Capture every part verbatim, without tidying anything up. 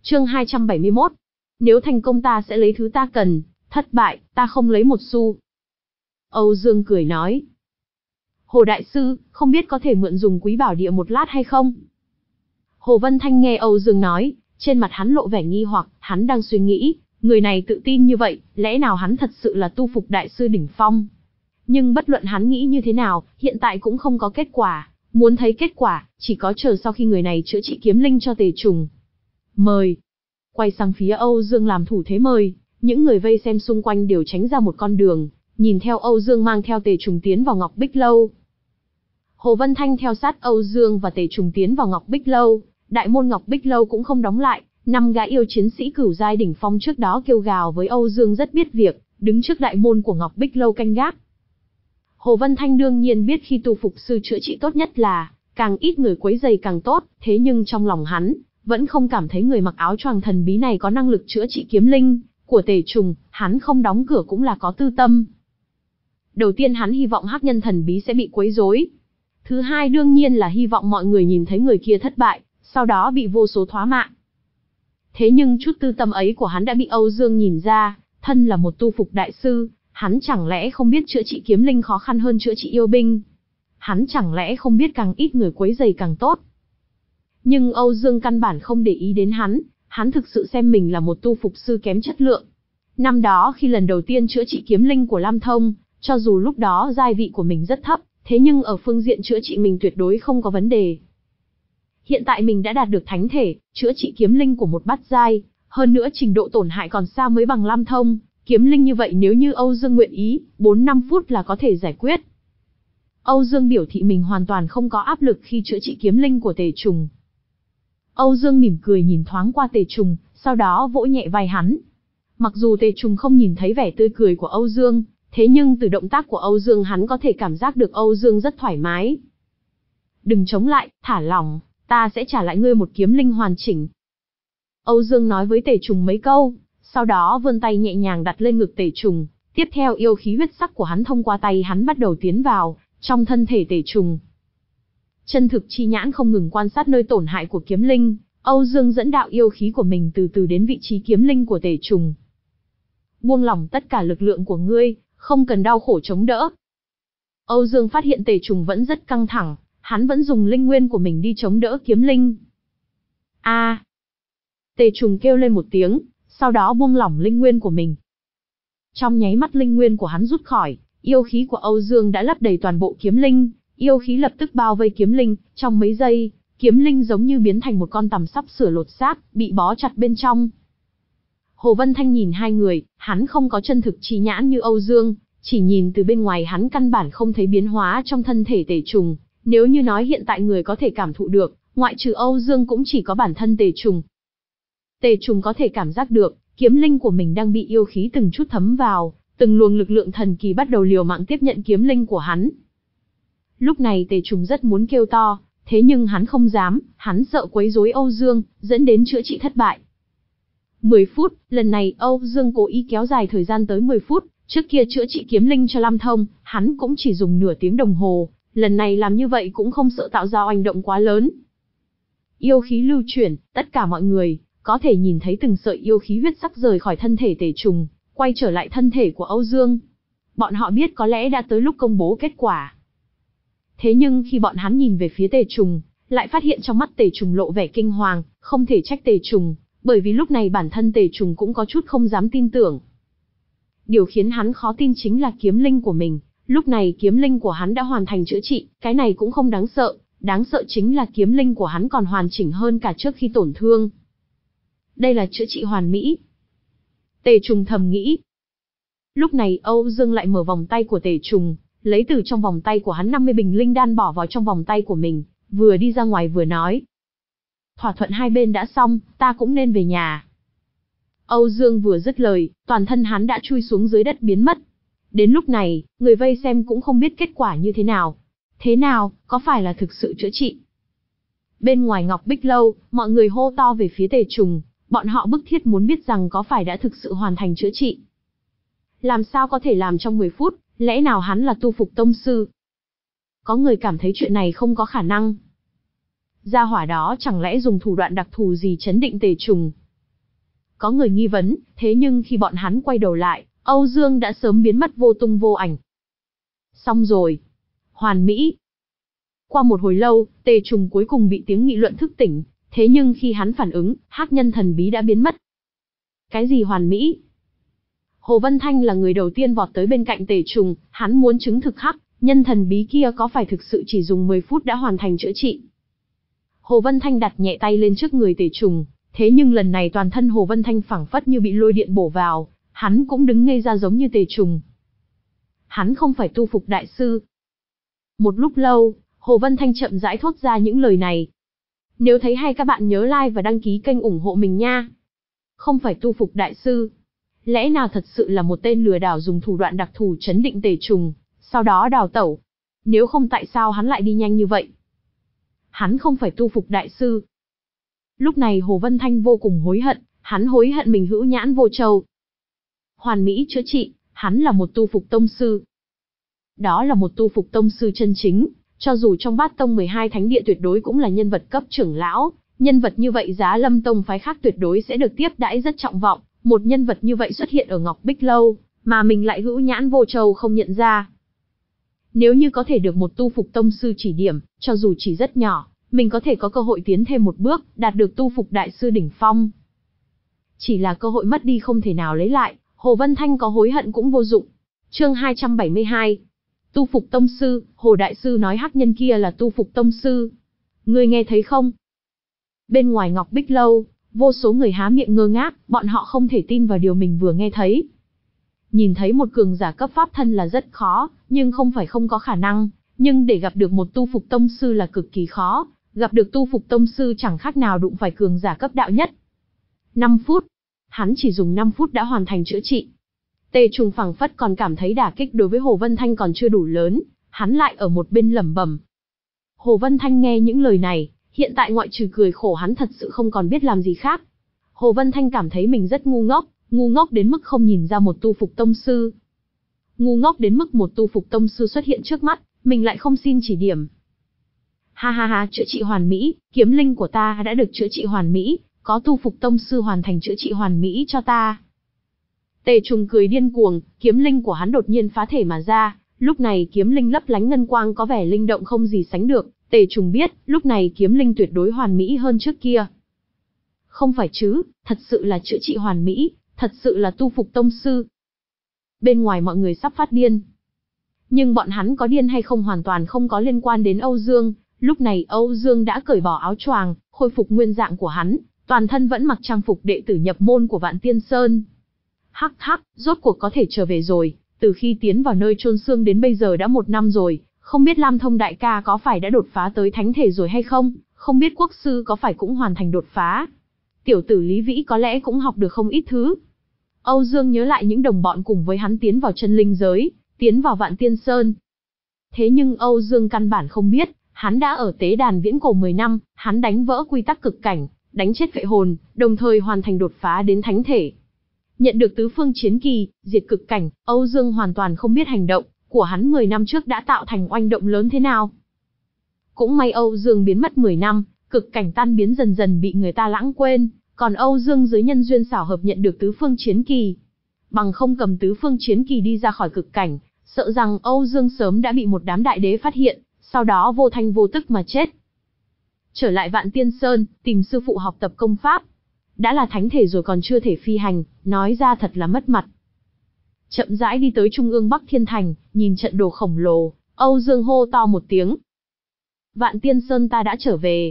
Chương hai trăm bảy mươi mốt. Nếu thành công ta sẽ lấy thứ ta cần, thất bại, ta không lấy một xu. Âu Dương cười nói. Hồ Đại Sư, không biết có thể mượn dùng Quý Bảo Địa một lát hay không? Hồ Vân Thanh nghe Âu Dương nói, trên mặt hắn lộ vẻ nghi hoặc, hắn đang suy nghĩ, người này tự tin như vậy, lẽ nào hắn thật sự là tu phục đại sư đỉnh phong? Nhưng bất luận hắn nghĩ như thế nào, hiện tại cũng không có kết quả, muốn thấy kết quả, chỉ có chờ sau khi người này chữa trị kiếm linh cho Tề Trùng. Mời. Quay sang phía Âu Dương làm thủ thế mời, những người vây xem xung quanh đều tránh ra một con đường, nhìn theo Âu Dương mang theo Tề Trùng tiến vào Ngọc Bích Lâu. Hồ Vân Thanh theo sát Âu Dương và Tề Trùng tiến vào Ngọc Bích Lâu, đại môn Ngọc Bích Lâu cũng không đóng lại, năm gã yêu chiến sĩ cửu giai đỉnh phong trước đó kêu gào với Âu Dương rất biết việc, đứng trước đại môn của Ngọc Bích Lâu canh gác. Hồ Vân Thanh đương nhiên biết khi tu phục sư chữa trị tốt nhất là, càng ít người quấy rầy càng tốt, thế nhưng trong lòng hắn, vẫn không cảm thấy người mặc áo choàng thần bí này có năng lực chữa trị kiếm linh của Tề Trùng, hắn không đóng cửa cũng là có tư tâm. Đầu tiên hắn hy vọng hắc nhân thần bí sẽ bị quấy rối. Thứ hai đương nhiên là hy vọng mọi người nhìn thấy người kia thất bại, sau đó bị vô số thóa mạng. Thế nhưng chút tư tâm ấy của hắn đã bị Âu Dương nhìn ra, thân là một tu phục đại sư, hắn chẳng lẽ không biết chữa trị kiếm linh khó khăn hơn chữa trị yêu binh? Hắn chẳng lẽ không biết càng ít người quấy rầy càng tốt? Nhưng Âu Dương căn bản không để ý đến hắn, hắn thực sự xem mình là một tu phục sư kém chất lượng. Năm đó khi lần đầu tiên chữa trị kiếm linh của Lam Thông, cho dù lúc đó giai vị của mình rất thấp, thế nhưng ở phương diện chữa trị mình tuyệt đối không có vấn đề. Hiện tại mình đã đạt được thánh thể, chữa trị kiếm linh của một bát giai, hơn nữa trình độ tổn hại còn xa mới bằng Lam Thông, kiếm linh như vậy nếu như Âu Dương nguyện ý, bốn năm phút là có thể giải quyết. Âu Dương biểu thị mình hoàn toàn không có áp lực khi chữa trị kiếm linh của Tề Trùng. Âu Dương mỉm cười nhìn thoáng qua Tề Trùng, sau đó vỗ nhẹ vai hắn. Mặc dù Tề Trùng không nhìn thấy vẻ tươi cười của Âu Dương, thế nhưng từ động tác của Âu Dương hắn có thể cảm giác được Âu Dương rất thoải mái. Đừng chống lại, thả lỏng, ta sẽ trả lại ngươi một kiếm linh hoàn chỉnh. Âu Dương nói với Tề Trùng mấy câu, sau đó vươn tay nhẹ nhàng đặt lên ngực Tề Trùng, tiếp theo yêu khí huyết sắc của hắn thông qua tay hắn bắt đầu tiến vào trong thân thể Tề Trùng. Chân thực chi nhãn không ngừng quan sát nơi tổn hại của kiếm linh, Âu Dương dẫn đạo yêu khí của mình từ từ đến vị trí kiếm linh của Tề Trùng. Buông lỏng tất cả lực lượng của ngươi, không cần đau khổ chống đỡ. Âu Dương phát hiện Tề Trùng vẫn rất căng thẳng, hắn vẫn dùng linh nguyên của mình đi chống đỡ kiếm linh. A! À. Tề Trùng kêu lên một tiếng, sau đó buông lỏng linh nguyên của mình. Trong nháy mắt linh nguyên của hắn rút khỏi, yêu khí của Âu Dương đã lấp đầy toàn bộ kiếm linh, yêu khí lập tức bao vây kiếm linh, trong mấy giây, kiếm linh giống như biến thành một con tằm sắp sửa lột xác, bị bó chặt bên trong. Hồ Vân Thanh nhìn hai người, hắn không có chân thực chi nhãn như Âu Dương, chỉ nhìn từ bên ngoài hắn căn bản không thấy biến hóa trong thân thể Tề Trùng, nếu như nói hiện tại người có thể cảm thụ được, ngoại trừ Âu Dương cũng chỉ có bản thân Tề Trùng. Tề Trùng có thể cảm giác được, kiếm linh của mình đang bị yêu khí từng chút thấm vào, từng luồng lực lượng thần kỳ bắt đầu liều mạng tiếp nhận kiếm linh của hắn. Lúc này Tề Trùng rất muốn kêu to, thế nhưng hắn không dám, hắn sợ quấy rối Âu Dương, dẫn đến chữa trị thất bại. mười phút, lần này Âu Dương cố ý kéo dài thời gian tới mười phút, trước kia chữa trị kiếm linh cho Lam Thông, hắn cũng chỉ dùng nửa tiếng đồng hồ, lần này làm như vậy cũng không sợ tạo ra oanh động quá lớn. Yêu khí lưu chuyển, tất cả mọi người có thể nhìn thấy từng sợi yêu khí huyết sắc rời khỏi thân thể Tề Trùng, quay trở lại thân thể của Âu Dương. Bọn họ biết có lẽ đã tới lúc công bố kết quả. Thế nhưng khi bọn hắn nhìn về phía Tề Trùng, lại phát hiện trong mắt Tề Trùng lộ vẻ kinh hoàng, không thể trách Tề Trùng, bởi vì lúc này bản thân Tề Trùng cũng có chút không dám tin tưởng. Điều khiến hắn khó tin chính là kiếm linh của mình, lúc này kiếm linh của hắn đã hoàn thành chữa trị, cái này cũng không đáng sợ, đáng sợ chính là kiếm linh của hắn còn hoàn chỉnh hơn cả trước khi tổn thương. Đây là chữa trị hoàn mỹ. Tề Trùng thầm nghĩ. Lúc này Âu Dương lại mở vòng tay của Tề Trùng, lấy từ trong vòng tay của hắn năm mươi bình linh đan bỏ vào trong vòng tay của mình, vừa đi ra ngoài vừa nói. Thỏa thuận hai bên đã xong, ta cũng nên về nhà. Âu Dương vừa dứt lời, toàn thân hắn đã chui xuống dưới đất biến mất. Đến lúc này, người vây xem cũng không biết kết quả như thế nào. Thế nào, có phải là thực sự chữa trị? Bên ngoài Ngọc Bích Lâu, mọi người hô to về phía Tề Trùng, bọn họ bức thiết muốn biết rằng có phải đã thực sự hoàn thành chữa trị. Làm sao có thể làm trong mười phút, lẽ nào hắn là tu phục tông sư? Có người cảm thấy chuyện này không có khả năng. Gia hỏa đó chẳng lẽ dùng thủ đoạn đặc thù gì trấn định Tề Trùng? có người nghi vấn, thế nhưng khi bọn hắn quay đầu lại, Âu Dương đã sớm biến mất vô tung vô ảnh. Xong rồi. Hoàn mỹ. Qua một hồi lâu, Tề Trùng cuối cùng bị tiếng nghị luận thức tỉnh, thế nhưng khi hắn phản ứng, hắc nhân thần bí đã biến mất. Cái gì hoàn mỹ? Hồ Vân Thanh là người đầu tiên vọt tới bên cạnh Tề Trùng, hắn muốn chứng thực hắc nhân thần bí kia có phải thực sự chỉ dùng mười phút đã hoàn thành chữa trị. Hồ Vân Thanh đặt nhẹ tay lên trước người Tề Trùng, thế nhưng lần này toàn thân Hồ Vân Thanh phảng phất như bị lôi điện bổ vào, hắn cũng đứng ngây ra giống như Tề Trùng. Hắn không phải tu phục đại sư. Một lúc lâu, Hồ Vân Thanh chậm rãi thốt ra những lời này. Nếu thấy hay các bạn nhớ like và đăng ký kênh ủng hộ mình nha. Không phải tu phục đại sư. Lẽ nào thật sự là một tên lừa đảo dùng thủ đoạn đặc thù trấn định Tề Trùng, sau đó đào tẩu? Nếu không tại sao hắn lại đi nhanh như vậy? Hắn không phải tu phục đại sư. Lúc này Hồ Vân Thanh vô cùng hối hận, hắn hối hận mình hữu nhãn vô châu. Hoàn mỹ chữa trị, hắn là một tu phục tông sư. Đó là một tu phục tông sư chân chính, cho dù trong bát tông mười hai thánh địa tuyệt đối cũng là nhân vật cấp trưởng lão, nhân vật như vậy Giá Lâm tông phái khác tuyệt đối sẽ được tiếp đãi rất trọng vọng, một nhân vật như vậy xuất hiện ở Ngọc Bích Lâu, mà mình lại hữu nhãn vô châu không nhận ra. Nếu như có thể được một tu phục tông sư chỉ điểm, cho dù chỉ rất nhỏ, mình có thể có cơ hội tiến thêm một bước, đạt được tu phục đại sư đỉnh phong. Chỉ là cơ hội mất đi không thể nào lấy lại, Hồ Vân Thanh có hối hận cũng vô dụng. Chương hai trăm bảy mươi hai. Tu phục tông sư, Hồ đại sư nói hắc nhân kia là tu phục tông sư. Ngươi nghe thấy không? Bên ngoài Ngọc Bích Lâu, vô số người há miệng ngơ ngác, bọn họ không thể tin vào điều mình vừa nghe thấy. Nhìn thấy một cường giả cấp pháp thân là rất khó, nhưng không phải không có khả năng, nhưng để gặp được một tu phục tông sư là cực kỳ khó, gặp được tu phục tông sư chẳng khác nào đụng phải cường giả cấp đạo nhất. năm phút. Hắn chỉ dùng năm phút đã hoàn thành chữa trị. Tề Trùng phảng phất còn cảm thấy đả kích đối với Hồ Vân Thanh còn chưa đủ lớn, hắn lại ở một bên lẩm bẩm. Hồ Vân Thanh nghe những lời này, hiện tại ngoại trừ cười khổ hắn thật sự không còn biết làm gì khác. Hồ Vân Thanh cảm thấy mình rất ngu ngốc, ngu ngốc đến mức không nhìn ra một tu phục tông sư. Ngu ngốc đến mức một tu phục tông sư xuất hiện trước mắt, mình lại không xin chỉ điểm. Ha ha ha, chữa trị hoàn mỹ, kiếm linh của ta đã được chữa trị hoàn mỹ, có tu phục tông sư hoàn thành chữa trị hoàn mỹ cho ta. Tề Trùng cười điên cuồng, kiếm linh của hắn đột nhiên phá thể mà ra, lúc này kiếm linh lấp lánh ngân quang có vẻ linh động không gì sánh được, Tề Trùng biết, lúc này kiếm linh tuyệt đối hoàn mỹ hơn trước kia. Không phải chứ, thật sự là chữa trị hoàn mỹ, thật sự là tu phục tông sư. Bên ngoài mọi người sắp phát điên. Nhưng bọn hắn có điên hay không hoàn toàn không có liên quan đến Âu Dương, lúc này Âu Dương đã cởi bỏ áo choàng, khôi phục nguyên dạng của hắn, toàn thân vẫn mặc trang phục đệ tử nhập môn của Vạn Tiên Sơn. Hắc hắc, rốt cuộc có thể trở về rồi, từ khi tiến vào nơi chôn xương đến bây giờ đã một năm rồi, không biết Lam Thông đại ca có phải đã đột phá tới thánh thể rồi hay không, không biết quốc sư có phải cũng hoàn thành đột phá. Tiểu tử Lý Vĩ có lẽ cũng học được không ít thứ. Âu Dương nhớ lại những đồng bọn cùng với hắn tiến vào chân linh giới, tiến vào Vạn Tiên Sơn. Thế nhưng Âu Dương căn bản không biết, hắn đã ở tế đàn viễn cổ mười năm, hắn đánh vỡ quy tắc cực cảnh, đánh chết phệ hồn, đồng thời hoàn thành đột phá đến thánh thể. Nhận được tứ phương chiến kỳ, diệt cực cảnh, Âu Dương hoàn toàn không biết hành động của hắn mười năm trước đã tạo thành oanh động lớn thế nào. Cũng may Âu Dương biến mất mười năm, cực cảnh tan biến dần dần bị người ta lãng quên, còn Âu Dương dưới nhân duyên xảo hợp nhận được tứ phương chiến kỳ. Bằng không cầm tứ phương chiến kỳ đi ra khỏi cực cảnh, sợ rằng Âu Dương sớm đã bị một đám đại đế phát hiện, sau đó vô thanh vô tức mà chết. Trở lại Vạn Tiên Sơn, tìm sư phụ học tập công pháp. Đã là thánh thể rồi còn chưa thể phi hành, nói ra thật là mất mặt. Chậm rãi đi tới trung ương Bắc Thiên Thành, nhìn trận đồ khổng lồ, Âu Dương hô to một tiếng. Vạn Tiên Sơn ta đã trở về.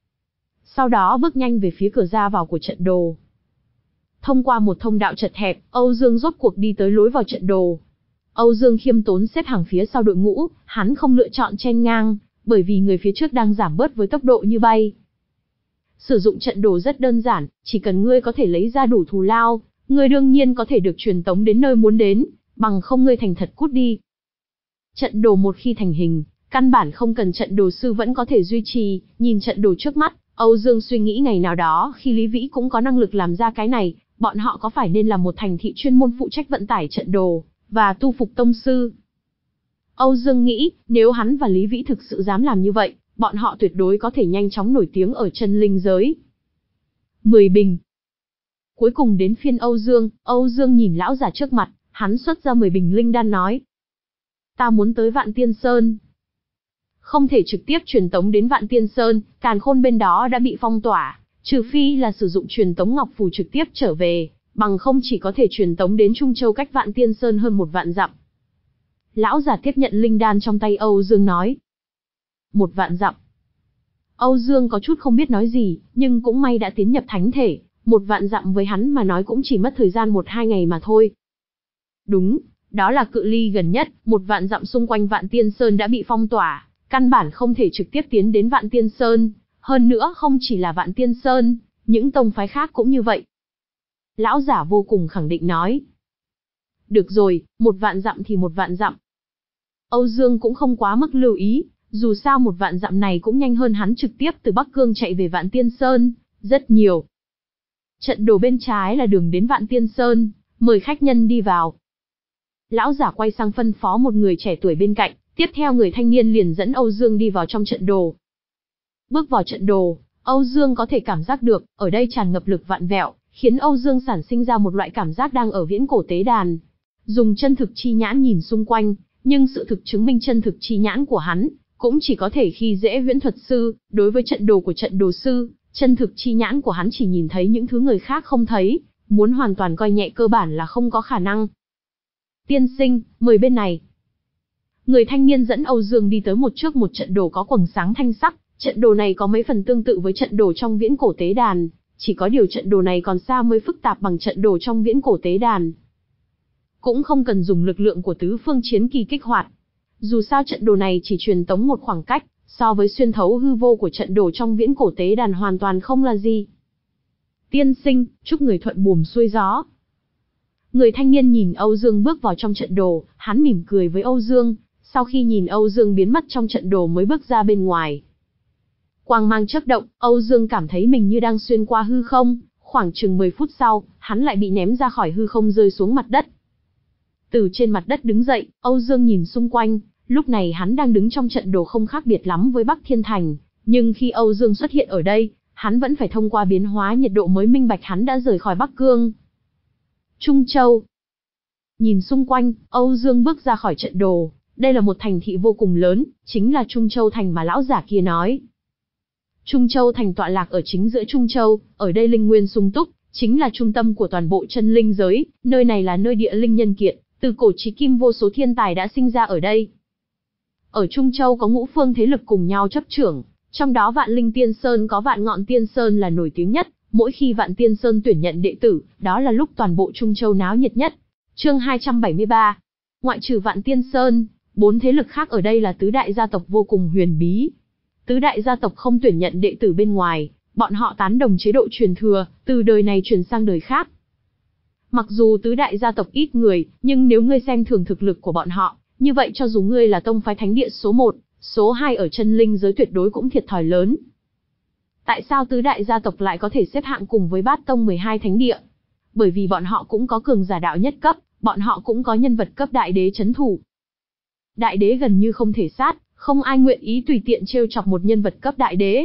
Sau đó bước nhanh về phía cửa ra vào của trận đồ. Thông qua một thông đạo chật hẹp, Âu Dương rốt cuộc đi tới lối vào trận đồ. Âu Dương khiêm tốn xếp hàng phía sau đội ngũ, hắn không lựa chọn chen ngang, bởi vì người phía trước đang giảm bớt với tốc độ như bay. Sử dụng trận đồ rất đơn giản, chỉ cần ngươi có thể lấy ra đủ thù lao, ngươi đương nhiên có thể được truyền tống đến nơi muốn đến, bằng không ngươi thành thật cút đi. Trận đồ một khi thành hình, căn bản không cần trận đồ sư vẫn có thể duy trì, nhìn trận đồ trước mắt, Âu Dương suy nghĩ ngày nào đó khi Lý Vĩ cũng có năng lực làm ra cái này, bọn họ có phải nên là một thành thị chuyên môn phụ trách vận tải trận đồ, và tu phục tông sư. Âu Dương nghĩ, nếu hắn và Lý Vĩ thực sự dám làm như vậy, bọn họ tuyệt đối có thể nhanh chóng nổi tiếng ở chân linh giới. mười bình. Cuối cùng đến phiên Âu Dương, Âu Dương nhìn lão giả trước mặt, hắn xuất ra mười bình linh đan nói. Ta muốn tới Vạn Tiên Sơn. Không thể trực tiếp truyền tống đến Vạn Tiên Sơn, càn khôn bên đó đã bị phong tỏa, trừ phi là sử dụng truyền tống ngọc phù trực tiếp trở về, bằng không chỉ có thể truyền tống đến Trung Châu cách Vạn Tiên Sơn hơn một vạn dặm. Lão giả tiếp nhận linh đan trong tay Âu Dương nói. Một vạn dặm. Âu Dương có chút không biết nói gì, nhưng cũng may đã tiến nhập thánh thể, một vạn dặm với hắn mà nói cũng chỉ mất thời gian một hai ngày mà thôi. Đúng, đó là cự ly gần nhất, một vạn dặm xung quanh Vạn Tiên Sơn đã bị phong tỏa, căn bản không thể trực tiếp tiến đến Vạn Tiên Sơn, hơn nữa không chỉ là Vạn Tiên Sơn, những tông phái khác cũng như vậy. Lão giả vô cùng khẳng định nói. Được rồi, một vạn dặm thì một vạn dặm. Âu Dương cũng không quá mức lưu ý, dù sao một vạn dặm này cũng nhanh hơn hắn trực tiếp từ Bắc Cương chạy về Vạn Tiên Sơn, rất nhiều. Trận đồ bên trái là đường đến Vạn Tiên Sơn, mời khách nhân đi vào. Lão giả quay sang phân phó một người trẻ tuổi bên cạnh, tiếp theo người thanh niên liền dẫn Âu Dương đi vào trong trận đồ. Bước vào trận đồ, Âu Dương có thể cảm giác được, ở đây tràn ngập lực vạn vẹo, khiến Âu Dương sản sinh ra một loại cảm giác đang ở viễn cổ tế đàn. Dùng chân thực chi nhãn nhìn xung quanh, nhưng sự thực chứng minh chân thực chi nhãn của hắn, cũng chỉ có thể khi dễ huyễn thuật sư, đối với trận đồ của trận đồ sư, chân thực chi nhãn của hắn chỉ nhìn thấy những thứ người khác không thấy, muốn hoàn toàn coi nhẹ cơ bản là không có khả năng. Tiên sinh, mời bên này. Người thanh niên dẫn Âu Dương đi tới một trước một trận đồ có quầng sáng thanh sắc, trận đồ này có mấy phần tương tự với trận đồ trong viễn cổ tế đàn, chỉ có điều trận đồ này còn xa mới phức tạp bằng trận đồ trong viễn cổ tế đàn. Cũng không cần dùng lực lượng của tứ phương chiến kỳ kích hoạt. Dù sao trận đồ này chỉ truyền tống một khoảng cách, so với xuyên thấu hư vô của trận đồ trong viễn cổ tế đàn hoàn toàn không là gì. Tiên sinh, chúc người thuận buồm xuôi gió. Người thanh niên nhìn Âu Dương bước vào trong trận đồ, hắn mỉm cười với Âu Dương, sau khi nhìn Âu Dương biến mất trong trận đồ mới bước ra bên ngoài. Quang mang chớp động, Âu Dương cảm thấy mình như đang xuyên qua hư không, khoảng chừng mười phút sau, hắn lại bị ném ra khỏi hư không rơi xuống mặt đất. Từ trên mặt đất đứng dậy, Âu Dương nhìn xung quanh, lúc này hắn đang đứng trong trận đồ không khác biệt lắm với Bắc Thiên Thành, nhưng khi Âu Dương xuất hiện ở đây, hắn vẫn phải thông qua biến hóa nhiệt độ mới minh bạch hắn đã rời khỏi Bắc Cương. Trung Châu. Nhìn xung quanh, Âu Dương bước ra khỏi trận đồ, đây là một thành thị vô cùng lớn, chính là Trung Châu Thành mà lão giả kia nói. Trung Châu Thành tọa lạc ở chính giữa Trung Châu, ở đây linh nguyên sung túc, chính là trung tâm của toàn bộ chân linh giới, nơi này là nơi địa linh nhân kiệt, từ cổ chí kim vô số thiên tài đã sinh ra ở đây. Ở Trung Châu có ngũ phương thế lực cùng nhau chấp trưởng, trong đó Vạn Linh Tiên Sơn có Vạn Ngọn Tiên Sơn là nổi tiếng nhất, mỗi khi Vạn Tiên Sơn tuyển nhận đệ tử, đó là lúc toàn bộ Trung Châu náo nhiệt nhất. Chương hai trăm bảy mươi ba. Ngoại trừ Vạn Tiên Sơn, bốn thế lực khác ở đây là tứ đại gia tộc vô cùng huyền bí. Tứ đại gia tộc không tuyển nhận đệ tử bên ngoài, bọn họ tán đồng chế độ truyền thừa, từ đời này truyền sang đời khác. Mặc dù tứ đại gia tộc ít người, nhưng nếu ngươi xem thường thực lực của bọn họ, như vậy cho dù ngươi là tông phái thánh địa số một, số hai ở chân linh giới tuyệt đối cũng thiệt thòi lớn. Tại sao tứ đại gia tộc lại có thể xếp hạng cùng với bát tông mười hai thánh địa? Bởi vì bọn họ cũng có cường giả đạo nhất cấp, bọn họ cũng có nhân vật cấp đại đế chấn thủ. Đại đế gần như không thể sát, không ai nguyện ý tùy tiện trêu chọc một nhân vật cấp đại đế.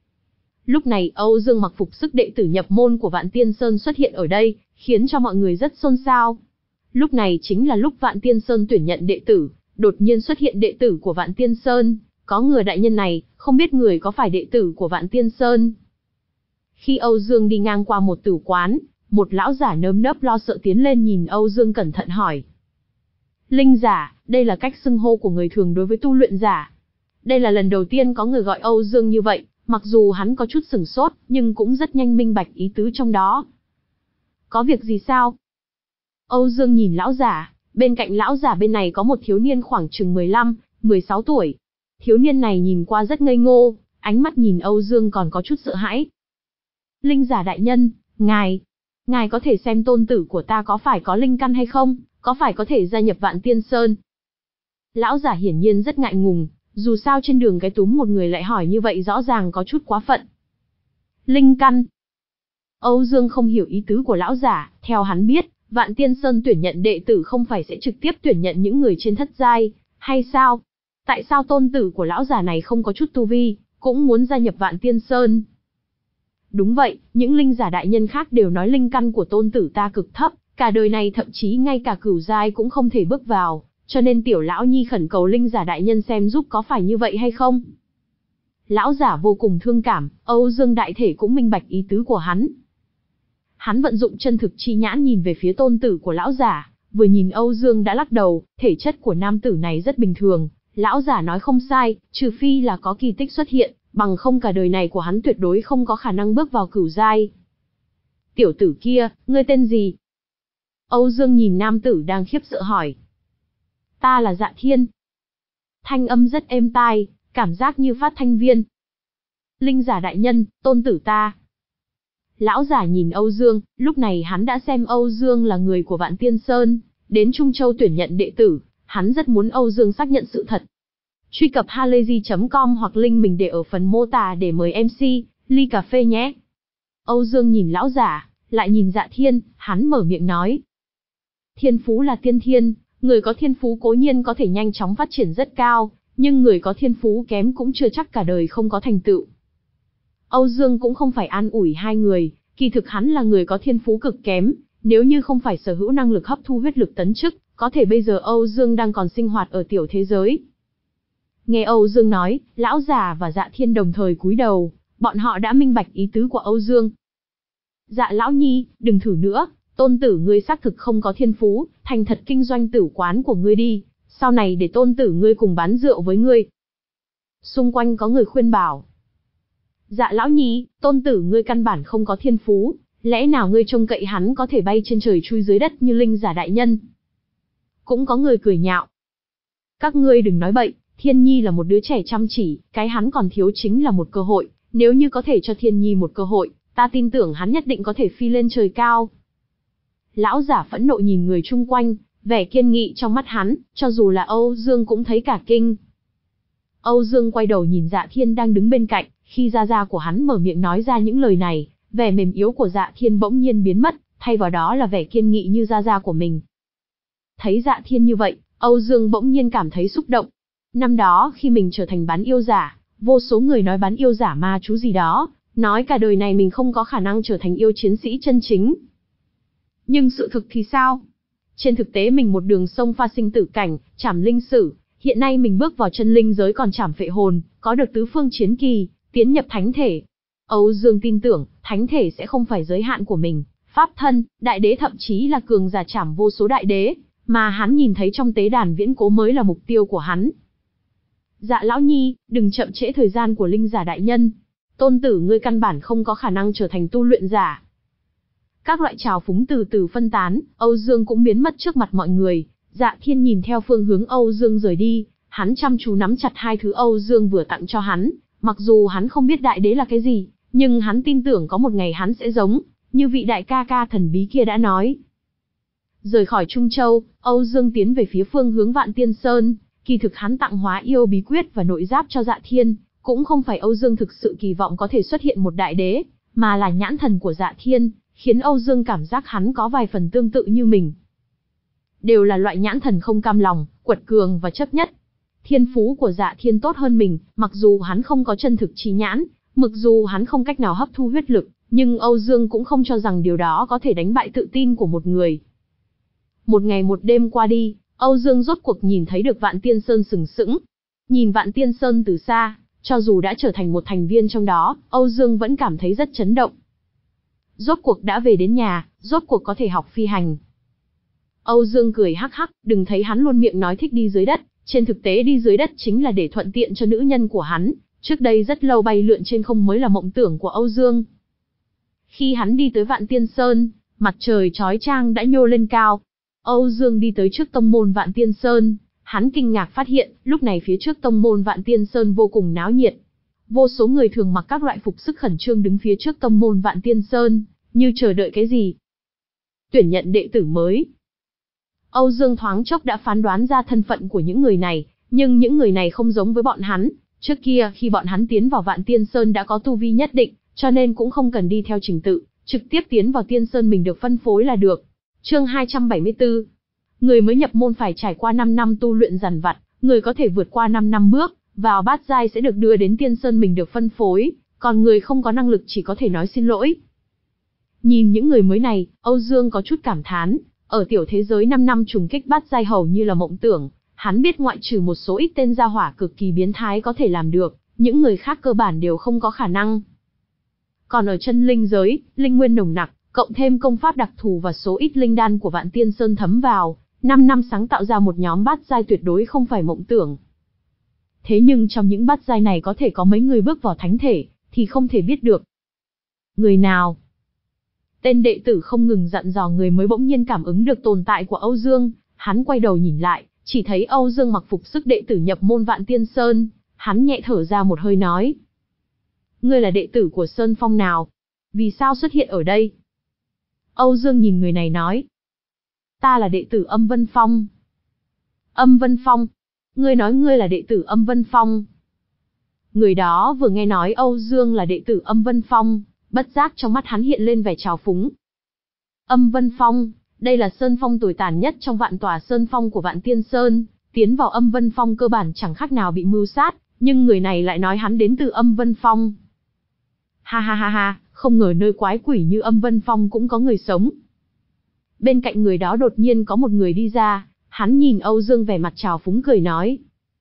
Lúc này Âu Dương mặc phục sức đệ tử nhập môn của Vạn Tiên Sơn xuất hiện ở đây, khiến cho mọi người rất xôn xao. Lúc này chính là lúc Vạn Tiên Sơn tuyển nhận đệ tử, đột nhiên xuất hiện đệ tử của Vạn Tiên Sơn, có người đại nhân này, không biết người có phải đệ tử của Vạn Tiên Sơn. Khi Âu Dương đi ngang qua một tử quán, một lão giả nơm nớp lo sợ tiến lên nhìn Âu Dương cẩn thận hỏi. Linh giả, đây là cách xưng hô của người thường đối với tu luyện giả. Đây là lần đầu tiên có người gọi Âu Dương như vậy, mặc dù hắn có chút sửng sốt, nhưng cũng rất nhanh minh bạch ý tứ trong đó. Có việc gì sao? Âu Dương nhìn lão giả, bên cạnh lão giả bên này có một thiếu niên khoảng chừng mười lăm, mười sáu tuổi. Thiếu niên này nhìn qua rất ngây ngô, ánh mắt nhìn Âu Dương còn có chút sợ hãi. Linh giả đại nhân, ngài, ngài có thể xem tôn tử của ta có phải có linh căn hay không, có phải có thể gia nhập Vạn Tiên Sơn? Lão giả hiển nhiên rất ngại ngùng, dù sao trên đường cái túm một người lại hỏi như vậy rõ ràng có chút quá phận. Linh căn. Âu Dương không hiểu ý tứ của lão giả, theo hắn biết, Vạn Tiên Sơn tuyển nhận đệ tử không phải sẽ trực tiếp tuyển nhận những người trên thất giai, hay sao? Tại sao tôn tử của lão giả này không có chút tu vi, cũng muốn gia nhập Vạn Tiên Sơn? Đúng vậy, những linh giả đại nhân khác đều nói linh căn của tôn tử ta cực thấp, cả đời này thậm chí ngay cả cửu giai cũng không thể bước vào, cho nên tiểu lão nhi khẩn cầu linh giả đại nhân xem giúp có phải như vậy hay không. Lão giả vô cùng thương cảm, Âu Dương đại thể cũng minh bạch ý tứ của hắn. Hắn vận dụng chân thực chi nhãn nhìn về phía tôn tử của lão giả, vừa nhìn Âu Dương đã lắc đầu, thể chất của nam tử này rất bình thường, lão giả nói không sai, trừ phi là có kỳ tích xuất hiện, bằng không cả đời này của hắn tuyệt đối không có khả năng bước vào cửu giai. Tiểu tử kia, ngươi tên gì? Âu Dương nhìn nam tử đang khiếp sợ hỏi. Ta là Dạ Thiên. Thanh âm rất êm tai, cảm giác như phát thanh viên. Linh giả đại nhân, tôn tử ta. Lão giả nhìn Âu Dương, lúc này hắn đã xem Âu Dương là người của Vạn Tiên Sơn, đến Trung Châu tuyển nhận đệ tử, hắn rất muốn Âu Dương xác nhận sự thật. Truy cập halayzi chấm com hoặc link mình để ở phần mô tả để mời em xê, ly cà phê nhé. Âu Dương nhìn lão giả, lại nhìn Dạ Thiên, hắn mở miệng nói. Thiên phú là tiên thiên, người có thiên phú cố nhiên có thể nhanh chóng phát triển rất cao, nhưng người có thiên phú kém cũng chưa chắc cả đời không có thành tựu. Âu Dương cũng không phải an ủi hai người, kỳ thực hắn là người có thiên phú cực kém, nếu như không phải sở hữu năng lực hấp thu huyết lực tấn chức, có thể bây giờ Âu Dương đang còn sinh hoạt ở tiểu thế giới. Nghe Âu Dương nói, lão già và Dạ Thiên đồng thời cúi đầu, bọn họ đã minh bạch ý tứ của Âu Dương. Dạ lão nhi, đừng thử nữa, tôn tử ngươi xác thực không có thiên phú, thành thật kinh doanh tử quán của ngươi đi, sau này để tôn tử ngươi cùng bán rượu với ngươi. Xung quanh có người khuyên bảo. Dạ lão nhi, tôn tử ngươi căn bản không có thiên phú, lẽ nào ngươi trông cậy hắn có thể bay trên trời chui dưới đất như linh giả đại nhân? Cũng có người cười nhạo. Các ngươi đừng nói bậy, Thiên Nhi là một đứa trẻ chăm chỉ, cái hắn còn thiếu chính là một cơ hội, nếu như có thể cho Thiên Nhi một cơ hội, ta tin tưởng hắn nhất định có thể phi lên trời cao. Lão giả phẫn nộ nhìn người chung quanh, vẻ kiên nghị trong mắt hắn, cho dù là Âu Dương cũng thấy cả kinh. Âu Dương quay đầu nhìn Dạ Thiên đang đứng bên cạnh, khi gia gia của hắn mở miệng nói ra những lời này, vẻ mềm yếu của Dạ Thiên bỗng nhiên biến mất, thay vào đó là vẻ kiên nghị như gia gia của mình. Thấy Dạ Thiên như vậy, Âu Dương bỗng nhiên cảm thấy xúc động. Năm đó khi mình trở thành bán yêu giả, vô số người nói bán yêu giả ma chú gì đó, nói cả đời này mình không có khả năng trở thành yêu chiến sĩ chân chính. Nhưng sự thực thì sao? Trên thực tế mình một đường sông pha sinh tử cảnh, trảm linh sử, hiện nay mình bước vào chân linh giới còn trảm phệ hồn, có được tứ phương chiến kỳ, tiến nhập thánh thể. Âu Dương tin tưởng, thánh thể sẽ không phải giới hạn của mình, pháp thân, đại đế thậm chí là cường giả trảm vô số đại đế, mà hắn nhìn thấy trong tế đàn viễn cố mới là mục tiêu của hắn. Dạ lão nhi, đừng chậm trễ thời gian của linh giả đại nhân. Tôn tử ngươi căn bản không có khả năng trở thành tu luyện giả. Các loại trào phúng từ từ phân tán, Âu Dương cũng biến mất trước mặt mọi người. Dạ Thiên nhìn theo phương hướng Âu Dương rời đi, hắn chăm chú nắm chặt hai thứ Âu Dương vừa tặng cho hắn. Mặc dù hắn không biết đại đế là cái gì, nhưng hắn tin tưởng có một ngày hắn sẽ giống như vị đại ca ca thần bí kia đã nói. Rời khỏi Trung Châu, Âu Dương tiến về phía phương hướng Vạn Tiên Sơn. Kỳ thực hắn tặng hóa yêu bí quyết và nội giáp cho Dạ Thiên, cũng không phải Âu Dương thực sự kỳ vọng có thể xuất hiện một đại đế, mà là nhãn thần của Dạ Thiên, khiến Âu Dương cảm giác hắn có vài phần tương tự như mình. Đều là loại nhãn thần không cam lòng, quật cường và chấp nhất. Thiên phú của Dạ Thiên tốt hơn mình, mặc dù hắn không có chân thực chi nhãn, mặc dù hắn không cách nào hấp thu huyết lực, nhưng Âu Dương cũng không cho rằng điều đó có thể đánh bại tự tin của một người. Một ngày một đêm qua đi, Âu Dương rốt cuộc nhìn thấy được Vạn Tiên Sơn sừng sững. Nhìn Vạn Tiên Sơn từ xa, cho dù đã trở thành một thành viên trong đó, Âu Dương vẫn cảm thấy rất chấn động. Rốt cuộc đã về đến nhà, rốt cuộc có thể học phi hành. Âu Dương cười hắc hắc, đừng thấy hắn luôn miệng nói thích đi dưới đất, trên thực tế đi dưới đất chính là để thuận tiện cho nữ nhân của hắn, trước đây rất lâu bay lượn trên không mới là mộng tưởng của Âu Dương. Khi hắn đi tới Vạn Tiên Sơn, mặt trời chói chang đã nhô lên cao. Âu Dương đi tới trước tông môn Vạn Tiên Sơn, hắn kinh ngạc phát hiện, lúc này phía trước tông môn Vạn Tiên Sơn vô cùng náo nhiệt. Vô số người thường mặc các loại phục sức khẩn trương đứng phía trước tông môn Vạn Tiên Sơn, như chờ đợi cái gì. Tuyển nhận đệ tử mới. Âu Dương thoáng chốc đã phán đoán ra thân phận của những người này, nhưng những người này không giống với bọn hắn. Trước kia khi bọn hắn tiến vào Vạn Tiên Sơn đã có tu vi nhất định, cho nên cũng không cần đi theo trình tự, trực tiếp tiến vào Tiên Sơn mình được phân phối là được. Chương hai trăm bảy mươi tư. Người mới nhập môn phải trải qua năm năm tu luyện dằn vặt, người có thể vượt qua năm năm bước vào bát giai sẽ được đưa đến Tiên Sơn mình được phân phối, còn người không có năng lực chỉ có thể nói xin lỗi. Nhìn những người mới này, Âu Dương có chút cảm thán, ở tiểu thế giới năm năm trùng kích bát giai hầu như là mộng tưởng, hắn biết ngoại trừ một số ít tên gia hỏa cực kỳ biến thái có thể làm được, những người khác cơ bản đều không có khả năng. Còn ở chân linh giới, linh nguyên nồng nặc, cộng thêm công pháp đặc thù và số ít linh đan của Vạn Tiên Sơn thấm vào, năm năm sáng tạo ra một nhóm bát giai tuyệt đối không phải mộng tưởng. Thế nhưng trong những bát giai này có thể có mấy người bước vào thánh thể, thì không thể biết được. Người nào? Tên đệ tử không ngừng dặn dò người mới bỗng nhiên cảm ứng được tồn tại của Âu Dương, hắn quay đầu nhìn lại, chỉ thấy Âu Dương mặc phục sức đệ tử nhập môn Vạn Tiên Sơn, hắn nhẹ thở ra một hơi nói. Ngươi là đệ tử của Sơn Phong nào? Vì sao xuất hiện ở đây? Âu Dương nhìn người này nói. Ta là đệ tử Âm Vân Phong. Âm Vân Phong? Ngươi nói ngươi là đệ tử Âm Vân Phong? Người đó vừa nghe nói Âu Dương là đệ tử Âm Vân Phong, bất giác trong mắt hắn hiện lên vẻ trào phúng. Âm Vân Phong, đây là sơn phong tồi tàn nhất trong vạn tòa sơn phong của Vạn Tiên Sơn, tiến vào Âm Vân Phong cơ bản chẳng khác nào bị mưu sát, nhưng người này lại nói hắn đến từ Âm Vân Phong. Ha ha ha ha, không ngờ nơi quái quỷ như Âm Vân Phong cũng có người sống. Bên cạnh người đó đột nhiên có một người đi ra, hắn nhìn Âu Dương vẻ mặt trào phúng cười nói.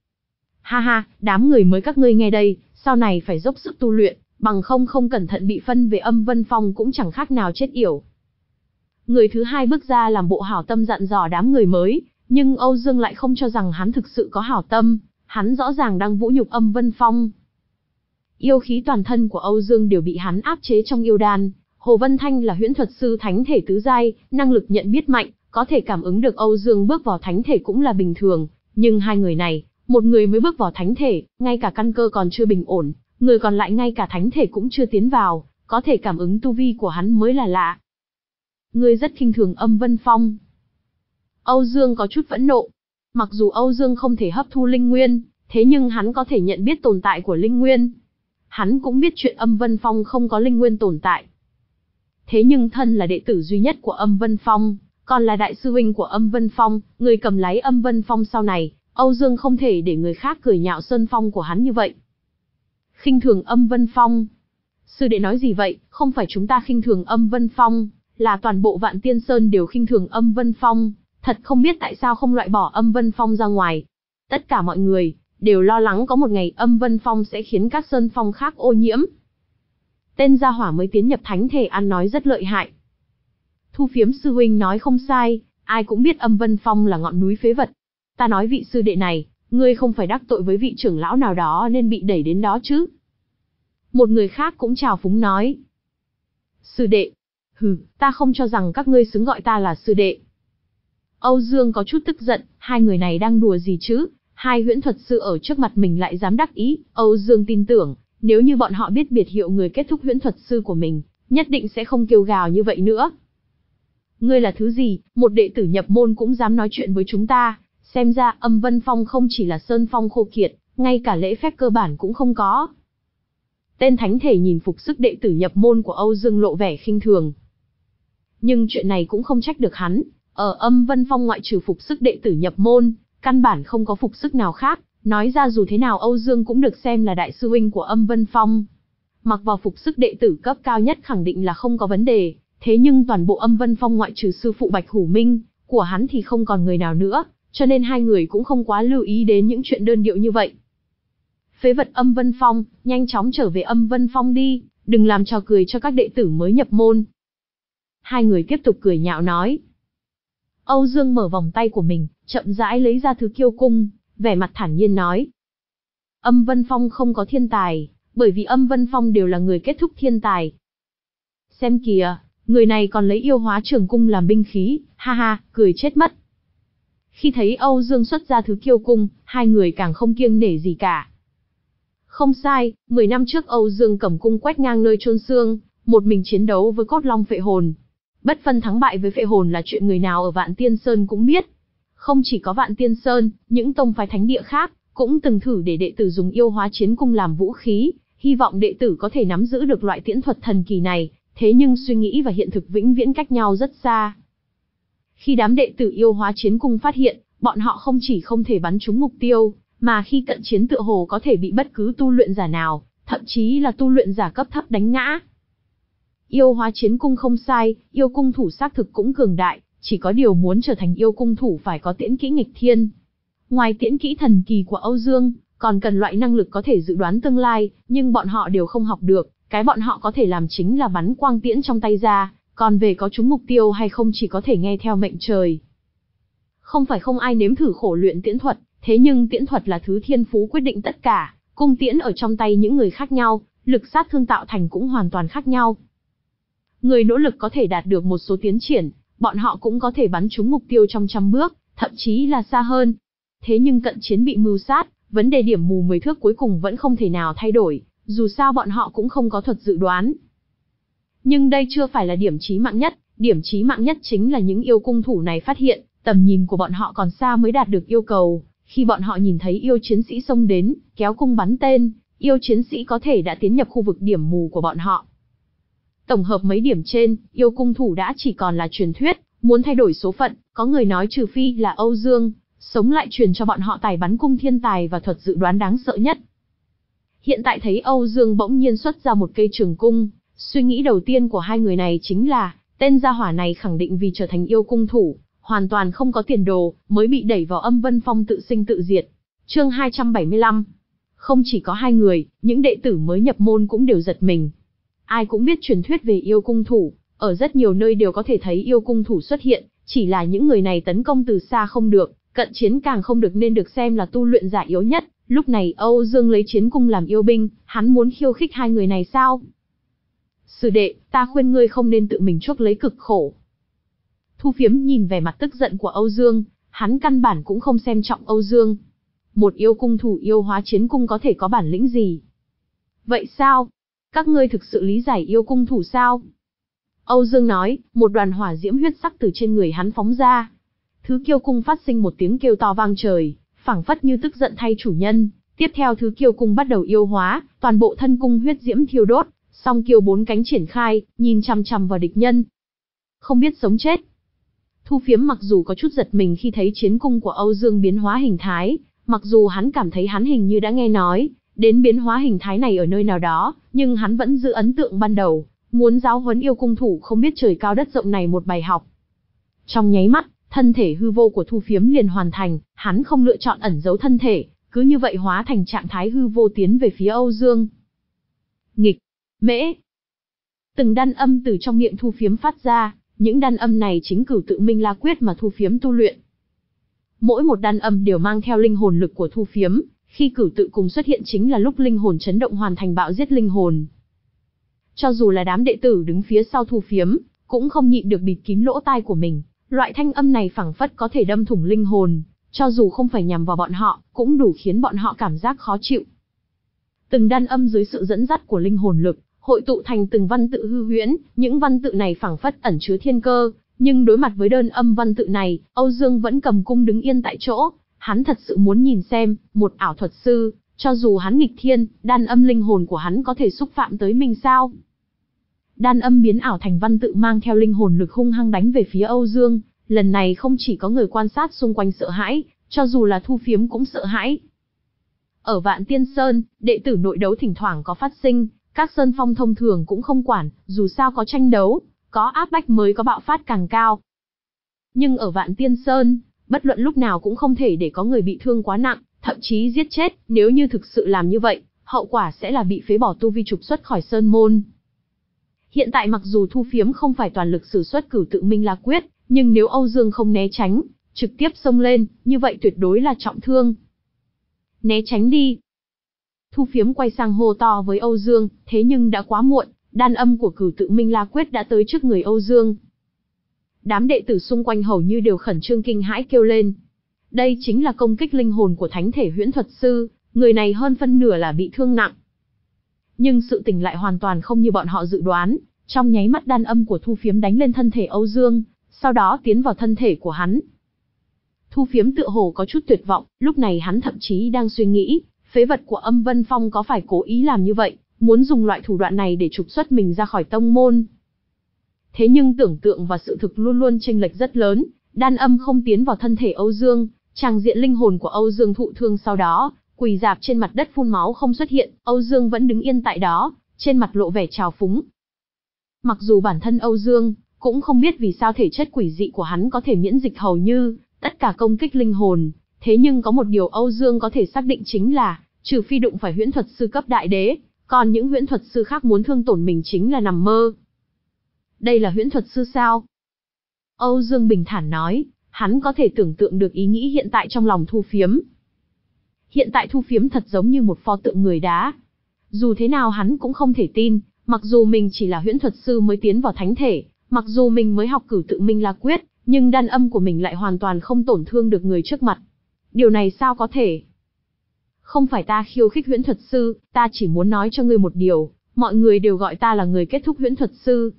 Ha ha, đám người mới các ngươi nghe đây, sau này phải dốc sức tu luyện, bằng không không cẩn thận bị phân về Âm Vân Phong cũng chẳng khác nào chết yểu. Người thứ hai bước ra làm bộ hảo tâm dặn dò đám người mới, nhưng Âu Dương lại không cho rằng hắn thực sự có hảo tâm, hắn rõ ràng đang vũ nhục Âm Vân Phong. Yêu khí toàn thân của Âu Dương đều bị hắn áp chế trong yêu đan. Hồ Vân Thanh là huyễn thuật sư thánh thể tứ giai, năng lực nhận biết mạnh, có thể cảm ứng được Âu Dương bước vào thánh thể cũng là bình thường, nhưng hai người này, một người mới bước vào thánh thể, ngay cả căn cơ còn chưa bình ổn, người còn lại ngay cả thánh thể cũng chưa tiến vào, có thể cảm ứng tu vi của hắn mới là lạ. Ngươi rất khinh thường Âm Vân Phong. Âu Dương có chút phẫn nộ. Mặc dù Âu Dương không thể hấp thu linh nguyên, thế nhưng hắn có thể nhận biết tồn tại của linh nguyên. Hắn cũng biết chuyện Âm Vân Phong không có linh nguyên tồn tại. Thế nhưng thân là đệ tử duy nhất của Âm Vân Phong, còn là đại sư huynh của Âm Vân Phong, người cầm lái Âm Vân Phong sau này, Âu Dương không thể để người khác cười nhạo sơn phong của hắn như vậy. Khinh thường Âm Vân Phong? Sư đệ nói gì vậy? Không phải chúng ta khinh thường Âm Vân Phong, là toàn bộ Vạn Tiên Sơn đều khinh thường Âm Vân Phong, thật không biết tại sao không loại bỏ Âm Vân Phong ra ngoài. Tất cả mọi người đều lo lắng có một ngày Âm Vân Phong sẽ khiến các sơn phong khác ô nhiễm. Tên gia hỏa mới tiến nhập thánh thể ăn nói rất lợi hại. Thu Phiếm sư huynh nói không sai, ai cũng biết Âm Vân Phong là ngọn núi phế vật. Ta nói vị sư đệ này, ngươi không phải đắc tội với vị trưởng lão nào đó nên bị đẩy đến đó chứ? Một người khác cũng trào phúng nói. Sư đệ? Hừ, ta không cho rằng các ngươi xứng gọi ta là sư đệ. Âu Dương có chút tức giận, hai người này đang đùa gì chứ? Hai huyễn thuật sư ở trước mặt mình lại dám đắc ý. Âu Dương tin tưởng, nếu như bọn họ biết biệt hiệu người kết thúc huyễn thuật sư của mình, nhất định sẽ không kêu gào như vậy nữa. Ngươi là thứ gì, một đệ tử nhập môn cũng dám nói chuyện với chúng ta? Xem ra Âm Vân Phong không chỉ là sơn phong khô kiệt, ngay cả lễ phép cơ bản cũng không có. Tên thánh thể nhìn phục sức đệ tử nhập môn của Âu Dương lộ vẻ khinh thường. Nhưng chuyện này cũng không trách được hắn, ở Âm Vân Phong ngoại trừ phục sức đệ tử nhập môn, căn bản không có phục sức nào khác, nói ra dù thế nào Âu Dương cũng được xem là đại sư huynh của Âm Vân Phong. Mặc vào phục sức đệ tử cấp cao nhất khẳng định là không có vấn đề, thế nhưng toàn bộ Âm Vân Phong ngoại trừ sư phụ Bạch Hủ Minh, của hắn thì không còn người nào nữa, cho nên hai người cũng không quá lưu ý đến những chuyện đơn điệu như vậy. Phế vật Âm Vân Phong, nhanh chóng trở về Âm Vân Phong đi, đừng làm trò cười cho các đệ tử mới nhập môn. Hai người tiếp tục cười nhạo nói. Âu Dương mở vòng tay của mình, chậm rãi lấy ra thứ kiêu cung, vẻ mặt thản nhiên nói. Âm Vân Phong không có thiên tài, bởi vì Âm Vân Phong đều là người kết thúc thiên tài. Xem kìa, người này còn lấy yêu hóa trường cung làm binh khí, ha ha, cười chết mất. Khi thấy Âu Dương xuất ra thứ kiêu cung, hai người càng không kiêng nể gì cả. Không sai, mười năm trước Âu Dương cầm cung quét ngang nơi chôn xương, một mình chiến đấu với cốt long phệ hồn. Bất phân thắng bại với phệ hồn là chuyện người nào ở Vạn Tiên Sơn cũng biết. Không chỉ có Vạn Tiên Sơn, những tông phái thánh địa khác cũng từng thử để đệ tử dùng yêu hóa chiến cung làm vũ khí, hy vọng đệ tử có thể nắm giữ được loại tiễn thuật thần kỳ này, thế nhưng suy nghĩ và hiện thực vĩnh viễn cách nhau rất xa. Khi đám đệ tử yêu hóa chiến cung phát hiện, bọn họ không chỉ không thể bắn trúng mục tiêu, mà khi cận chiến tựa hồ có thể bị bất cứ tu luyện giả nào thậm chí là tu luyện giả cấp thấp đánh ngã. Yêu hóa chiến cung không sai, yêu cung thủ xác thực cũng cường đại, chỉ có điều muốn trở thành yêu cung thủ phải có tiễn kỹ nghịch thiên. Ngoài tiễn kỹ thần kỳ của Âu Dương, còn cần loại năng lực có thể dự đoán tương lai, nhưng bọn họ đều không học được, cái bọn họ có thể làm chính là bắn quang tiễn trong tay ra, còn về có trúng mục tiêu hay không chỉ có thể nghe theo mệnh trời. Không phải không ai nếm thử khổ luyện tiễn thuật, thế nhưng tiễn thuật là thứ thiên phú quyết định tất cả, cung tiễn ở trong tay những người khác nhau, lực sát thương tạo thành cũng hoàn toàn khác nhau. Người nỗ lực có thể đạt được một số tiến triển, bọn họ cũng có thể bắn trúng mục tiêu trong trăm bước, thậm chí là xa hơn. Thế nhưng cận chiến bị mưu sát, vấn đề điểm mù mười thước cuối cùng vẫn không thể nào thay đổi, dù sao bọn họ cũng không có thuật dự đoán. Nhưng đây chưa phải là điểm chí mạng nhất, điểm chí mạng nhất chính là những yêu cung thủ này phát hiện, tầm nhìn của bọn họ còn xa mới đạt được yêu cầu. Khi bọn họ nhìn thấy yêu chiến sĩ xông đến, kéo cung bắn tên, yêu chiến sĩ có thể đã tiến nhập khu vực điểm mù của bọn họ. Tổng hợp mấy điểm trên, yêu cung thủ đã chỉ còn là truyền thuyết, muốn thay đổi số phận, có người nói trừ phi là Âu Dương, sống lại truyền cho bọn họ tài bắn cung thiên tài và thuật dự đoán đáng sợ nhất. Hiện tại thấy Âu Dương bỗng nhiên xuất ra một cây trường cung, suy nghĩ đầu tiên của hai người này chính là, tên gia hỏa này khẳng định vì trở thành yêu cung thủ, hoàn toàn không có tiền đồ, mới bị đẩy vào âm vân phong tự sinh tự diệt. Chương hai trăm bảy mươi lăm. Không chỉ có hai người, những đệ tử mới nhập môn cũng đều giật mình. Ai cũng biết truyền thuyết về yêu cung thủ, ở rất nhiều nơi đều có thể thấy yêu cung thủ xuất hiện, chỉ là những người này tấn công từ xa không được, cận chiến càng không được nên được xem là tu luyện giả yếu nhất. Lúc này Âu Dương lấy chiến cung làm yêu binh, hắn muốn khiêu khích hai người này sao? Sư đệ, ta khuyên ngươi không nên tự mình chuốc lấy cực khổ. Thu Phiếm nhìn vẻ mặt tức giận của Âu Dương, hắn căn bản cũng không xem trọng Âu Dương. Một yêu cung thủ yêu hóa chiến cung có thể có bản lĩnh gì? Vậy sao? Các ngươi thực sự lý giải yêu cung thủ sao? Âu Dương nói, một đoàn hỏa diễm huyết sắc từ trên người hắn phóng ra. Thứ kiêu cung phát sinh một tiếng kêu to vang trời, phảng phất như tức giận thay chủ nhân. Tiếp theo thứ kiêu cung bắt đầu yêu hóa, toàn bộ thân cung huyết diễm thiêu đốt, song kiêu bốn cánh triển khai, nhìn chằm chằm vào địch nhân. Không biết sống chết. Thu Phiếm mặc dù có chút giật mình khi thấy chiến cung của Âu Dương biến hóa hình thái, mặc dù hắn cảm thấy hắn hình như đã nghe nói đến biến hóa hình thái này ở nơi nào đó, nhưng hắn vẫn giữ ấn tượng ban đầu, muốn giáo huấn yêu cung thủ không biết trời cao đất rộng này một bài học. Trong nháy mắt, thân thể hư vô của Thu Phiếm liền hoàn thành, hắn không lựa chọn ẩn giấu thân thể, cứ như vậy hóa thành trạng thái hư vô tiến về phía Âu Dương. Nghịch, mễ. Từng đan âm từ trong miệng Thu Phiếm phát ra, những đan âm này chính cửu tự minh la quyết mà Thu Phiếm tu luyện. Mỗi một đan âm đều mang theo linh hồn lực của Thu Phiếm, khi cửu tự cùng xuất hiện chính là lúc linh hồn chấn động hoàn thành bạo giết linh hồn. Cho dù là đám đệ tử đứng phía sau Thu Phiếm, cũng không nhịn được bịt kín lỗ tai của mình, loại thanh âm này phảng phất có thể đâm thủng linh hồn, cho dù không phải nhằm vào bọn họ, cũng đủ khiến bọn họ cảm giác khó chịu. Từng đan âm dưới sự dẫn dắt của linh hồn lực, hội tụ thành từng văn tự hư huyễn, những văn tự này phảng phất ẩn chứa thiên cơ, nhưng đối mặt với đơn âm văn tự này, Âu Dương vẫn cầm cung đứng yên tại chỗ, hắn thật sự muốn nhìn xem, một ảo thuật sư, cho dù hắn nghịch thiên, đan âm linh hồn của hắn có thể xúc phạm tới mình sao? Đan âm biến ảo thành văn tự mang theo linh hồn lực hung hăng đánh về phía Âu Dương, lần này không chỉ có người quan sát xung quanh sợ hãi, cho dù là Thu Phiếm cũng sợ hãi. Ở Vạn Tiên Sơn, đệ tử nội đấu thỉnh thoảng có phát sinh, các sơn phong thông thường cũng không quản, dù sao có tranh đấu, có áp bách mới có bạo phát càng cao. Nhưng ở Vạn Tiên Sơn, bất luận lúc nào cũng không thể để có người bị thương quá nặng, thậm chí giết chết, nếu như thực sự làm như vậy, hậu quả sẽ là bị phế bỏ tu vi trục xuất khỏi sơn môn. Hiện tại mặc dù Thu Phiếm không phải toàn lực sử xuất cửu tự minh la quyết, nhưng nếu Âu Dương không né tránh, trực tiếp xông lên, như vậy tuyệt đối là trọng thương. Né tránh đi. Thu Phiếm quay sang hô to với Âu Dương, thế nhưng đã quá muộn, đan âm của cửu tự minh la quyết đã tới trước người Âu Dương. Đám đệ tử xung quanh hầu như đều khẩn trương kinh hãi kêu lên. Đây chính là công kích linh hồn của thánh thể huyễn thuật sư, người này hơn phân nửa là bị thương nặng. Nhưng sự tình lại hoàn toàn không như bọn họ dự đoán, trong nháy mắt đan âm của Thu Phiếm đánh lên thân thể Âu Dương, sau đó tiến vào thân thể của hắn. Thu Phiếm tựa hồ có chút tuyệt vọng, lúc này hắn thậm chí đang suy nghĩ, phế vật của Âm Vân Phong có phải cố ý làm như vậy, muốn dùng loại thủ đoạn này để trục xuất mình ra khỏi tông môn. Thế nhưng tưởng tượng và sự thực luôn luôn chênh lệch rất lớn, đan âm không tiến vào thân thể Âu Dương, tràng diện linh hồn của Âu Dương thụ thương sau đó, Quỳ rạp trên mặt đất phun máu không xuất hiện, Âu Dương vẫn đứng yên tại đó, trên mặt lộ vẻ trào phúng. Mặc dù bản thân Âu Dương cũng không biết vì sao thể chất quỷ dị của hắn có thể miễn dịch hầu như tất cả công kích linh hồn, thế nhưng có một điều Âu Dương có thể xác định chính là, trừ phi đụng phải huyễn thuật sư cấp đại đế, còn những huyễn thuật sư khác muốn thương tổn mình chính là nằm mơ. Đây là huyễn thuật sư sao? Âu Dương bình thản nói, hắn có thể tưởng tượng được ý nghĩ hiện tại trong lòng Thu Phiếm. Hiện tại Thu Phiếm thật giống như một pho tượng người đá. Dù thế nào hắn cũng không thể tin, mặc dù mình chỉ là huyễn thuật sư mới tiến vào thánh thể, mặc dù mình mới học cửu tự minh la quyết, nhưng đan âm của mình lại hoàn toàn không tổn thương được người trước mặt. Điều này sao có thể? Không phải ta khiêu khích huyễn thuật sư, ta chỉ muốn nói cho ngươi một điều, mọi người đều gọi ta là người kết thúc huyễn thuật sư.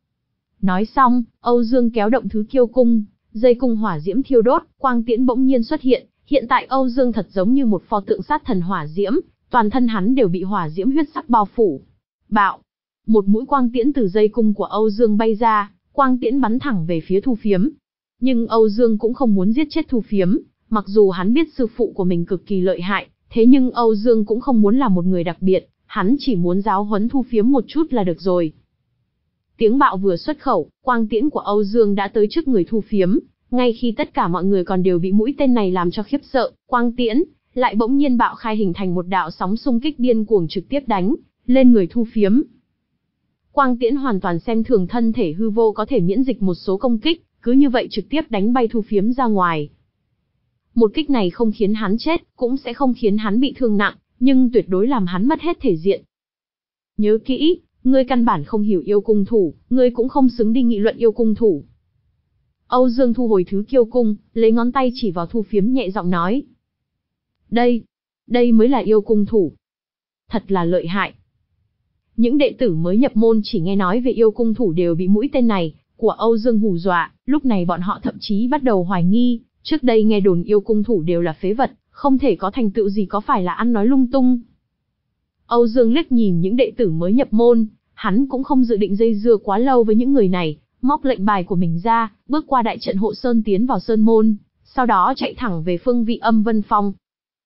Nói xong, Âu Dương kéo động thứ kiêu cung, dây cung hỏa diễm thiêu đốt, quang tiễn bỗng nhiên xuất hiện, hiện tại Âu Dương thật giống như một pho tượng sát thần hỏa diễm, toàn thân hắn đều bị hỏa diễm huyết sắc bao phủ. Bạo! Một mũi quang tiễn từ dây cung của Âu Dương bay ra, quang tiễn bắn thẳng về phía Thu Phiếm. Nhưng Âu Dương cũng không muốn giết chết Thu Phiếm, mặc dù hắn biết sư phụ của mình cực kỳ lợi hại, thế nhưng Âu Dương cũng không muốn là một người đặc biệt, hắn chỉ muốn giáo huấn Thu Phiếm một chút là được rồi. Tiếng bạo vừa xuất khẩu, quang tiễn của Âu Dương đã tới trước người Thu Phiếm, ngay khi tất cả mọi người còn đều bị mũi tên này làm cho khiếp sợ, quang tiễn lại bỗng nhiên bạo khai hình thành một đạo sóng xung kích điên cuồng trực tiếp đánh lên người Thu Phiếm. Quang tiễn hoàn toàn xem thường thân thể hư vô có thể miễn dịch một số công kích, cứ như vậy trực tiếp đánh bay Thu Phiếm ra ngoài. Một kích này không khiến hắn chết, cũng sẽ không khiến hắn bị thương nặng, nhưng tuyệt đối làm hắn mất hết thể diện. Nhớ kỹ, ngươi căn bản không hiểu yêu cung thủ, ngươi cũng không xứng đi nghị luận yêu cung thủ. Âu Dương thu hồi thứ kiêu cung, lấy ngón tay chỉ vào Thu Phiếm nhẹ giọng nói. Đây, đây mới là yêu cung thủ. Thật là lợi hại. Những đệ tử mới nhập môn chỉ nghe nói về yêu cung thủ đều bị mũi tên này của Âu Dương hù dọa, lúc này bọn họ thậm chí bắt đầu hoài nghi, trước đây nghe đồn yêu cung thủ đều là phế vật, không thể có thành tựu gì có phải là ăn nói lung tung. Âu Dương liếc nhìn những đệ tử mới nhập môn, hắn cũng không dự định dây dưa quá lâu với những người này, móc lệnh bài của mình ra, bước qua đại trận hộ sơn tiến vào sơn môn, sau đó chạy thẳng về phương vị Âm Vân Phong.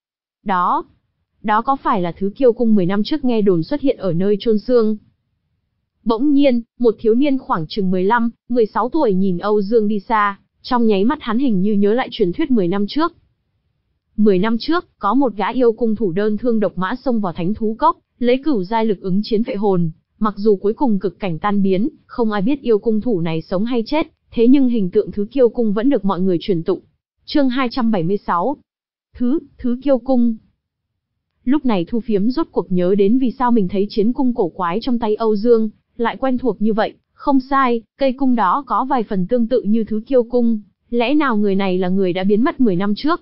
Đó, đó có phải là thứ kiêu cung mười năm trước nghe đồn xuất hiện ở nơi chôn xương? Bỗng nhiên, một thiếu niên khoảng chừng mười lăm, mười sáu tuổi nhìn Âu Dương đi xa, trong nháy mắt hắn hình như nhớ lại truyền thuyết mười năm trước. mười năm trước, có một gã yêu cung thủ đơn thương độc mã xông vào Thánh Thú Cốc, lấy cửu giai lực ứng chiến phệ hồn, mặc dù cuối cùng cực cảnh tan biến, không ai biết yêu cung thủ này sống hay chết, thế nhưng hình tượng thứ kiêu cung vẫn được mọi người truyền tụng. Chương hai trăm bảy mươi sáu. Thứ, thứ kiêu cung. Lúc này Thu Phiếm rốt cuộc nhớ đến vì sao mình thấy chiến cung cổ quái trong tay Âu Dương lại quen thuộc như vậy, không sai, cây cung đó có vài phần tương tự như thứ kiêu cung, lẽ nào người này là người đã biến mất mười năm trước?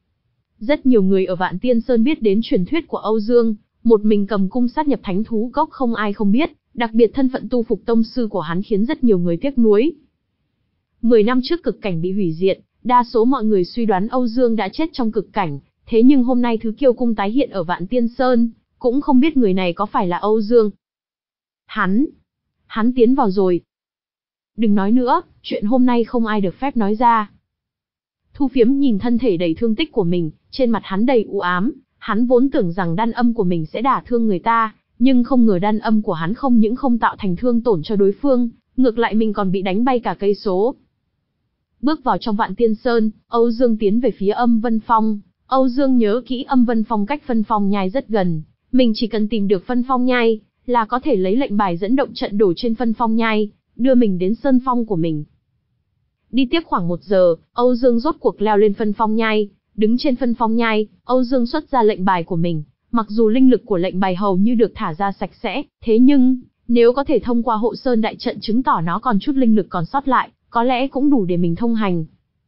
Rất nhiều người ở Vạn Tiên Sơn biết đến truyền thuyết của Âu Dương, một mình cầm cung sát nhập Thánh Thú Cốc không ai không biết, đặc biệt thân phận tu phục tông sư của hắn khiến rất nhiều người tiếc nuối. Mười năm trước cực cảnh bị hủy diệt, đa số mọi người suy đoán Âu Dương đã chết trong cực cảnh, thế nhưng hôm nay thứ kiêu cung tái hiện ở Vạn Tiên Sơn, cũng không biết người này có phải là Âu Dương. Hắn, hắn tiến vào rồi. Đừng nói nữa, chuyện hôm nay không ai được phép nói ra. Thu Phiếm nhìn thân thể đầy thương tích của mình, trên mặt hắn đầy u ám, hắn vốn tưởng rằng đan âm của mình sẽ đả thương người ta, nhưng không ngờ đan âm của hắn không những không tạo thành thương tổn cho đối phương, ngược lại mình còn bị đánh bay cả cây số. Bước vào trong Vạn Tiên Sơn, Âu Dương tiến về phía Âm Vân Phong. Âu Dương nhớ kỹ Âm Vân Phong cách Phân Phong Nhai rất gần, mình chỉ cần tìm được Phân Phong Nhai, là có thể lấy lệnh bài dẫn động trận đổ trên Phân Phong Nhai, đưa mình đến sơn phong của mình. Đi tiếp khoảng một giờ, Âu Dương rốt cuộc leo lên Phân Phong Nhai, đứng trên Phân Phong Nhai, Âu Dương xuất ra lệnh bài của mình. Mặc dù linh lực của lệnh bài hầu như được thả ra sạch sẽ, thế nhưng, nếu có thể thông qua hộ sơn đại trận chứng tỏ nó còn chút linh lực còn sót lại, có lẽ cũng đủ để mình thông hành.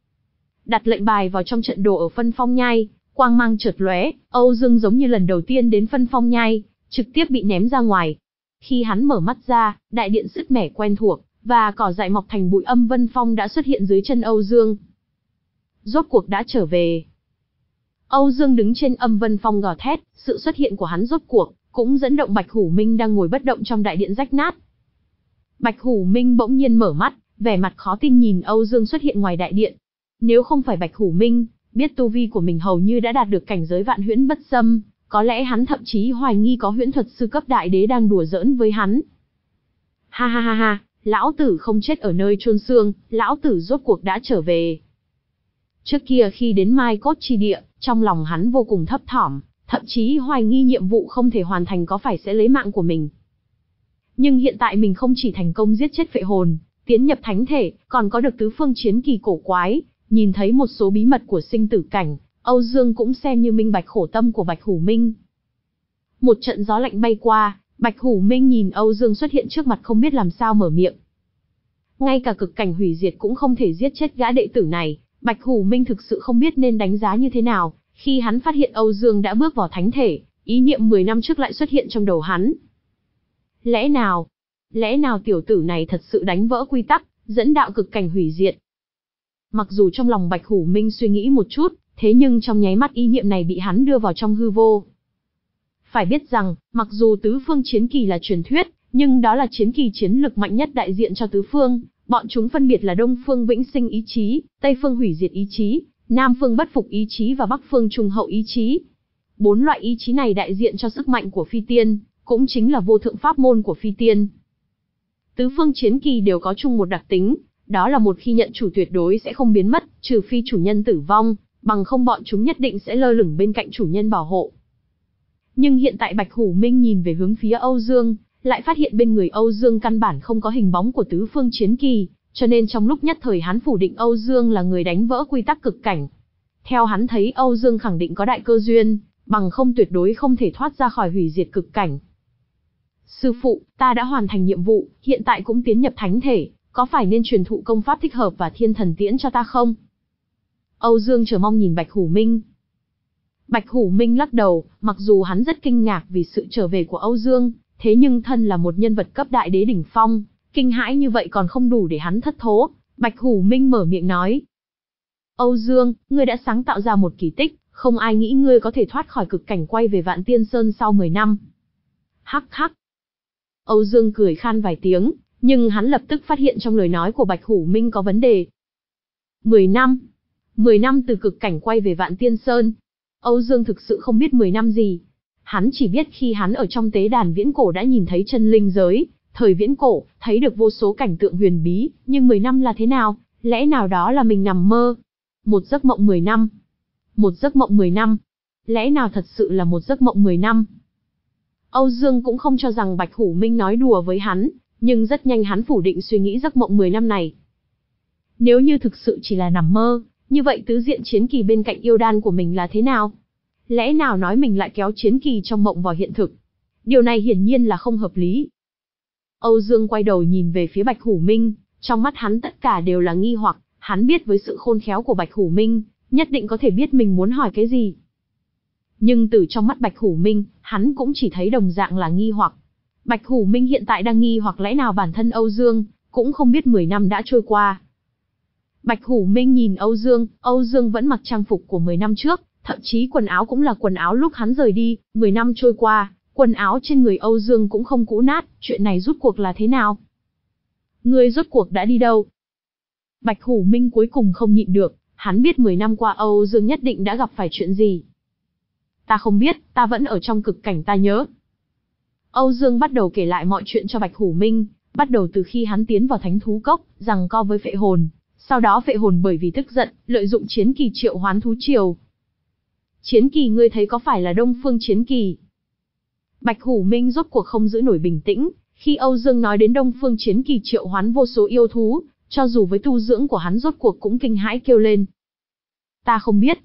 Đặt lệnh bài vào trong trận đồ ở Phân Phong Nhai, quang mang chợt lóe, Âu Dương giống như lần đầu tiên đến Phân Phong Nhai, trực tiếp bị ném ra ngoài. Khi hắn mở mắt ra, đại điện sứt mẻ quen thuộc, và cỏ dại mọc thành bụi Âm Vân Phong đã xuất hiện dưới chân Âu Dương. Rốt cuộc đã trở về. Âu Dương đứng trên Âm Vân Phong gào thét, sự xuất hiện của hắn rốt cuộc cũng dẫn động Bạch Hủ Minh đang ngồi bất động trong đại điện rách nát. Bạch Hủ Minh bỗng nhiên mở mắt, vẻ mặt khó tin nhìn Âu Dương xuất hiện ngoài đại điện. Nếu không phải Bạch Hủ Minh, Biết tu vi của mình hầu như đã đạt được cảnh giới vạn huyễn bất xâm, có lẽ hắn thậm chí hoài nghi có huyễn thuật sư cấp đại đế đang đùa giỡn với hắn. Ha ha ha ha, lão tử không chết ở nơi chôn xương, lão tử rốt cuộc đã trở về. Trước kia khi đến Mai Cốt chi địa, trong lòng hắn vô cùng thấp thỏm, thậm chí hoài nghi nhiệm vụ không thể hoàn thành có phải sẽ lấy mạng của mình. Nhưng hiện tại mình không chỉ thành công giết chết phệ hồn, tiến nhập thánh thể, còn có được tứ phương chiến kỳ cổ quái, nhìn thấy một số bí mật của sinh tử cảnh, Âu Dương cũng xem như minh bạch khổ tâm của Bạch Hủ Minh. Một trận gió lạnh bay qua, Bạch Hủ Minh nhìn Âu Dương xuất hiện trước mặt không biết làm sao mở miệng. Ngay cả cực cảnh hủy diệt cũng không thể giết chết gã đệ tử này, Bạch Hủ Minh thực sự không biết nên đánh giá như thế nào, khi hắn phát hiện Âu Dương đã bước vào thánh thể, ý niệm mười năm trước lại xuất hiện trong đầu hắn. Lẽ nào, lẽ nào tiểu tử này thật sự đánh vỡ quy tắc, dẫn đạo cực cảnh hủy diệt? Mặc dù trong lòng Bạch Hủ Minh suy nghĩ một chút, thế nhưng trong nháy mắt ý niệm này bị hắn đưa vào trong hư vô. Phải biết rằng, mặc dù tứ phương chiến kỳ là truyền thuyết, nhưng đó là chiến kỳ chiến lực mạnh nhất đại diện cho tứ phương, bọn chúng phân biệt là Đông phương vĩnh sinh ý chí, Tây phương hủy diệt ý chí, Nam phương bất phục ý chí và Bắc phương trung hậu ý chí. Bốn loại ý chí này đại diện cho sức mạnh của phi tiên, cũng chính là vô thượng pháp môn của phi tiên. Tứ phương chiến kỳ đều có chung một đặc tính, đó là một khi nhận chủ tuyệt đối sẽ không biến mất, trừ phi chủ nhân tử vong, bằng không bọn chúng nhất định sẽ lơ lửng bên cạnh chủ nhân bảo hộ. Nhưng hiện tại Bạch Hủ Minh nhìn về hướng phía Âu Dương, lại phát hiện bên người Âu Dương căn bản không có hình bóng của tứ phương chiến kỳ, cho nên trong lúc nhất thời hắn phủ định Âu Dương là người đánh vỡ quy tắc cực cảnh. Theo hắn thấy Âu Dương khẳng định có đại cơ duyên, bằng không tuyệt đối không thể thoát ra khỏi hủy diệt cực cảnh. Sư phụ, ta đã hoàn thành nhiệm vụ, hiện tại cũng tiến nhập thánh thể, có phải nên truyền thụ công pháp thích hợp và thiên thần tiễn cho ta không? Âu Dương chờ mong nhìn Bạch Hủ Minh. Bạch Hủ Minh lắc đầu, mặc dù hắn rất kinh ngạc vì sự trở về của Âu Dương, thế nhưng thân là một nhân vật cấp đại đế đỉnh phong, kinh hãi như vậy còn không đủ để hắn thất thố. Bạch Hủ Minh mở miệng nói. Âu Dương, ngươi đã sáng tạo ra một kỳ tích, không ai nghĩ ngươi có thể thoát khỏi cực cảnh quay về Vạn Tiên Sơn sau mười năm. Hắc hắc. Âu Dương cười khan vài tiếng, nhưng hắn lập tức phát hiện trong lời nói của Bạch Hủ Minh có vấn đề. mười năm. mười năm từ cực cảnh quay về Vạn Tiên Sơn. Âu Dương thực sự không biết mười năm gì. Hắn chỉ biết khi hắn ở trong tế đàn viễn cổ đã nhìn thấy chân linh giới, thời viễn cổ, thấy được vô số cảnh tượng huyền bí, nhưng mười năm là thế nào? Lẽ nào đó là mình nằm mơ? Một giấc mộng mười năm. Một giấc mộng mười năm. Lẽ nào thật sự là một giấc mộng mười năm? Âu Dương cũng không cho rằng Bạch Hủ Minh nói đùa với hắn, nhưng rất nhanh hắn phủ định suy nghĩ giấc mộng mười năm này. Nếu như thực sự chỉ là nằm mơ, như vậy tứ diện chiến kỳ bên cạnh yêu đan của mình là thế nào? Lẽ nào nói mình lại kéo chiến kỳ trong mộng vào hiện thực? Điều này hiển nhiên là không hợp lý. Âu Dương quay đầu nhìn về phía Bạch Hủ Minh, trong mắt hắn tất cả đều là nghi hoặc, hắn biết với sự khôn khéo của Bạch Hủ Minh, nhất định có thể biết mình muốn hỏi cái gì. Nhưng từ trong mắt Bạch Hủ Minh, hắn cũng chỉ thấy đồng dạng là nghi hoặc. Bạch Hủ Minh hiện tại đang nghi hoặc lẽ nào bản thân Âu Dương, cũng không biết mười năm đã trôi qua. Bạch Hủ Minh nhìn Âu Dương, Âu Dương vẫn mặc trang phục của mười năm trước, thậm chí quần áo cũng là quần áo lúc hắn rời đi, mười năm trôi qua, quần áo trên người Âu Dương cũng không cũ nát, chuyện này rốt cuộc là thế nào? Ngươi rốt cuộc đã đi đâu? Bạch Hủ Minh cuối cùng không nhịn được, hắn biết mười năm qua Âu Dương nhất định đã gặp phải chuyện gì. Ta không biết, ta vẫn ở trong cực cảnh ta nhớ. Âu Dương bắt đầu kể lại mọi chuyện cho Bạch Hủ Minh, bắt đầu từ khi hắn tiến vào Thánh Thú Cốc, giằng co với phệ hồn. Sau đó phệ hồn bởi vì tức giận, lợi dụng chiến kỳ triệu hoán thú triều. Chiến kỳ ngươi thấy có phải là Đông Phương chiến kỳ? Bạch Hủ Minh rốt cuộc không giữ nổi bình tĩnh, khi Âu Dương nói đến Đông Phương chiến kỳ triệu hoán vô số yêu thú, cho dù với tu dưỡng của hắn rốt cuộc cũng kinh hãi kêu lên. Ta không biết.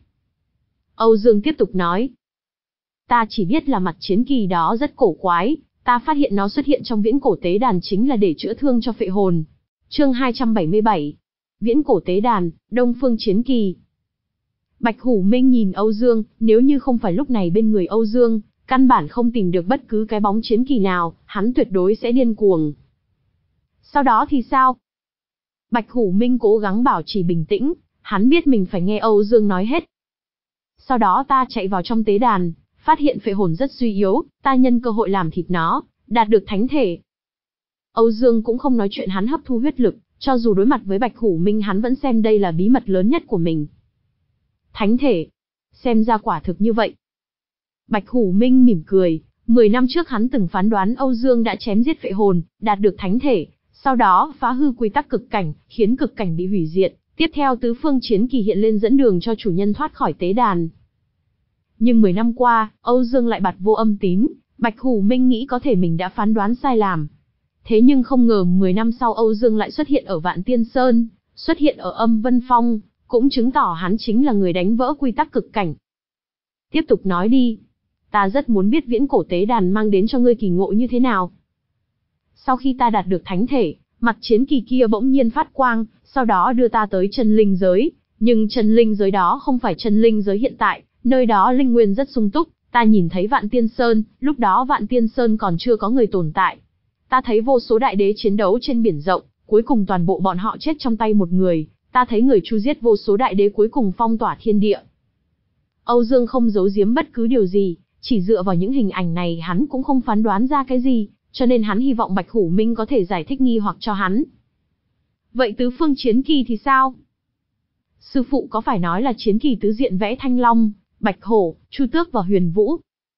Âu Dương tiếp tục nói. Ta chỉ biết là mặt chiến kỳ đó rất cổ quái, ta phát hiện nó xuất hiện trong viễn cổ tế đàn chính là để chữa thương cho phệ hồn. Chương hai trăm bảy mươi bảy. Viễn cổ tế đàn, Đông Phương chiến kỳ. Bạch Hủ Minh nhìn Âu Dương, nếu như không phải lúc này bên người Âu Dương, căn bản không tìm được bất cứ cái bóng chiến kỳ nào, hắn tuyệt đối sẽ điên cuồng. Sau đó thì sao? Bạch Hủ Minh cố gắng bảo trì bình tĩnh, hắn biết mình phải nghe Âu Dương nói hết. Sau đó ta chạy vào trong tế đàn, phát hiện phệ hồn rất suy yếu, ta nhân cơ hội làm thịt nó, đạt được thánh thể. Âu Dương cũng không nói chuyện hắn hấp thu huyết lực, cho dù đối mặt với Bạch Hủ Minh hắn vẫn xem đây là bí mật lớn nhất của mình. Thánh thể. Xem ra quả thực như vậy. Bạch Hủ Minh mỉm cười, mười năm trước hắn từng phán đoán Âu Dương đã chém giết phệ hồn, đạt được thánh thể, sau đó phá hư quy tắc cực cảnh, khiến cực cảnh bị hủy diệt, tiếp theo tứ phương chiến kỳ hiện lên dẫn đường cho chủ nhân thoát khỏi tế đàn. Nhưng mười năm qua, Âu Dương lại bặt vô âm tín, Bạch Hủ Minh nghĩ có thể mình đã phán đoán sai lầm. Thế nhưng không ngờ mười năm sau Âu Dương lại xuất hiện ở Vạn Tiên Sơn, xuất hiện ở Âm Vân Phong, cũng chứng tỏ hắn chính là người đánh vỡ quy tắc cực cảnh. Tiếp tục nói đi. Ta rất muốn biết viễn cổ tế đàn mang đến cho ngươi kỳ ngộ như thế nào. Sau khi ta đạt được thánh thể, mặt chiến kỳ kia bỗng nhiên phát quang, sau đó đưa ta tới chân linh giới. Nhưng chân linh giới đó không phải chân linh giới hiện tại, nơi đó linh nguyên rất sung túc. Ta nhìn thấy Vạn Tiên Sơn, lúc đó Vạn Tiên Sơn còn chưa có người tồn tại. Ta thấy vô số đại đế chiến đấu trên biển rộng, cuối cùng toàn bộ bọn họ chết trong tay một người. Ta thấy người chu giết vô số đại đế cuối cùng phong tỏa thiên địa. Âu Dương không giấu giếm bất cứ điều gì, chỉ dựa vào những hình ảnh này hắn cũng không phán đoán ra cái gì, cho nên hắn hy vọng Bạch Hủ Minh có thể giải thích nghi hoặc cho hắn. Vậy tứ phương chiến kỳ thì sao? Sư phụ có phải nói là chiến kỳ tứ diện vẽ Thanh Long, Bạch Hổ, Chu Tước và Huyền Vũ?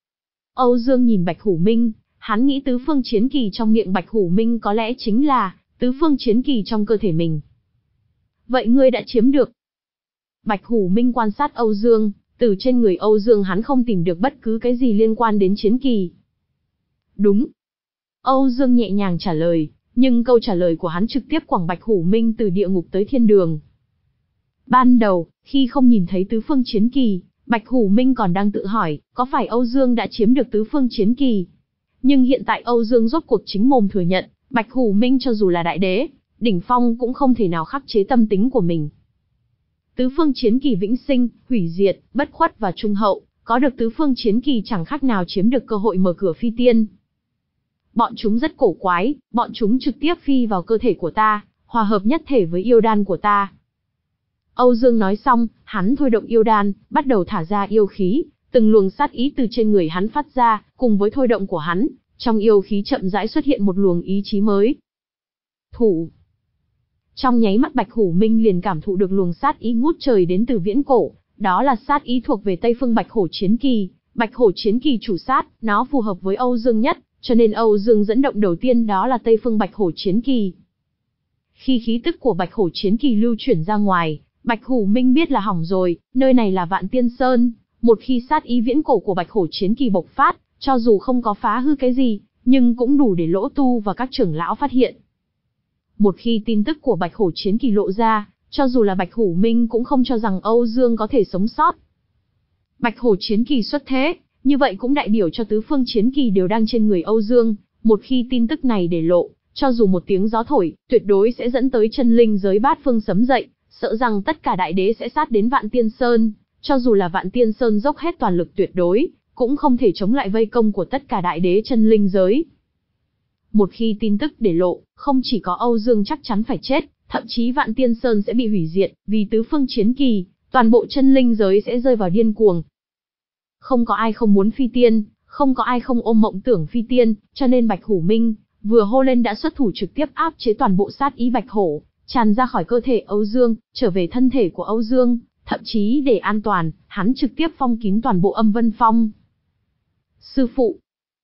Âu Dương nhìn Bạch Hủ Minh, hắn nghĩ tứ phương chiến kỳ trong miệng Bạch Hủ Minh có lẽ chính là tứ phương chiến kỳ trong cơ thể mình. Vậy ngươi đã chiếm được? Bạch Hủ Minh quan sát Âu Dương, từ trên người Âu Dương hắn không tìm được bất cứ cái gì liên quan đến chiến kỳ. Đúng. Âu Dương nhẹ nhàng trả lời, nhưng câu trả lời của hắn trực tiếp quẳng Bạch Hủ Minh từ địa ngục tới thiên đường. Ban đầu, khi không nhìn thấy tứ phương chiến kỳ, Bạch Hủ Minh còn đang tự hỏi, có phải Âu Dương đã chiếm được tứ phương chiến kỳ? Nhưng hiện tại Âu Dương rốt cuộc chính mồm thừa nhận, Bạch Hủ Minh cho dù là đại đế, đỉnh phong cũng không thể nào khắc chế tâm tính của mình. Tứ phương chiến kỳ vĩnh sinh, hủy diệt, bất khuất và trung hậu, có được tứ phương chiến kỳ chẳng khác nào chiếm được cơ hội mở cửa phi tiên. Bọn chúng rất cổ quái, bọn chúng trực tiếp phi vào cơ thể của ta, hòa hợp nhất thể với yêu đan của ta. Âu Dương nói xong, hắn thôi động yêu đan, bắt đầu thả ra yêu khí, từng luồng sát ý từ trên người hắn phát ra, cùng với thôi động của hắn, trong yêu khí chậm rãi xuất hiện một luồng ý chí mới. Thủ. Trong nháy mắt Bạch Hủ Minh liền cảm thụ được luồng sát ý ngút trời đến từ viễn cổ, đó là sát ý thuộc về Tây Phương Bạch Hổ Chiến Kỳ, Bạch Hổ Chiến Kỳ chủ sát, nó phù hợp với Âu Dương nhất, cho nên Âu Dương dẫn động đầu tiên đó là Tây Phương Bạch Hổ Chiến Kỳ. Khi khí tức của Bạch Hổ Chiến Kỳ lưu chuyển ra ngoài, Bạch Hủ Minh biết là hỏng rồi, nơi này là Vạn Tiên Sơn, một khi sát ý viễn cổ của Bạch Hổ Chiến Kỳ bộc phát, cho dù không có phá hư cái gì, nhưng cũng đủ để Lỗ Tu và các trưởng lão phát hiện. Một khi tin tức của Bạch Hổ Chiến Kỳ lộ ra, cho dù là Bạch Hủ Minh cũng không cho rằng Âu Dương có thể sống sót. Bạch Hổ Chiến Kỳ xuất thế, như vậy cũng đại biểu cho tứ phương chiến kỳ đều đang trên người Âu Dương, một khi tin tức này để lộ, cho dù một tiếng gió thổi, tuyệt đối sẽ dẫn tới chân linh giới bát phương sấm dậy, sợ rằng tất cả đại đế sẽ sát đến Vạn Tiên Sơn, cho dù là Vạn Tiên Sơn dốc hết toàn lực tuyệt đối, cũng không thể chống lại vây công của tất cả đại đế chân linh giới. Một khi tin tức để lộ, không chỉ có Âu Dương chắc chắn phải chết, thậm chí Vạn Tiên Sơn sẽ bị hủy diệt, vì tứ phương chiến kỳ, toàn bộ chân linh giới sẽ rơi vào điên cuồng. Không có ai không muốn phi tiên, không có ai không ôm mộng tưởng phi tiên, cho nên Bạch Hủ Minh vừa hô lên đã xuất thủ trực tiếp áp chế toàn bộ sát ý Bạch Hổ, tràn ra khỏi cơ thể Âu Dương, trở về thân thể của Âu Dương, thậm chí để an toàn, hắn trực tiếp phong kín toàn bộ Âm Vân Phong. Sư phụ.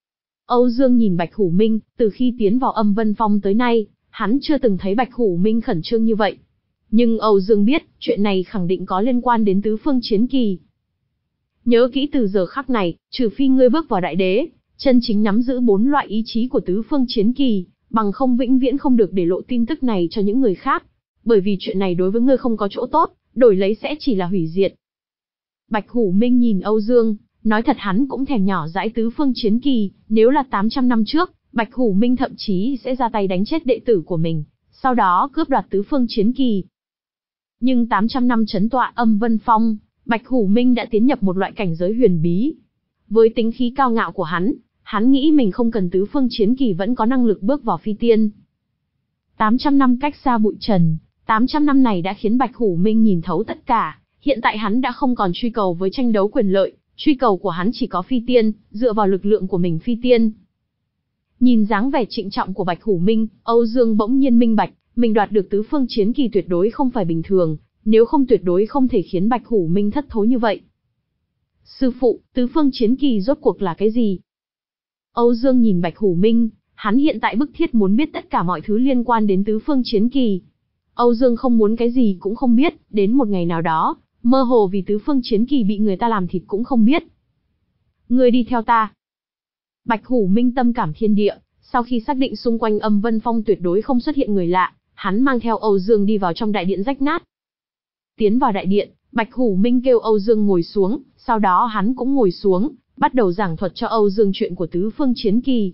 Âu Dương nhìn Bạch Hủ Minh, từ khi tiến vào Âm Vân Phong tới nay, hắn chưa từng thấy Bạch Hủ Minh khẩn trương như vậy. Nhưng Âu Dương biết, chuyện này khẳng định có liên quan đến tứ phương chiến kỳ. Nhớ kỹ từ giờ khắc này, trừ phi ngươi bước vào đại đế, chân chính nắm giữ bốn loại ý chí của tứ phương chiến kỳ, bằng không vĩnh viễn không được để lộ tin tức này cho những người khác. Bởi vì chuyện này đối với ngươi không có chỗ tốt, đổi lấy sẽ chỉ là hủy diệt. Bạch Hủ Minh nhìn Âu Dương, nói thật hắn cũng thèm nhỏ dãi tứ phương chiến kỳ, nếu là tám trăm năm trước, Bạch Hủ Minh thậm chí sẽ ra tay đánh chết đệ tử của mình, sau đó cướp đoạt tứ phương chiến kỳ. Nhưng tám trăm năm trấn tọa Âm Vân Phong, Bạch Hủ Minh đã tiến nhập một loại cảnh giới huyền bí. Với tính khí cao ngạo của hắn, hắn nghĩ mình không cần tứ phương chiến kỳ vẫn có năng lực bước vào phi tiên. tám trăm năm cách xa bụi trần, tám trăm năm này đã khiến Bạch Hủ Minh nhìn thấu tất cả, hiện tại hắn đã không còn truy cầu với tranh đấu quyền lợi, truy cầu của hắn chỉ có phi tiên, dựa vào lực lượng của mình phi tiên. Nhìn dáng vẻ trịnh trọng của Bạch Hủ Minh, Âu Dương bỗng nhiên minh bạch, mình đoạt được tứ phương chiến kỳ tuyệt đối không phải bình thường, nếu không tuyệt đối không thể khiến Bạch Hủ Minh thất thố như vậy. Sư phụ, tứ phương chiến kỳ rốt cuộc là cái gì? Âu Dương nhìn Bạch Hủ Minh, hắn hiện tại bức thiết muốn biết tất cả mọi thứ liên quan đến tứ phương chiến kỳ. Âu Dương không muốn cái gì cũng không biết, đến một ngày nào đó, mơ hồ vì tứ phương chiến kỳ bị người ta làm thịt cũng không biết. Ngươi đi theo ta. Bạch Hủ Minh tâm cảm thiên địa, sau khi xác định xung quanh Âm Vân Phong tuyệt đối không xuất hiện người lạ, hắn mang theo Âu Dương đi vào trong đại điện rách nát. Tiến vào đại điện, Bạch Hủ Minh kêu Âu Dương ngồi xuống, sau đó hắn cũng ngồi xuống, bắt đầu giảng thuật cho Âu Dương chuyện của tứ phương chiến kỳ.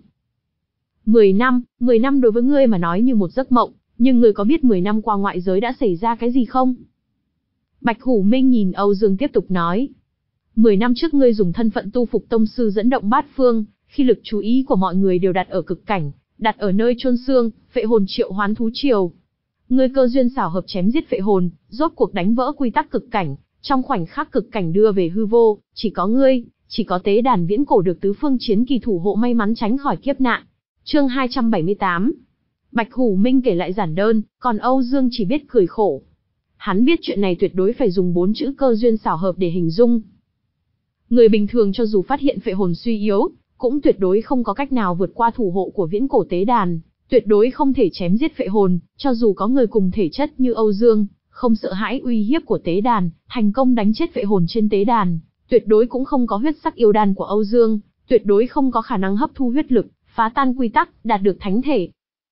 Mười năm, mười năm đối với ngươi mà nói như một giấc mộng, nhưng ngươi có biết mười năm qua ngoại giới đã xảy ra cái gì không? Bạch Hủ Minh nhìn Âu Dương tiếp tục nói. Mười năm trước ngươi dùng thân phận tu phục tông sư dẫn động bát phương, khi lực chú ý của mọi người đều đặt ở cực cảnh, đặt ở nơi chôn xương, phệ hồn triệu hoán thú triều. Ngươi cơ duyên xảo hợp chém giết phệ hồn, rốt cuộc đánh vỡ quy tắc cực cảnh, trong khoảnh khắc cực cảnh đưa về hư vô, chỉ có ngươi, chỉ có tế đàn viễn cổ được tứ phương chiến kỳ thủ hộ may mắn tránh khỏi kiếp nạn. Chương hai trăm bảy mươi tám. Bạch Hủ Minh kể lại giản đơn, còn Âu Dương chỉ biết cười khổ. Hắn biết chuyện này tuyệt đối phải dùng bốn chữ cơ duyên xảo hợp để hình dung. Người bình thường cho dù phát hiện phệ hồn suy yếu, cũng tuyệt đối không có cách nào vượt qua thủ hộ của viễn cổ tế đàn, tuyệt đối không thể chém giết phệ hồn, cho dù có người cùng thể chất như Âu Dương, không sợ hãi uy hiếp của tế đàn, thành công đánh chết phệ hồn trên tế đàn, tuyệt đối cũng không có huyết sắc yêu đan của Âu Dương, tuyệt đối không có khả năng hấp thu huyết lực, phá tan quy tắc, đạt được thánh thể.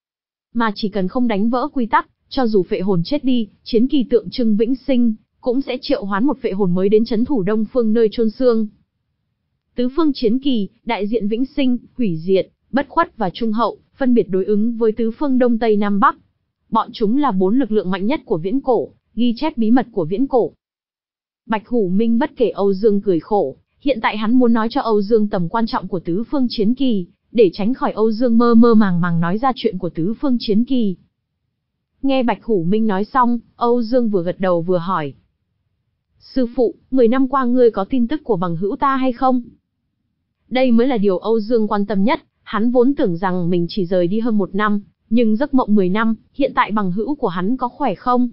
Mà chỉ cần không đánh vỡ quy tắc, cho dù phệ hồn chết đi, chiến kỳ tượng trưng vĩnh sinh, cũng sẽ triệu hoán một phệ hồn mới đến trấn thủ Đông Phương nơi chôn xương. Tứ phương chiến kỳ, đại diện vĩnh sinh, hủy diệt, bất khuất và trung hậu, phân biệt đối ứng với tứ phương Đông Tây Nam Bắc. Bọn chúng là bốn lực lượng mạnh nhất của viễn cổ, ghi chép bí mật của viễn cổ. Bạch Hủ Minh bất kể Âu Dương cười khổ, hiện tại hắn muốn nói cho Âu Dương tầm quan trọng của tứ phương chiến kỳ, để tránh khỏi Âu Dương mơ mơ màng màng nói ra chuyện của tứ phương chiến kỳ. Nghe Bạch Hủ Minh nói xong, Âu Dương vừa gật đầu vừa hỏi. Sư phụ, mười năm qua ngươi có tin tức của bằng hữu ta hay không? Đây mới là điều Âu Dương quan tâm nhất, hắn vốn tưởng rằng mình chỉ rời đi hơn một năm, nhưng giấc mộng mười năm, hiện tại bằng hữu của hắn có khỏe không?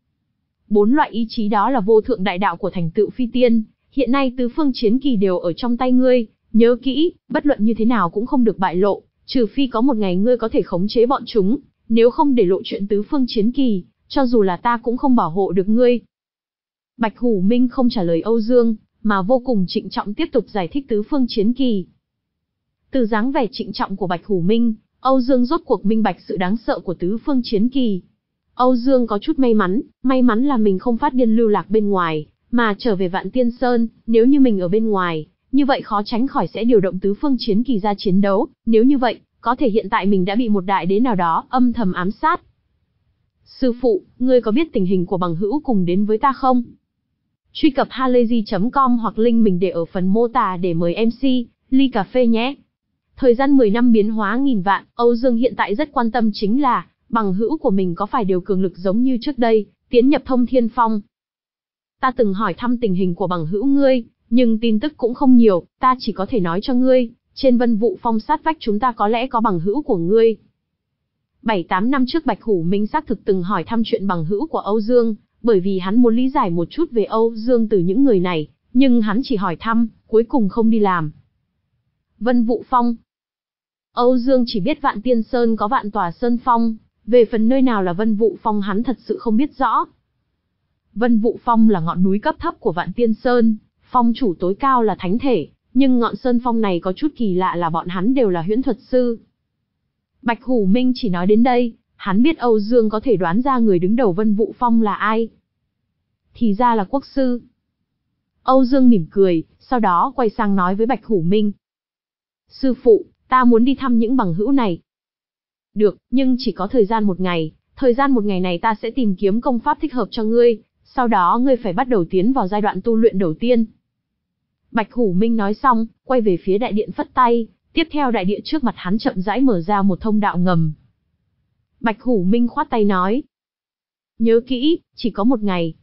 Bốn loại ý chí đó là vô thượng đại đạo của thành tựu phi tiên, hiện nay tứ phương chiến kỳ đều ở trong tay ngươi, nhớ kỹ, bất luận như thế nào cũng không được bại lộ, trừ phi có một ngày ngươi có thể khống chế bọn chúng, nếu không để lộ chuyện tứ phương chiến kỳ, cho dù là ta cũng không bảo hộ được ngươi. Bạch Hủ Minh không trả lời Âu Dương, mà vô cùng trịnh trọng tiếp tục giải thích tứ phương chiến kỳ. Từ dáng vẻ trịnh trọng của Bạch Hủ Minh, Âu Dương rốt cuộc minh bạch sự đáng sợ của tứ phương chiến kỳ. Âu Dương có chút may mắn, may mắn là mình không phát điên lưu lạc bên ngoài, mà trở về Vạn Tiên Sơn, nếu như mình ở bên ngoài, như vậy khó tránh khỏi sẽ điều động tứ phương chiến kỳ ra chiến đấu, nếu như vậy, có thể hiện tại mình đã bị một đại đế nào đó âm thầm ám sát. Sư phụ, ngươi có biết tình hình của bằng hữu cùng đến với ta không? Truy cập halayzi chấm com hoặc link mình để ở phần mô tả để mời em xê, ly cà phê nhé. Thời gian mười năm biến hóa nghìn vạn, Âu Dương hiện tại rất quan tâm chính là, bằng hữu của mình có phải đều cường lực giống như trước đây, tiến nhập Thông Thiên Phong. Ta từng hỏi thăm tình hình của bằng hữu ngươi, nhưng tin tức cũng không nhiều, ta chỉ có thể nói cho ngươi, trên Vân Vũ Phong sát vách chúng ta có lẽ có bằng hữu của ngươi. Bảy tám năm trước Bạch Hủ Minh xác thực từng hỏi thăm chuyện bằng hữu của Âu Dương, bởi vì hắn muốn lý giải một chút về Âu Dương từ những người này, nhưng hắn chỉ hỏi thăm, cuối cùng không đi làm. Vân Vũ Phong. Âu Dương chỉ biết Vạn Tiên Sơn có vạn tòa sơn phong, về phần nơi nào là Vân Vũ Phong hắn thật sự không biết rõ. Vân Vũ Phong là ngọn núi cấp thấp của Vạn Tiên Sơn, phong chủ tối cao là thánh thể, nhưng ngọn sơn phong này có chút kỳ lạ là bọn hắn đều là huyễn thuật sư. Bạch Hủ Minh chỉ nói đến đây, hắn biết Âu Dương có thể đoán ra người đứng đầu Vân Vũ Phong là ai. Thì ra là quốc sư. Âu Dương mỉm cười, sau đó quay sang nói với Bạch Hủ Minh. Sư phụ, ta muốn đi thăm những bằng hữu này. Được, nhưng chỉ có thời gian một ngày, thời gian một ngày này ta sẽ tìm kiếm công pháp thích hợp cho ngươi, sau đó ngươi phải bắt đầu tiến vào giai đoạn tu luyện đầu tiên. Bạch Hủ Minh nói xong, quay về phía đại điện phất tay, tiếp theo đại địa trước mặt hắn chậm rãi mở ra một thông đạo ngầm. Bạch Hủ Minh khoát tay nói. Nhớ kỹ, chỉ có một ngày.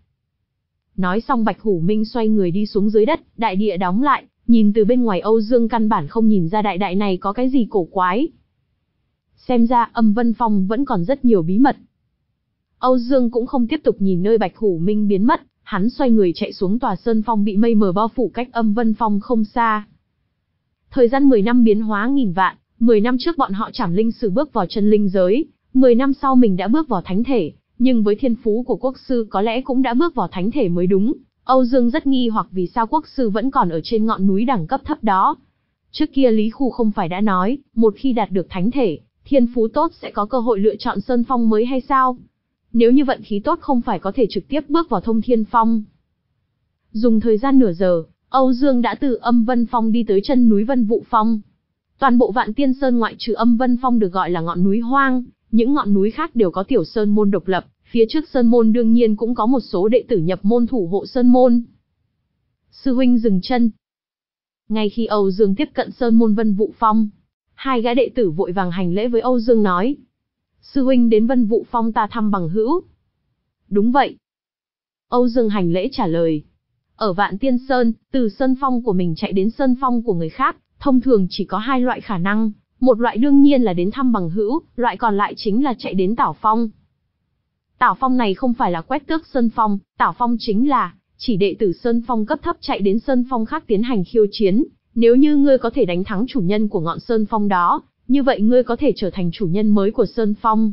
Nói xong Bạch Hủ Minh xoay người đi xuống dưới đất, đại địa đóng lại, nhìn từ bên ngoài Âu Dương căn bản không nhìn ra đại đại này có cái gì cổ quái. Xem ra Âm Vân Phong vẫn còn rất nhiều bí mật. Âu Dương cũng không tiếp tục nhìn nơi Bạch Hủ Minh biến mất, hắn xoay người chạy xuống tòa sơn phong bị mây mờ bao phủ cách Âm Vân Phong không xa. Thời gian mười năm biến hóa nghìn vạn, mười năm trước bọn họ Trảm Linh Sử bước vào chân linh giới, mười năm sau mình đã bước vào thánh thể, nhưng với thiên phú của quốc sư có lẽ cũng đã bước vào thánh thể mới đúng. Âu Dương rất nghi hoặc vì sao quốc sư vẫn còn ở trên ngọn núi đẳng cấp thấp đó. Trước kia Lý Khu không phải đã nói, một khi đạt được thánh thể, thiên phú tốt sẽ có cơ hội lựa chọn sơn phong mới hay sao? Nếu như vận khí tốt không phải có thể trực tiếp bước vào Thông Thiên Phong. Dùng thời gian nửa giờ, Âu Dương đã từ Âm Vân Phong đi tới chân núi Vân Vũ Phong. Toàn bộ Vạn Tiên Sơn ngoại trừ Âm Vân Phong được gọi là ngọn núi hoang, những ngọn núi khác đều có tiểu sơn môn độc lập, phía trước sơn môn đương nhiên cũng có một số đệ tử nhập môn thủ hộ sơn môn. Sư huynh dừng chân. Ngay khi Âu Dương tiếp cận sơn môn Vân Vũ Phong, hai gã đệ tử vội vàng hành lễ với Âu Dương nói: Sư huynh đến Vân Vũ Phong ta thăm bằng hữu. Đúng vậy. Âu Dương hành lễ trả lời. Ở Vạn Tiên Sơn, từ sơn phong của mình chạy đến sơn phong của người khác, thông thường chỉ có hai loại khả năng, một loại đương nhiên là đến thăm bằng hữu, loại còn lại chính là chạy đến Tảo Phong. Tảo Phong này không phải là quét tước sơn phong, Tảo Phong chính là chỉ đệ tử sơn phong cấp thấp chạy đến sơn phong khác tiến hành khiêu chiến, nếu như ngươi có thể đánh thắng chủ nhân của ngọn sơn phong đó, như vậy ngươi có thể trở thành chủ nhân mới của sơn phong.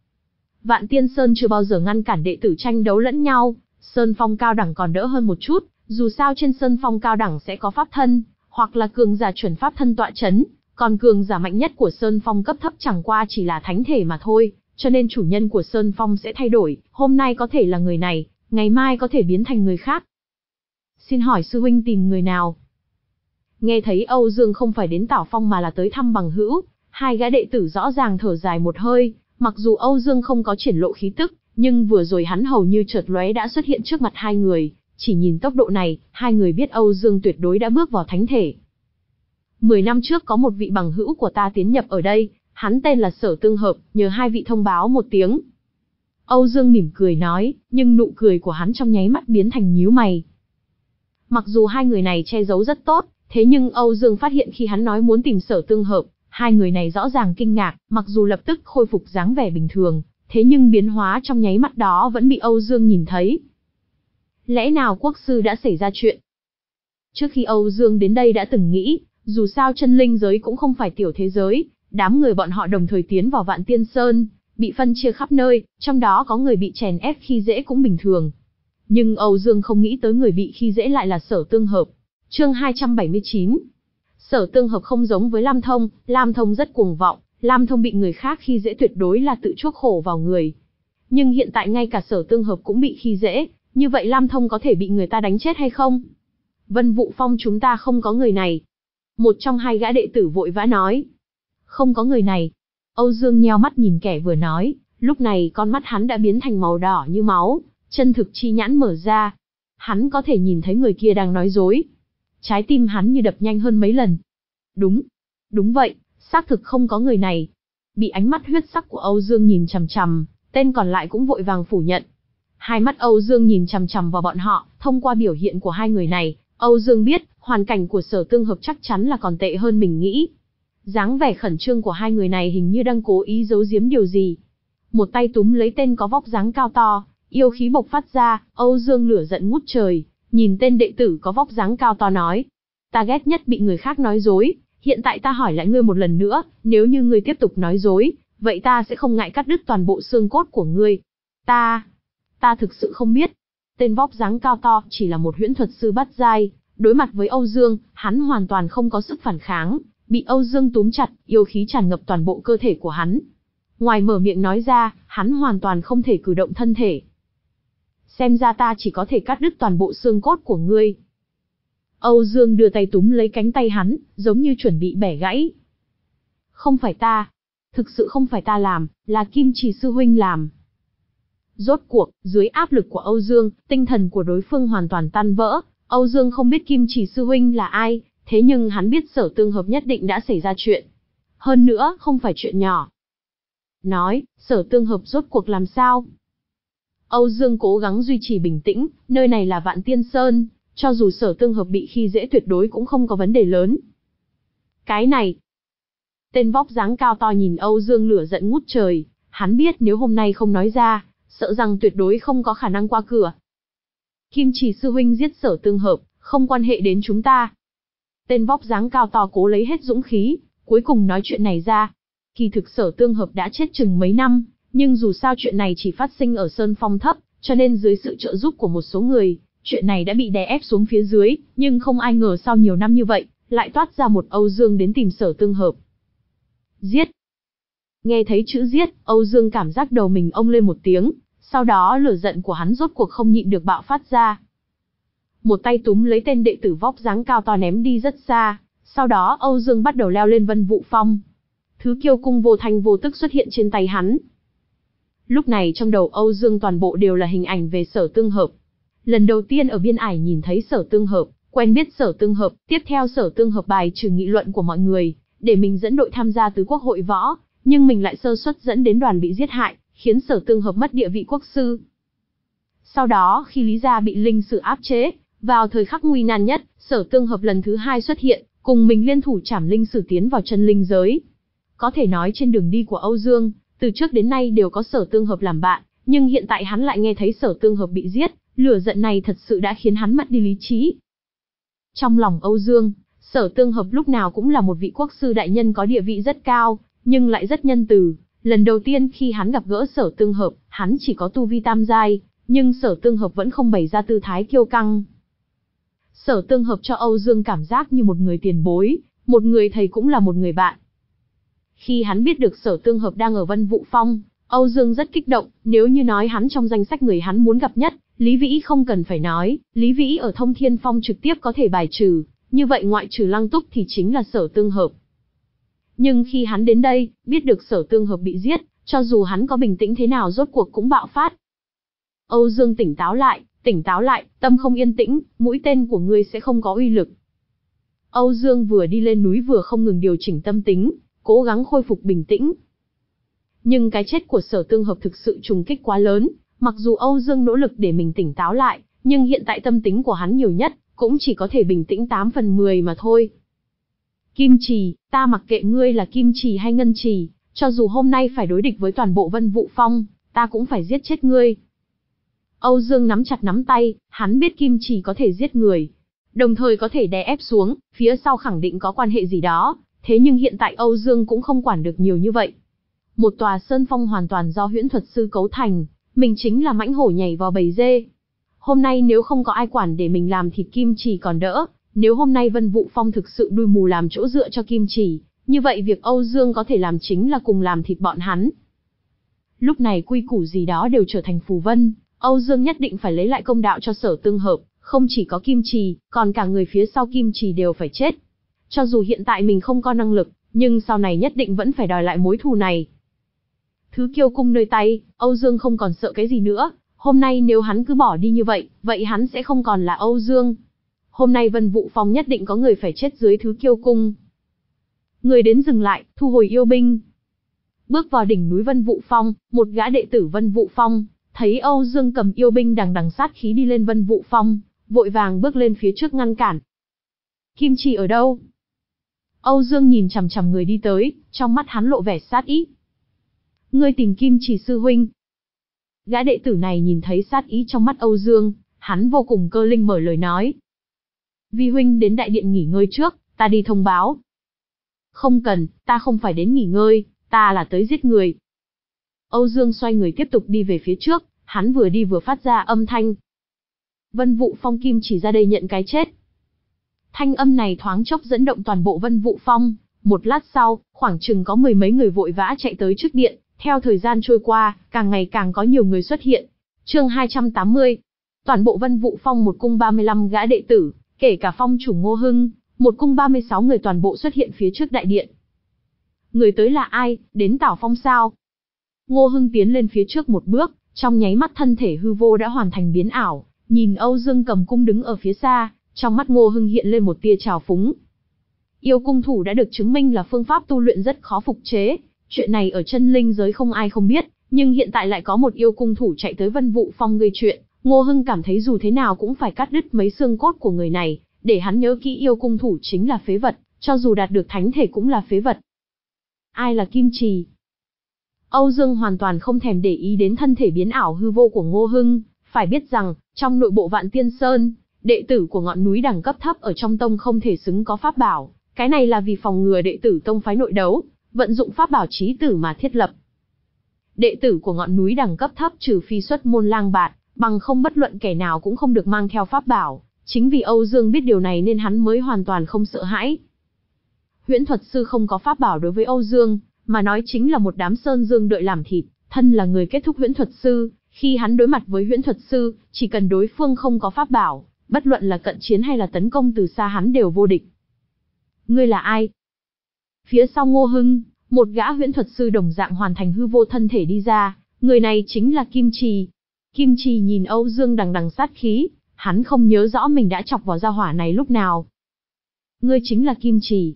Vạn Tiên Sơn chưa bao giờ ngăn cản đệ tử tranh đấu lẫn nhau, sơn phong cao đẳng còn đỡ hơn một chút, dù sao trên sơn phong cao đẳng sẽ có pháp thân, hoặc là cường giả chuẩn pháp thân tọa chấn, còn cường giả mạnh nhất của sơn phong cấp thấp chẳng qua chỉ là thánh thể mà thôi, cho nên chủ nhân của sơn phong sẽ thay đổi, hôm nay có thể là người này, ngày mai có thể biến thành người khác. Xin hỏi sư huynh tìm người nào? Nghe thấy Âu Dương không phải đến Tảo Phong mà là tới thăm bằng hữu, hai gã đệ tử rõ ràng thở dài một hơi, mặc dù Âu Dương không có triển lộ khí tức, nhưng vừa rồi hắn hầu như chợt lóe đã xuất hiện trước mặt hai người, chỉ nhìn tốc độ này, hai người biết Âu Dương tuyệt đối đã bước vào thánh thể. Mười năm trước có một vị bằng hữu của ta tiến nhập ở đây, hắn tên là Sở Tương Hợp, nhờ hai vị thông báo một tiếng. Âu Dương mỉm cười nói, nhưng nụ cười của hắn trong nháy mắt biến thành nhíu mày. Mặc dù hai người này che giấu rất tốt, thế nhưng Âu Dương phát hiện khi hắn nói muốn tìm Sở Tương Hợp, hai người này rõ ràng kinh ngạc, mặc dù lập tức khôi phục dáng vẻ bình thường, thế nhưng biến hóa trong nháy mắt đó vẫn bị Âu Dương nhìn thấy. Lẽ nào quốc sư đã xảy ra chuyện? Trước khi Âu Dương đến đây đã từng nghĩ, dù sao chân linh giới cũng không phải tiểu thế giới, đám người bọn họ đồng thời tiến vào Vạn Tiên Sơn, bị phân chia khắp nơi, trong đó có người bị chèn ép khi dễ cũng bình thường. Nhưng Âu Dương không nghĩ tới người bị khi dễ lại là Sở Tương Hợp. Chương hai trăm bảy mươi chín. Sở Tương Hợp không giống với Lam Thông, Lam Thông rất cuồng vọng, Lam Thông bị người khác khi dễ tuyệt đối là tự chuốc khổ vào người. Nhưng hiện tại ngay cả Sở Tương Hợp cũng bị khi dễ, như vậy Lam Thông có thể bị người ta đánh chết hay không? Vân Vũ Phong chúng ta không có người này. Một trong hai gã đệ tử vội vã nói. Không có người này. Âu Dương nheo mắt nhìn kẻ vừa nói, lúc này con mắt hắn đã biến thành màu đỏ như máu, chân thực chi nhãn mở ra. Hắn có thể nhìn thấy người kia đang nói dối. Trái tim hắn như đập nhanh hơn mấy lần. Đúng, đúng vậy, xác thực không có người này. Bị ánh mắt huyết sắc của Âu Dương nhìn chằm chằm, tên còn lại cũng vội vàng phủ nhận. Hai mắt Âu Dương nhìn chằm chằm vào bọn họ, thông qua biểu hiện của hai người này, Âu Dương biết, hoàn cảnh của Sở Tương Hợp chắc chắn là còn tệ hơn mình nghĩ. Dáng vẻ khẩn trương của hai người này hình như đang cố ý giấu giếm điều gì. Một tay túm lấy tên có vóc dáng cao to, yêu khí bộc phát ra, Âu Dương lửa giận ngút trời, nhìn tên đệ tử có vóc dáng cao to nói. Ta ghét nhất bị người khác nói dối, hiện tại ta hỏi lại ngươi một lần nữa, nếu như ngươi tiếp tục nói dối, vậy ta sẽ không ngại cắt đứt toàn bộ xương cốt của ngươi. Ta, ta thực sự không biết. Tên vóc dáng cao to chỉ là một huyễn thuật sư bát giai, đối mặt với Âu Dương, hắn hoàn toàn không có sức phản kháng, bị Âu Dương túm chặt, yêu khí tràn ngập toàn bộ cơ thể của hắn. Ngoài mở miệng nói ra, hắn hoàn toàn không thể cử động thân thể. Xem ra ta chỉ có thể cắt đứt toàn bộ xương cốt của ngươi. Âu Dương đưa tay túm lấy cánh tay hắn, giống như chuẩn bị bẻ gãy. Không phải ta. Thực sự không phải ta làm, là Kim Chỉ sư huynh làm. Rốt cuộc, dưới áp lực của Âu Dương, tinh thần của đối phương hoàn toàn tan vỡ. Âu Dương không biết Kim Chỉ sư huynh là ai, thế nhưng hắn biết Sở Tương Hợp nhất định đã xảy ra chuyện. Hơn nữa, không phải chuyện nhỏ. Nói, Sở Tương Hợp rốt cuộc làm sao? Âu Dương cố gắng duy trì bình tĩnh, nơi này là Vạn Tiên Sơn, cho dù Sở Tương Hợp bị khi dễ tuyệt đối cũng không có vấn đề lớn. Cái này. Tên vóc dáng cao to nhìn Âu Dương lửa giận ngút trời, hắn biết nếu hôm nay không nói ra, sợ rằng tuyệt đối không có khả năng qua cửa. Kim Trì sư huynh giết Sở Tương Hợp, không quan hệ đến chúng ta. Tên vóc dáng cao to cố lấy hết dũng khí, cuối cùng nói chuyện này ra. Kỳ thực Sở Tương Hợp đã chết chừng mấy năm, nhưng dù sao chuyện này chỉ phát sinh ở Sơn Phong thấp, cho nên dưới sự trợ giúp của một số người, chuyện này đã bị đè ép xuống phía dưới, nhưng không ai ngờ sau nhiều năm như vậy, lại toát ra một Âu Dương đến tìm Sở Tương Hợp. Giết! Nghe thấy chữ giết, Âu Dương cảm giác đầu mình ông lên một tiếng, sau đó lửa giận của hắn rốt cuộc không nhịn được bạo phát ra. Một tay túm lấy tên đệ tử vóc dáng cao to ném đi rất xa, sau đó Âu Dương bắt đầu leo lên Vân Vũ Phong. Thứ kiêu cung vô thanh vô tức xuất hiện trên tay hắn. Lúc này trong đầu Âu Dương toàn bộ đều là hình ảnh về Sở Tương Hợp. Lần đầu tiên ở biên ải nhìn thấy Sở Tương Hợp, quen biết Sở Tương Hợp, tiếp theo Sở Tương Hợp bài trừ nghị luận của mọi người, để mình dẫn đội tham gia tứ quốc hội võ, nhưng mình lại sơ suất dẫn đến đoàn bị giết hại, khiến Sở Tương Hợp mất địa vị quốc sư. Sau đó khi Lý Gia bị linh sử áp chế, vào thời khắc nguy nan nhất, Sở Tương Hợp lần thứ hai xuất hiện, cùng mình liên thủ trảm linh sử tiến vào chân linh giới. Có thể nói trên đường đi của Âu Dương, từ trước đến nay đều có Sở Tương Hợp làm bạn, nhưng hiện tại hắn lại nghe thấy Sở Tương Hợp bị giết, lửa giận này thật sự đã khiến hắn mất đi lý trí. Trong lòng Âu Dương, Sở Tương Hợp lúc nào cũng là một vị quốc sư đại nhân có địa vị rất cao, nhưng lại rất nhân từ. Lần đầu tiên khi hắn gặp gỡ Sở Tương Hợp, hắn chỉ có tu vi tam giai, nhưng Sở Tương Hợp vẫn không bày ra tư thái kiêu căng. Sở Tương Hợp cho Âu Dương cảm giác như một người tiền bối, một người thầy cũng là một người bạn. Khi hắn biết được Sở Tương Hợp đang ở Vân Vũ Phong, Âu Dương rất kích động, nếu như nói hắn trong danh sách người hắn muốn gặp nhất, Lý Vĩ không cần phải nói, Lý Vĩ ở Thông Thiên Phong trực tiếp có thể bài trừ, như vậy ngoại trừ Lăng Túc thì chính là Sở Tương Hợp. Nhưng khi hắn đến đây, biết được Sở Tương Hợp bị giết, cho dù hắn có bình tĩnh thế nào rốt cuộc cũng bạo phát. Âu Dương tỉnh táo lại, tỉnh táo lại, tâm không yên tĩnh, mũi tên của ngươi sẽ không có uy lực. Âu Dương vừa đi lên núi vừa không ngừng điều chỉnh tâm tính, cố gắng khôi phục bình tĩnh. Nhưng cái chết của Sở Tương Hợp thực sự trùng kích quá lớn, mặc dù Âu Dương nỗ lực để mình tỉnh táo lại, nhưng hiện tại tâm tính của hắn nhiều nhất, cũng chỉ có thể bình tĩnh tám phần mười mà thôi. Kim Trì, ta mặc kệ ngươi là Kim Trì hay Ngân Trì, cho dù hôm nay phải đối địch với toàn bộ Vân Vũ Phong, ta cũng phải giết chết ngươi. Âu Dương nắm chặt nắm tay, hắn biết Kim Trì có thể giết người, đồng thời có thể đè ép xuống, phía sau khẳng định có quan hệ gì đó, thế nhưng hiện tại Âu Dương cũng không quản được nhiều như vậy. Một tòa sơn phong hoàn toàn do huyễn thuật sư cấu thành, mình chính là mãnh hổ nhảy vào bầy dê. Hôm nay nếu không có ai quản để mình làm thịt Kim Trì còn đỡ, nếu hôm nay Vân Vũ Phong thực sự đuôi mù làm chỗ dựa cho Kim Trì, như vậy việc Âu Dương có thể làm chính là cùng làm thịt bọn hắn. Lúc này quy củ gì đó đều trở thành phù vân, Âu Dương nhất định phải lấy lại công đạo cho Sở Tương Hợp, không chỉ có Kim Trì, còn cả người phía sau Kim Trì đều phải chết. Cho dù hiện tại mình không có năng lực, nhưng sau này nhất định vẫn phải đòi lại mối thù này. Thứ kiêu cung nơi tay, Âu Dương không còn sợ cái gì nữa, hôm nay nếu hắn cứ bỏ đi như vậy, vậy hắn sẽ không còn là Âu Dương. Hôm nay Vân Vũ Phong nhất định có người phải chết dưới thứ kiêu cung. Người đến dừng lại, thu hồi yêu binh. Bước vào đỉnh núi Vân Vũ Phong, một gã đệ tử Vân Vũ Phong, thấy Âu Dương cầm yêu binh đằng đằng sát khí đi lên Vân Vũ Phong, vội vàng bước lên phía trước ngăn cản. Kim Trì ở đâu? Âu Dương nhìn chằm chằm người đi tới, trong mắt hắn lộ vẻ sát ý. Ngươi tìm Kim Trì sư huynh. Gã đệ tử này nhìn thấy sát ý trong mắt Âu Dương, hắn vô cùng cơ linh mở lời nói. Vi huynh đến đại điện nghỉ ngơi trước, ta đi thông báo. Không cần, ta không phải đến nghỉ ngơi, ta là tới giết người. Âu Dương xoay người tiếp tục đi về phía trước, hắn vừa đi vừa phát ra âm thanh. Vân Vũ Phong Kim Trì ra đây nhận cái chết. Thanh âm này thoáng chốc dẫn động toàn bộ Vân Vũ Phong, một lát sau, khoảng chừng có mười mấy người vội vã chạy tới trước điện, theo thời gian trôi qua, càng ngày càng có nhiều người xuất hiện. Chương hai trăm tám mươi. Toàn bộ Vân Vũ Phong một cung ba mươi lăm gã đệ tử, kể cả phong chủ Ngô Hưng, một cung ba mươi sáu người toàn bộ xuất hiện phía trước đại điện. Người tới là ai, đến Tảo Phong sao? Ngô Hưng tiến lên phía trước một bước, trong nháy mắt thân thể hư vô đã hoàn thành biến ảo, nhìn Âu Dương cầm cung đứng ở phía xa, trong mắt Ngô Hưng hiện lên một tia trào phúng. Yêu cung thủ đã được chứng minh là phương pháp tu luyện rất khó phục chế, chuyện này ở chân linh giới không ai không biết, nhưng hiện tại lại có một yêu cung thủ chạy tới Vân Vũ Phong gây chuyện, Ngô Hưng cảm thấy dù thế nào cũng phải cắt đứt mấy xương cốt của người này, để hắn nhớ kỹ yêu cung thủ chính là phế vật, cho dù đạt được thánh thể cũng là phế vật. Ai là Kim Trì? Âu Dương hoàn toàn không thèm để ý đến thân thể biến ảo hư vô của Ngô Hưng, phải biết rằng, trong nội bộ Vạn Tiên Sơn, đệ tử của ngọn núi đẳng cấp thấp ở trong tông không thể xứng có pháp bảo, cái này là vì phòng ngừa đệ tử tông phái nội đấu, vận dụng pháp bảo chí tử mà thiết lập. Đệ tử của ngọn núi đẳng cấp thấp trừ phi xuất môn lang bạt, bằng không bất luận kẻ nào cũng không được mang theo pháp bảo, chính vì Âu Dương biết điều này nên hắn mới hoàn toàn không sợ hãi. Huyễn thuật sư không có pháp bảo đối với Âu Dương, mà nói chính là một đám sơn dương đợi làm thịt, thân là người kết thúc huyễn thuật sư, khi hắn đối mặt với huyễn thuật sư, chỉ cần đối phương không có pháp bảo, bất luận là cận chiến hay là tấn công từ xa hắn đều vô địch. Ngươi là ai? Phía sau Ngô Hưng, một gã huyễn thuật sư đồng dạng hoàn thành hư vô thân thể đi ra, người này chính là Kim Trì. Kim Trì nhìn Âu Dương đằng đằng sát khí, hắn không nhớ rõ mình đã chọc vào gia hỏa này lúc nào. Ngươi chính là Kim Trì.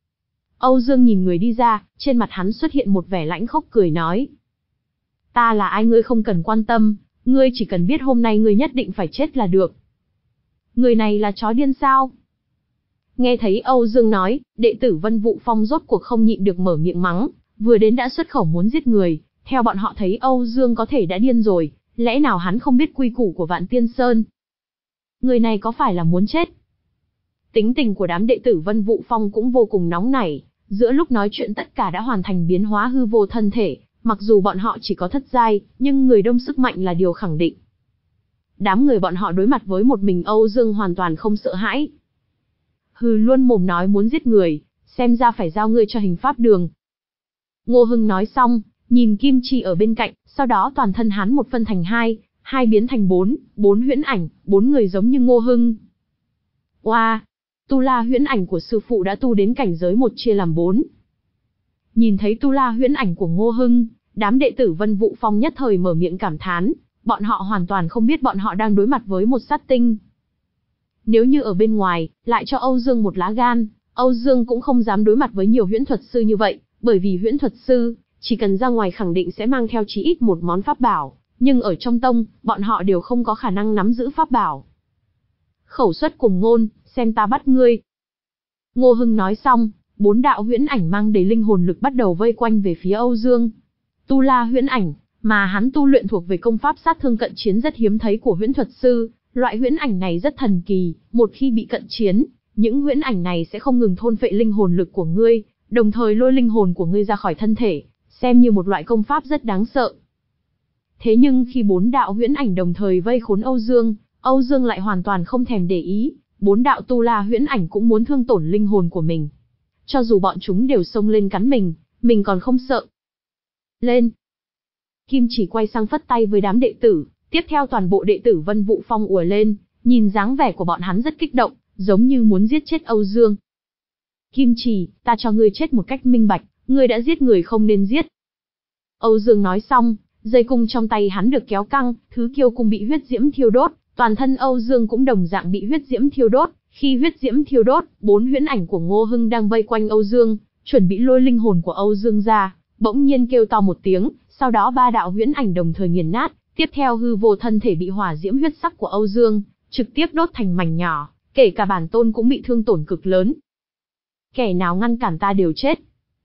Âu Dương nhìn người đi ra, trên mặt hắn xuất hiện một vẻ lãnh khốc cười nói. Ta là ai ngươi không cần quan tâm, ngươi chỉ cần biết hôm nay ngươi nhất định phải chết là được. Người này là chó điên sao? Nghe thấy Âu Dương nói, đệ tử Vân Vũ Phong rốt cuộc không nhịn được mở miệng mắng, vừa đến đã xuất khẩu muốn giết người, theo bọn họ thấy Âu Dương có thể đã điên rồi, lẽ nào hắn không biết quy củ của Vạn Tiên Sơn? Người này có phải là muốn chết? Tính tình của đám đệ tử Vân Vũ Phong cũng vô cùng nóng nảy, giữa lúc nói chuyện tất cả đã hoàn thành biến hóa hư vô thân thể, mặc dù bọn họ chỉ có thất giai, nhưng người đông sức mạnh là điều khẳng định. Đám người bọn họ đối mặt với một mình Âu Dương hoàn toàn không sợ hãi. Hừ, luôn mồm nói muốn giết người, xem ra phải giao ngươi cho hình pháp đường. Ngô Hưng nói xong, nhìn Kim Chi ở bên cạnh, sau đó toàn thân hắn một phân thành hai, hai biến thành bốn, bốn huyễn ảnh, bốn người giống như Ngô Hưng. Oa, wow, tu la huyễn ảnh của sư phụ đã tu đến cảnh giới một chia làm bốn. Nhìn thấy tu la huyễn ảnh của Ngô Hưng, đám đệ tử Vân Vũ Phong nhất thời mở miệng cảm thán, bọn họ hoàn toàn không biết bọn họ đang đối mặt với một sát tinh. Nếu như ở bên ngoài, lại cho Âu Dương một lá gan, Âu Dương cũng không dám đối mặt với nhiều huyễn thuật sư như vậy, bởi vì huyễn thuật sư, chỉ cần ra ngoài khẳng định sẽ mang theo chí ít một món pháp bảo, nhưng ở trong tông, bọn họ đều không có khả năng nắm giữ pháp bảo. Khẩu xuất cùng ngôn, xem ta bắt ngươi. Ngô Hưng nói xong, bốn đạo huyễn ảnh mang đầy linh hồn lực bắt đầu vây quanh về phía Âu Dương. Tu la huyễn ảnh, mà hắn tu luyện thuộc về công pháp sát thương cận chiến rất hiếm thấy của huyễn thuật sư, loại huyễn ảnh này rất thần kỳ, một khi bị cận chiến, những huyễn ảnh này sẽ không ngừng thôn phệ linh hồn lực của ngươi, đồng thời lôi linh hồn của ngươi ra khỏi thân thể, xem như một loại công pháp rất đáng sợ. Thế nhưng khi bốn đạo huyễn ảnh đồng thời vây khốn Âu Dương, Âu Dương lại hoàn toàn không thèm để ý, bốn đạo tu la huyễn ảnh cũng muốn thương tổn linh hồn của mình. Cho dù bọn chúng đều xông lên cắn mình, mình còn không sợ. Lên! Kim chỉ quay sang phất tay với đám đệ tử, tiếp theo toàn bộ đệ tử Vân Vũ Phong ùa lên, nhìn dáng vẻ của bọn hắn rất kích động, giống như muốn giết chết Âu Dương. Kim Chỉ, ta cho ngươi chết một cách minh bạch, ngươi đã giết người không nên giết. Âu Dương nói xong, dây cung trong tay hắn được kéo căng, thứ kiêu cung bị huyết diễm thiêu đốt, toàn thân Âu Dương cũng đồng dạng bị huyết diễm thiêu đốt. Khi huyết diễm thiêu đốt, bốn huyễn ảnh của Ngô Hưng đang vây quanh Âu Dương, chuẩn bị lôi linh hồn của Âu Dương ra, bỗng nhiên kêu to một tiếng, sau đó ba đạo huyễn ảnh đồng thời nghiền nát, tiếp theo hư vô thân thể bị hỏa diễm huyết sắc của Âu Dương trực tiếp đốt thành mảnh nhỏ, kể cả bản tôn cũng bị thương tổn cực lớn. Kẻ nào ngăn cản ta đều chết.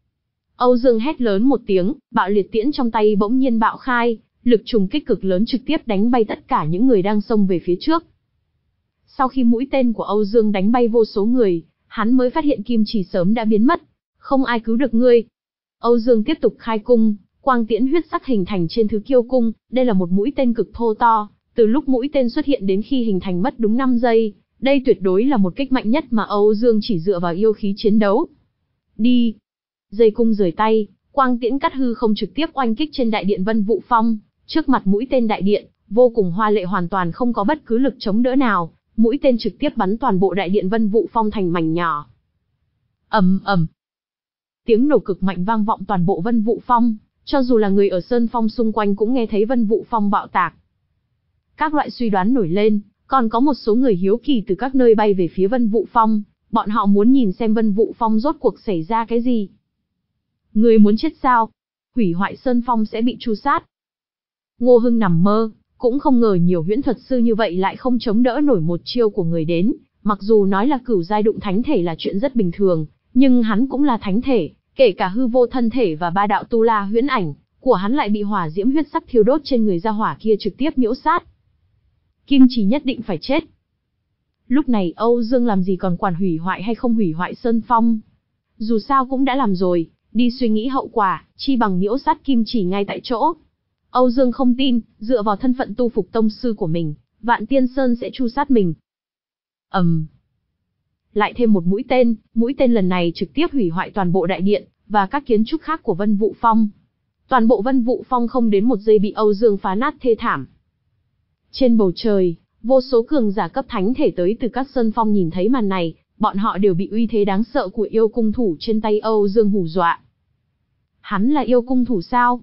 Âu Dương hét lớn một tiếng, bạo liệt tiễn trong tay bỗng nhiên bạo khai, lực trùng kích cực lớn trực tiếp đánh bay tất cả những người đang xông về phía trước. Sau khi mũi tên của Âu Dương đánh bay vô số người, hắn mới phát hiện Kim Chỉ sớm đã biến mất, không ai cứu được ngươi. Âu Dương tiếp tục khai cung, quang tiễn huyết sắc hình thành trên thứ kiêu cung, đây là một mũi tên cực thô to, từ lúc mũi tên xuất hiện đến khi hình thành mất đúng năm giây, đây tuyệt đối là một kích mạnh nhất mà Âu Dương chỉ dựa vào yêu khí chiến đấu. Đi! Dây cung rời tay, quang tiễn cắt hư không trực tiếp oanh kích trên đại điện Vân Vũ Phong, trước mặt mũi tên đại điện, vô cùng hoa lệ hoàn toàn không có bất cứ lực chống đỡ nào, mũi tên trực tiếp bắn toàn bộ đại điện Vân Vũ Phong thành mảnh nhỏ. Ầm ầm. Tiếng nổ cực mạnh vang vọng toàn bộ Vân Vũ Phong, cho dù là người ở Sơn Phong xung quanh cũng nghe thấy Vân Vũ Phong bạo tạc. Các loại suy đoán nổi lên, còn có một số người hiếu kỳ từ các nơi bay về phía Vân Vũ Phong, bọn họ muốn nhìn xem Vân Vũ Phong rốt cuộc xảy ra cái gì. Người muốn chết sao? Hủy hoại Sơn Phong sẽ bị tru sát. Ngô Hưng nằm mơ, cũng không ngờ nhiều huyễn thuật sư như vậy lại không chống đỡ nổi một chiêu của người đến, mặc dù nói là cửu giai đụng thánh thể là chuyện rất bình thường, nhưng hắn cũng là thánh thể, kể cả hư vô thân thể và ba đạo tu la huyễn ảnh, của hắn lại bị hỏa diễm huyết sắc thiêu đốt trên người gia hỏa kia trực tiếp miễu sát. Kim Trì nhất định phải chết. Lúc này Âu Dương làm gì còn quản hủy hoại hay không hủy hoại Sơn Phong. Dù sao cũng đã làm rồi, đi suy nghĩ hậu quả, chi bằng miễu sát Kim Trì ngay tại chỗ. Âu Dương không tin, dựa vào thân phận tu phục tông sư của mình, Vạn Tiên Sơn sẽ tru sát mình. ầm, um. Lại thêm một mũi tên, mũi tên lần này trực tiếp hủy hoại toàn bộ đại điện, và các kiến trúc khác của Vân Vũ Phong. Toàn bộ Vân Vũ Phong không đến một giây bị Âu Dương phá nát thê thảm. Trên bầu trời, vô số cường giả cấp thánh thể tới từ các sơn phong nhìn thấy màn này, bọn họ đều bị uy thế đáng sợ của yêu cung thủ trên tay Âu Dương hù dọa. Hắn là yêu cung thủ sao?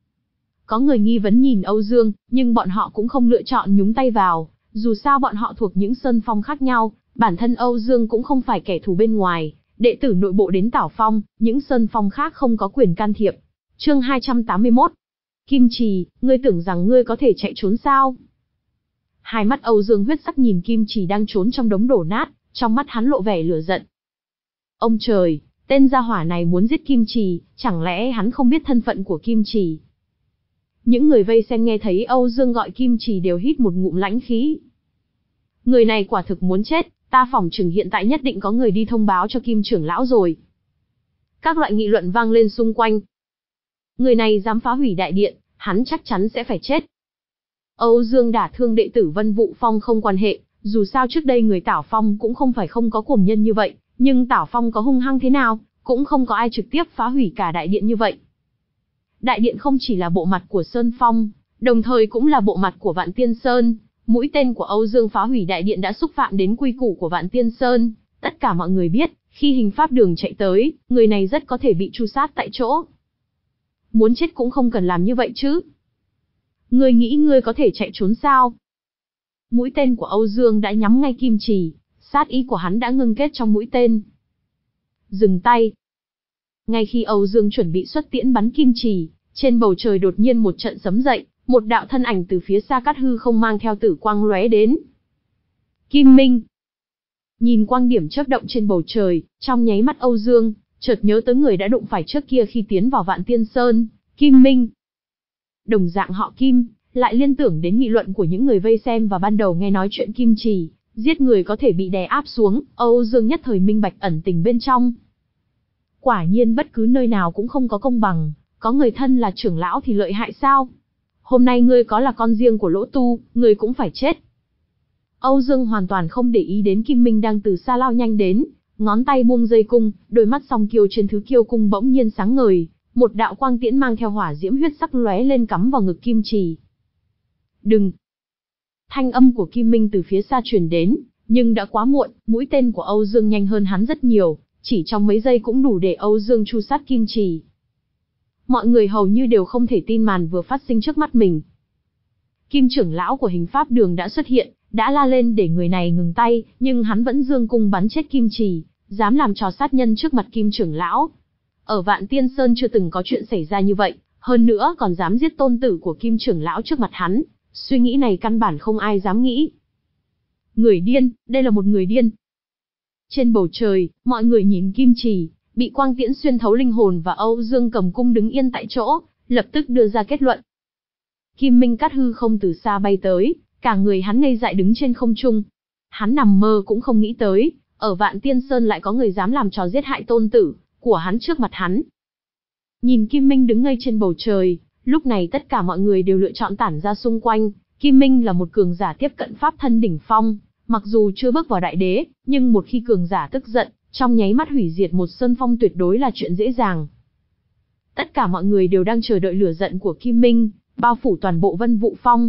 Có người nghi vấn nhìn Âu Dương, nhưng bọn họ cũng không lựa chọn nhúng tay vào, dù sao bọn họ thuộc những sơn phong khác nhau, bản thân Âu Dương cũng không phải kẻ thù bên ngoài, đệ tử nội bộ đến Tảo Phong, những sơn phong khác không có quyền can thiệp. Chương hai trăm tám mươi mốt. Kim Trì, ngươi tưởng rằng ngươi có thể chạy trốn sao? Hai mắt Âu Dương huyết sắc nhìn Kim Trì đang trốn trong đống đổ nát, trong mắt hắn lộ vẻ lửa giận. Ông trời, tên gia hỏa này muốn giết Kim Trì, chẳng lẽ hắn không biết thân phận của Kim Trì? Những người vây xem nghe thấy Âu Dương gọi Kim Trì đều hít một ngụm lãnh khí. Người này quả thực muốn chết, ta phỏng chừng hiện tại nhất định có người đi thông báo cho Kim trưởng lão rồi. Các loại nghị luận vang lên xung quanh. Người này dám phá hủy đại điện, hắn chắc chắn sẽ phải chết. Âu Dương đả thương đệ tử Vân Vũ Phong không quan hệ, dù sao trước đây người Tảo Phong cũng không phải không có cuồng nhân như vậy, nhưng Tảo Phong có hung hăng thế nào, cũng không có ai trực tiếp phá hủy cả đại điện như vậy. Đại điện không chỉ là bộ mặt của Sơn Phong, đồng thời cũng là bộ mặt của Vạn Tiên Sơn. Mũi tên của Âu Dương phá hủy đại điện đã xúc phạm đến quy củ của Vạn Tiên Sơn. Tất cả mọi người biết, khi hình pháp đường chạy tới, người này rất có thể bị tru sát tại chỗ. Muốn chết cũng không cần làm như vậy chứ. Ngươi nghĩ ngươi có thể chạy trốn sao? Mũi tên của Âu Dương đã nhắm ngay Kim Trì, sát ý của hắn đã ngưng kết trong mũi tên. Dừng tay. Ngay khi Âu Dương chuẩn bị xuất tiễn bắn Kim Trì, trên bầu trời đột nhiên một trận sấm dậy, một đạo thân ảnh từ phía xa cát hư không mang theo tử quang lóe đến. Kim Minh. Nhìn quang điểm chớp động trên bầu trời, trong nháy mắt Âu Dương chợt nhớ tới người đã đụng phải trước kia khi tiến vào Vạn Tiên Sơn, Kim Minh. Đồng dạng họ Kim, lại liên tưởng đến nghị luận của những người vây xem và ban đầu nghe nói chuyện Kim Trì, giết người có thể bị đè áp xuống, Âu Dương nhất thời minh bạch ẩn tình bên trong. Quả nhiên bất cứ nơi nào cũng không có công bằng, có người thân là trưởng lão thì lợi hại sao? Hôm nay ngươi có là con riêng của Lỗ Tu, ngươi cũng phải chết. Âu Dương hoàn toàn không để ý đến Kim Minh đang từ xa lao nhanh đến, ngón tay buông dây cung, đôi mắt song kiêu trên thứ kiêu cung bỗng nhiên sáng ngời, một đạo quang tiễn mang theo hỏa diễm huyết sắc lóe lên cắm vào ngực Kim Trì. Đừng! Thanh âm của Kim Minh từ phía xa truyền đến, nhưng đã quá muộn, mũi tên của Âu Dương nhanh hơn hắn rất nhiều, chỉ trong mấy giây cũng đủ để Âu Dương tru sát Kim Trì. Mọi người hầu như đều không thể tin màn vừa phát sinh trước mắt mình. Kim trưởng lão của hình pháp đường đã xuất hiện, đã la lên để người này ngừng tay, nhưng hắn vẫn dương cung bắn chết Kim Trì, dám làm trò sát nhân trước mặt Kim trưởng lão. Ở Vạn Tiên Sơn chưa từng có chuyện xảy ra như vậy, hơn nữa còn dám giết tôn tử của Kim trưởng lão trước mặt hắn, suy nghĩ này căn bản không ai dám nghĩ. Người điên, đây là một người điên. Trên bầu trời, mọi người nhìn Kim Trì, bị quang tiễn xuyên thấu linh hồn và Âu Dương cầm cung đứng yên tại chỗ, lập tức đưa ra kết luận. Kim Minh cắt hư không từ xa bay tới, cả người hắn ngây dại đứng trên không trung. Hắn nằm mơ cũng không nghĩ tới, ở Vạn Tiên Sơn lại có người dám làm trò giết hại tôn tử của hắn trước mặt hắn. Nhìn Kim Minh đứng ngây trên bầu trời, lúc này tất cả mọi người đều lựa chọn tản ra xung quanh. Kim Minh là một cường giả tiếp cận pháp thân đỉnh phong, mặc dù chưa bước vào đại đế, nhưng một khi cường giả tức giận, trong nháy mắt hủy diệt một sơn phong tuyệt đối là chuyện dễ dàng. Tất cả mọi người đều đang chờ đợi lửa giận của Kim Minh, bao phủ toàn bộ Vân Vũ Phong.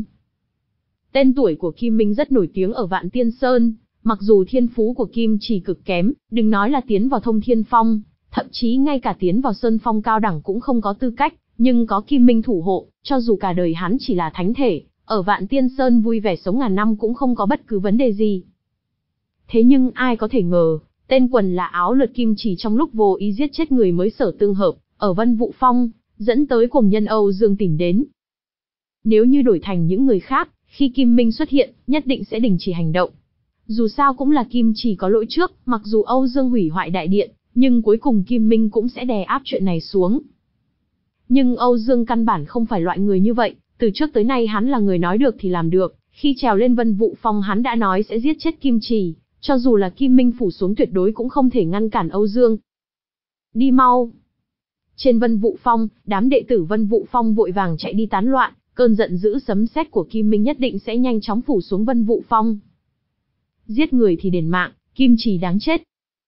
Tên tuổi của Kim Minh rất nổi tiếng ở Vạn Tiên Sơn, mặc dù thiên phú của Kim Trì cực kém, đừng nói là tiến vào Thông Thiên Phong, thậm chí ngay cả tiến vào Sơn Phong cao đẳng cũng không có tư cách, nhưng có Kim Minh thủ hộ, cho dù cả đời hắn chỉ là thánh thể, ở Vạn Tiên Sơn vui vẻ sống ngàn năm cũng không có bất cứ vấn đề gì. Thế nhưng ai có thể ngờ, tên quần là áo lượt Kim Trì trong lúc vô ý giết chết người mới sở tương hợp, ở Vân Vũ Phong, dẫn tới cuồng nhân Âu Dương tìm đến. Nếu như đổi thành những người khác, khi Kim Minh xuất hiện, nhất định sẽ đình chỉ hành động. Dù sao cũng là Kim Trì có lỗi trước, mặc dù Âu Dương hủy hoại đại điện, nhưng cuối cùng Kim Minh cũng sẽ đè áp chuyện này xuống. Nhưng Âu Dương căn bản không phải loại người như vậy, từ trước tới nay hắn là người nói được thì làm được, khi trèo lên Vân Vũ Phong hắn đã nói sẽ giết chết Kim Trì, cho dù là Kim Minh phủ xuống tuyệt đối cũng không thể ngăn cản Âu Dương. Đi mau! Trên Vân Vũ Phong, đám đệ tử Vân Vũ Phong vội vàng chạy đi tán loạn, cơn giận dữ sấm sét của Kim Minh nhất định sẽ nhanh chóng phủ xuống Vân Vũ Phong. Giết người thì đền mạng, Kim Trì đáng chết.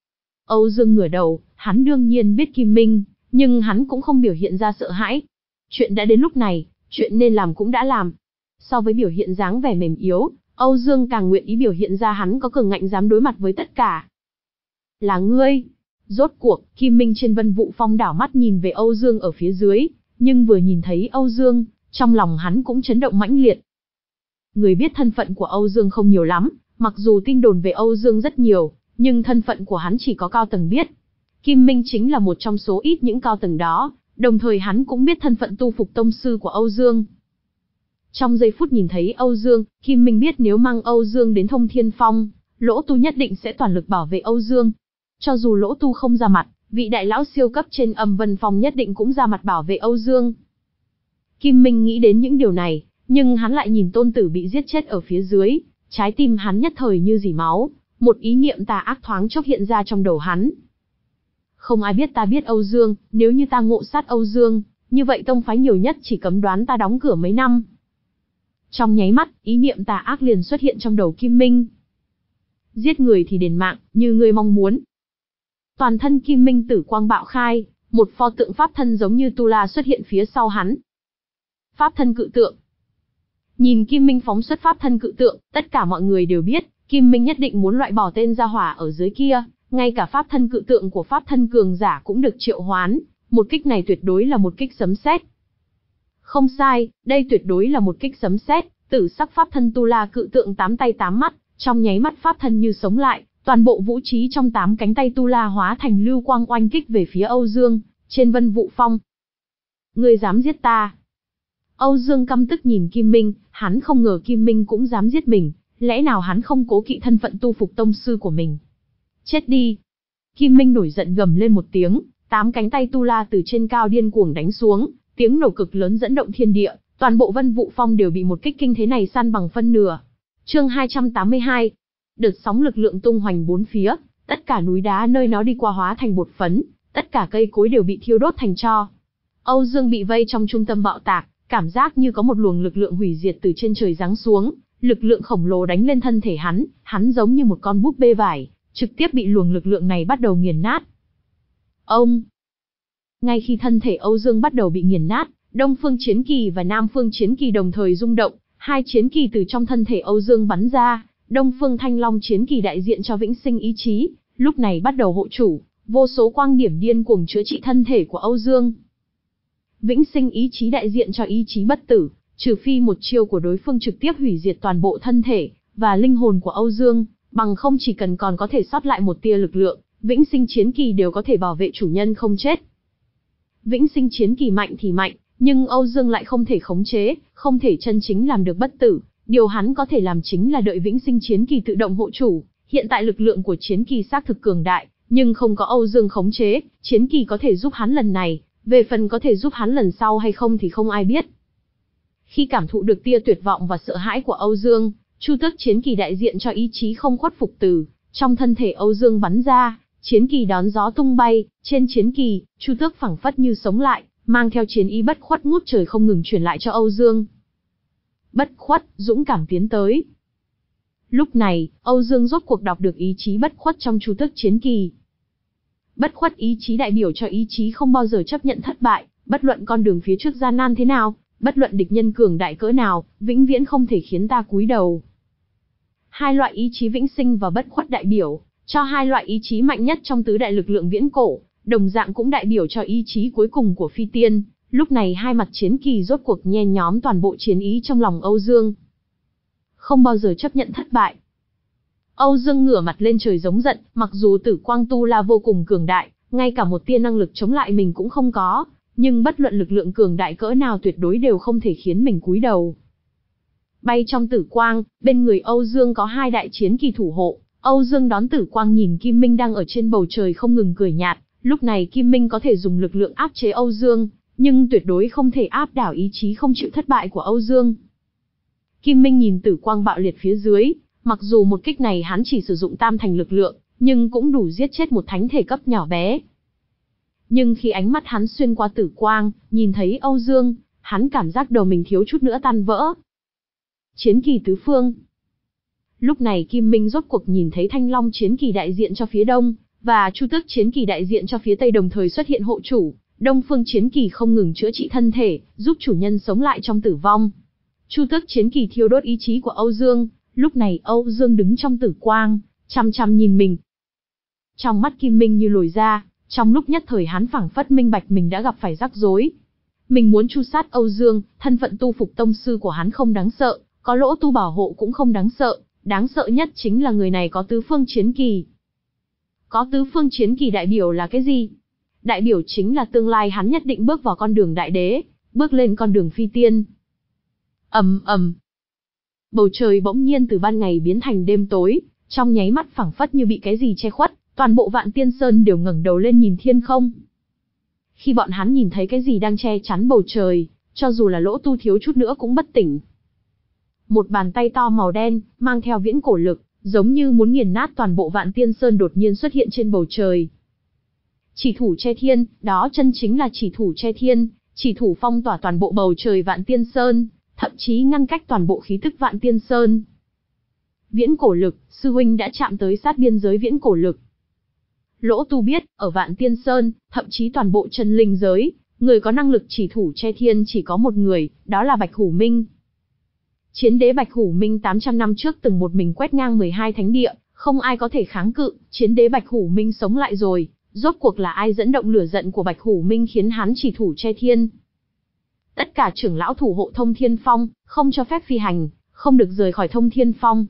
Âu Dương ngửa đầu, hắn đương nhiên biết Kim Minh, nhưng hắn cũng không biểu hiện ra sợ hãi. Chuyện đã đến lúc này, chuyện nên làm cũng đã làm. So với biểu hiện dáng vẻ mềm yếu, Âu Dương càng nguyện ý biểu hiện ra hắn có cường ngạnh dám đối mặt với tất cả. Là ngươi! Rốt cuộc, Kim Minh trên Vân Vũ Phong đảo mắt nhìn về Âu Dương ở phía dưới, nhưng vừa nhìn thấy Âu Dương, trong lòng hắn cũng chấn động mãnh liệt. Người biết thân phận của Âu Dương không nhiều lắm, mặc dù tin đồn về Âu Dương rất nhiều, nhưng thân phận của hắn chỉ có cao tầng biết. Kim Minh chính là một trong số ít những cao tầng đó, đồng thời hắn cũng biết thân phận tu phục tông sư của Âu Dương. Trong giây phút nhìn thấy Âu Dương, Kim Minh biết nếu mang Âu Dương đến Thông Thiên Phong, Lỗ Tu nhất định sẽ toàn lực bảo vệ Âu Dương. Cho dù Lỗ Tu không ra mặt, vị đại lão siêu cấp trên Âm Vân Phong nhất định cũng ra mặt bảo vệ Âu Dương. Kim Minh nghĩ đến những điều này, nhưng hắn lại nhìn tôn tử bị giết chết ở phía dưới, trái tim hắn nhất thời như dỉ máu, một ý niệm tà ác thoáng chốc hiện ra trong đầu hắn. Không ai biết ta biết Âu Dương, nếu như ta ngộ sát Âu Dương, như vậy tông phái nhiều nhất chỉ cấm đoán ta đóng cửa mấy năm. Trong nháy mắt, ý niệm tà ác liền xuất hiện trong đầu Kim Minh. Giết người thì đền mạng, như ngươi mong muốn. Toàn thân Kim Minh tử quang bạo khai, một pho tượng pháp thân giống như tu la xuất hiện phía sau hắn. Pháp thân cự tượng. Nhìn Kim Minh phóng xuất pháp thân cự tượng, tất cả mọi người đều biết, Kim Minh nhất định muốn loại bỏ tên gia hỏa ở dưới kia, ngay cả pháp thân cự tượng của pháp thân cường giả cũng được triệu hoán, một kích này tuyệt đối là một kích sấm sét. Không sai, đây tuyệt đối là một kích sấm sét, tử sắc pháp thân tu la cự tượng tám tay tám mắt, trong nháy mắt pháp thân như sống lại, toàn bộ vũ trí trong tám cánh tay tu la hóa thành lưu quang oanh kích về phía Âu Dương, trên Vân Vũ Phong. Ngươi dám giết ta? Âu Dương căm tức nhìn Kim Minh, hắn không ngờ Kim Minh cũng dám giết mình, lẽ nào hắn không cố kỵ thân phận tu phục tông sư của mình? Chết đi! Kim Minh nổi giận gầm lên một tiếng, tám cánh tay tu la từ trên cao điên cuồng đánh xuống, tiếng nổ cực lớn dẫn động thiên địa, toàn bộ Vân Vũ Phong đều bị một kích kinh thế này san bằng phân nửa. Chương hai trăm tám mươi hai. Đợt sóng lực lượng tung hoành bốn phía, tất cả núi đá nơi nó đi qua hóa thành bột phấn, tất cả cây cối đều bị thiêu đốt thành tro. Âu Dương bị vây trong trung tâm bạo tạc, cảm giác như có một luồng lực lượng hủy diệt từ trên trời giáng xuống, lực lượng khổng lồ đánh lên thân thể hắn, hắn giống như một con búp bê vải, trực tiếp bị luồng lực lượng này bắt đầu nghiền nát. Ông! Ngay khi thân thể Âu Dương bắt đầu bị nghiền nát, Đông Phương Chiến Kỳ và Nam Phương Chiến Kỳ đồng thời rung động, hai chiến kỳ từ trong thân thể Âu Dương bắn ra, Đông Phương Thanh Long Chiến Kỳ đại diện cho vĩnh sinh ý chí, lúc này bắt đầu hộ chủ, vô số quang điểm điên cuồng chữa trị thân thể của Âu Dương. Vĩnh sinh ý chí đại diện cho ý chí bất tử, trừ phi một chiêu của đối phương trực tiếp hủy diệt toàn bộ thân thể và linh hồn của Âu Dương, bằng không chỉ cần còn có thể sót lại một tia lực lượng, vĩnh sinh chiến kỳ đều có thể bảo vệ chủ nhân không chết. Vĩnh sinh chiến kỳ mạnh thì mạnh, nhưng Âu Dương lại không thể khống chế, không thể chân chính làm được bất tử, điều hắn có thể làm chính là đợi vĩnh sinh chiến kỳ tự động hộ chủ. Hiện tại lực lượng của chiến kỳ xác thực cường đại, nhưng không có Âu Dương khống chế, chiến kỳ có thể giúp hắn lần này, về phần có thể giúp hắn lần sau hay không thì không ai biết. Khi cảm thụ được tia tuyệt vọng và sợ hãi của Âu Dương, Chu Tước Chiến Kỳ đại diện cho ý chí không khuất phục từ trong thân thể Âu Dương bắn ra, chiến kỳ đón gió tung bay, trên chiến kỳ, Chu Tước phảng phất như sống lại, mang theo chiến ý bất khuất ngút trời không ngừng truyền lại cho Âu Dương. Bất khuất, dũng cảm tiến tới. Lúc này, Âu Dương rốt cuộc đọc được ý chí bất khuất trong Chu Tước Chiến Kỳ. Bất khuất ý chí đại biểu cho ý chí không bao giờ chấp nhận thất bại, bất luận con đường phía trước gian nan thế nào, bất luận địch nhân cường đại cỡ nào, vĩnh viễn không thể khiến ta cúi đầu. Hai loại ý chí vĩnh sinh và bất khuất đại biểu cho hai loại ý chí mạnh nhất trong tứ đại lực lượng viễn cổ, đồng dạng cũng đại biểu cho ý chí cuối cùng của phi tiên. Lúc này hai mặt chiến kỳ rốt cuộc nhen nhóm toàn bộ chiến ý trong lòng Âu Dương. Không bao giờ chấp nhận thất bại. Âu Dương ngửa mặt lên trời giống giận, mặc dù tử quang tu la vô cùng cường đại, ngay cả một tia năng lực chống lại mình cũng không có, nhưng bất luận lực lượng cường đại cỡ nào tuyệt đối đều không thể khiến mình cúi đầu. Bay trong tử quang, bên người Âu Dương có hai đại chiến kỳ thủ hộ, Âu Dương đón tử quang nhìn Kim Minh đang ở trên bầu trời không ngừng cười nhạt, lúc này Kim Minh có thể dùng lực lượng áp chế Âu Dương, nhưng tuyệt đối không thể áp đảo ý chí không chịu thất bại của Âu Dương. Kim Minh nhìn tử quang bạo liệt phía dưới, mặc dù một kích này hắn chỉ sử dụng tam thành lực lượng, nhưng cũng đủ giết chết một thánh thể cấp nhỏ bé. Nhưng khi ánh mắt hắn xuyên qua tử quang, nhìn thấy Âu Dương, hắn cảm giác đầu mình thiếu chút nữa tan vỡ. Chiến kỳ tứ phương. Lúc này Kim Minh rốt cuộc nhìn thấy Thanh Long chiến kỳ đại diện cho phía đông, và Chu Tước chiến kỳ đại diện cho phía tây đồng thời xuất hiện hộ chủ. Đông phương chiến kỳ không ngừng chữa trị thân thể, giúp chủ nhân sống lại trong tử vong. Chu Tước chiến kỳ thiêu đốt ý chí của Âu Dương, lúc này Âu Dương đứng trong tử quang, chăm chăm nhìn mình. Trong mắt Kim Minh như lồi ra, trong lúc nhất thời hắn phảng phất minh bạch mình đã gặp phải rắc rối. Mình muốn tru sát Âu Dương, thân phận tu phục tông sư của hắn không đáng sợ, có lỗ tu bảo hộ cũng không đáng sợ, đáng sợ nhất chính là người này có tứ phương chiến kỳ. Có tứ phương chiến kỳ đại biểu là cái gì? Đại biểu chính là tương lai hắn nhất định bước vào con đường đại đế, bước lên con đường phi tiên. Ầm ầm. Bầu trời bỗng nhiên từ ban ngày biến thành đêm tối, trong nháy mắt phảng phất như bị cái gì che khuất, toàn bộ Vạn Tiên Sơn đều ngẩng đầu lên nhìn thiên không. Khi bọn hắn nhìn thấy cái gì đang che chắn bầu trời, cho dù là lỗ tu thiếu chút nữa cũng bất tỉnh. Một bàn tay to màu đen, mang theo viễn cổ lực, giống như muốn nghiền nát toàn bộ Vạn Tiên Sơn đột nhiên xuất hiện trên bầu trời. Chỉ thủ che thiên, đó chân chính là chỉ thủ che thiên, chỉ thủ phong tỏa toàn bộ bầu trời Vạn Tiên Sơn, thậm chí ngăn cách toàn bộ khí tức Vạn Tiên Sơn. Viễn cổ lực, sư huynh đã chạm tới sát biên giới viễn cổ lực. Lỗ Tu biết, ở Vạn Tiên Sơn, thậm chí toàn bộ chân linh giới, người có năng lực chỉ thủ che thiên chỉ có một người, đó là Bạch Hủ Minh. Chiến đế Bạch Hủ Minh tám trăm năm trước từng một mình quét ngang mười hai thánh địa, không ai có thể kháng cự, chiến đế Bạch Hủ Minh sống lại rồi, rốt cuộc là ai dẫn động lửa giận của Bạch Hủ Minh khiến hắn chỉ thủ che thiên. Tất cả trưởng lão thủ hộ Thông Thiên Phong, không cho phép phi hành, không được rời khỏi Thông Thiên Phong.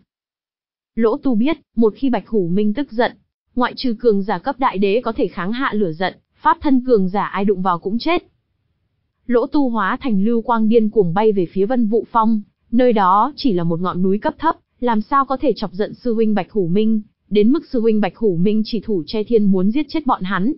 Lỗ Tu biết, một khi Bạch Hủ Minh tức giận, ngoại trừ cường giả cấp đại đế có thể kháng hạ lửa giận, pháp thân cường giả ai đụng vào cũng chết. Lỗ Tu hóa thành lưu quang điên cuồng bay về phía Vân Vũ Phong, nơi đó chỉ là một ngọn núi cấp thấp, làm sao có thể chọc giận sư huynh Bạch Hủ Minh, đến mức sư huynh Bạch Hủ Minh chỉ thủ che thiên muốn giết chết bọn hắn.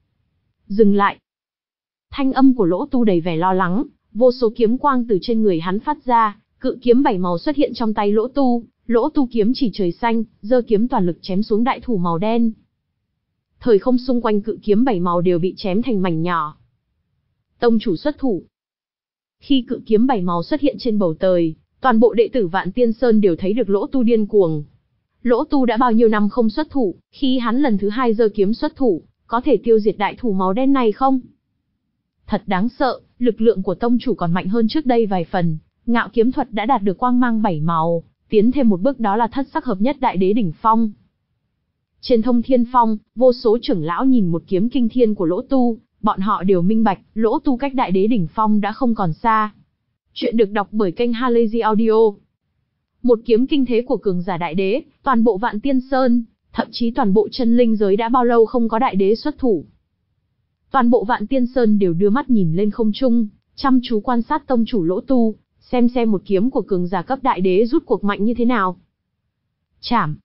Dừng lại. Thanh âm của Lỗ Tu đầy vẻ lo lắng, vô số kiếm quang từ trên người hắn phát ra, cự kiếm bảy màu xuất hiện trong tay Lỗ Tu, Lỗ Tu kiếm chỉ trời xanh, giơ kiếm toàn lực chém xuống đại thủ màu đen. Thời không xung quanh cự kiếm bảy màu đều bị chém thành mảnh nhỏ. Tông chủ xuất thủ. Khi cự kiếm bảy màu xuất hiện trên bầu trời, toàn bộ đệ tử Vạn Tiên Sơn đều thấy được Lỗ Tu điên cuồng. Lỗ Tu đã bao nhiêu năm không xuất thủ, khi hắn lần thứ hai giơ kiếm xuất thủ, có thể tiêu diệt đại thủ màu đen này không? Thật đáng sợ, lực lượng của tông chủ còn mạnh hơn trước đây vài phần, ngạo kiếm thuật đã đạt được quang mang bảy màu, tiến thêm một bước đó là thất sắc hợp nhất đại đế đỉnh phong. Trên Thông Thiên Phong, vô số trưởng lão nhìn một kiếm kinh thiên của Lỗ Tu, bọn họ đều minh bạch, Lỗ Tu cách đại đế đỉnh phong đã không còn xa. Chuyện được đọc bởi kênh Halazy Audio. Một kiếm kinh thế của cường giả đại đế, toàn bộ Vạn Tiên Sơn, thậm chí toàn bộ chân linh giới đã bao lâu không có đại đế xuất thủ. Toàn bộ Vạn Tiên Sơn đều đưa mắt nhìn lên không trung, chăm chú quan sát tông chủ Lỗ Tu, xem xem một kiếm của cường giả cấp đại đế rút cuộc mạnh như thế nào. Chảm.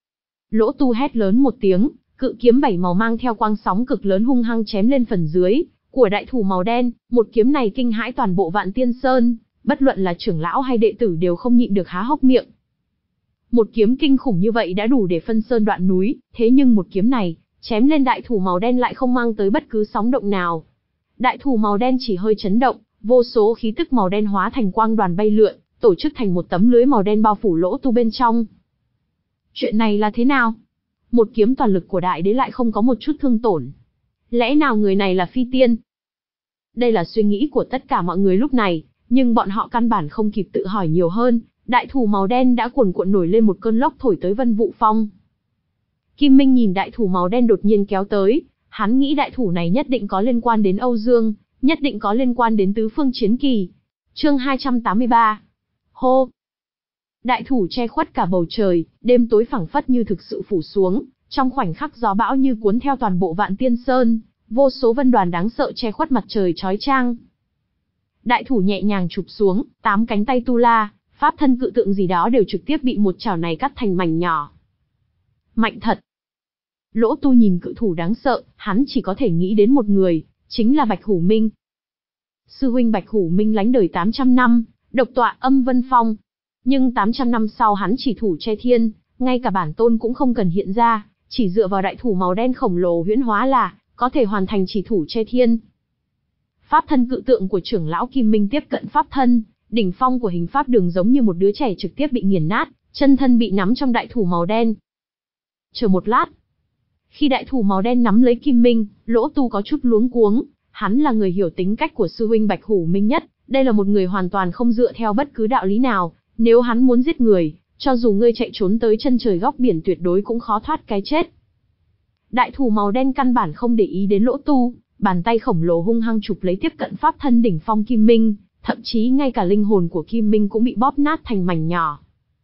Lỗ Tu hét lớn một tiếng, cự kiếm bảy màu mang theo quang sóng cực lớn hung hăng chém lên phần dưới của đại thủ màu đen, một kiếm này kinh hãi toàn bộ Vạn Tiên Sơn, bất luận là trưởng lão hay đệ tử đều không nhịn được há hốc miệng. Một kiếm kinh khủng như vậy đã đủ để phân sơn đoạn núi, thế nhưng một kiếm này, chém lên đại thủ màu đen lại không mang tới bất cứ sóng động nào. Đại thủ màu đen chỉ hơi chấn động, vô số khí tức màu đen hóa thành quang đoàn bay lượn, tổ chức thành một tấm lưới màu đen bao phủ Lỗ Tu bên trong. Chuyện này là thế nào? Một kiếm toàn lực của đại đế lại không có một chút thương tổn. Lẽ nào người này là phi tiên? Đây là suy nghĩ của tất cả mọi người lúc này, nhưng bọn họ căn bản không kịp tự hỏi nhiều hơn, đại thủ màu đen đã cuồn cuộn nổi lên một cơn lốc thổi tới Vân Vũ Phong. Kim Minh nhìn đại thủ màu đen đột nhiên kéo tới, hắn nghĩ đại thủ này nhất định có liên quan đến Âu Dương, nhất định có liên quan đến tứ phương chiến kỳ. Chương hai trăm tám mươi ba. Hô. Đại thủ che khuất cả bầu trời, đêm tối phẳng phất như thực sự phủ xuống, trong khoảnh khắc gió bão như cuốn theo toàn bộ Vạn Tiên Sơn, vô số vân đoàn đáng sợ che khuất mặt trời chói chang. Đại thủ nhẹ nhàng chụp xuống, tám cánh tay tu la, pháp thân cự tượng gì đó đều trực tiếp bị một chảo này cắt thành mảnh nhỏ. Mạnh thật. Lỗ Tu nhìn cự thủ đáng sợ, hắn chỉ có thể nghĩ đến một người, chính là Bạch Hủ Minh. sư huynh Bạch Hủ Minh lánh đời tám trăm năm, độc tọa âm vân phong. Nhưng tám trăm năm sau hắn chỉ thủ che thiên, ngay cả bản tôn cũng không cần hiện ra, chỉ dựa vào đại thủ màu đen khổng lồ huyễn hóa là có thể hoàn thành chỉ thủ che thiên. Pháp thân cự tượng của trưởng lão Kim Minh tiếp cận pháp thân, đỉnh phong của hình pháp đường giống như một đứa trẻ trực tiếp bị nghiền nát, chân thân bị nắm trong đại thủ màu đen. Chờ một lát. Khi đại thủ màu đen nắm lấy Kim Minh, Lỗ Tu có chút luống cuống, hắn là người hiểu tính cách của sư huynh Bạch Hủ Minh nhất, đây là một người hoàn toàn không dựa theo bất cứ đạo lý nào, nếu hắn muốn giết người, cho dù ngươi chạy trốn tới chân trời góc biển tuyệt đối cũng khó thoát cái chết. Đại thủ màu đen căn bản không để ý đến Lỗ Tu, bàn tay khổng lồ hung hăng chụp lấy tiếp cận pháp thân đỉnh phong Kim Minh, thậm chí ngay cả linh hồn của Kim Minh cũng bị bóp nát thành mảnh nhỏ.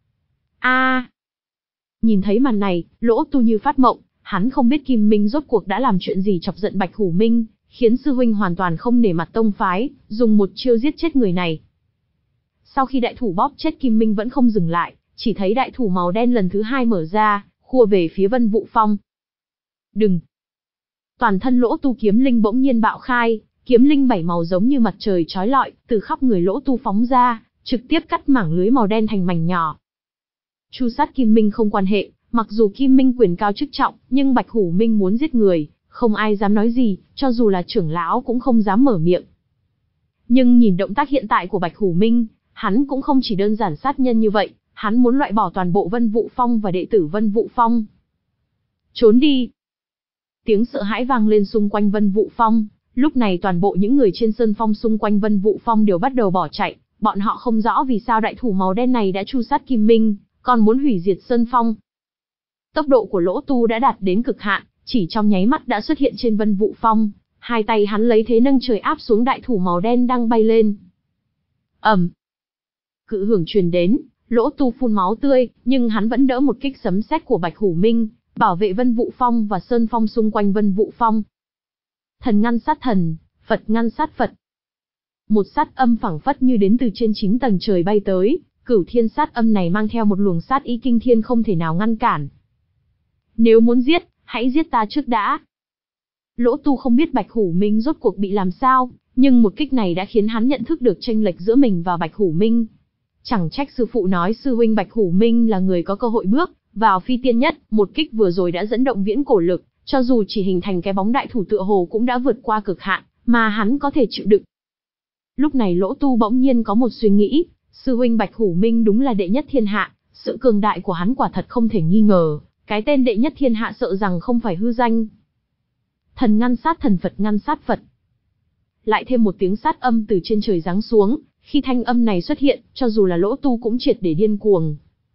A! À, nhìn thấy màn này, Lỗ Tu như phát mộng, hắn không biết Kim Minh rốt cuộc đã làm chuyện gì chọc giận Bạch Hủ Minh, khiến sư huynh hoàn toàn không nể mặt tông phái, dùng một chiêu giết chết người này. Sau khi đại thủ bóp chết Kim Minh vẫn không dừng lại, chỉ thấy đại thủ màu đen lần thứ hai mở ra, khua về phía Vân Vũ Phong. Đừng! Toàn thân Lỗ Tu kiếm linh bỗng nhiên bạo khai, kiếm linh bảy màu giống như mặt trời chói lọi, từ khắp người Lỗ Tu phóng ra, trực tiếp cắt mảng lưới màu đen thành mảnh nhỏ. Chu sát Kim Minh không quan hệ, mặc dù Kim Minh quyền cao chức trọng, nhưng Bạch Hủ Minh muốn giết người, không ai dám nói gì, cho dù là trưởng lão cũng không dám mở miệng. Nhưng nhìn động tác hiện tại của Bạch Hủ Minh, hắn cũng không chỉ đơn giản sát nhân như vậy, hắn muốn loại bỏ toàn bộ Vân Vũ Phong và đệ tử Vân Vũ Phong. Trốn đi! Tiếng sợ hãi vang lên xung quanh Vân Vũ Phong, lúc này toàn bộ những người trên sơn phong xung quanh Vân Vũ Phong đều bắt đầu bỏ chạy, bọn họ không rõ vì sao đại thủ màu đen này đã chu sát Kim Minh, còn muốn hủy diệt sơn phong. Tốc độ của Lỗ Tu đã đạt đến cực hạn, chỉ trong nháy mắt đã xuất hiện trên Vân Vũ Phong, hai tay hắn lấy thế nâng trời áp xuống đại thủ màu đen đang bay lên. Ầm! Cự hưởng truyền đến, Lỗ Tu phun máu tươi, nhưng hắn vẫn đỡ một kích sấm sét của Bạch Hủ Minh, bảo vệ Vân Vũ Phong và sơn phong xung quanh Vân Vũ Phong. Thần ngăn sát thần, Phật ngăn sát Phật. Một sát âm phảng phất như đến từ trên chín tầng trời bay tới, cửu thiên sát âm này mang theo một luồng sát ý kinh thiên không thể nào ngăn cản. Nếu muốn giết, hãy giết ta trước đã. Lỗ Tu không biết Bạch Hủ Minh rốt cuộc bị làm sao, nhưng một kích này đã khiến hắn nhận thức được chênh lệch giữa mình và Bạch Hủ Minh. Chẳng trách sư phụ nói sư huynh Bạch Hủ Minh là người có cơ hội bước vào phi tiên nhất, một kích vừa rồi đã dẫn động viễn cổ lực, cho dù chỉ hình thành cái bóng đại thủ tựa hồ cũng đã vượt qua cực hạn, mà hắn có thể chịu đựng. Lúc này Lỗ Tu bỗng nhiên có một suy nghĩ, sư huynh Bạch Hủ Minh đúng là đệ nhất thiên hạ, sự cường đại của hắn quả thật không thể nghi ngờ, cái tên đệ nhất thiên hạ sợ rằng không phải hư danh. Thần ngăn sát thần, Phật ngăn sát Phật. Lại thêm một tiếng sát âm từ trên trời giáng xuống, khi thanh âm này xuất hiện, cho dù là Lỗ Tu cũng triệt để điên cuồng.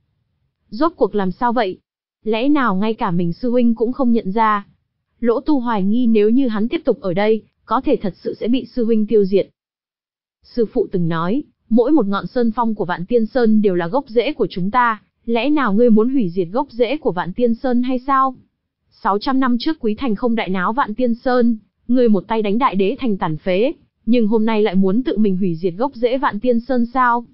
Rốt cuộc làm sao vậy? Lẽ nào ngay cả mình sư huynh cũng không nhận ra? Lỗ Tu hoài nghi nếu như hắn tiếp tục ở đây, có thể thật sự sẽ bị sư huynh tiêu diệt. Sư phụ từng nói, mỗi một ngọn sơn phong của Vạn Tiên Sơn đều là gốc rễ của chúng ta, lẽ nào ngươi muốn hủy diệt gốc rễ của Vạn Tiên Sơn hay sao? sáu trăm năm trước Quý Thành không đại náo Vạn Tiên Sơn, ngươi một tay đánh đại đế thành tàn phế, nhưng hôm nay lại muốn tự mình hủy diệt gốc rễ Vạn Tiên Sơn sao?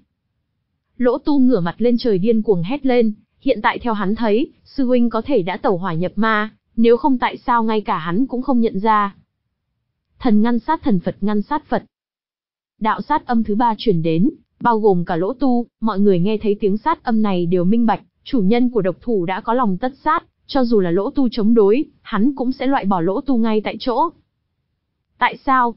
Lỗ Tu ngửa mặt lên trời điên cuồng hét lên, hiện tại theo hắn thấy, sư huynh có thể đã tẩu hỏa nhập ma, nếu không tại sao ngay cả hắn cũng không nhận ra. Thần ngăn sát thần, Phật ngăn sát Phật. Đạo sát âm thứ ba truyền đến, bao gồm cả Lỗ Tu, mọi người nghe thấy tiếng sát âm này đều minh bạch, chủ nhân của độc thủ đã có lòng tất sát, cho dù là Lỗ Tu chống đối, hắn cũng sẽ loại bỏ Lỗ Tu ngay tại chỗ. Tại sao?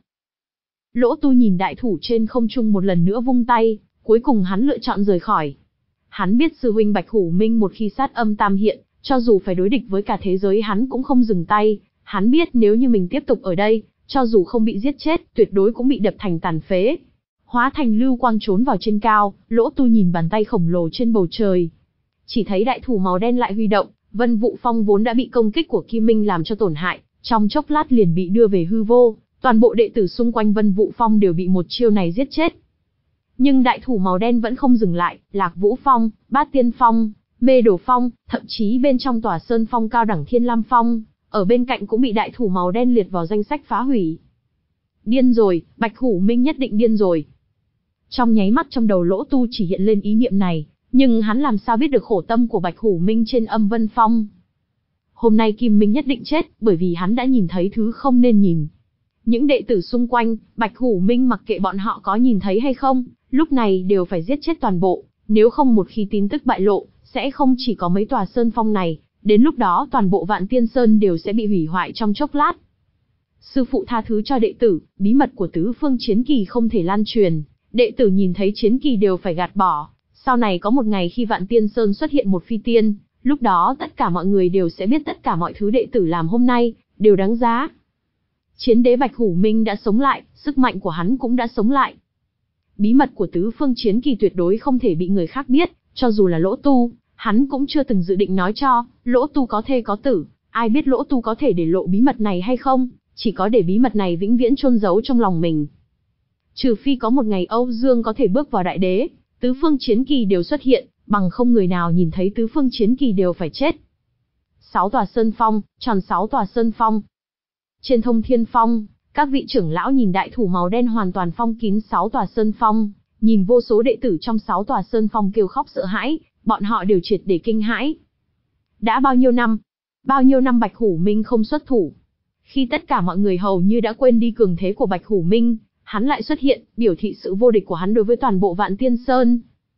Lỗ Tu nhìn đại thủ trên không trung một lần nữa vung tay, cuối cùng hắn lựa chọn rời khỏi. Hắn biết sư huynh Bạch Hủ Minh một khi sát âm tam hiện, cho dù phải đối địch với cả thế giới hắn cũng không dừng tay, hắn biết nếu như mình tiếp tục ở đây, cho dù không bị giết chết, tuyệt đối cũng bị đập thành tàn phế. Hóa thành lưu quang trốn vào trên cao, Lỗ Tu nhìn bàn tay khổng lồ trên bầu trời. Chỉ thấy đại thủ màu đen lại huy động, Vân Vũ Phong vốn đã bị công kích của Kim Minh làm cho tổn hại, trong chốc lát liền bị đưa về hư vô, toàn bộ đệ tử xung quanh Vân Vũ Phong đều bị một chiêu này giết chết. Nhưng đại thủ màu đen vẫn không dừng lại, Lạc Vũ Phong, Bát Tiên Phong, Mê Đồ Phong, thậm chí bên trong tòa sơn phong cao đẳng Thiên Lam Phong, ở bên cạnh cũng bị đại thủ màu đen liệt vào danh sách phá hủy. Điên rồi, Bạch Hủ Minh nhất định điên rồi. Trong nháy mắt trong đầu Lỗ Tu chỉ hiện lên ý niệm này, nhưng hắn làm sao biết được khổ tâm của Bạch Hủ Minh trên Âm Vân Phong. Hôm nay Kim Minh nhất định chết, bởi vì hắn đã nhìn thấy thứ không nên nhìn. Những đệ tử xung quanh, Bạch Hủ Minh mặc kệ bọn họ có nhìn thấy hay không, lúc này đều phải giết chết toàn bộ, nếu không một khi tin tức bại lộ, sẽ không chỉ có mấy tòa sơn phong này, đến lúc đó toàn bộ Vạn Tiên Sơn đều sẽ bị hủy hoại trong chốc lát. Sư phụ tha thứ cho đệ tử, bí mật của tứ phương chiến kỳ không thể lan truyền, đệ tử nhìn thấy chiến kỳ đều phải gạt bỏ, sau này có một ngày khi Vạn Tiên Sơn xuất hiện một phi tiên, lúc đó tất cả mọi người đều sẽ biết tất cả mọi thứ đệ tử làm hôm nay, đều đáng giá. Chiến đế Bạch Hủ Minh đã sống lại, sức mạnh của hắn cũng đã sống lại. Bí mật của tứ phương chiến kỳ tuyệt đối không thể bị người khác biết, cho dù là Lỗ Tu, hắn cũng chưa từng dự định nói cho. Lỗ Tu có thê có tử, ai biết Lỗ Tu có thể để lộ bí mật này hay không, chỉ có để bí mật này vĩnh viễn chôn giấu trong lòng mình. Trừ phi có một ngày Âu Dương có thể bước vào đại đế, tứ phương chiến kỳ đều xuất hiện, bằng không người nào nhìn thấy tứ phương chiến kỳ đều phải chết. Sáu tòa sơn phong, tròn sáu tòa sơn phong. Trên Thông Thiên Phong, các vị trưởng lão nhìn đại thủ màu đen hoàn toàn phong kín sáu tòa sơn phong, nhìn vô số đệ tử trong sáu tòa sơn phong kêu khóc sợ hãi, bọn họ đều triệt để kinh hãi. Đã bao nhiêu năm, bao nhiêu năm Bạch Hủ Minh không xuất thủ. Khi tất cả mọi người hầu như đã quên đi cường thế của Bạch Hủ Minh, hắn lại xuất hiện, biểu thị sự vô địch của hắn đối với toàn bộ Vạn Tiên Sơn.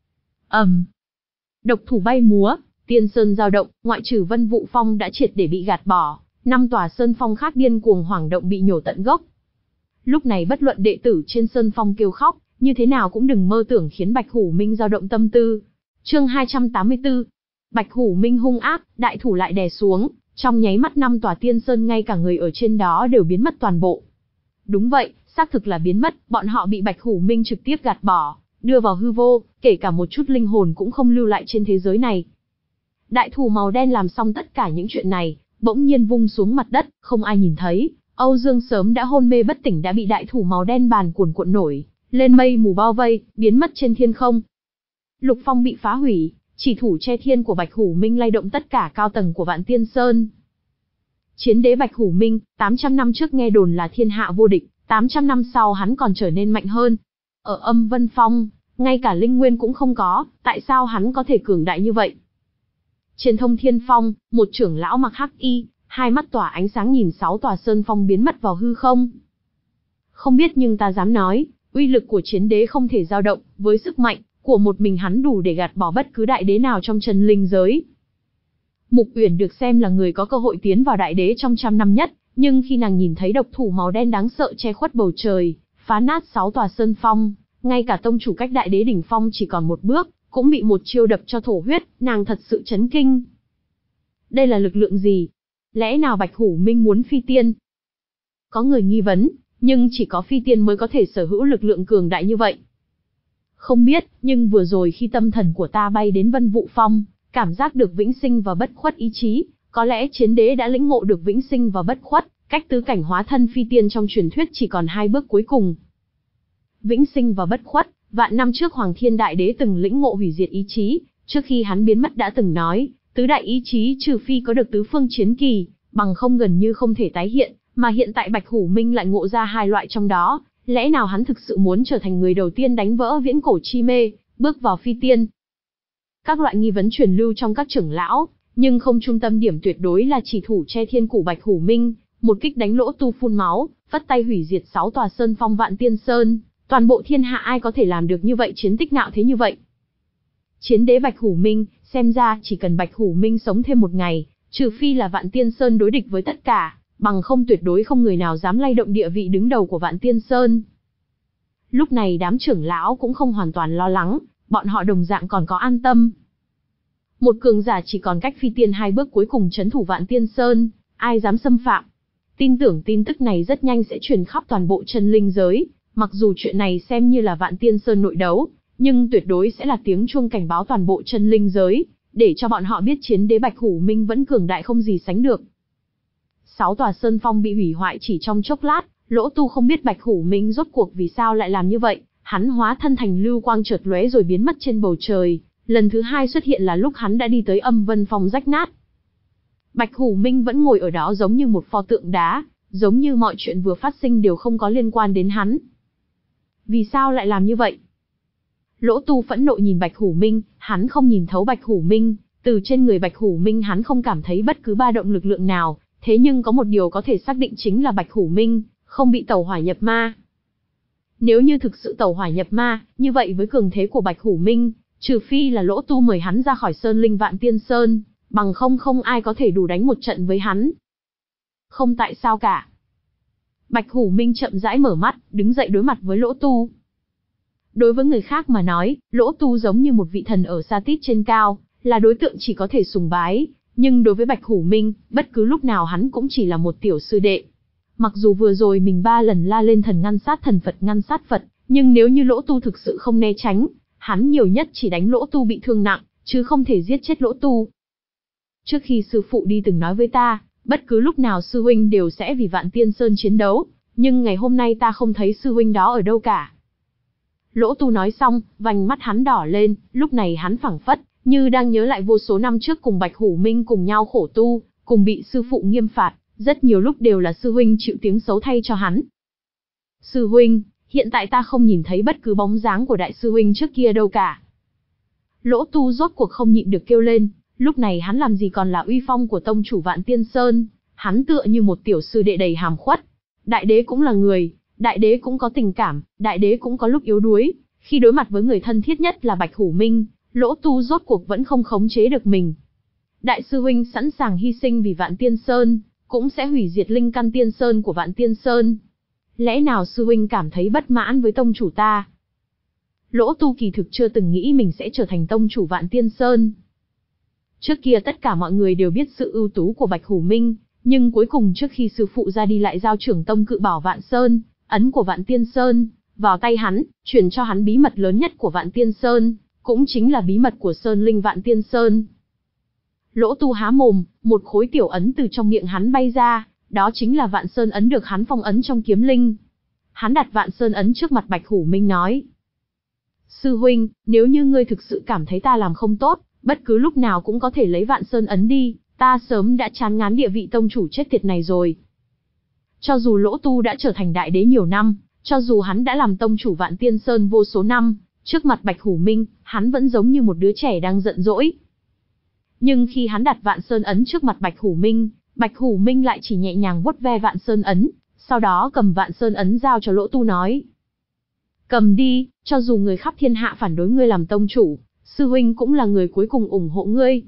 ầm, um. Độc thủ bay múa, Tiên Sơn dao động, ngoại trừ Vân Vũ Phong đã triệt để bị gạt bỏ, năm tòa sơn phong khác điên cuồng hoảng động bị nhổ tận gốc. Lúc này bất luận đệ tử trên sơn phong kêu khóc, như thế nào cũng đừng mơ tưởng khiến Bạch Hủ Minh dao động tâm tư. Chương hai trăm tám mươi tư. Bạch Hủ Minh hung ác, đại thủ lại đè xuống, trong nháy mắt năm tòa tiên sơn ngay cả người ở trên đó đều biến mất toàn bộ. Đúng vậy, xác thực là biến mất, bọn họ bị Bạch Hủ Minh trực tiếp gạt bỏ, đưa vào hư vô, kể cả một chút linh hồn cũng không lưu lại trên thế giới này. Đại thủ màu đen làm xong tất cả những chuyện này, bỗng nhiên vung xuống mặt đất, không ai nhìn thấy. Âu Dương sớm đã hôn mê bất tỉnh đã bị đại thủ màu đen bàn cuồn cuộn nổi lên mây mù bao vây, biến mất trên thiên không. Lục Phong bị phá hủy, chỉ thủ che thiên của Bạch Hủ Minh lay động tất cả cao tầng của Vạn Tiên Sơn. Chiến đế Bạch Hủ Minh, tám trăm năm trước nghe đồn là thiên hạ vô địch, tám trăm năm sau hắn còn trở nên mạnh hơn. Ở Âm Vân Phong, ngay cả linh nguyên cũng không có, tại sao hắn có thể cường đại như vậy? Trên Thông Thiên Phong, một trưởng lão mặc hắc y, hai mắt tỏa ánh sáng nhìn sáu tòa sơn phong biến mất vào hư không. Không biết nhưng ta dám nói, uy lực của chiến đế không thể dao động, với sức mạnh của một mình hắn đủ để gạt bỏ bất cứ đại đế nào trong chân linh giới. Mục Uyển được xem là người có cơ hội tiến vào đại đế trong trăm năm nhất, nhưng khi nàng nhìn thấy độc thủ màu đen đáng sợ che khuất bầu trời, phá nát sáu tòa sơn phong, ngay cả tông chủ cách đại đế đỉnh phong chỉ còn một bước, cũng bị một chiêu đập cho thổ huyết, nàng thật sự chấn kinh. Đây là lực lượng gì? Lẽ nào Bạch Hủ Minh muốn phi tiên? Có người nghi vấn, nhưng chỉ có phi tiên mới có thể sở hữu lực lượng cường đại như vậy. Không biết, nhưng vừa rồi khi tâm thần của ta bay đến Vân Vũ Phong, cảm giác được vĩnh sinh và bất khuất ý chí, có lẽ chiến đế đã lĩnh ngộ được vĩnh sinh và bất khuất, cách tứ cảnh hóa thân phi tiên trong truyền thuyết chỉ còn hai bước cuối cùng. Vĩnh sinh và bất khuất, vạn năm trước Hoàng Thiên Đại Đế từng lĩnh ngộ hủy diệt ý chí, trước khi hắn biến mất đã từng nói, tứ đại ý chí trừ phi có được tứ phương chiến kỳ, bằng không gần như không thể tái hiện, mà hiện tại Bạch Hủ Minh lại ngộ ra hai loại trong đó, lẽ nào hắn thực sự muốn trở thành người đầu tiên đánh vỡ viễn cổ chi mê, bước vào phi tiên? Các loại nghi vấn truyền lưu trong các trưởng lão, nhưng không trung tâm điểm tuyệt đối là chỉ thủ che thiên củ Bạch Hủ Minh, một kích đánh Lỗ Tu phun máu, vất tay hủy diệt sáu tòa sơn phong Vạn Tiên Sơn, toàn bộ thiên hạ ai có thể làm được như vậy, chiến tích ngạo thế như vậy. Chiến đế Bạch Hủ Minh, xem ra chỉ cần Bạch Hủ Minh sống thêm một ngày, trừ phi là Vạn Tiên Sơn đối địch với tất cả, bằng không tuyệt đối không người nào dám lay động địa vị đứng đầu của Vạn Tiên Sơn. Lúc này đám trưởng lão cũng không hoàn toàn lo lắng, bọn họ đồng dạng còn có an tâm. Một cường giả chỉ còn cách phi tiên hai bước cuối cùng trấn thủ Vạn Tiên Sơn, ai dám xâm phạm. Tin tưởng tin tức này rất nhanh sẽ truyền khắp toàn bộ chân linh giới, mặc dù chuyện này xem như là Vạn Tiên Sơn nội đấu, nhưng tuyệt đối sẽ là tiếng chuông cảnh báo toàn bộ chân linh giới, để cho bọn họ biết chiến đế Bạch Hủ Minh vẫn cường đại không gì sánh được. Sáu tòa sơn phong bị hủy hoại chỉ trong chốc lát, Lỗ Tu không biết Bạch Hủ Minh rốt cuộc vì sao lại làm như vậy, hắn hóa thân thành lưu quang chợt lóe rồi biến mất trên bầu trời, lần thứ hai xuất hiện là lúc hắn đã đi tới Âm Vân Phong rách nát. Bạch Hủ Minh vẫn ngồi ở đó giống như một pho tượng đá, giống như mọi chuyện vừa phát sinh đều không có liên quan đến hắn. Vì sao lại làm như vậy? Lỗ Tu phẫn nộ nhìn Bạch Hủ Minh, hắn không nhìn thấu Bạch Hủ Minh, từ trên người Bạch Hủ Minh hắn không cảm thấy bất cứ ba động lực lượng nào, thế nhưng có một điều có thể xác định chính là Bạch Hủ Minh không bị tẩu hỏa nhập ma. Nếu như thực sự tẩu hỏa nhập ma, như vậy với cường thế của Bạch Hủ Minh, trừ phi là Lỗ Tu mời hắn ra khỏi Sơn Linh Vạn Tiên Sơn, bằng không không ai có thể đủ đánh một trận với hắn. Không tại sao cả. Bạch Hủ Minh chậm rãi mở mắt, đứng dậy đối mặt với Lỗ Tu. Đối với người khác mà nói, Lỗ Tu giống như một vị thần ở xa tít trên cao, là đối tượng chỉ có thể sùng bái, nhưng đối với Bạch Hủ Minh, bất cứ lúc nào hắn cũng chỉ là một tiểu sư đệ. Mặc dù vừa rồi mình ba lần la lên thần ngăn sát thần Phật ngăn sát Phật, nhưng nếu như Lỗ Tu thực sự không né tránh, hắn nhiều nhất chỉ đánh Lỗ Tu bị thương nặng, chứ không thể giết chết Lỗ Tu. Trước khi sư phụ đi từng nói với ta, bất cứ lúc nào sư huynh đều sẽ vì Vạn Tiên Sơn chiến đấu, nhưng ngày hôm nay ta không thấy sư huynh đó ở đâu cả. Lỗ Tu nói xong, vành mắt hắn đỏ lên, lúc này hắn phảng phất như đang nhớ lại vô số năm trước cùng Bạch Hủ Minh cùng nhau khổ tu, cùng bị sư phụ nghiêm phạt, rất nhiều lúc đều là sư huynh chịu tiếng xấu thay cho hắn. Sư huynh, hiện tại ta không nhìn thấy bất cứ bóng dáng của đại sư huynh trước kia đâu cả. Lỗ Tu rốt cuộc không nhịn được kêu lên, lúc này hắn làm gì còn là uy phong của tông chủ Vạn Tiên Sơn, hắn tựa như một tiểu sư đệ đầy hàm khuất. Đại đế cũng là người, đại đế cũng có tình cảm, đại đế cũng có lúc yếu đuối, khi đối mặt với người thân thiết nhất là Bạch Hủ Minh, Lỗ Tu rốt cuộc vẫn không khống chế được mình. Đại sư huynh sẵn sàng hy sinh vì Vạn Tiên Sơn, cũng sẽ hủy diệt linh căn Tiên Sơn của Vạn Tiên Sơn. Lẽ nào sư huynh cảm thấy bất mãn với tông chủ ta? Lỗ Tu kỳ thực chưa từng nghĩ mình sẽ trở thành tông chủ Vạn Tiên Sơn. Trước kia tất cả mọi người đều biết sự ưu tú của Bạch Hủ Minh, nhưng cuối cùng trước khi sư phụ ra đi lại giao trưởng tông cự bảo Vạn Sơn, ấn của Vạn Tiên Sơn, vào tay hắn, truyền cho hắn bí mật lớn nhất của Vạn Tiên Sơn, cũng chính là bí mật của Sơn Linh Vạn Tiên Sơn. Lỗ Tu há mồm, một khối tiểu ấn từ trong miệng hắn bay ra, đó chính là Vạn Sơn ấn được hắn phong ấn trong kiếm linh. Hắn đặt Vạn Sơn ấn trước mặt Bạch Hủ Minh nói: Sư huynh, nếu như ngươi thực sự cảm thấy ta làm không tốt, bất cứ lúc nào cũng có thể lấy Vạn Sơn ấn đi, ta sớm đã chán ngán địa vị tông chủ chết tiệt này rồi. Cho dù Lỗ Tu đã trở thành đại đế nhiều năm, cho dù hắn đã làm tông chủ Vạn Tiên Sơn vô số năm, trước mặt Bạch Hủ Minh, hắn vẫn giống như một đứa trẻ đang giận dỗi. Nhưng khi hắn đặt Vạn Sơn ấn trước mặt Bạch Hủ Minh, Bạch Hủ Minh lại chỉ nhẹ nhàng vuốt ve Vạn Sơn ấn, sau đó cầm Vạn Sơn ấn giao cho Lỗ Tu nói: Cầm đi, cho dù người khắp thiên hạ phản đối ngươi làm tông chủ, sư huynh cũng là người cuối cùng ủng hộ ngươi.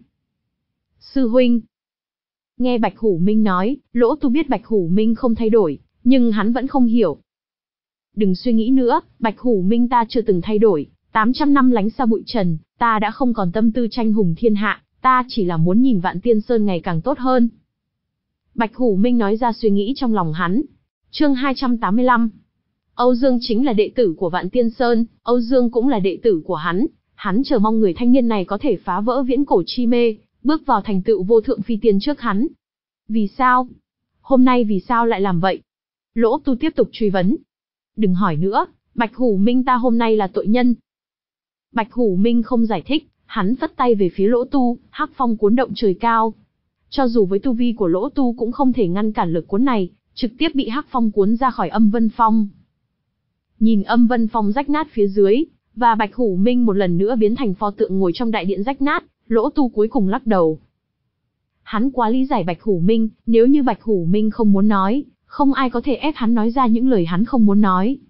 Sư huynh. Nghe Bạch Hủ Minh nói, Lỗ Tu biết Bạch Hủ Minh không thay đổi, nhưng hắn vẫn không hiểu. Đừng suy nghĩ nữa, Bạch Hủ Minh ta chưa từng thay đổi, tám trăm năm lánh xa bụi trần, ta đã không còn tâm tư tranh hùng thiên hạ, ta chỉ là muốn nhìn Vạn Tiên Sơn ngày càng tốt hơn. Bạch Hủ Minh nói ra suy nghĩ trong lòng hắn. Chương hai trăm tám mươi lăm. Âu Dương chính là đệ tử của Vạn Tiên Sơn, Âu Dương cũng là đệ tử của hắn, hắn chờ mong người thanh niên này có thể phá vỡ viễn cổ chi mê, bước vào thành tựu vô thượng phi tiên trước hắn. Vì sao? Hôm nay vì sao lại làm vậy? Lỗ Tu tiếp tục truy vấn. Đừng hỏi nữa, Bạch Hủ Minh ta hôm nay là tội nhân. Bạch Hủ Minh không giải thích, hắn phất tay về phía Lỗ Tu, hắc phong cuốn động trời cao. Cho dù với tu vi của Lỗ Tu cũng không thể ngăn cản lực cuốn này, trực tiếp bị hắc phong cuốn ra khỏi âm vân phong. Nhìn âm vân phong rách nát phía dưới, và Bạch Hủ Minh một lần nữa biến thành pho tượng ngồi trong đại điện rách nát, Lỗ Tu cuối cùng lắc đầu. Hắn quá lý giải Bạch Hủ Minh, nếu như Bạch Hủ Minh không muốn nói, không ai có thể ép hắn nói ra những lời hắn không muốn nói.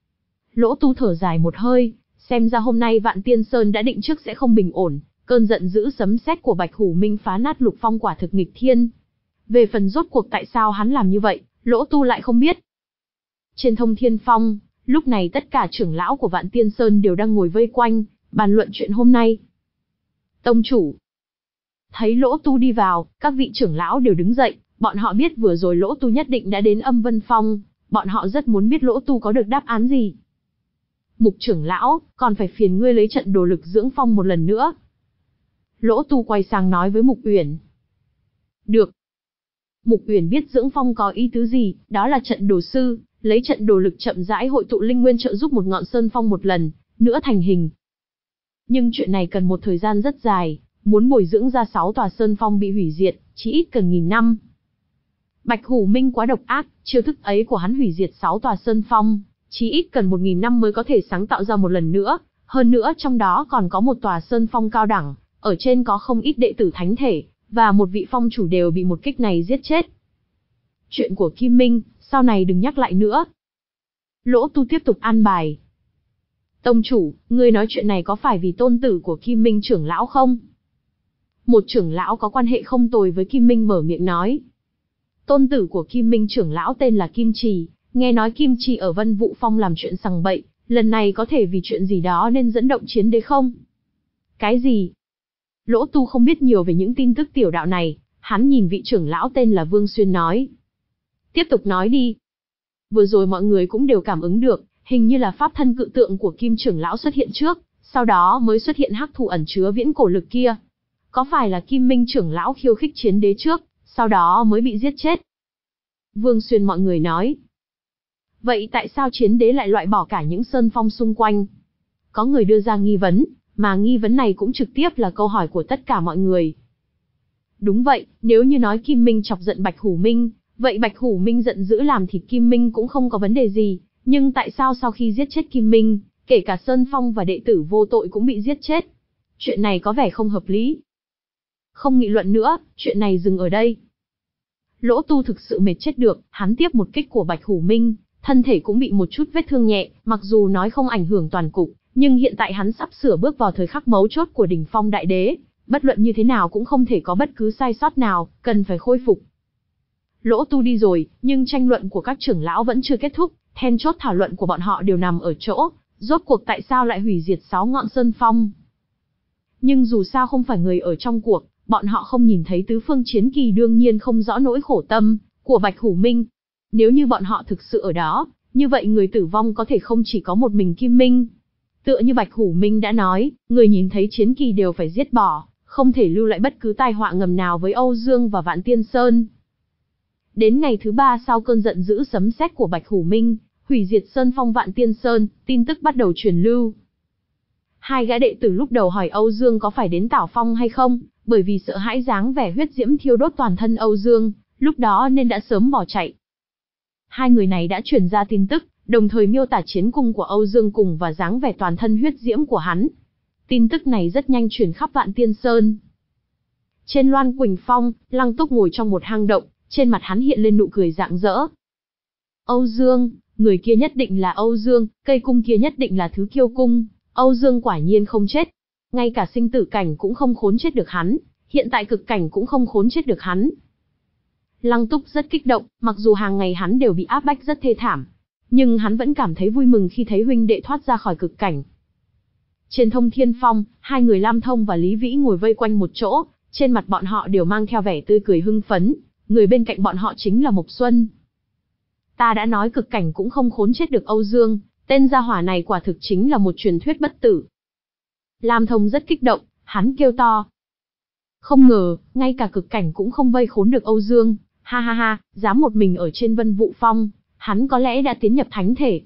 Lỗ Tu thở dài một hơi, xem ra hôm nay Vạn Tiên Sơn đã định trước sẽ không bình ổn, cơn giận dữ sấm sét của Bạch Hủ Minh phá nát lục phong quả thực nghịch thiên. Về phần rốt cuộc tại sao hắn làm như vậy, Lỗ Tu lại không biết. Trên Thông Thiên Phong, lúc này tất cả trưởng lão của Vạn Tiên Sơn đều đang ngồi vây quanh, bàn luận chuyện hôm nay. Tông chủ. Thấy Lỗ Tu đi vào, các vị trưởng lão đều đứng dậy, bọn họ biết vừa rồi Lỗ Tu nhất định đã đến âm vân phong, bọn họ rất muốn biết Lỗ Tu có được đáp án gì. Mục trưởng lão, còn phải phiền ngươi lấy trận đồ lực dưỡng phong một lần nữa. Lỗ Tu quay sang nói với Mục Uyển. Được. Mục Uyển biết dưỡng phong có ý tứ gì, đó là trận đồ sư, lấy trận đồ lực chậm rãi hội tụ linh nguyên trợ giúp một ngọn sơn phong một lần nữa thành hình. Nhưng chuyện này cần một thời gian rất dài, muốn bồi dưỡng ra sáu tòa sơn phong bị hủy diệt, chỉ ít cần nghìn năm. Bạch Hủ Minh quá độc ác, chiêu thức ấy của hắn hủy diệt sáu tòa sơn phong, chỉ ít cần một nghìn năm mới có thể sáng tạo ra một lần nữa, hơn nữa trong đó còn có một tòa sơn phong cao đẳng, ở trên có không ít đệ tử thánh thể, và một vị phong chủ đều bị một kích này giết chết. Chuyện của Kim Minh, sau này đừng nhắc lại nữa. Lỗ Tu tiếp tục an bài. Tông chủ, ngươi nói chuyện này có phải vì tôn tử của Kim Minh trưởng lão không? Một trưởng lão có quan hệ không tồi với Kim Minh mở miệng nói. Tôn tử của Kim Minh trưởng lão tên là Kim Trì, nghe nói Kim Trì ở Vân Vũ Phong làm chuyện sằng bậy, lần này có thể vì chuyện gì đó nên dẫn động chiến đế không? Cái gì? Lỗ Tu không biết nhiều về những tin tức tiểu đạo này, hắn nhìn vị trưởng lão tên là Vương Xuyên nói. Tiếp tục nói đi. Vừa rồi mọi người cũng đều cảm ứng được, hình như là pháp thân cự tượng của Kim trưởng lão xuất hiện trước, sau đó mới xuất hiện hắc thủ ẩn chứa viễn cổ lực kia. Có phải là Kim Minh trưởng lão khiêu khích chiến đế trước, sau đó mới bị giết chết? Vương Xuyên mọi người nói. Vậy tại sao chiến đế lại loại bỏ cả những sơn phong xung quanh? Có người đưa ra nghi vấn, mà nghi vấn này cũng trực tiếp là câu hỏi của tất cả mọi người. Đúng vậy, nếu như nói Kim Minh chọc giận Bạch Hủ Minh, vậy Bạch Hủ Minh giận dữ làm thịt Kim Minh cũng không có vấn đề gì, nhưng tại sao sau khi giết chết Kim Minh, kể cả Sơn Phong và đệ tử vô tội cũng bị giết chết? Chuyện này có vẻ không hợp lý. Không nghị luận nữa, chuyện này dừng ở đây. Lỗ Tu thực sự mệt chết được, hắn tiếp một kích của Bạch Hủ Minh, thân thể cũng bị một chút vết thương nhẹ, mặc dù nói không ảnh hưởng toàn cục, nhưng hiện tại hắn sắp sửa bước vào thời khắc mấu chốt của đỉnh phong đại đế, bất luận như thế nào cũng không thể có bất cứ sai sót nào, cần phải khôi phục. Lỗ Tu đi rồi, nhưng tranh luận của các trưởng lão vẫn chưa kết thúc, then chốt thảo luận của bọn họ đều nằm ở chỗ, rốt cuộc tại sao lại hủy diệt sáu ngọn sơn phong. Nhưng dù sao không phải người ở trong cuộc, bọn họ không nhìn thấy tứ phương chiến kỳ đương nhiên không rõ nỗi khổ tâm của Bạch Hủ Minh. Nếu như bọn họ thực sự ở đó, như vậy người tử vong có thể không chỉ có một mình Kim Minh. Tựa như Bạch Hủ Minh đã nói, người nhìn thấy chiến kỳ đều phải giết bỏ, không thể lưu lại bất cứ tai họa ngầm nào với Âu Dương và Vạn Tiên Sơn. Đến ngày thứ ba sau cơn giận dữ sấm sét của Bạch Hủ Minh, hủy diệt Sơn Phong Vạn Tiên Sơn, tin tức bắt đầu truyền lưu. Hai gã đệ tử lúc đầu hỏi Âu Dương có phải đến Tảo Phong hay không, bởi vì sợ hãi dáng vẻ huyết diễm thiêu đốt toàn thân Âu Dương, lúc đó nên đã sớm bỏ chạy. Hai người này đã truyền ra tin tức, đồng thời miêu tả chiến cung của Âu Dương cùng và dáng vẻ toàn thân huyết diễm của hắn. Tin tức này rất nhanh truyền khắp Vạn Tiên Sơn. Trên Loan Quỳnh Phong, Lăng Túc ngồi trong một hang động, trên mặt hắn hiện lên nụ cười rạng rỡ. Âu Dương, người kia nhất định là Âu Dương, cây cung kia nhất định là thứ kiêu cung, Âu Dương quả nhiên không chết. Ngay cả sinh tử cảnh cũng không khốn chết được hắn, hiện tại cực cảnh cũng không khốn chết được hắn. Lăng Túc rất kích động, mặc dù hàng ngày hắn đều bị áp bách rất thê thảm, nhưng hắn vẫn cảm thấy vui mừng khi thấy huynh đệ thoát ra khỏi cực cảnh. Trên Thông Thiên Phong, hai người Lam Thông và Lý Vĩ ngồi vây quanh một chỗ, trên mặt bọn họ đều mang theo vẻ tươi cười hưng phấn, người bên cạnh bọn họ chính là Mộc Xuân. Ta đã nói cực cảnh cũng không khốn chết được Âu Dương, tên gia hỏa này quả thực chính là một truyền thuyết bất tử. Lam Thông rất kích động, hắn kêu to. Không ngờ, ngay cả cực cảnh cũng không vây khốn được Âu Dương, ha ha ha, dám một mình ở trên Vân Vũ Phong, hắn có lẽ đã tiến nhập thánh thể.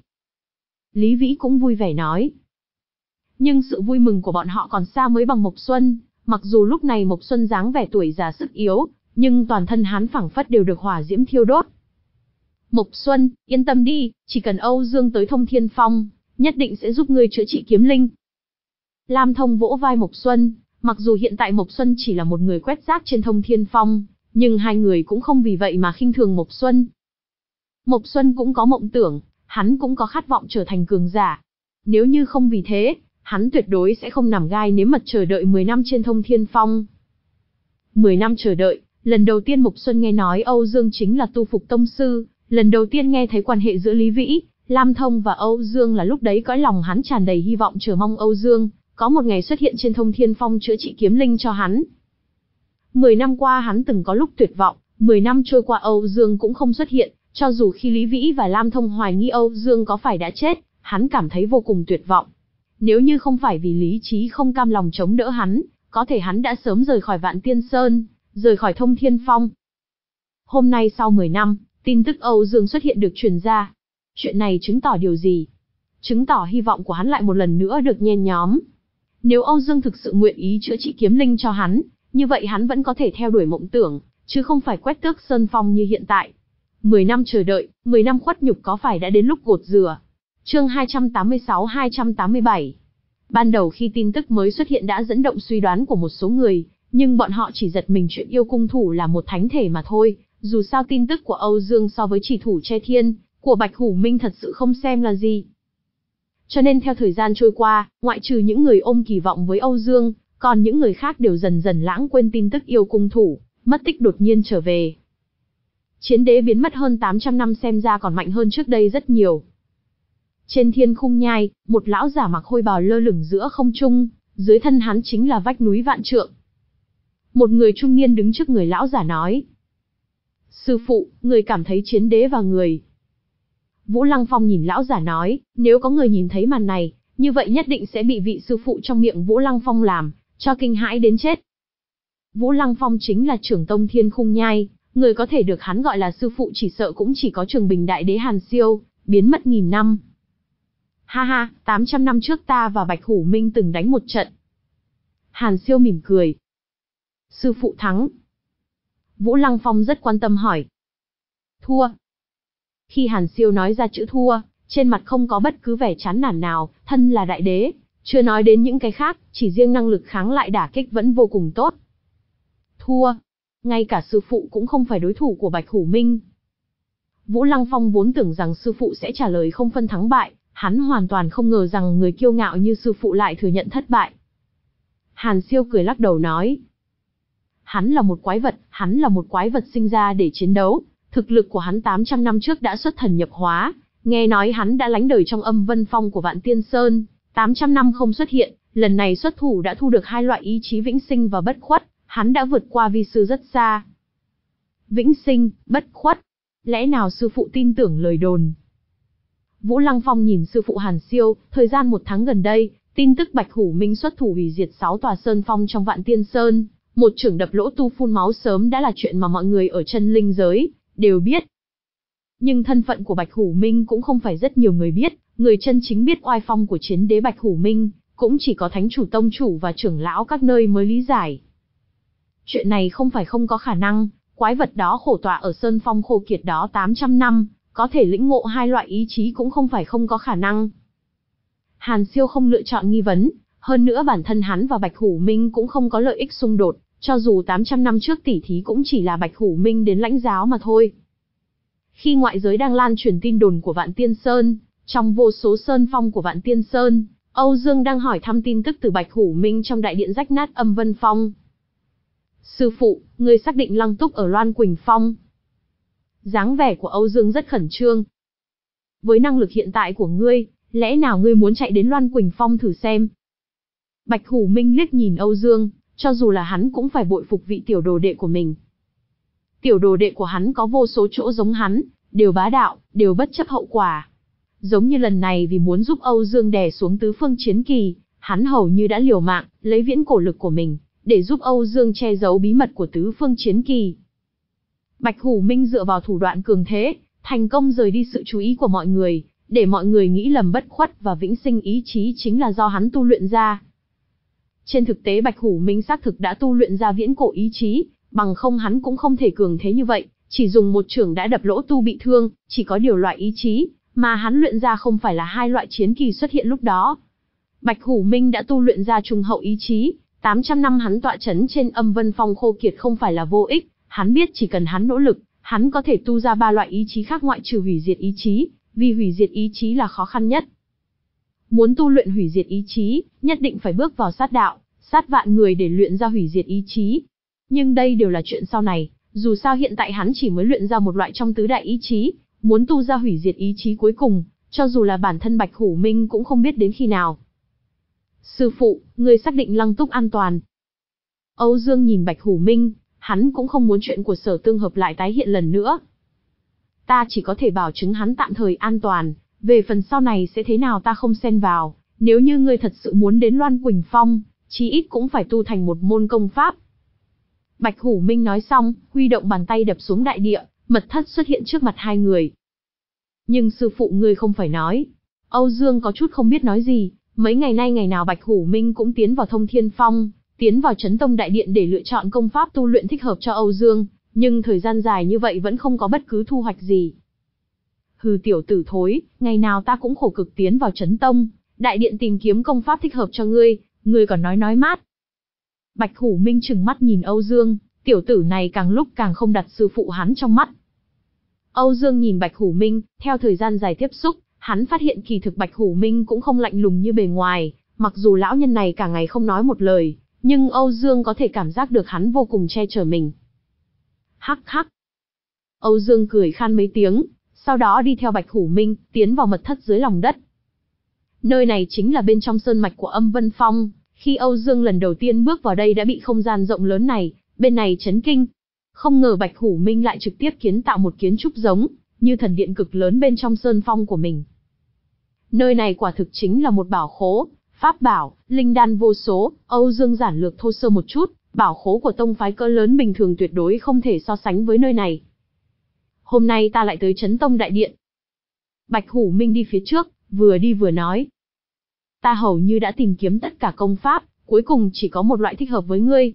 Lý Vĩ cũng vui vẻ nói. Nhưng sự vui mừng của bọn họ còn xa mới bằng Mộc Xuân, mặc dù lúc này Mộc Xuân dáng vẻ tuổi già sức yếu, nhưng toàn thân hắn phảng phất đều được hỏa diễm thiêu đốt. Mộc Xuân, yên tâm đi, chỉ cần Âu Dương tới Thông Thiên Phong, nhất định sẽ giúp ngươi chữa trị kiếm linh. Lam Thông vỗ vai Mộc Xuân, mặc dù hiện tại Mộc Xuân chỉ là một người quét rác trên Thông Thiên Phong, nhưng hai người cũng không vì vậy mà khinh thường Mộc Xuân. Mộc Xuân cũng có mộng tưởng, hắn cũng có khát vọng trở thành cường giả. Nếu như không vì thế, hắn tuyệt đối sẽ không nằm gai nếm mật chờ đợi mười năm trên Thông Thiên Phong. mười năm chờ đợi, lần đầu tiên Mộc Xuân nghe nói Âu Dương chính là tu phục tông sư, lần đầu tiên nghe thấy quan hệ giữa Lý Vĩ, Lam Thông và Âu Dương là lúc đấy cõi lòng hắn tràn đầy hy vọng chờ mong Âu Dương có một ngày xuất hiện trên Thông Thiên Phong chữa trị kiếm linh cho hắn. Mười năm qua hắn từng có lúc tuyệt vọng, mười năm trôi qua Âu Dương cũng không xuất hiện, cho dù khi Lý Vĩ và Lam Thông hoài nghi Âu Dương có phải đã chết, hắn cảm thấy vô cùng tuyệt vọng. Nếu như không phải vì lý trí không cam lòng chống đỡ hắn, có thể hắn đã sớm rời khỏi Vạn Tiên Sơn, rời khỏi Thông Thiên Phong. Hôm nay sau mười năm, tin tức Âu Dương xuất hiện được truyền ra. Chuyện này chứng tỏ điều gì? Chứng tỏ hy vọng của hắn lại một lần nữa được nhen nhóm. Nếu Âu Dương thực sự nguyện ý chữa trị kiếm linh cho hắn, như vậy hắn vẫn có thể theo đuổi mộng tưởng, chứ không phải quét tước Sơn Phong như hiện tại. Mười năm chờ đợi, mười năm khuất nhục có phải đã đến lúc gột rửa? Chương hai trăm tám mươi sáu hai trăm tám mươi bảy. Ban đầu khi tin tức mới xuất hiện đã dẫn động suy đoán của một số người, nhưng bọn họ chỉ giật mình chuyện yêu cung thủ là một thánh thể mà thôi, Dù sao tin tức của Âu Dương so với chỉ thủ che thiên, của Bạch Hủ Minh thật sự không xem là gì. Cho nên theo thời gian trôi qua, ngoại trừ những người ôm kỳ vọng với Âu Dương, còn những người khác đều dần dần lãng quên tin tức yêu cung thủ, mất tích đột nhiên trở về. Chiến đế biến mất hơn tám trăm năm xem ra còn mạnh hơn trước đây rất nhiều. Trên thiên khung nhai, một lão giả mặc hôi bào lơ lửng giữa không trung, dưới thân hắn chính là vách núi vạn trượng. Một người trung niên đứng trước người lão giả nói. Sư phụ, người cảm thấy chiến đế và người. Vũ Lăng Phong nhìn lão giả nói, nếu có người nhìn thấy màn này, như vậy nhất định sẽ bị vị sư phụ trong miệng Vũ Lăng Phong làm, cho kinh hãi đến chết. Vũ Lăng Phong chính là trưởng tông thiên khung nhai, người có thể được hắn gọi là sư phụ chỉ sợ cũng chỉ có Trường Bình Đại Đế Hàn Siêu, biến mất nghìn năm. Ha ha, tám trăm năm trước ta và Bạch Hủ Minh từng đánh một trận. Hàn Siêu mỉm cười. Sư phụ thắng. Vũ Lăng Phong rất quan tâm hỏi. Thua. Khi Hàn Siêu nói ra chữ thua, trên mặt không có bất cứ vẻ chán nản nào, thân là đại đế, chưa nói đến những cái khác, chỉ riêng năng lực kháng lại đả kích vẫn vô cùng tốt. Thua. Ngay cả sư phụ cũng không phải đối thủ của Bạch Hủ Minh. Vũ Lăng Phong vốn tưởng rằng sư phụ sẽ trả lời không phân thắng bại, hắn hoàn toàn không ngờ rằng người kiêu ngạo như sư phụ lại thừa nhận thất bại. Hàn Siêu cười lắc đầu nói. Hắn là một quái vật, hắn là một quái vật sinh ra để chiến đấu, thực lực của hắn tám trăm năm trước đã xuất thần nhập hóa, nghe nói hắn đã lánh đời trong âm vân phong của Vạn Tiên Sơn, tám trăm năm không xuất hiện, lần này xuất thủ đã thu được hai loại ý chí vĩnh sinh và bất khuất, hắn đã vượt qua vi sư rất xa. Vĩnh sinh, bất khuất, lẽ nào sư phụ tin tưởng lời đồn? Vũ Lăng Phong nhìn sư phụ Hàn Siêu, thời gian một tháng gần đây, tin tức Bạch Hủ Minh xuất thủ hủy diệt sáu tòa sơn phong trong Vạn Tiên Sơn, một chưởng đập lỗ tu phun máu sớm đã là chuyện mà mọi người ở chân linh giới đều biết. Nhưng thân phận của Bạch Hủ Minh cũng không phải rất nhiều người biết, người chân chính biết oai phong của chiến đế Bạch Hủ Minh, cũng chỉ có thánh chủ tông chủ và trưởng lão các nơi mới lý giải. Chuyện này không phải không có khả năng, quái vật đó khổ tọa ở sơn phong khô kiệt đó tám trăm năm, có thể lĩnh ngộ hai loại ý chí cũng không phải không có khả năng. Hàn Siêu không lựa chọn nghi vấn, hơn nữa bản thân hắn và Bạch Hủ Minh cũng không có lợi ích xung đột, cho dù tám trăm năm trước tỉ thí cũng chỉ là Bạch Hủ Minh đến lãnh giáo mà thôi. Khi ngoại giới đang lan truyền tin đồn của Vạn Tiên Sơn, trong vô số sơn phong của Vạn Tiên Sơn, Âu Dương đang hỏi thăm tin tức từ Bạch Hủ Minh trong đại điện rách nát âm vân phong. Sư phụ, ngươi xác định Lăng Túc ở Loan Quỳnh Phong. Dáng vẻ của Âu Dương rất khẩn trương. Với năng lực hiện tại của ngươi, lẽ nào ngươi muốn chạy đến Loan Quỳnh Phong thử xem? Bạch Hủ Minh liếc nhìn Âu Dương, cho dù là hắn cũng phải bội phục vị tiểu đồ đệ của mình. Tiểu đồ đệ của hắn có vô số chỗ giống hắn, đều bá đạo, đều bất chấp hậu quả. Giống như lần này vì muốn giúp Âu Dương đè xuống tứ phương chiến kỳ, hắn hầu như đã liều mạng, lấy viễn cổ lực của mình, để giúp Âu Dương che giấu bí mật của tứ phương chiến kỳ. Bạch Hủ Minh dựa vào thủ đoạn cường thế, thành công rời đi sự chú ý của mọi người, để mọi người nghĩ lầm bất khuất và vĩnh sinh ý chí chính là do hắn tu luyện ra. Trên thực tế Bạch Hủ Minh xác thực đã tu luyện ra viễn cổ ý chí, bằng không hắn cũng không thể cường thế như vậy, chỉ dùng một chưởng đã đập lỗ tu bị thương, chỉ có điều loại ý chí mà hắn luyện ra không phải là hai loại chiến kỳ xuất hiện lúc đó. Bạch Hủ Minh đã tu luyện ra trung hậu ý chí, tám trăm năm hắn tọa chấn trên âm vân phong khô kiệt không phải là vô ích, hắn biết chỉ cần hắn nỗ lực, hắn có thể tu ra ba loại ý chí khác ngoại trừ hủy diệt ý chí, vì hủy diệt ý chí là khó khăn nhất. Muốn tu luyện hủy diệt ý chí, nhất định phải bước vào sát đạo, sát vạn người để luyện ra hủy diệt ý chí. Nhưng đây đều là chuyện sau này, dù sao hiện tại hắn chỉ mới luyện ra một loại trong tứ đại ý chí, muốn tu ra hủy diệt ý chí cuối cùng, cho dù là bản thân Bạch Hủ Minh cũng không biết đến khi nào. Sư phụ, người xác định Lăng Túc an toàn. Âu Dương nhìn Bạch Hủ Minh, hắn cũng không muốn chuyện của Sở Tương Hợp lại tái hiện lần nữa. Ta chỉ có thể bảo chứng hắn tạm thời an toàn, về phần sau này sẽ thế nào ta không xen vào, nếu như ngươi thật sự muốn đến Loan Quỳnh Phong, chí ít cũng phải tu thành một môn công pháp. Bạch Hủ Minh nói xong, huy động bàn tay đập xuống đại địa, mật thất xuất hiện trước mặt hai người. Nhưng sư phụ ngươi không phải nói. Âu Dương có chút không biết nói gì, mấy ngày nay ngày nào Bạch Hủ Minh cũng tiến vào Thông Thiên Phong, tiến vào Chấn Tông Đại Điện để lựa chọn công pháp tu luyện thích hợp cho Âu Dương, nhưng thời gian dài như vậy vẫn không có bất cứ thu hoạch gì. Hừ tiểu tử thối, ngày nào ta cũng khổ cực tiến vào Chấn Tông Đại Điện tìm kiếm công pháp thích hợp cho ngươi, ngươi còn nói nói mát. Bạch Hủ Minh trừng mắt nhìn Âu Dương, Tiểu tử này càng lúc càng không đặt sư phụ hắn trong mắt. Âu Dương nhìn Bạch Hủ Minh, theo thời gian dài tiếp xúc, hắn phát hiện kỳ thực Bạch Hủ Minh cũng không lạnh lùng như bề ngoài, mặc dù lão nhân này cả ngày không nói một lời, nhưng Âu Dương có thể cảm giác được hắn vô cùng che chở mình. Hắc hắc. Âu Dương cười khan mấy tiếng, sau đó đi theo Bạch Hủ Minh, tiến vào mật thất dưới lòng đất. Nơi này chính là bên trong sơn mạch của Âm Vân Phong, khi Âu Dương lần đầu tiên bước vào đây đã bị không gian rộng lớn này, bên này chấn kinh. Không ngờ Bạch Hủ Minh lại trực tiếp kiến tạo một kiến trúc giống như thần điện cực lớn bên trong sơn phong của mình. Nơi này quả thực chính là một bảo khố, pháp bảo, linh đan vô số. Âu Dương giản lược thô sơ một chút, bảo khố của tông phái cỡ lớn bình thường tuyệt đối không thể so sánh với nơi này. Hôm nay ta lại tới Chấn Tông Đại Điện. Bạch Hủ Minh đi phía trước, vừa đi vừa nói. Ta hầu như đã tìm kiếm tất cả công pháp, cuối cùng chỉ có một loại thích hợp với ngươi.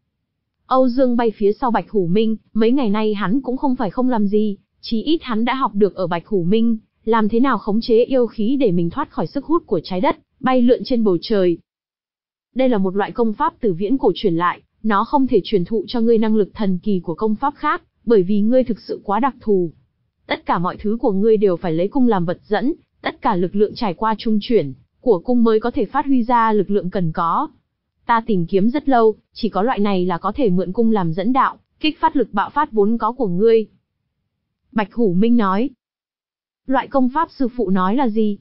Âu Dương bay phía sau Bạch Hủ Minh, mấy ngày nay hắn cũng không phải không làm gì, chí ít hắn đã học được ở Bạch Hủ Minh, làm thế nào khống chế yêu khí để mình thoát khỏi sức hút của trái đất, bay lượn trên bầu trời. Đây là một loại công pháp từ viễn cổ truyền lại, nó không thể truyền thụ cho ngươi năng lực thần kỳ của công pháp khác, bởi vì ngươi thực sự quá đặc thù. Tất cả mọi thứ của ngươi đều phải lấy cung làm vật dẫn, tất cả lực lượng trải qua trung chuyển của cung mới có thể phát huy ra lực lượng cần có. Ta tìm kiếm rất lâu, chỉ có loại này là có thể mượn cung làm dẫn đạo, kích phát lực bạo phát vốn có của ngươi. Bạch Hủ Minh nói. Loại công pháp sư phụ nói là gì?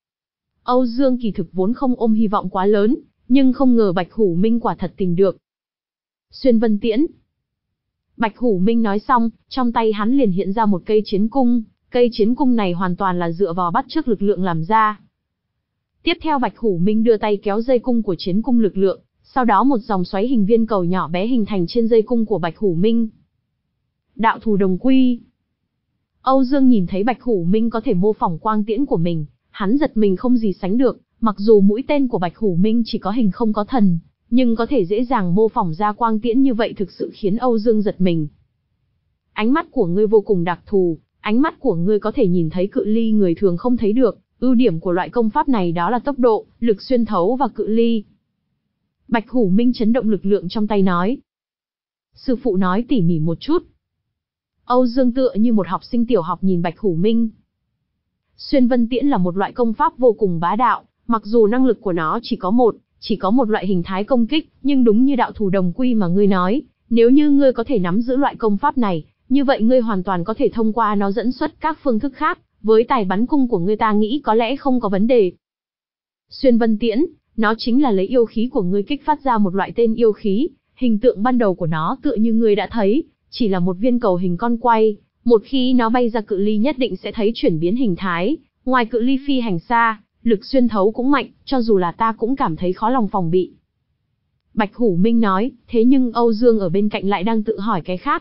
Âu Dương kỳ thực vốn không ôm hy vọng quá lớn, nhưng không ngờ Bạch Hủ Minh quả thật tìm được. Xuyên Vân Tiễn. Bạch Hủ Minh nói xong, trong tay hắn liền hiện ra một cây chiến cung, cây chiến cung này hoàn toàn là dựa vào bắt chước lực lượng làm ra. Tiếp theo Bạch Hủ Minh đưa tay kéo dây cung của chiến cung lực lượng, sau đó một dòng xoáy hình viên cầu nhỏ bé hình thành trên dây cung của Bạch Hủ Minh. Đạo thù đồng quy. Âu Dương nhìn thấy Bạch Hủ Minh có thể mô phỏng quang tiễn của mình, hắn giật mình không gì sánh được, mặc dù mũi tên của Bạch Hủ Minh chỉ có hình không có thần, nhưng có thể dễ dàng mô phỏng ra quang tiễn như vậy thực sự khiến Âu Dương giật mình. Ánh mắt của ngươi vô cùng đặc thù, ánh mắt của ngươi có thể nhìn thấy cự ly người thường không thấy được, ưu điểm của loại công pháp này đó là tốc độ, lực xuyên thấu và cự ly. Bạch Hủ Minh chấn động lực lượng trong tay nói. Sư phụ nói tỉ mỉ một chút. Âu Dương tựa như một học sinh tiểu học nhìn Bạch Hủ Minh. Xuyên Vân Tiễn là một loại công pháp vô cùng bá đạo, mặc dù năng lực của nó chỉ có một, chỉ có một loại hình thái công kích, nhưng đúng như đạo thù đồng quy mà ngươi nói, nếu như ngươi có thể nắm giữ loại công pháp này, như vậy ngươi hoàn toàn có thể thông qua nó dẫn xuất các phương thức khác, với tài bắn cung của ngươi ta nghĩ có lẽ không có vấn đề. Xuyên Vân Tiễn, nó chính là lấy yêu khí của ngươi kích phát ra một loại tên yêu khí, hình tượng ban đầu của nó tựa như ngươi đã thấy, chỉ là một viên cầu hình con quay, một khi nó bay ra cự ly nhất định sẽ thấy chuyển biến hình thái, ngoài cự ly phi hành xa, lực xuyên thấu cũng mạnh, cho dù là ta cũng cảm thấy khó lòng phòng bị. Bạch Hủ Minh nói, thế nhưng Âu Dương ở bên cạnh lại đang tự hỏi cái khác.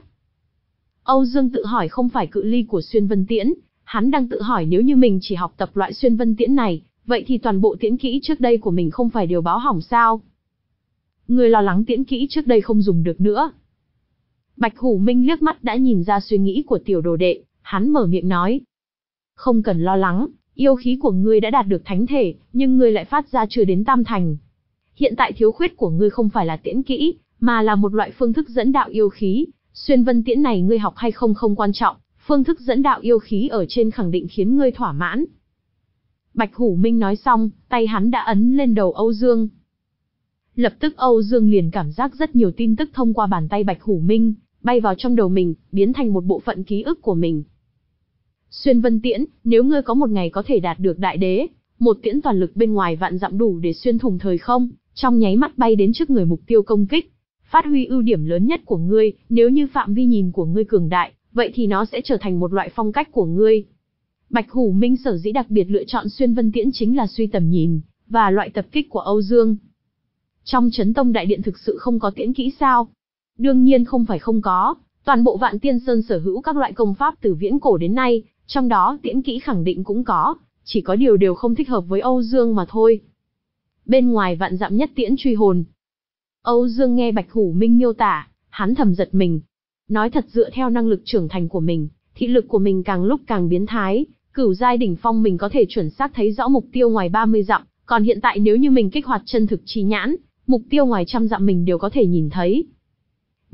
Âu Dương tự hỏi không phải cự ly của Xuyên Vân Tiễn, hắn đang tự hỏi nếu như mình chỉ học tập loại Xuyên Vân Tiễn này, vậy thì toàn bộ tiễn kỹ trước đây của mình không phải đều báo hỏng sao? Người lo lắng tiễn kỹ trước đây không dùng được nữa. Bạch Hủ Minh liếc mắt đã nhìn ra suy nghĩ của tiểu đồ đệ, hắn mở miệng nói. Không cần lo lắng, yêu khí của ngươi đã đạt được thánh thể, nhưng ngươi lại phát ra chưa đến tam thành. Hiện tại thiếu khuyết của ngươi không phải là tiễn kỹ, mà là một loại phương thức dẫn đạo yêu khí. Xuyên Vân Tiễn này ngươi học hay không không quan trọng, phương thức dẫn đạo yêu khí ở trên khẳng định khiến ngươi thỏa mãn. Bạch Hủ Minh nói xong, tay hắn đã ấn lên đầu Âu Dương. Lập tức Âu Dương liền cảm giác rất nhiều tin tức thông qua bàn tay Bạch Hủ Minh, bay vào trong đầu mình, biến thành một bộ phận ký ức của mình. Xuyên Vân Tiễn, nếu ngươi có một ngày có thể đạt được đại đế, một tiễn toàn lực bên ngoài vạn dặm đủ để xuyên thủng thời không, trong nháy mắt bay đến trước người mục tiêu công kích, phát huy ưu điểm lớn nhất của ngươi, nếu như phạm vi nhìn của ngươi cường đại, vậy thì nó sẽ trở thành một loại phong cách của ngươi. Bạch Hủ Minh sở dĩ đặc biệt lựa chọn Xuyên Vân Tiễn chính là suy tầm nhìn, và loại tập kích của Âu Dương. Trong Chấn Tông Đại Điện thực sự không có tiễn kỹ sao? Đương nhiên không phải không có, toàn bộ Vạn Tiên Sơn sở hữu các loại công pháp từ viễn cổ đến nay, trong đó tiễn kỹ khẳng định cũng có, chỉ có điều đều không thích hợp với Âu Dương mà thôi. Bên ngoài vạn dặm nhất tiễn truy hồn. Âu Dương nghe Bạch Hủ Minh miêu tả, hắn thầm giật mình. Nói thật dựa theo năng lực trưởng thành của mình, thị lực của mình càng lúc càng biến thái, cửu giai đỉnh phong mình có thể chuẩn xác thấy rõ mục tiêu ngoài ba mươi dặm, còn hiện tại nếu như mình kích hoạt chân thực chi nhãn, mục tiêu ngoài trăm dặm mình đều có thể nhìn thấy.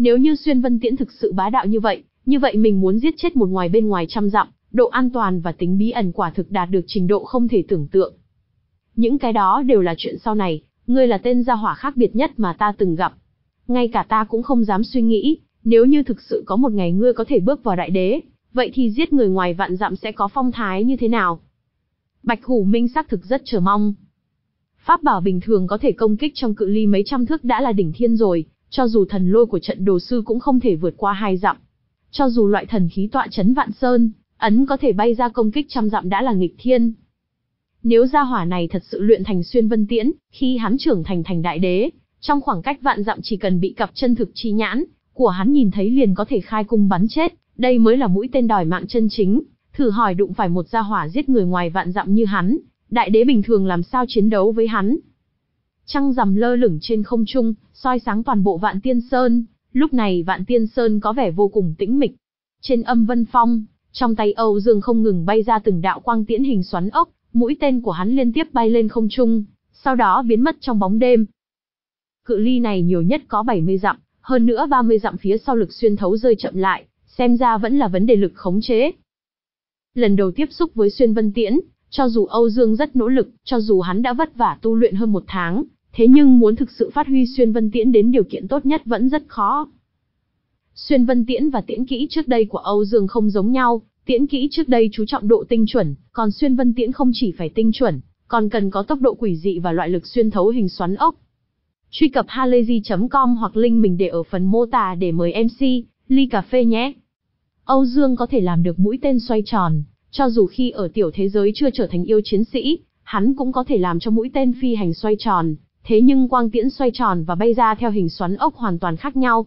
Nếu như Xuyên Vân Tiễn thực sự bá đạo như vậy, như vậy mình muốn giết chết một ngoài bên ngoài trăm dặm, độ an toàn và tính bí ẩn quả thực đạt được trình độ không thể tưởng tượng. Những cái đó đều là chuyện sau này, ngươi là tên gia hỏa khác biệt nhất mà ta từng gặp. Ngay cả ta cũng không dám suy nghĩ, nếu như thực sự có một ngày ngươi có thể bước vào đại đế, vậy thì giết người ngoài vạn dặm sẽ có phong thái như thế nào? Bạch Hủ Minh xác thực rất chờ mong. Pháp bảo bình thường có thể công kích trong cự ly mấy trăm thước đã là đỉnh thiên rồi, cho dù thần lôi của trận đồ sư cũng không thể vượt qua hai dặm. Cho dù loại thần khí tọa chấn vạn sơn, ấn có thể bay ra công kích trăm dặm đã là nghịch thiên. Nếu gia hỏa này thật sự luyện thành Xuyên Vân Tiễn, khi hắn trưởng thành thành đại đế, trong khoảng cách vạn dặm chỉ cần bị cặp chân thực chi nhãn của hắn nhìn thấy liền có thể khai cung bắn chết, đây mới là mũi tên đòi mạng chân chính. Thử hỏi đụng phải một gia hỏa giết người ngoài vạn dặm như hắn, đại đế bình thường làm sao chiến đấu với hắn? Trăng rằm lơ lửng trên không trung, soi sáng toàn bộ Vạn Tiên Sơn. Lúc này Vạn Tiên Sơn có vẻ vô cùng tĩnh mịch. Trên Âm Vân Phong, trong tay Âu Dương không ngừng bay ra từng đạo quang tiễn hình xoắn ốc, mũi tên của hắn liên tiếp bay lên không trung, sau đó biến mất trong bóng đêm. Cự ly này nhiều nhất có bảy mươi dặm, hơn nữa ba mươi dặm phía sau lực xuyên thấu rơi chậm lại, xem ra vẫn là vấn đề lực khống chế. Lần đầu tiếp xúc với Xuyên Vân Tiễn, cho dù Âu Dương rất nỗ lực, cho dù hắn đã vất vả tu luyện hơn một tháng, thế nhưng muốn thực sự phát huy Xuyên Vân Tiễn đến điều kiện tốt nhất vẫn rất khó. Xuyên Vân Tiễn và tiễn kỹ trước đây của Âu Dương không giống nhau, tiễn kỹ trước đây chú trọng độ tinh chuẩn, còn Xuyên Vân Tiễn không chỉ phải tinh chuẩn, còn cần có tốc độ quỷ dị và loại lực xuyên thấu hình xoắn ốc. Truy cập halayzi chấm com hoặc link mình để ở phần mô tả để mời em xê, ly cà phê nhé. Âu Dương có thể làm được mũi tên xoay tròn, cho dù khi ở tiểu thế giới chưa trở thành yêu chiến sĩ, hắn cũng có thể làm cho mũi tên phi hành xoay tròn, thế nhưng quang tiễn xoay tròn và bay ra theo hình xoắn ốc hoàn toàn khác nhau.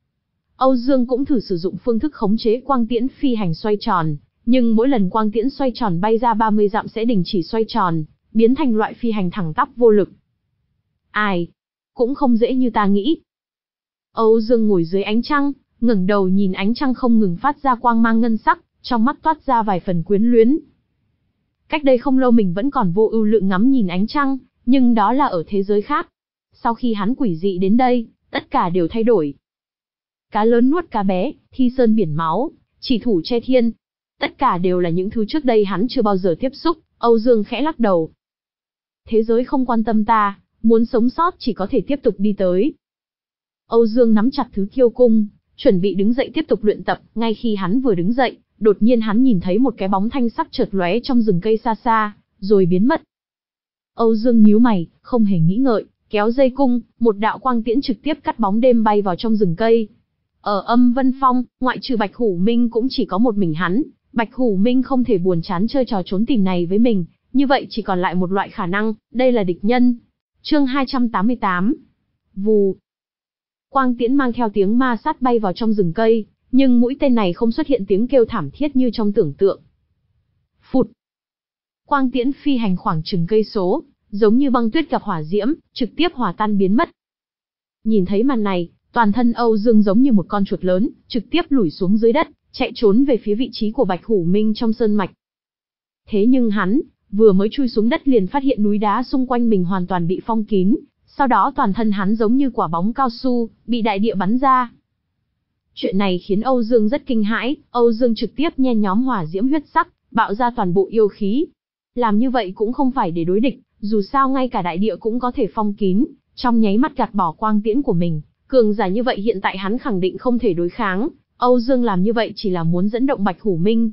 Âu Dương cũng thử sử dụng phương thức khống chế quang tiễn phi hành xoay tròn, nhưng mỗi lần quang tiễn xoay tròn bay ra ba mươi dặm sẽ đình chỉ xoay tròn, biến thành loại phi hành thẳng tắp vô lực. Ai? Cũng không dễ như ta nghĩ. Âu Dương ngồi dưới ánh trăng, ngẩng đầu nhìn ánh trăng không ngừng phát ra quang mang ngân sắc, trong mắt toát ra vài phần quyến luyến. Cách đây không lâu mình vẫn còn vô ưu lượng ngắm nhìn ánh trăng, nhưng đó là ở thế giới khác. Sau khi hắn quỷ dị đến đây, tất cả đều thay đổi. Cá lớn nuốt cá bé, thi sơn biển máu, chỉ thủ che thiên. Tất cả đều là những thứ trước đây hắn chưa bao giờ tiếp xúc, Âu Dương khẽ lắc đầu. Thế giới không quan tâm ta, muốn sống sót chỉ có thể tiếp tục đi tới. Âu Dương nắm chặt thứ kiêu cung, chuẩn bị đứng dậy tiếp tục luyện tập, ngay khi hắn vừa đứng dậy, đột nhiên hắn nhìn thấy một cái bóng thanh sắc chợt lóe trong rừng cây xa xa, rồi biến mất. Âu Dương nhíu mày, không hề nghĩ ngợi, kéo dây cung, một đạo quang tiễn trực tiếp cắt bóng đêm bay vào trong rừng cây. Ở Âm Vân Phong, ngoại trừ Bạch Hủ Minh cũng chỉ có một mình hắn, Bạch Hủ Minh không thể buồn chán chơi trò trốn tìm này với mình, như vậy chỉ còn lại một loại khả năng, đây là địch nhân. Chương hai trăm tám mươi tám. Vù. Quang tiễn mang theo tiếng ma sát bay vào trong rừng cây, nhưng mũi tên này không xuất hiện tiếng kêu thảm thiết như trong tưởng tượng. Phụt. Quang tiễn phi hành khoảng chừng cây số, giống như băng tuyết gặp hỏa diễm, trực tiếp hòa tan biến mất. Nhìn thấy màn này, toàn thân Âu Dương giống như một con chuột lớn, trực tiếp lủi xuống dưới đất, chạy trốn về phía vị trí của Bạch Hủ Minh trong sơn mạch. Thế nhưng hắn, vừa mới chui xuống đất liền phát hiện núi đá xung quanh mình hoàn toàn bị phong kín, sau đó toàn thân hắn giống như quả bóng cao su, bị đại địa bắn ra. Chuyện này khiến Âu Dương rất kinh hãi, Âu Dương trực tiếp nhen nhóm hỏa diễm huyết sắc, bạo ra toàn bộ yêu khí. Làm như vậy cũng không phải để đối địch, dù sao ngay cả đại địa cũng có thể phong kín, trong nháy mắt gạt bỏ quang tiễn của mình, cường giả như vậy hiện tại hắn khẳng định không thể đối kháng, Âu Dương làm như vậy chỉ là muốn dẫn động Bạch Hủ Minh.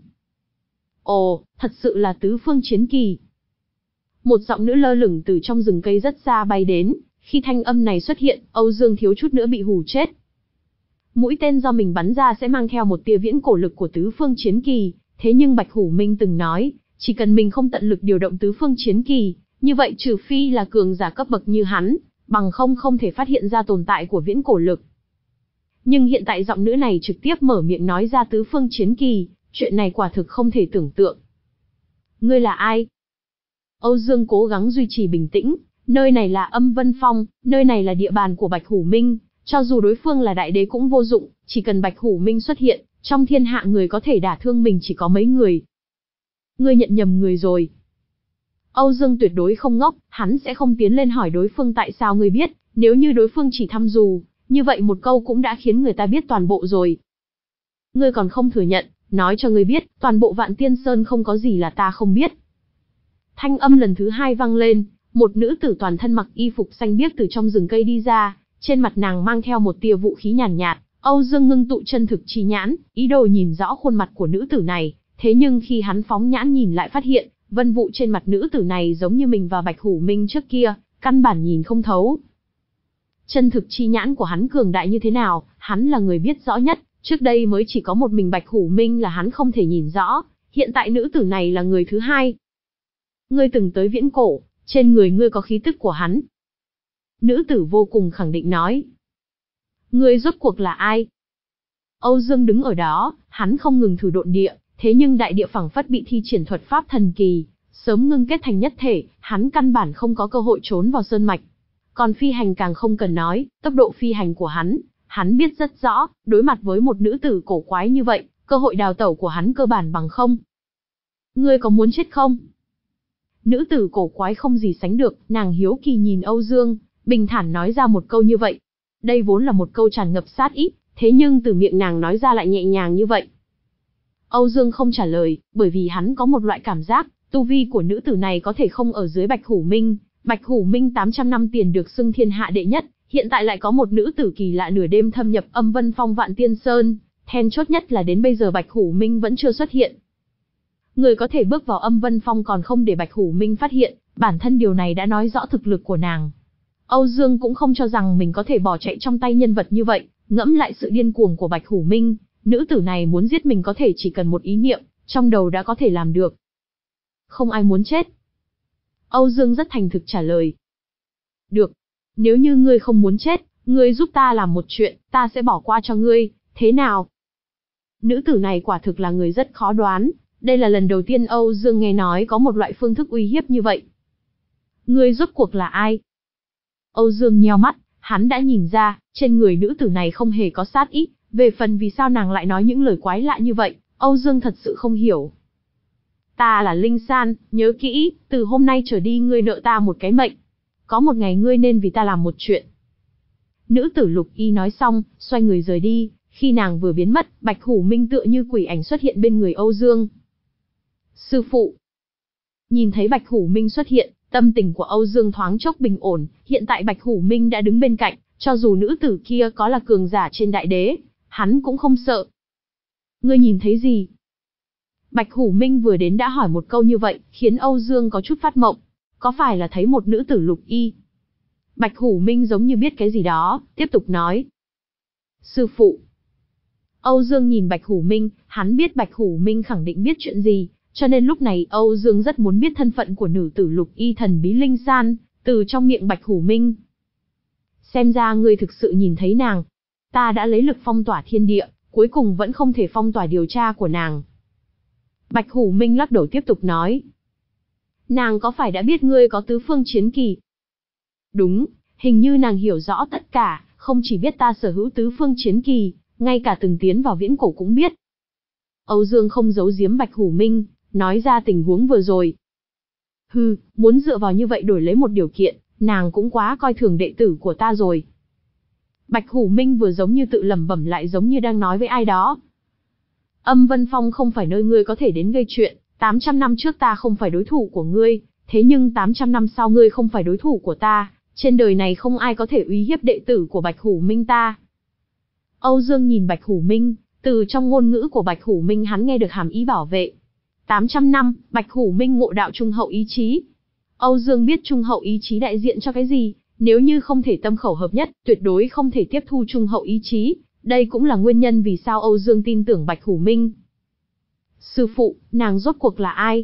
Ồ, thật sự là tứ phương chiến kỳ. Một giọng nữ lơ lửng từ trong rừng cây rất xa bay đến, khi thanh âm này xuất hiện, Âu Dương thiếu chút nữa bị hù chết. Mũi tên do mình bắn ra sẽ mang theo một tia viễn cổ lực của tứ phương chiến kỳ, thế nhưng Bạch Hủ Minh từng nói, chỉ cần mình không tận lực điều động tứ phương chiến kỳ, như vậy trừ phi là cường giả cấp bậc như hắn, bằng không không thể phát hiện ra tồn tại của viễn cổ lực. Nhưng hiện tại giọng nữ này trực tiếp mở miệng nói ra tứ phương chiến kỳ, chuyện này quả thực không thể tưởng tượng. Ngươi là ai? Âu Dương cố gắng duy trì bình tĩnh, nơi này là Âm Vân Phong, nơi này là địa bàn của Bạch Hủ Minh, cho dù đối phương là đại đế cũng vô dụng, chỉ cần Bạch Hủ Minh xuất hiện, trong thiên hạ người có thể đả thương mình chỉ có mấy người. Ngươi nhận nhầm người rồi. Âu Dương tuyệt đối không ngốc, hắn sẽ không tiến lên hỏi đối phương tại sao ngươi biết, nếu như đối phương chỉ thăm dò, như vậy một câu cũng đã khiến người ta biết toàn bộ rồi. Ngươi còn không thừa nhận, nói cho ngươi biết, toàn bộ Vạn Tiên Sơn không có gì là ta không biết. Thanh âm lần thứ hai vang lên, một nữ tử toàn thân mặc y phục xanh biếc từ trong rừng cây đi ra, trên mặt nàng mang theo một tia vũ khí nhàn nhạt, nhạt. Âu Dương ngưng tụ chân thực chi nhãn, ý đồ nhìn rõ khuôn mặt của nữ tử này, thế nhưng khi hắn phóng nhãn nhìn lại phát hiện, vân vụ trên mặt nữ tử này giống như mình và Bạch Hủ Minh trước kia, căn bản nhìn không thấu. Chân thực chi nhãn của hắn cường đại như thế nào, hắn là người biết rõ nhất, trước đây mới chỉ có một mình Bạch Hủ Minh là hắn không thể nhìn rõ, hiện tại nữ tử này là người thứ hai. Ngươi từng tới viễn cổ, trên người ngươi có khí tức của hắn. Nữ tử vô cùng khẳng định nói. Ngươi rốt cuộc là ai? Âu Dương đứng ở đó, hắn không ngừng thử độn địa, thế nhưng đại địa phẳng phất bị thi triển thuật pháp thần kỳ, sớm ngưng kết thành nhất thể, hắn căn bản không có cơ hội trốn vào sơn mạch. Còn phi hành càng không cần nói, tốc độ phi hành của hắn, hắn biết rất rõ, đối mặt với một nữ tử cổ quái như vậy, cơ hội đào tẩu của hắn cơ bản bằng không. Ngươi có muốn chết không? Nữ tử cổ quái không gì sánh được, nàng hiếu kỳ nhìn Âu Dương, bình thản nói ra một câu như vậy. Đây vốn là một câu tràn ngập sát ý, thế nhưng từ miệng nàng nói ra lại nhẹ nhàng như vậy. Âu Dương không trả lời, bởi vì hắn có một loại cảm giác, tu vi của nữ tử này có thể không ở dưới Bạch Hủ Minh. Bạch Hủ Minh tám trăm năm tiền được xưng thiên hạ đệ nhất, hiện tại lại có một nữ tử kỳ lạ nửa đêm thâm nhập Âm Vân Phong Vạn Tiên Sơn, then chốt nhất là đến bây giờ Bạch Hủ Minh vẫn chưa xuất hiện. Người có thể bước vào Âm Vân Phong còn không để Bạch Hủ Minh phát hiện, bản thân điều này đã nói rõ thực lực của nàng. Âu Dương cũng không cho rằng mình có thể bỏ chạy trong tay nhân vật như vậy, ngẫm lại sự điên cuồng của Bạch Hủ Minh, nữ tử này muốn giết mình có thể chỉ cần một ý niệm, trong đầu đã có thể làm được. Không ai muốn chết. Âu Dương rất thành thực trả lời. Được, nếu như ngươi không muốn chết, ngươi giúp ta làm một chuyện, ta sẽ bỏ qua cho ngươi, thế nào? Nữ tử này quả thực là người rất khó đoán, đây là lần đầu tiên Âu Dương nghe nói có một loại phương thức uy hiếp như vậy. Ngươi rốt cuộc là ai? Âu Dương nheo mắt, hắn đã nhìn ra, trên người nữ tử này không hề có sát ý, về phần vì sao nàng lại nói những lời quái lạ như vậy, Âu Dương thật sự không hiểu. Ta là Linh San, nhớ kỹ, từ hôm nay trở đi ngươi nợ ta một cái mệnh. Có một ngày ngươi nên vì ta làm một chuyện. Nữ tử Lục Y nói xong, xoay người rời đi, khi nàng vừa biến mất, Bạch Hủ Minh tựa như quỷ ảnh xuất hiện bên người Âu Dương. Sư phụ. Nhìn thấy Bạch Hủ Minh xuất hiện, tâm tình của Âu Dương thoáng chốc bình ổn, hiện tại Bạch Hủ Minh đã đứng bên cạnh, cho dù nữ tử kia có là cường giả trên đại đế, hắn cũng không sợ. Ngươi nhìn thấy gì? Bạch Hủ Minh vừa đến đã hỏi một câu như vậy, khiến Âu Dương có chút phát mộng. Có phải là thấy một nữ tử Lục Y? Bạch Hủ Minh giống như biết cái gì đó, tiếp tục nói. Sư phụ. Âu Dương nhìn Bạch Hủ Minh, hắn biết Bạch Hủ Minh khẳng định biết chuyện gì, cho nên lúc này Âu Dương rất muốn biết thân phận của nữ tử Lục Y thần bí Linh San, từ trong miệng Bạch Hủ Minh. Xem ra ngươi thực sự nhìn thấy nàng. Ta đã lấy lực phong tỏa thiên địa, cuối cùng vẫn không thể phong tỏa điều tra của nàng. Bạch Hủ Minh lắc đầu tiếp tục nói. Nàng có phải đã biết ngươi có tứ phương chiến kỳ? Đúng, hình như nàng hiểu rõ tất cả, không chỉ biết ta sở hữu tứ phương chiến kỳ, ngay cả từng tiến vào viễn cổ cũng biết. Âu Dương không giấu giếm Bạch Hủ Minh, nói ra tình huống vừa rồi. Hừ, muốn dựa vào như vậy đổi lấy một điều kiện, nàng cũng quá coi thường đệ tử của ta rồi. Bạch Hủ Minh vừa giống như tự lẩm bẩm lại giống như đang nói với ai đó. Âm Vân Phong không phải nơi ngươi có thể đến gây chuyện, tám trăm năm trước ta không phải đối thủ của ngươi, thế nhưng tám trăm năm sau ngươi không phải đối thủ của ta, trên đời này không ai có thể uy hiếp đệ tử của Bạch Hủ Minh ta. Âu Dương nhìn Bạch Hủ Minh, từ trong ngôn ngữ của Bạch Hủ Minh hắn nghe được hàm ý bảo vệ. tám trăm năm, Bạch Hủ Minh ngộ đạo trung hậu ý chí. Âu Dương biết trung hậu ý chí đại diện cho cái gì, nếu như không thể tâm khẩu hợp nhất, tuyệt đối không thể tiếp thu trung hậu ý chí. Đây cũng là nguyên nhân vì sao Âu Dương tin tưởng Bạch Hủ Minh. Sư phụ, nàng rốt cuộc là ai?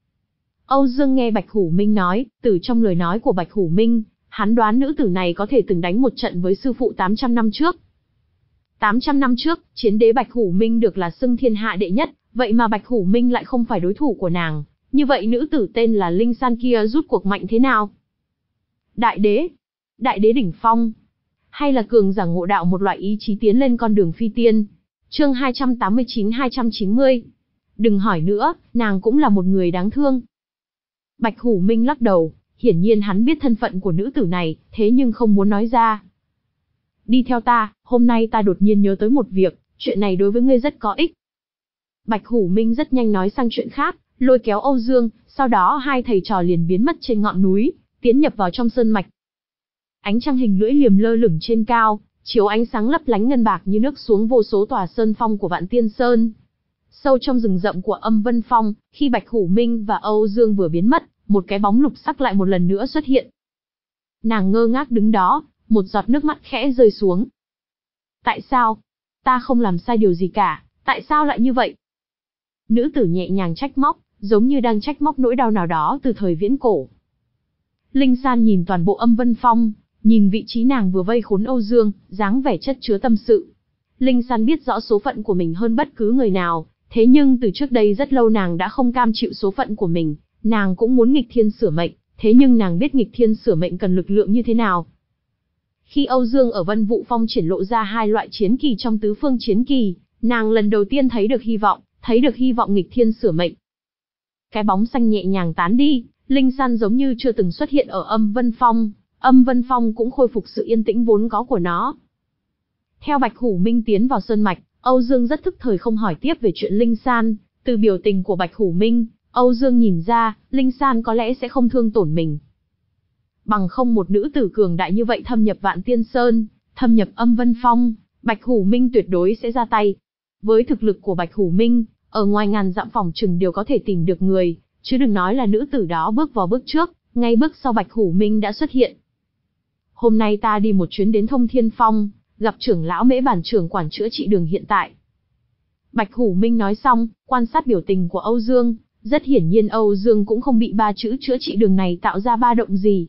Âu Dương nghe Bạch Hủ Minh nói, từ trong lời nói của Bạch Hủ Minh, hắn đoán nữ tử này có thể từng đánh một trận với sư phụ tám trăm năm trước. tám trăm năm trước, chiến đế Bạch Hủ Minh được là xưng thiên hạ đệ nhất, vậy mà Bạch Hủ Minh lại không phải đối thủ của nàng. Như vậy nữ tử tên là Linh San kia rút cuộc mạnh thế nào? Đại đế? Đại đế đỉnh phong? Hay là cường giả ngộ đạo một loại ý chí tiến lên con đường phi tiên? Chương hai trăm tám mươi chín hai trăm chín mươi. Đừng hỏi nữa, nàng cũng là một người đáng thương. Bạch Hủ Minh lắc đầu, hiển nhiên hắn biết thân phận của nữ tử này, thế nhưng không muốn nói ra. đi theo ta, hôm nay ta đột nhiên nhớ tới một việc, chuyện này đối với ngươi rất có ích. Bạch Hủ Minh rất nhanh nói sang chuyện khác, lôi kéo Âu Dương, sau đó hai thầy trò liền biến mất trên ngọn núi, tiến nhập vào trong sơn mạch. Ánh trăng hình lưỡi liềm lơ lửng trên cao, chiếu ánh sáng lấp lánh ngân bạc như nước xuống vô số tòa sơn phong của Vạn Tiên Sơn. Sâu trong rừng rậm của Âm Vân Phong, khi Bạch Hủ Minh và Âu Dương vừa biến mất, một cái bóng lục sắc lại một lần nữa xuất hiện. Nàng ngơ ngác đứng đó, một giọt nước mắt khẽ rơi xuống. Tại sao? Ta không làm sai điều gì cả, tại sao lại như vậy? Nữ tử nhẹ nhàng trách móc, giống như đang trách móc nỗi đau nào đó từ thời viễn cổ. Linh San nhìn toàn bộ Âm Vân Phong, nhìn vị trí nàng vừa vây khốn Âu Dương, dáng vẻ chất chứa tâm sự. Linh San biết rõ số phận của mình hơn bất cứ người nào, thế nhưng từ trước đây rất lâu nàng đã không cam chịu số phận của mình, nàng cũng muốn nghịch thiên sửa mệnh, thế nhưng nàng biết nghịch thiên sửa mệnh cần lực lượng như thế nào. Khi Âu Dương ở Vân Vũ Phong triển lộ ra hai loại chiến kỳ trong tứ phương chiến kỳ, nàng lần đầu tiên thấy được hy vọng, thấy được hy vọng nghịch thiên sửa mệnh. Cái bóng xanh nhẹ nhàng tán đi, Linh San giống như chưa từng xuất hiện ở Âm Vân Phong, Âm Vân Phong cũng khôi phục sự yên tĩnh vốn có của nó. Theo Bạch Hủ Minh tiến vào sơn mạch, Âu Dương rất thức thời không hỏi tiếp về chuyện Linh San, từ biểu tình của Bạch Hủ Minh, Âu Dương nhìn ra, Linh San có lẽ sẽ không thương tổn mình. Bằng không một nữ tử cường đại như vậy thâm nhập Vạn Tiên Sơn, thâm nhập Âm Vân Phong, Bạch Hủ Minh tuyệt đối sẽ ra tay. Với thực lực của Bạch Hủ Minh, ở ngoài ngàn dặm phòng chừng đều có thể tìm được người, chứ đừng nói là nữ tử đó bước vào bước trước, ngay bước sau Bạch Hủ Minh đã xuất hiện. Hôm nay ta đi một chuyến đến Thông Thiên Phong, gặp trưởng lão Mễ Bản trưởng quản chữa trị đường hiện tại. Bạch Hủ Minh nói xong, quan sát biểu tình của Âu Dương, rất hiển nhiên Âu Dương cũng không bị ba chữ chữa trị đường này tạo ra ba động gì.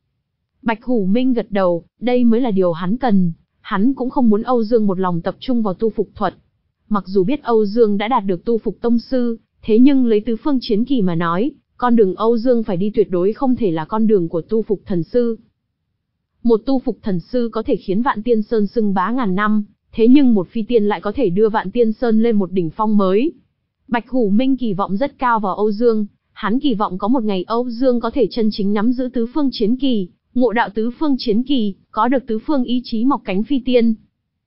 Bạch Hủ Minh gật đầu, đây mới là điều hắn cần, hắn cũng không muốn Âu Dương một lòng tập trung vào tu phục thuật. Mặc dù biết Âu Dương đã đạt được tu phục tông sư, thế nhưng lấy tứ phương chiến kỳ mà nói, con đường Âu Dương phải đi tuyệt đối không thể là con đường của tu phục thần sư. Một tu phục thần sư có thể khiến Vạn Tiên Sơn xưng bá ngàn năm, thế nhưng một phi tiên lại có thể đưa Vạn Tiên Sơn lên một đỉnh phong mới. Bạch Hủ Minh kỳ vọng rất cao vào Âu Dương, hắn kỳ vọng có một ngày Âu Dương có thể chân chính nắm giữ tứ phương chiến kỳ, ngộ đạo tứ phương chiến kỳ, có được tứ phương ý chí mọc cánh phi tiên.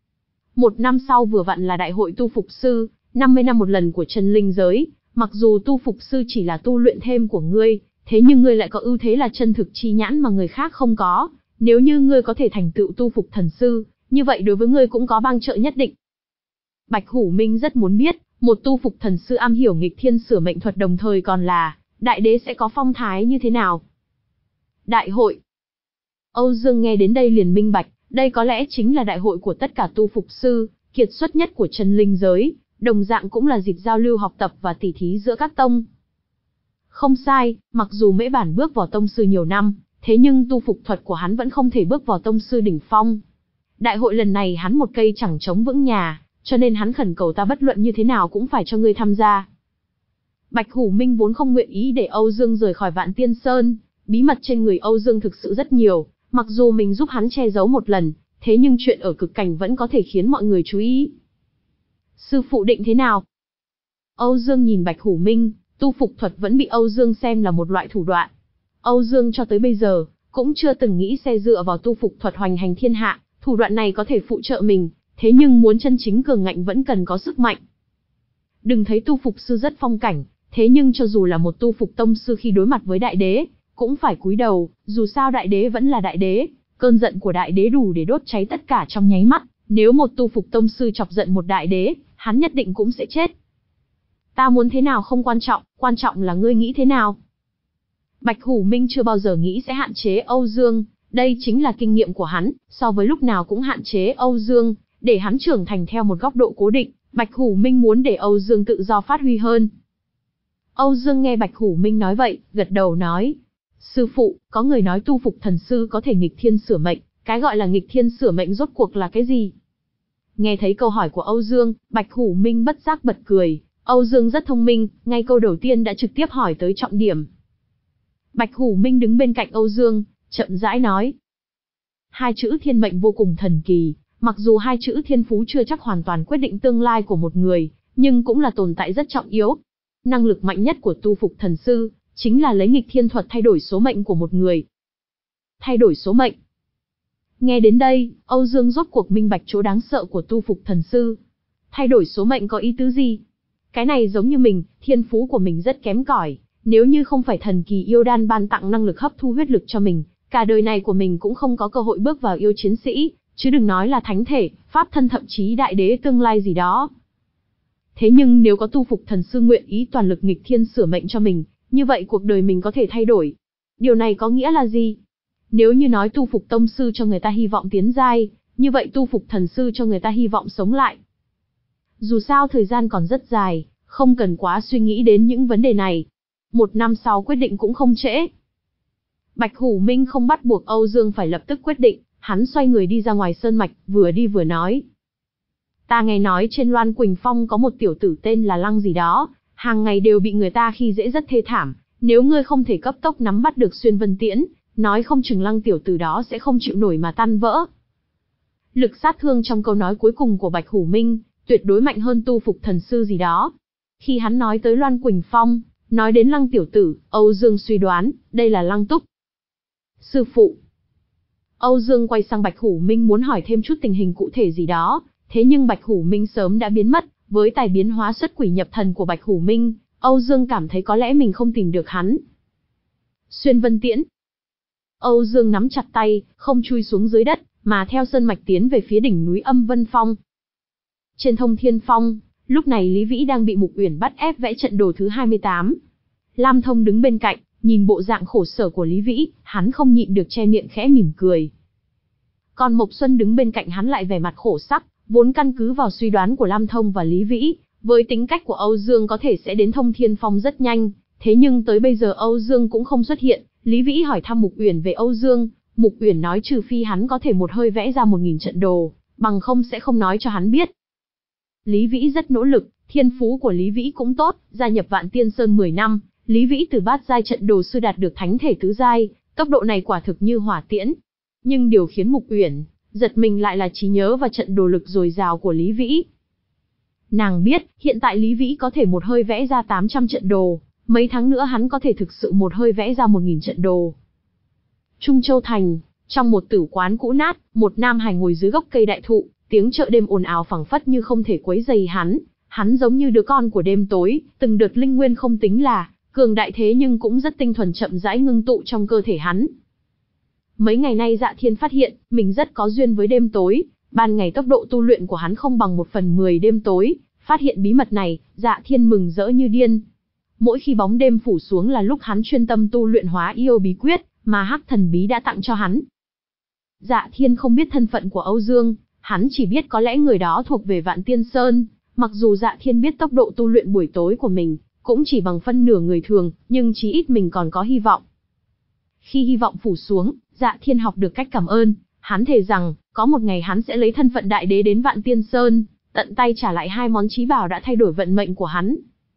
Một năm sau vừa vặn là đại hội tu phục sư, năm mươi năm một lần của chân linh giới, mặc dù tu phục sư chỉ là tu luyện thêm của ngươi, thế nhưng ngươi lại có ưu thế là chân thực chi nhãn mà người khác không có. Nếu như ngươi có thể thành tựu tu phục thần sư, như vậy đối với ngươi cũng có bang trợ nhất định. Bạch Hủ Minh rất muốn biết, một tu phục thần sư am hiểu nghịch thiên sửa mệnh thuật đồng thời còn là đại đế sẽ có phong thái như thế nào. Đại hội. Âu Dương nghe đến đây liền minh bạch, đây có lẽ chính là đại hội của tất cả tu phục sư, kiệt xuất nhất của chân linh giới, đồng dạng cũng là dịp giao lưu học tập và tỉ thí giữa các tông. Không sai, mặc dù Mễ Bản bước vào tông sư nhiều năm, thế nhưng tu phục thuật của hắn vẫn không thể bước vào tông sư đỉnh phong. Đại hội lần này hắn một cây chẳng chống vững nhà, cho nên hắn khẩn cầu ta bất luận như thế nào cũng phải cho ngươi tham gia. Bạch Hủ Minh vốn không nguyện ý để Âu Dương rời khỏi Vạn Tiên Sơn, bí mật trên người Âu Dương thực sự rất nhiều, mặc dù mình giúp hắn che giấu một lần, thế nhưng chuyện ở cực cảnh vẫn có thể khiến mọi người chú ý. Sư phụ định thế nào? Âu Dương nhìn Bạch Hủ Minh, tu phục thuật vẫn bị Âu Dương xem là một loại thủ đoạn. Âu Dương cho tới bây giờ, cũng chưa từng nghĩ sẽ dựa vào tu phục thuật hoành hành thiên hạ, thủ đoạn này có thể phụ trợ mình, thế nhưng muốn chân chính cường ngạnh vẫn cần có sức mạnh. Đừng thấy tu phục sư rất phong cảnh, thế nhưng cho dù là một tu phục tông sư khi đối mặt với đại đế, cũng phải cúi đầu, dù sao đại đế vẫn là đại đế, cơn giận của đại đế đủ để đốt cháy tất cả trong nháy mắt, nếu một tu phục tông sư chọc giận một đại đế, hắn nhất định cũng sẽ chết. Ta muốn thế nào không quan trọng, quan trọng là ngươi nghĩ thế nào. Bạch Hủ Minh chưa bao giờ nghĩ sẽ hạn chế Âu Dương, đây chính là kinh nghiệm của hắn, so với lúc nào cũng hạn chế Âu Dương, để hắn trưởng thành theo một góc độ cố định, Bạch Hủ Minh muốn để Âu Dương tự do phát huy hơn. Âu Dương nghe Bạch Hủ Minh nói vậy, gật đầu nói, sư phụ, có người nói tu phục thần sư có thể nghịch thiên sửa mệnh, cái gọi là nghịch thiên sửa mệnh rốt cuộc là cái gì? Nghe thấy câu hỏi của Âu Dương, Bạch Hủ Minh bất giác bật cười, Âu Dương rất thông minh, ngay câu đầu tiên đã trực tiếp hỏi tới trọng điểm. Bạch Hủ Minh đứng bên cạnh Âu Dương, chậm rãi nói. Hai chữ thiên mệnh vô cùng thần kỳ, mặc dù hai chữ thiên phú chưa chắc hoàn toàn quyết định tương lai của một người, nhưng cũng là tồn tại rất trọng yếu. Năng lực mạnh nhất của tu phục thần sư, chính là lấy nghịch thiên thuật thay đổi số mệnh của một người. Thay đổi số mệnh. Nghe đến đây, Âu Dương rốt cuộc minh bạch chỗ đáng sợ của tu phục thần sư. Thay đổi số mệnh có ý tứ gì? Cái này giống như mình, thiên phú của mình rất kém cỏi, nếu như không phải thần kỳ yêu đan ban tặng năng lực hấp thu huyết lực cho mình, cả đời này của mình cũng không có cơ hội bước vào yêu chiến sĩ, chứ đừng nói là thánh thể, pháp thân thậm chí đại đế tương lai gì đó. Thế nhưng nếu có tu phục thần sư nguyện ý toàn lực nghịch thiên sửa mệnh cho mình, như vậy cuộc đời mình có thể thay đổi. Điều này có nghĩa là gì? Nếu như nói tu phục tông sư cho người ta hy vọng tiến giai, như vậy tu phục thần sư cho người ta hy vọng sống lại. Dù sao thời gian còn rất dài, không cần quá suy nghĩ đến những vấn đề này. Một năm sau quyết định cũng không trễ. Bạch Hủ Minh không bắt buộc Âu Dương phải lập tức quyết định, hắn xoay người đi ra ngoài sơn mạch, vừa đi vừa nói. Ta nghe nói trên Loan Quỳnh Phong có một tiểu tử tên là Lăng gì đó, hàng ngày đều bị người ta khi dễ rất thê thảm, nếu ngươi không thể cấp tốc nắm bắt được Xuyên Vân Tiễn, nói không chừng Lăng tiểu tử đó sẽ không chịu nổi mà tan vỡ. Lực sát thương trong câu nói cuối cùng của Bạch Hủ Minh, tuyệt đối mạnh hơn tu phục thần sư gì đó. Khi hắn nói tới Loan Quỳnh Phong, nói đến Lăng tiểu tử, Âu Dương suy đoán, đây là Lăng Túc. Sư phụ. Âu Dương quay sang Bạch Hủ Minh muốn hỏi thêm chút tình hình cụ thể gì đó, thế nhưng Bạch Hủ Minh sớm đã biến mất, với tài biến hóa xuất quỷ nhập thần của Bạch Hủ Minh, Âu Dương cảm thấy có lẽ mình không tìm được hắn. Xuyên Vân Tiễn. Âu Dương nắm chặt tay, không chui xuống dưới đất, mà theo sơn mạch tiến về phía đỉnh núi Âm Vân Phong. Trên Thông Thiên Phong, lúc này Lý Vĩ đang bị Mục Uyển bắt ép vẽ trận đồ thứ hai mươi tám. Lam Thông đứng bên cạnh, nhìn bộ dạng khổ sở của Lý Vĩ, hắn không nhịn được che miệng khẽ mỉm cười. Còn Mộc Xuân đứng bên cạnh hắn lại vẻ mặt khổ sắc, vốn căn cứ vào suy đoán của Lam Thông và Lý Vĩ, với tính cách của Âu Dương có thể sẽ đến Thông Thiên Phong rất nhanh, thế nhưng tới bây giờ Âu Dương cũng không xuất hiện. Lý Vĩ hỏi thăm Mục Uyển về Âu Dương, Mục Uyển nói trừ phi hắn có thể một hơi vẽ ra một nghìn trận đồ, bằng không sẽ không nói cho hắn biết. Lý Vĩ rất nỗ lực, thiên phú của Lý Vĩ cũng tốt, gia nhập Vạn Tiên Sơn mười năm, Lý Vĩ từ bát giai trận đồ sư đạt được thánh thể tứ giai, tốc độ này quả thực như hỏa tiễn. Nhưng điều khiến Mục Uyển giật mình lại là trí nhớ và trận đồ lực dồi dào của Lý Vĩ. Nàng biết, hiện tại Lý Vĩ có thể một hơi vẽ ra tám trăm trận đồ, mấy tháng nữa hắn có thể thực sự một hơi vẽ ra một nghìn trận đồ. Trung Châu Thành, trong một tử quán cũ nát, một nam hài ngồi dưới gốc cây đại thụ, tiếng chợ đêm ồn ào phảng phất như không thể quấy rầy hắn, hắn giống như đứa con của đêm tối, từng đợt linh nguyên không tính là cường đại thế nhưng cũng rất tinh thuần chậm rãi ngưng tụ trong cơ thể hắn. Mấy ngày nay Dạ Thiên phát hiện, mình rất có duyên với đêm tối, ban ngày tốc độ tu luyện của hắn không bằng một phần mười đêm tối, phát hiện bí mật này, Dạ Thiên mừng rỡ như điên. Mỗi khi bóng đêm phủ xuống là lúc hắn chuyên tâm tu luyện Hóa Yêu bí quyết, mà Hắc Thần bí đã tặng cho hắn. Dạ Thiên không biết thân phận của Âu Dương, hắn chỉ biết có lẽ người đó thuộc về Vạn Tiên Sơn, mặc dù Dạ Thiên biết tốc độ tu luyện buổi tối của mình, cũng chỉ bằng phân nửa người thường, nhưng chí ít mình còn có hy vọng. Khi hy vọng phủ xuống, Dạ Thiên học được cách cảm ơn, hắn thề rằng, có một ngày hắn sẽ lấy thân phận đại đế đến Vạn Tiên Sơn, tận tay trả lại hai món chí bảo đã thay đổi vận mệnh của hắn.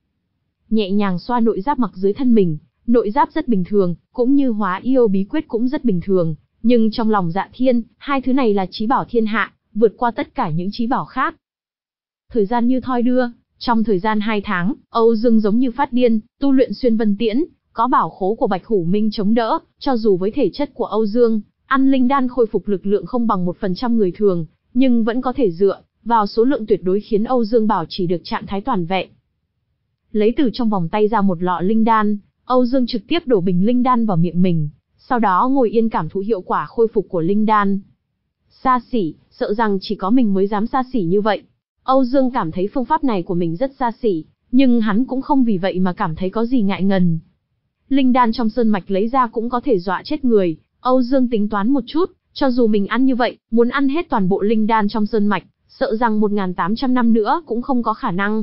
Nhẹ nhàng xoa nội giáp mặc dưới thân mình, nội giáp rất bình thường, cũng như Hóa Yêu bí quyết cũng rất bình thường, nhưng trong lòng Dạ Thiên, hai thứ này là chí bảo thiên hạ, vượt qua tất cả những chí bảo khác. Thời gian như thoi đưa, trong thời gian hai tháng, Âu Dương giống như phát điên, tu luyện Xuyên Vân Tiễn, có bảo khố của Bạch Hủ Minh chống đỡ, cho dù với thể chất của Âu Dương, ăn linh đan khôi phục lực lượng không bằng một phần trăm người thường, nhưng vẫn có thể dựa vào số lượng tuyệt đối khiến Âu Dương bảo trì được trạng thái toàn vẹn. Lấy từ trong vòng tay ra một lọ linh đan, Âu Dương trực tiếp đổ bình linh đan vào miệng mình, sau đó ngồi yên cảm thụ hiệu quả khôi phục của linh đan. Xa xỉ, sợ rằng chỉ có mình mới dám xa xỉ như vậy. Âu Dương cảm thấy phương pháp này của mình rất xa xỉ, nhưng hắn cũng không vì vậy mà cảm thấy có gì ngại ngần. Linh đan trong sơn mạch lấy ra cũng có thể dọa chết người, Âu Dương tính toán một chút, cho dù mình ăn như vậy, muốn ăn hết toàn bộ linh đan trong sơn mạch, sợ rằng một nghìn tám trăm năm nữa cũng không có khả năng.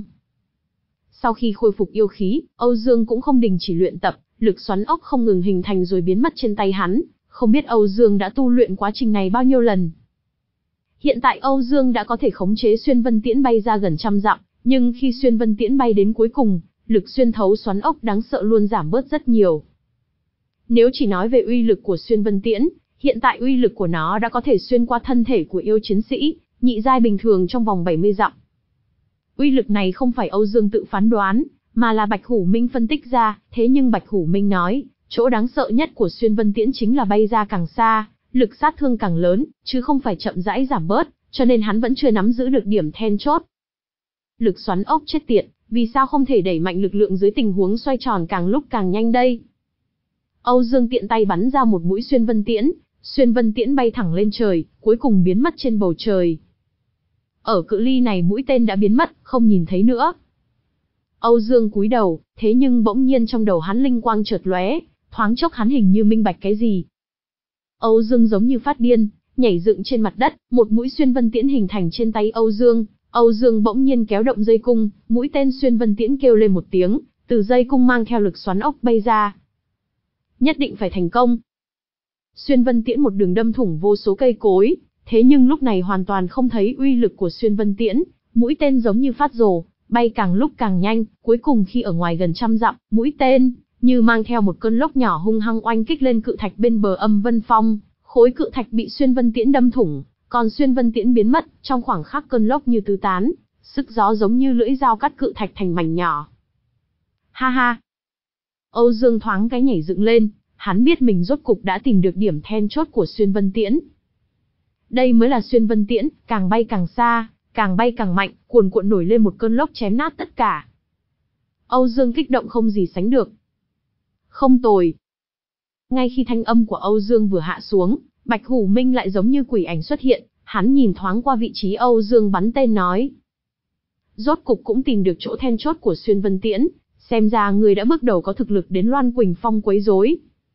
Sau khi khôi phục yêu khí, Âu Dương cũng không đình chỉ luyện tập, lực xoắn ốc không ngừng hình thành rồi biến mất trên tay hắn, không biết Âu Dương đã tu luyện quá trình này bao nhiêu lần. Hiện tại Âu Dương đã có thể khống chế Xuyên Vân Tiễn bay ra gần trăm dặm, nhưng khi Xuyên Vân Tiễn bay đến cuối cùng, lực xuyên thấu xoắn ốc đáng sợ luôn giảm bớt rất nhiều. Nếu chỉ nói về uy lực của Xuyên Vân Tiễn, hiện tại uy lực của nó đã có thể xuyên qua thân thể của yêu chiến sĩ, nhị giai bình thường trong vòng bảy mươi dặm. Uy lực này không phải Âu Dương tự phán đoán, mà là Bạch Hủ Minh phân tích ra, thế nhưng Bạch Hủ Minh nói, chỗ đáng sợ nhất của Xuyên Vân Tiễn chính là bay ra càng xa, lực sát thương càng lớn, chứ không phải chậm rãi giảm bớt, cho nên hắn vẫn chưa nắm giữ được điểm then chốt. Lực xoắn ốc chết tiệt, vì sao không thể đẩy mạnh lực lượng dưới tình huống xoay tròn càng lúc càng nhanh đây? Âu Dương tiện tay bắn ra một mũi xuyên vân tiễn, xuyên vân tiễn bay thẳng lên trời, cuối cùng biến mất trên bầu trời. Ở cự ly này mũi tên đã biến mất, không nhìn thấy nữa. Âu Dương cúi đầu, thế nhưng bỗng nhiên trong đầu hắn linh quang chợt lóe, thoáng chốc hắn hình như minh bạch cái gì. Âu Dương giống như phát điên, nhảy dựng trên mặt đất, một mũi xuyên vân tiễn hình thành trên tay Âu Dương. Âu Dương bỗng nhiên kéo động dây cung, mũi tên xuyên vân tiễn kêu lên một tiếng, từ dây cung mang theo lực xoắn ốc bay ra. Nhất định phải thành công. Xuyên vân tiễn một đường đâm thủng vô số cây cối, thế nhưng lúc này hoàn toàn không thấy uy lực của xuyên vân tiễn, mũi tên giống như phát rồ, bay càng lúc càng nhanh, cuối cùng khi ở ngoài gần trăm dặm, mũi tên như mang theo một cơn lốc nhỏ hung hăng oanh kích lên cự thạch bên bờ Âm Vân Phong, khối cự thạch bị xuyên vân tiễn đâm thủng, còn xuyên vân tiễn biến mất, trong khoảng khắc cơn lốc như tứ tán, sức gió giống như lưỡi dao cắt cự thạch thành mảnh nhỏ. Ha ha. Âu Dương thoáng cái nhảy dựng lên, hắn biết mình rốt cục đã tìm được điểm then chốt của xuyên vân tiễn. Đây mới là xuyên vân tiễn, càng bay càng xa, càng bay càng mạnh, cuồn cuộn nổi lên một cơn lốc chém nát tất cả. Âu Dương kích động không gì sánh được. Không tồi. Ngay khi thanh âm của Âu Dương vừa hạ xuống, Bạch Hủ Minh lại giống như quỷ ảnh xuất hiện, hắn nhìn thoáng qua vị trí Âu Dương bắn tên nói. Rốt cục cũng tìm được chỗ then chốt của xuyên vân tiễn, xem ra người đã bước đầu có thực lực đến Loan Quỳnh Phong quấy rối.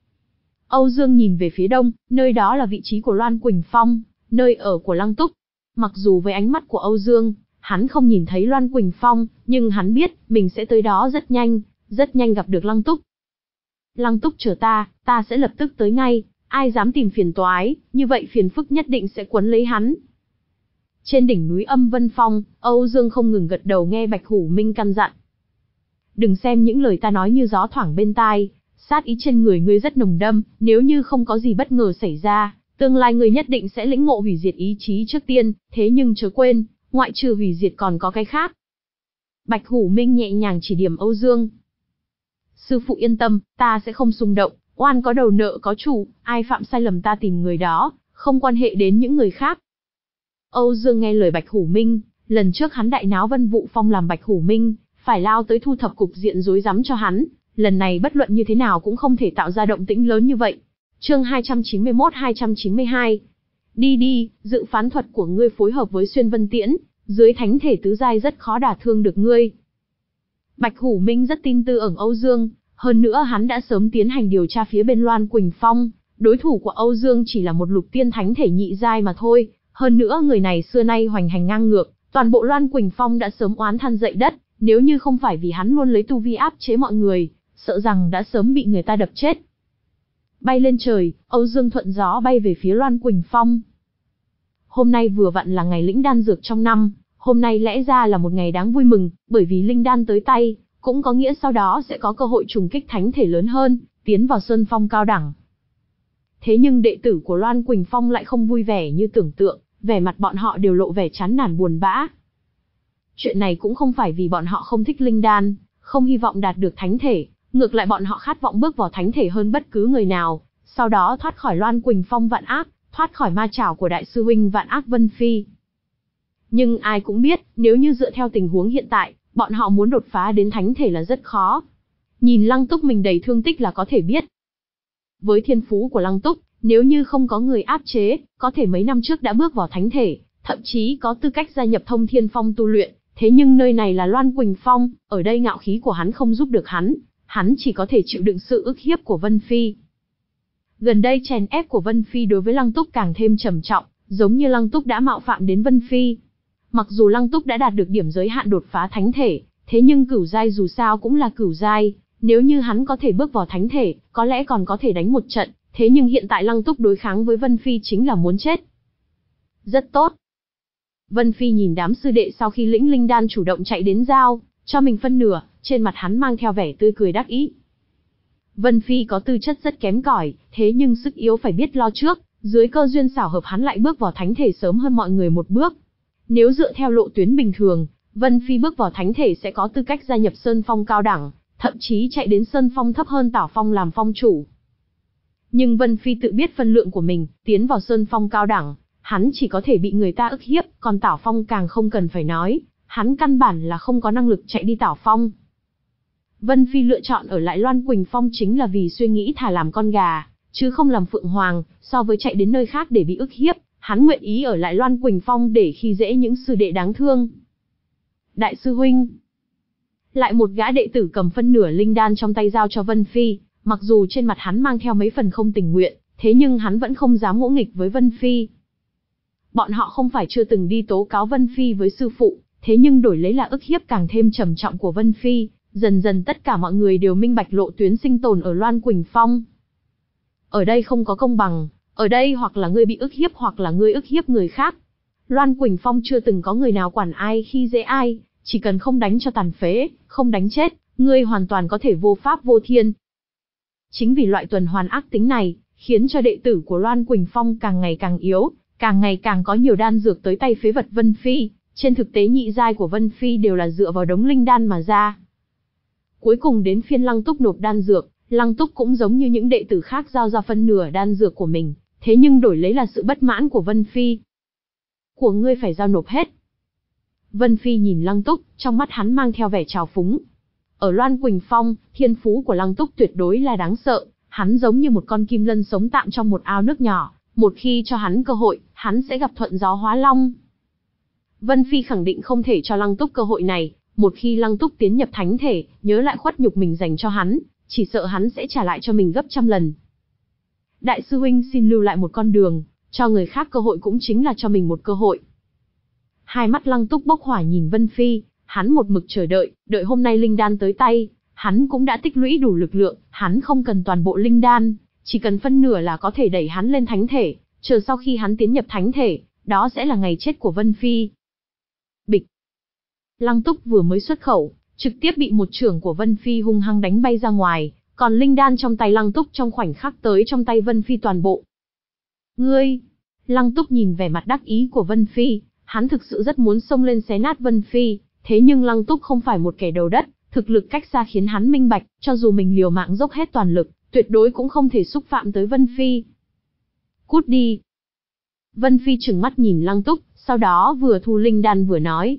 Âu Dương nhìn về phía đông, nơi đó là vị trí của Loan Quỳnh Phong, nơi ở của Lăng Túc. Mặc dù với ánh mắt của Âu Dương, hắn không nhìn thấy Loan Quỳnh Phong, nhưng hắn biết mình sẽ tới đó rất nhanh, rất nhanh gặp được Lăng Túc. Lăng Túc chờ ta, ta sẽ lập tức tới ngay, ai dám tìm phiền toái, như vậy phiền phức nhất định sẽ quấn lấy hắn. Trên đỉnh núi Âm Vân Phong, Âu Dương không ngừng gật đầu nghe Bạch Hủ Minh căn dặn. Đừng xem những lời ta nói như gió thoảng bên tai, sát ý trên người ngươi rất nồng đâm, nếu như không có gì bất ngờ xảy ra, tương lai ngươi nhất định sẽ lĩnh ngộ hủy diệt ý chí trước tiên, thế nhưng chớ quên, ngoại trừ hủy diệt còn có cái khác. Bạch Hủ Minh nhẹ nhàng chỉ điểm Âu Dương. Sư phụ yên tâm, ta sẽ không xung động, oan có đầu nợ có chủ, ai phạm sai lầm ta tìm người đó, không quan hệ đến những người khác. Âu Dương nghe lời Bạch Hủ Minh, lần trước hắn đại náo Vân Vũ Phong làm Bạch Hủ Minh phải lao tới thu thập cục diện rối rắm cho hắn, lần này bất luận như thế nào cũng không thể tạo ra động tĩnh lớn như vậy. Chương hai trăm chín mươi mốt hai trăm chín mươi hai. Đi đi, dự phán thuật của ngươi phối hợp với xuyên vân tiễn, dưới thánh thể tứ giai rất khó đả thương được ngươi. Bạch Hủ Minh rất tin tưởng Âu Dương, hơn nữa hắn đã sớm tiến hành điều tra phía bên Loan Quỳnh Phong, đối thủ của Âu Dương chỉ là một lục tiên thánh thể nhị giai mà thôi, hơn nữa người này xưa nay hoành hành ngang ngược, toàn bộ Loan Quỳnh Phong đã sớm oán than dậy đất, nếu như không phải vì hắn luôn lấy tu vi áp chế mọi người, sợ rằng đã sớm bị người ta đập chết. Bay lên trời, Âu Dương thuận gió bay về phía Loan Quỳnh Phong. Hôm nay vừa vặn là ngày lĩnh đan dược trong năm, hôm nay lẽ ra là một ngày đáng vui mừng, bởi vì linh đan tới tay, cũng có nghĩa sau đó sẽ có cơ hội trùng kích thánh thể lớn hơn, tiến vào sơn phong cao đẳng. Thế nhưng đệ tử của Loan Quỳnh Phong lại không vui vẻ như tưởng tượng, vẻ mặt bọn họ đều lộ vẻ chán nản buồn bã. Chuyện này cũng không phải vì bọn họ không thích linh đan, không hy vọng đạt được thánh thể, ngược lại bọn họ khát vọng bước vào thánh thể hơn bất cứ người nào, sau đó thoát khỏi Loan Quỳnh Phong vạn ác, thoát khỏi ma chảo của đại sư huynh vạn ác Vân Phi. Nhưng ai cũng biết, nếu như dựa theo tình huống hiện tại, bọn họ muốn đột phá đến thánh thể là rất khó. Nhìn Lăng Túc mình đầy thương tích là có thể biết. Với thiên phú của Lăng Túc, nếu như không có người áp chế, có thể mấy năm trước đã bước vào thánh thể, thậm chí có tư cách gia nhập Thông Thiên Phong tu luyện, thế nhưng nơi này là Loan Quỳnh Phong, ở đây ngạo khí của hắn không giúp được hắn, hắn chỉ có thể chịu đựng sự ức hiếp của Vân Phi. Gần đây chèn ép của Vân Phi đối với Lăng Túc càng thêm trầm trọng, giống như Lăng Túc đã mạo phạm đến Vân Phi. Mặc dù Lăng Túc đã đạt được điểm giới hạn đột phá thánh thể, thế nhưng cửu giai dù sao cũng là cửu giai, nếu như hắn có thể bước vào thánh thể, có lẽ còn có thể đánh một trận, thế nhưng hiện tại Lăng Túc đối kháng với Vân Phi chính là muốn chết. Rất tốt. Vân Phi nhìn đám sư đệ sau khi lĩnh linh đan chủ động chạy đến giao, cho mình phân nửa, trên mặt hắn mang theo vẻ tươi cười đắc ý. Vân Phi có tư chất rất kém cỏi, thế nhưng sức yếu phải biết lo trước, dưới cơ duyên xảo hợp hắn lại bước vào thánh thể sớm hơn mọi người một bước. Nếu dựa theo lộ tuyến bình thường, Vân Phi bước vào thánh thể sẽ có tư cách gia nhập Sơn Phong cao đẳng, thậm chí chạy đến Sơn Phong thấp hơn Tảo Phong làm phong chủ. Nhưng Vân Phi tự biết phân lượng của mình, tiến vào sơn phong cao đẳng, hắn chỉ có thể bị người ta ức hiếp, còn Tảo Phong càng không cần phải nói, hắn căn bản là không có năng lực chạy đi Tảo Phong. Vân Phi lựa chọn ở lại Loan Quỳnh Phong chính là vì suy nghĩ thà làm con gà, chứ không làm phượng hoàng, so với chạy đến nơi khác để bị ức hiếp, hắn nguyện ý ở lại Loan Quỳnh Phong để khi dễ những sư đệ đáng thương. Đại sư huynh. Lại một gã đệ tử cầm phân nửa linh đan trong tay giao cho Vân Phi, mặc dù trên mặt hắn mang theo mấy phần không tình nguyện, thế nhưng hắn vẫn không dám ngỗ nghịch với Vân Phi. Bọn họ không phải chưa từng đi tố cáo Vân Phi với sư phụ, thế nhưng đổi lấy là ức hiếp càng thêm trầm trọng của Vân Phi, dần dần tất cả mọi người đều minh bạch lộ tuyến sinh tồn ở Loan Quỳnh Phong. Ở đây không có công bằng, ở đây hoặc là ngươi bị ức hiếp hoặc là ngươi ức hiếp người khác. Loan Quỳnh Phong chưa từng có người nào quản ai khi dễ ai, chỉ cần không đánh cho tàn phế, không đánh chết, ngươi hoàn toàn có thể vô pháp vô thiên. Chính vì loại tuần hoàn ác tính này, khiến cho đệ tử của Loan Quỳnh Phong càng ngày càng yếu, càng ngày càng có nhiều đan dược tới tay phế vật Vân Phi, trên thực tế nhị giai của Vân Phi đều là dựa vào đống linh đan mà ra. Cuối cùng đến phiên Lăng Túc nộp đan dược, Lăng Túc cũng giống như những đệ tử khác giao ra phân nửa đan dược của mình, thế nhưng đổi lấy là sự bất mãn của Vân Phi. Của ngươi phải giao nộp hết. Vân Phi nhìn Lăng Túc, trong mắt hắn mang theo vẻ trào phúng. Ở Loan Quỳnh Phong, thiên phú của Lăng Túc tuyệt đối là đáng sợ, hắn giống như một con kim lân sống tạm trong một ao nước nhỏ, một khi cho hắn cơ hội, hắn sẽ gặp thuận gió hóa long. Vân Phi khẳng định không thể cho Lăng Túc cơ hội này, một khi Lăng Túc tiến nhập thánh thể, nhớ lại khuất nhục mình dành cho hắn, chỉ sợ hắn sẽ trả lại cho mình gấp trăm lần. Đại sư huynh xin lưu lại một con đường, cho người khác cơ hội cũng chính là cho mình một cơ hội. Hai mắt Lăng Túc bốc hỏa nhìn Vân Phi, hắn một mực chờ đợi, đợi hôm nay linh đan tới tay, hắn cũng đã tích lũy đủ lực lượng, hắn không cần toàn bộ linh đan, chỉ cần phân nửa là có thể đẩy hắn lên thánh thể, chờ sau khi hắn tiến nhập thánh thể, đó sẽ là ngày chết của Vân Phi. Bịch. Lăng Túc vừa mới xuất khẩu, trực tiếp bị một chưởng của Vân Phi hung hăng đánh bay ra ngoài, còn linh đan trong tay Lăng Túc trong khoảnh khắc tới trong tay Vân Phi toàn bộ. Ngươi! Lăng Túc nhìn vẻ mặt đắc ý của Vân Phi, hắn thực sự rất muốn xông lên xé nát Vân Phi, thế nhưng Lăng Túc không phải một kẻ đầu đất, thực lực cách xa khiến hắn minh bạch, cho dù mình liều mạng dốc hết toàn lực, tuyệt đối cũng không thể xúc phạm tới Vân Phi. Cút đi! Vân Phi trừng mắt nhìn Lăng Túc, sau đó vừa thu linh đan vừa nói.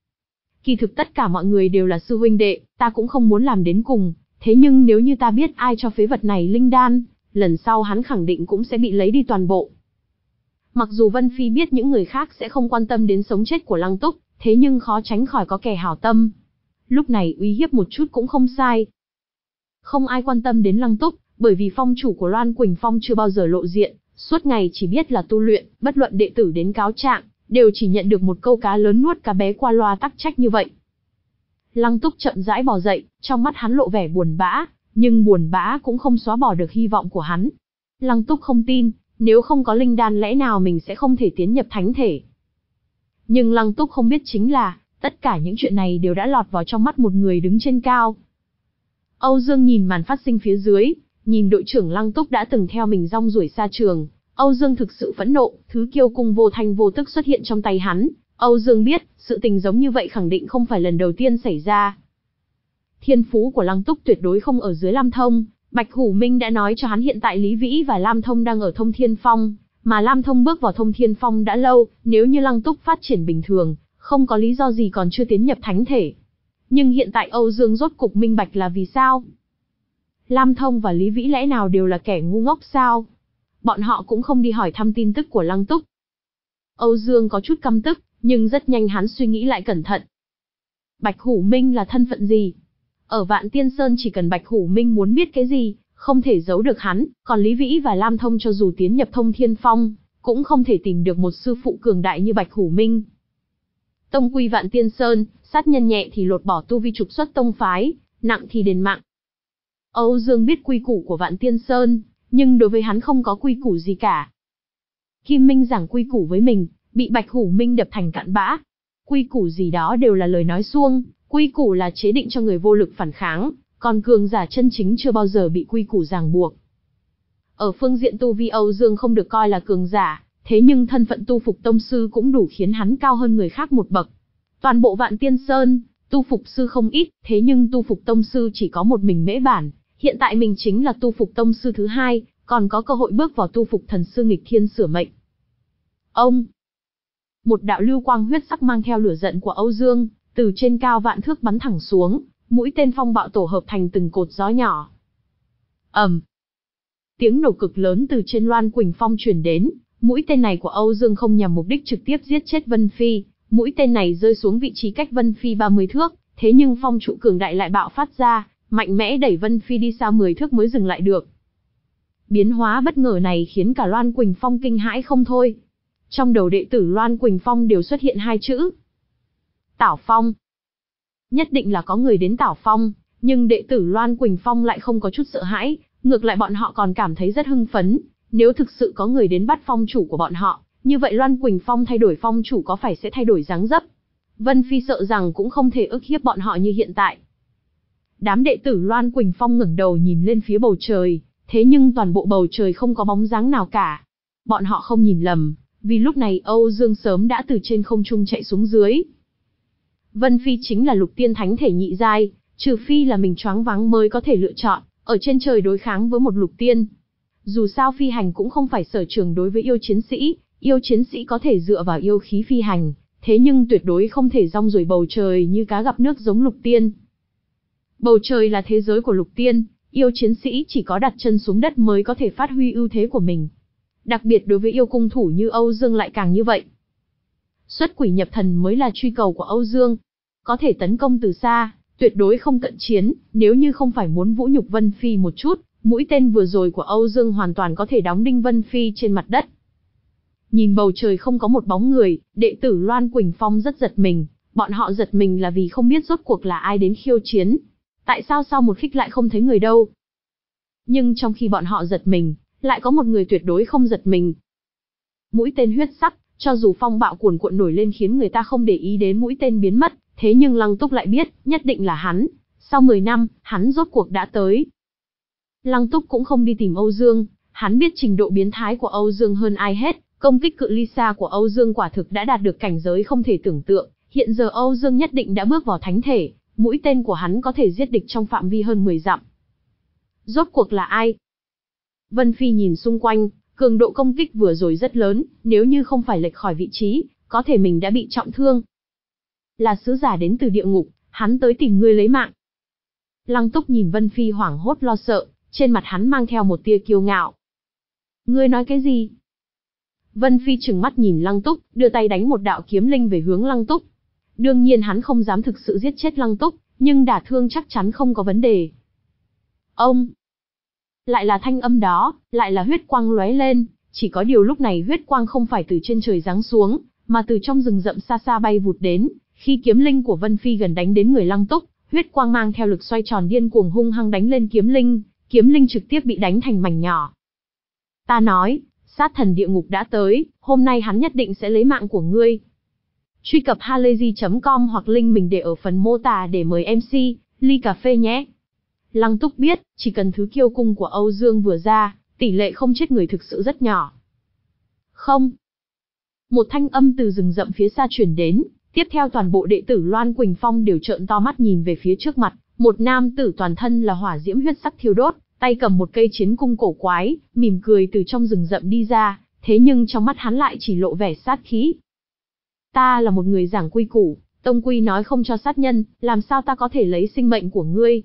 Kỳ thực tất cả mọi người đều là sư huynh đệ, ta cũng không muốn làm đến cùng, thế nhưng nếu như ta biết ai cho phế vật này linh đan, lần sau hắn khẳng định cũng sẽ bị lấy đi toàn bộ. Mặc dù Vân Phi biết những người khác sẽ không quan tâm đến sống chết của Lăng Túc, thế nhưng khó tránh khỏi có kẻ hảo tâm. Lúc này uy hiếp một chút cũng không sai. Không ai quan tâm đến Lăng Túc, bởi vì phong chủ của Loan Quỳnh Phong chưa bao giờ lộ diện, suốt ngày chỉ biết là tu luyện, bất luận đệ tử đến cáo trạng, đều chỉ nhận được một câu cá lớn nuốt cá bé qua loa tắc trách như vậy. Lăng Túc chậm rãi bò dậy, trong mắt hắn lộ vẻ buồn bã, nhưng buồn bã cũng không xóa bỏ được hy vọng của hắn. Lăng Túc không tin, nếu không có linh đan lẽ nào mình sẽ không thể tiến nhập thánh thể. Nhưng Lăng Túc không biết chính là, tất cả những chuyện này đều đã lọt vào trong mắt một người đứng trên cao. Âu Dương nhìn màn phát sinh phía dưới, nhìn đội trưởng Lăng Túc đã từng theo mình rong ruổi xa trường, Âu Dương thực sự phẫn nộ, thứ kiêu cung vô thanh vô tức xuất hiện trong tay hắn. Âu Dương biết, sự tình giống như vậy khẳng định không phải lần đầu tiên xảy ra. Thiên phú của Lăng Túc tuyệt đối không ở dưới Lam Thông, Bạch Hủ Minh đã nói cho hắn hiện tại Lý Vĩ và Lam Thông đang ở Thông Thiên Phong, mà Lam Thông bước vào Thông Thiên Phong đã lâu, nếu như Lăng Túc phát triển bình thường, không có lý do gì còn chưa tiến nhập thánh thể. Nhưng hiện tại Âu Dương rốt cục minh bạch là vì sao? Lam Thông và Lý Vĩ lẽ nào đều là kẻ ngu ngốc sao? Bọn họ cũng không đi hỏi thăm tin tức của Lăng Túc. Âu Dương có chút căm tức, nhưng rất nhanh hắn suy nghĩ lại cẩn thận. Bạch Hủ Minh là thân phận gì? Ở Vạn Tiên Sơn chỉ cần Bạch Hủ Minh muốn biết cái gì, không thể giấu được hắn, còn Lý Vĩ và Lam Thông cho dù tiến nhập Thông Thiên Phong, cũng không thể tìm được một sư phụ cường đại như Bạch Hủ Minh. Tông quy Vạn Tiên Sơn, sát nhân nhẹ thì lột bỏ tu vi trục xuất tông phái, nặng thì đền mạng. Âu Dương biết quy củ của Vạn Tiên Sơn, nhưng đối với hắn không có quy củ gì cả. Kim Minh giảng quy củ với mình, bị Bạch Hủ Minh đập thành cặn bã. Quy củ gì đó đều là lời nói suông, quy củ là chế định cho người vô lực phản kháng, còn cường giả chân chính chưa bao giờ bị quy củ ràng buộc. Ở phương diện tu vi Âu Dương không được coi là cường giả, thế nhưng thân phận tu phục tông sư cũng đủ khiến hắn cao hơn người khác một bậc. Toàn bộ Vạn Tiên Sơn, tu phục sư không ít, thế nhưng tu phục tông sư chỉ có một mình Mễ Bản, hiện tại mình chính là tu phục tông sư thứ hai, còn có cơ hội bước vào tu phục thần sư nghịch thiên sửa mệnh. Ông! Một đạo lưu quang huyết sắc mang theo lửa giận của Âu Dương, từ trên cao vạn thước bắn thẳng xuống, mũi tên phong bạo tổ hợp thành từng cột gió nhỏ. ầm, tiếng nổ cực lớn từ trên Loan Quỳnh Phong truyền đến, mũi tên này của Âu Dương không nhằm mục đích trực tiếp giết chết Vân Phi, mũi tên này rơi xuống vị trí cách Vân Phi ba mươi thước, thế nhưng phong trụ cường đại lại bạo phát ra, mạnh mẽ đẩy Vân Phi đi xa mười thước mới dừng lại được. Biến hóa bất ngờ này khiến cả Loan Quỳnh Phong kinh hãi không thôi. Trong đầu đệ tử Loan Quỳnh Phong đều xuất hiện hai chữ: Tảo Phong. Nhất định là có người đến Tảo Phong, nhưng đệ tử Loan Quỳnh Phong lại không có chút sợ hãi, ngược lại bọn họ còn cảm thấy rất hưng phấn. Nếu thực sự có người đến bắt phong chủ của bọn họ, như vậy Loan Quỳnh Phong thay đổi phong chủ có phải sẽ thay đổi dáng dấp? Vân Phi sợ rằng cũng không thể ức hiếp bọn họ như hiện tại. Đám đệ tử Loan Quỳnh Phong ngẩng đầu nhìn lên phía bầu trời, thế nhưng toàn bộ bầu trời không có bóng dáng nào cả. Bọn họ không nhìn lầm, vì lúc này Âu Dương sớm đã từ trên không trung chạy xuống dưới. Vân Phi chính là lục tiên thánh thể nhị giai, trừ phi là mình choáng váng mới có thể lựa chọn, ở trên trời đối kháng với một lục tiên. Dù sao phi hành cũng không phải sở trường đối với yêu chiến sĩ, yêu chiến sĩ có thể dựa vào yêu khí phi hành, thế nhưng tuyệt đối không thể rong ruổi bầu trời như cá gặp nước giống lục tiên. Bầu trời là thế giới của lục tiên, yêu chiến sĩ chỉ có đặt chân xuống đất mới có thể phát huy ưu thế của mình. Đặc biệt đối với yêu cung thủ như Âu Dương lại càng như vậy. Xuất quỷ nhập thần mới là truy cầu của Âu Dương. Có thể tấn công từ xa, tuyệt đối không cận chiến, nếu như không phải muốn vũ nhục Vân Phi một chút, mũi tên vừa rồi của Âu Dương hoàn toàn có thể đóng đinh Vân Phi trên mặt đất. Nhìn bầu trời không có một bóng người, đệ tử Loan Quỳnh Phong rất giật mình, bọn họ giật mình là vì không biết rốt cuộc là ai đến khiêu chiến. Tại sao sau một khích lại không thấy người đâu? Nhưng trong khi bọn họ giật mình, lại có một người tuyệt đối không giật mình. Mũi tên huyết sắc, cho dù phong bạo cuồn cuộn nổi lên khiến người ta không để ý đến mũi tên biến mất, thế nhưng Lăng Túc lại biết, nhất định là hắn. Sau mười năm, hắn rốt cuộc đã tới. Lăng Túc cũng không đi tìm Âu Dương, hắn biết trình độ biến thái của Âu Dương hơn ai hết, công kích cự ly xa của Âu Dương quả thực đã đạt được cảnh giới không thể tưởng tượng, hiện giờ Âu Dương nhất định đã bước vào thánh thể, mũi tên của hắn có thể giết địch trong phạm vi hơn mười dặm. Rốt cuộc là ai? Vân Phi nhìn xung quanh, cường độ công kích vừa rồi rất lớn, nếu như không phải lệch khỏi vị trí, có thể mình đã bị trọng thương. Là sứ giả đến từ địa ngục, hắn tới tìm ngươi lấy mạng. Lăng Túc nhìn Vân Phi hoảng hốt lo sợ, trên mặt hắn mang theo một tia kiêu ngạo. Ngươi nói cái gì? Vân Phi trừng mắt nhìn Lăng Túc, đưa tay đánh một đạo kiếm linh về hướng Lăng Túc. Đương nhiên hắn không dám thực sự giết chết Lăng Túc, nhưng đả thương chắc chắn không có vấn đề. Ông! Lại là thanh âm đó, lại là huyết quang lóe lên, chỉ có điều lúc này huyết quang không phải từ trên trời giáng xuống, mà từ trong rừng rậm xa xa bay vụt đến, khi kiếm linh của Vân Phi gần đánh đến người Lăng Túc, huyết quang mang theo lực xoay tròn điên cuồng hung hăng đánh lên kiếm linh, kiếm linh trực tiếp bị đánh thành mảnh nhỏ. Ta nói, sát thần địa ngục đã tới, hôm nay hắn nhất định sẽ lấy mạng của ngươi. Truy cập halayzi chấm com hoặc link mình để ở phần mô tả để mời em xê, ly cà phê nhé. Lăng Túc biết, chỉ cần thứ kiêu cung của Âu Dương vừa ra, tỷ lệ không chết người thực sự rất nhỏ. Không. Một thanh âm từ rừng rậm phía xa truyền đến, tiếp theo toàn bộ đệ tử Loan Quỳnh Phong đều trợn to mắt nhìn về phía trước mặt, một nam tử toàn thân là hỏa diễm huyết sắc thiêu đốt, tay cầm một cây chiến cung cổ quái, mỉm cười từ trong rừng rậm đi ra, thế nhưng trong mắt hắn lại chỉ lộ vẻ sát khí. Ta là một người giảng quy củ, tông quy nói không cho sát nhân, làm sao ta có thể lấy sinh mệnh của ngươi?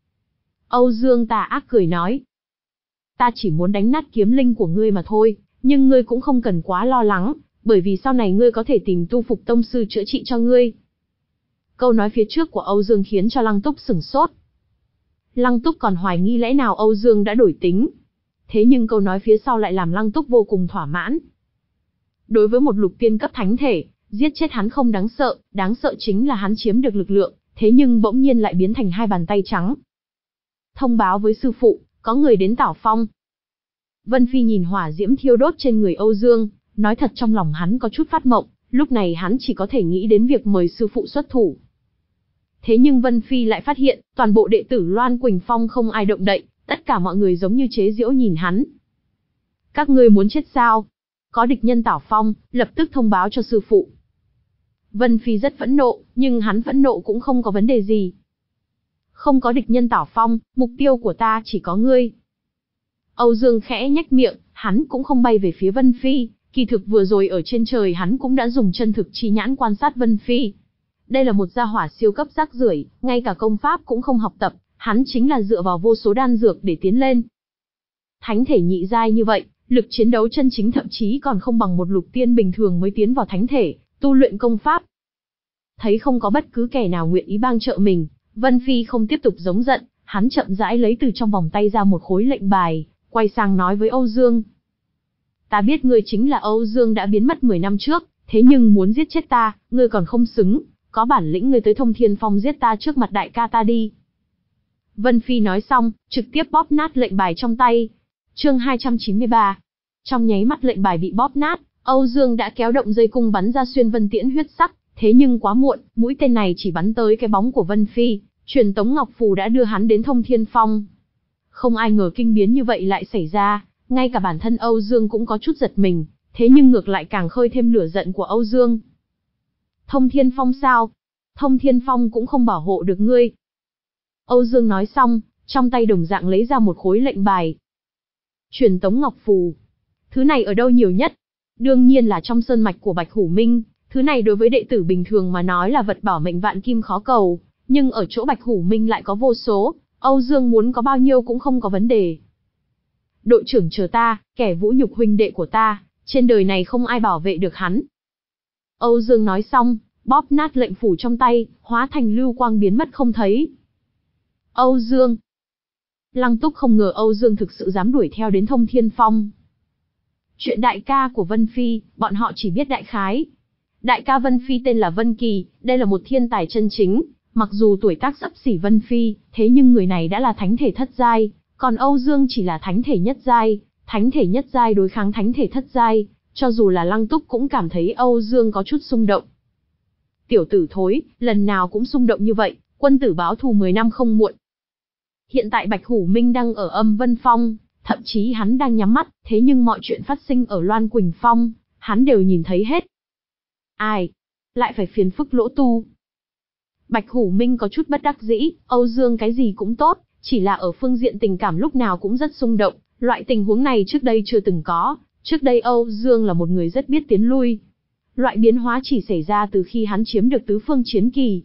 Âu Dương tà ác cười nói. Ta chỉ muốn đánh nát kiếm linh của ngươi mà thôi, nhưng ngươi cũng không cần quá lo lắng, bởi vì sau này ngươi có thể tìm tu phục tông sư chữa trị cho ngươi. Câu nói phía trước của Âu Dương khiến cho Lăng Túc sửng sốt. Lăng Túc còn hoài nghi lẽ nào Âu Dương đã đổi tính. Thế nhưng câu nói phía sau lại làm Lăng Túc vô cùng thỏa mãn. Đối với một lục tiên cấp thánh thể, giết chết hắn không đáng sợ, đáng sợ chính là hắn chiếm được lực lượng, thế nhưng bỗng nhiên lại biến thành hai bàn tay trắng. Thông báo với sư phụ, có người đến Tảo Phong. Vân Phi nhìn hỏa diễm thiêu đốt trên người Âu Dương, nói thật trong lòng hắn có chút phát mộng, lúc này hắn chỉ có thể nghĩ đến việc mời sư phụ xuất thủ. Thế nhưng Vân Phi lại phát hiện, toàn bộ đệ tử Loan Quỳnh Phong không ai động đậy, tất cả mọi người giống như chế giễu nhìn hắn. Các ngươi muốn chết sao? Có địch nhân Tảo Phong, lập tức thông báo cho sư phụ. Vân Phi rất phẫn nộ, nhưng hắn phẫn nộ cũng không có vấn đề gì. Không có địch nhân Tảo Phong, mục tiêu của ta chỉ có ngươi. Âu Dương khẽ nhếch miệng, hắn cũng không bay về phía Vân Phi, kỳ thực vừa rồi ở trên trời hắn cũng đã dùng chân thực chi nhãn quan sát Vân Phi. Đây là một gia hỏa siêu cấp rác rưởi, ngay cả công pháp cũng không học tập, hắn chính là dựa vào vô số đan dược để tiến lên. Thánh thể nhị giai như vậy, lực chiến đấu chân chính thậm chí còn không bằng một lục tiên bình thường mới tiến vào thánh thể, tu luyện công pháp. Thấy không có bất cứ kẻ nào nguyện ý bang trợ mình, Vân Phi không tiếp tục giống giận, hắn chậm rãi lấy từ trong vòng tay ra một khối lệnh bài, quay sang nói với Âu Dương. Ta biết ngươi chính là Âu Dương đã biến mất mười năm trước, thế nhưng muốn giết chết ta, ngươi còn không xứng, có bản lĩnh ngươi tới Thông Thiên Phong giết ta trước mặt đại ca ta đi. Vân Phi nói xong, trực tiếp bóp nát lệnh bài trong tay. Chương hai trăm chín mươi ba. Trong nháy mắt lệnh bài bị bóp nát, Âu Dương đã kéo động dây cung bắn ra xuyên vân tiễn huyết sắc, thế nhưng quá muộn, mũi tên này chỉ bắn tới cái bóng của Vân Phi, truyền tống ngọc phù đã đưa hắn đến Thông Thiên Phong. Không ai ngờ kinh biến như vậy lại xảy ra, ngay cả bản thân Âu Dương cũng có chút giật mình, thế nhưng ngược lại càng khơi thêm lửa giận của Âu Dương. Thông Thiên Phong sao? Thông Thiên Phong cũng không bảo hộ được ngươi. Âu Dương nói xong, trong tay đồng dạng lấy ra một khối lệnh bài. Truyền tống ngọc phù. Thứ này ở đâu nhiều nhất? Đương nhiên là trong sơn mạch của Bạch Hủ Minh, thứ này đối với đệ tử bình thường mà nói là vật bảo mệnh vạn kim khó cầu, nhưng ở chỗ Bạch Hủ Minh lại có vô số, Âu Dương muốn có bao nhiêu cũng không có vấn đề. Đội trưởng chờ ta, kẻ vũ nhục huynh đệ của ta, trên đời này không ai bảo vệ được hắn. Âu Dương nói xong, bóp nát lệnh phủ trong tay, hóa thành lưu quang biến mất không thấy. Âu Dương. Lăng Túc không ngờ Âu Dương thực sự dám đuổi theo đến Thông Thiên Phong. Chuyện đại ca của Vân Phi, bọn họ chỉ biết đại khái. Đại ca Vân Phi tên là Vân Kỳ, đây là một thiên tài chân chính, mặc dù tuổi tác xấp xỉ Vân Phi, thế nhưng người này đã là thánh thể thất giai, còn Âu Dương chỉ là thánh thể nhất giai, thánh thể nhất giai đối kháng thánh thể thất giai, cho dù là Lăng Túc cũng cảm thấy Âu Dương có chút xung động. Tiểu tử thối, lần nào cũng xung động như vậy, quân tử báo thù mười năm không muộn. Hiện tại Bạch Hủ Minh đang ở Âm Vân Phong, thậm chí hắn đang nhắm mắt, thế nhưng mọi chuyện phát sinh ở Loan Quỳnh Phong, hắn đều nhìn thấy hết. Ai? Lại phải phiền phức Lỗ Tu. Bạch Hủ Minh có chút bất đắc dĩ, Âu Dương cái gì cũng tốt, chỉ là ở phương diện tình cảm lúc nào cũng rất xung động, loại tình huống này trước đây chưa từng có, trước đây Âu Dương là một người rất biết tiến lui. Loại biến hóa chỉ xảy ra từ khi hắn chiếm được tứ phương chiến kỳ.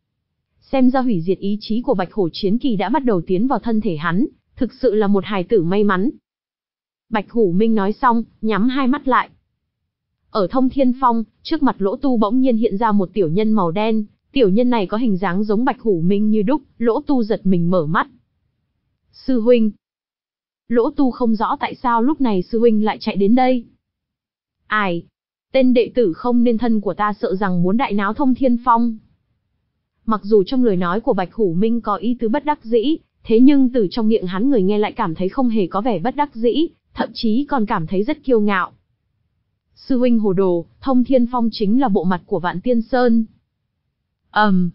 Xem ra hủy diệt ý chí của Bạch Hổ chiến kỳ đã bắt đầu tiến vào thân thể hắn, thực sự là một hài tử may mắn. Bạch Hủ Minh nói xong, nhắm hai mắt lại. Ở Thông Thiên Phong, trước mặt Lỗ Tu bỗng nhiên hiện ra một tiểu nhân màu đen, tiểu nhân này có hình dáng giống Bạch Hủ Minh như đúc, Lỗ Tu giật mình mở mắt. Sư huynh. Lỗ Tu không rõ tại sao lúc này sư huynh lại chạy đến đây. Ai? Tên đệ tử không nên thân của ta sợ rằng muốn đại náo Thông Thiên Phong. Mặc dù trong lời nói của Bạch Hủ Minh có ý tứ bất đắc dĩ, thế nhưng từ trong miệng hắn người nghe lại cảm thấy không hề có vẻ bất đắc dĩ, thậm chí còn cảm thấy rất kiêu ngạo. Sư huynh hồ đồ, Thông Thiên Phong chính là bộ mặt của Vạn Tiên Sơn. Ầm. Um.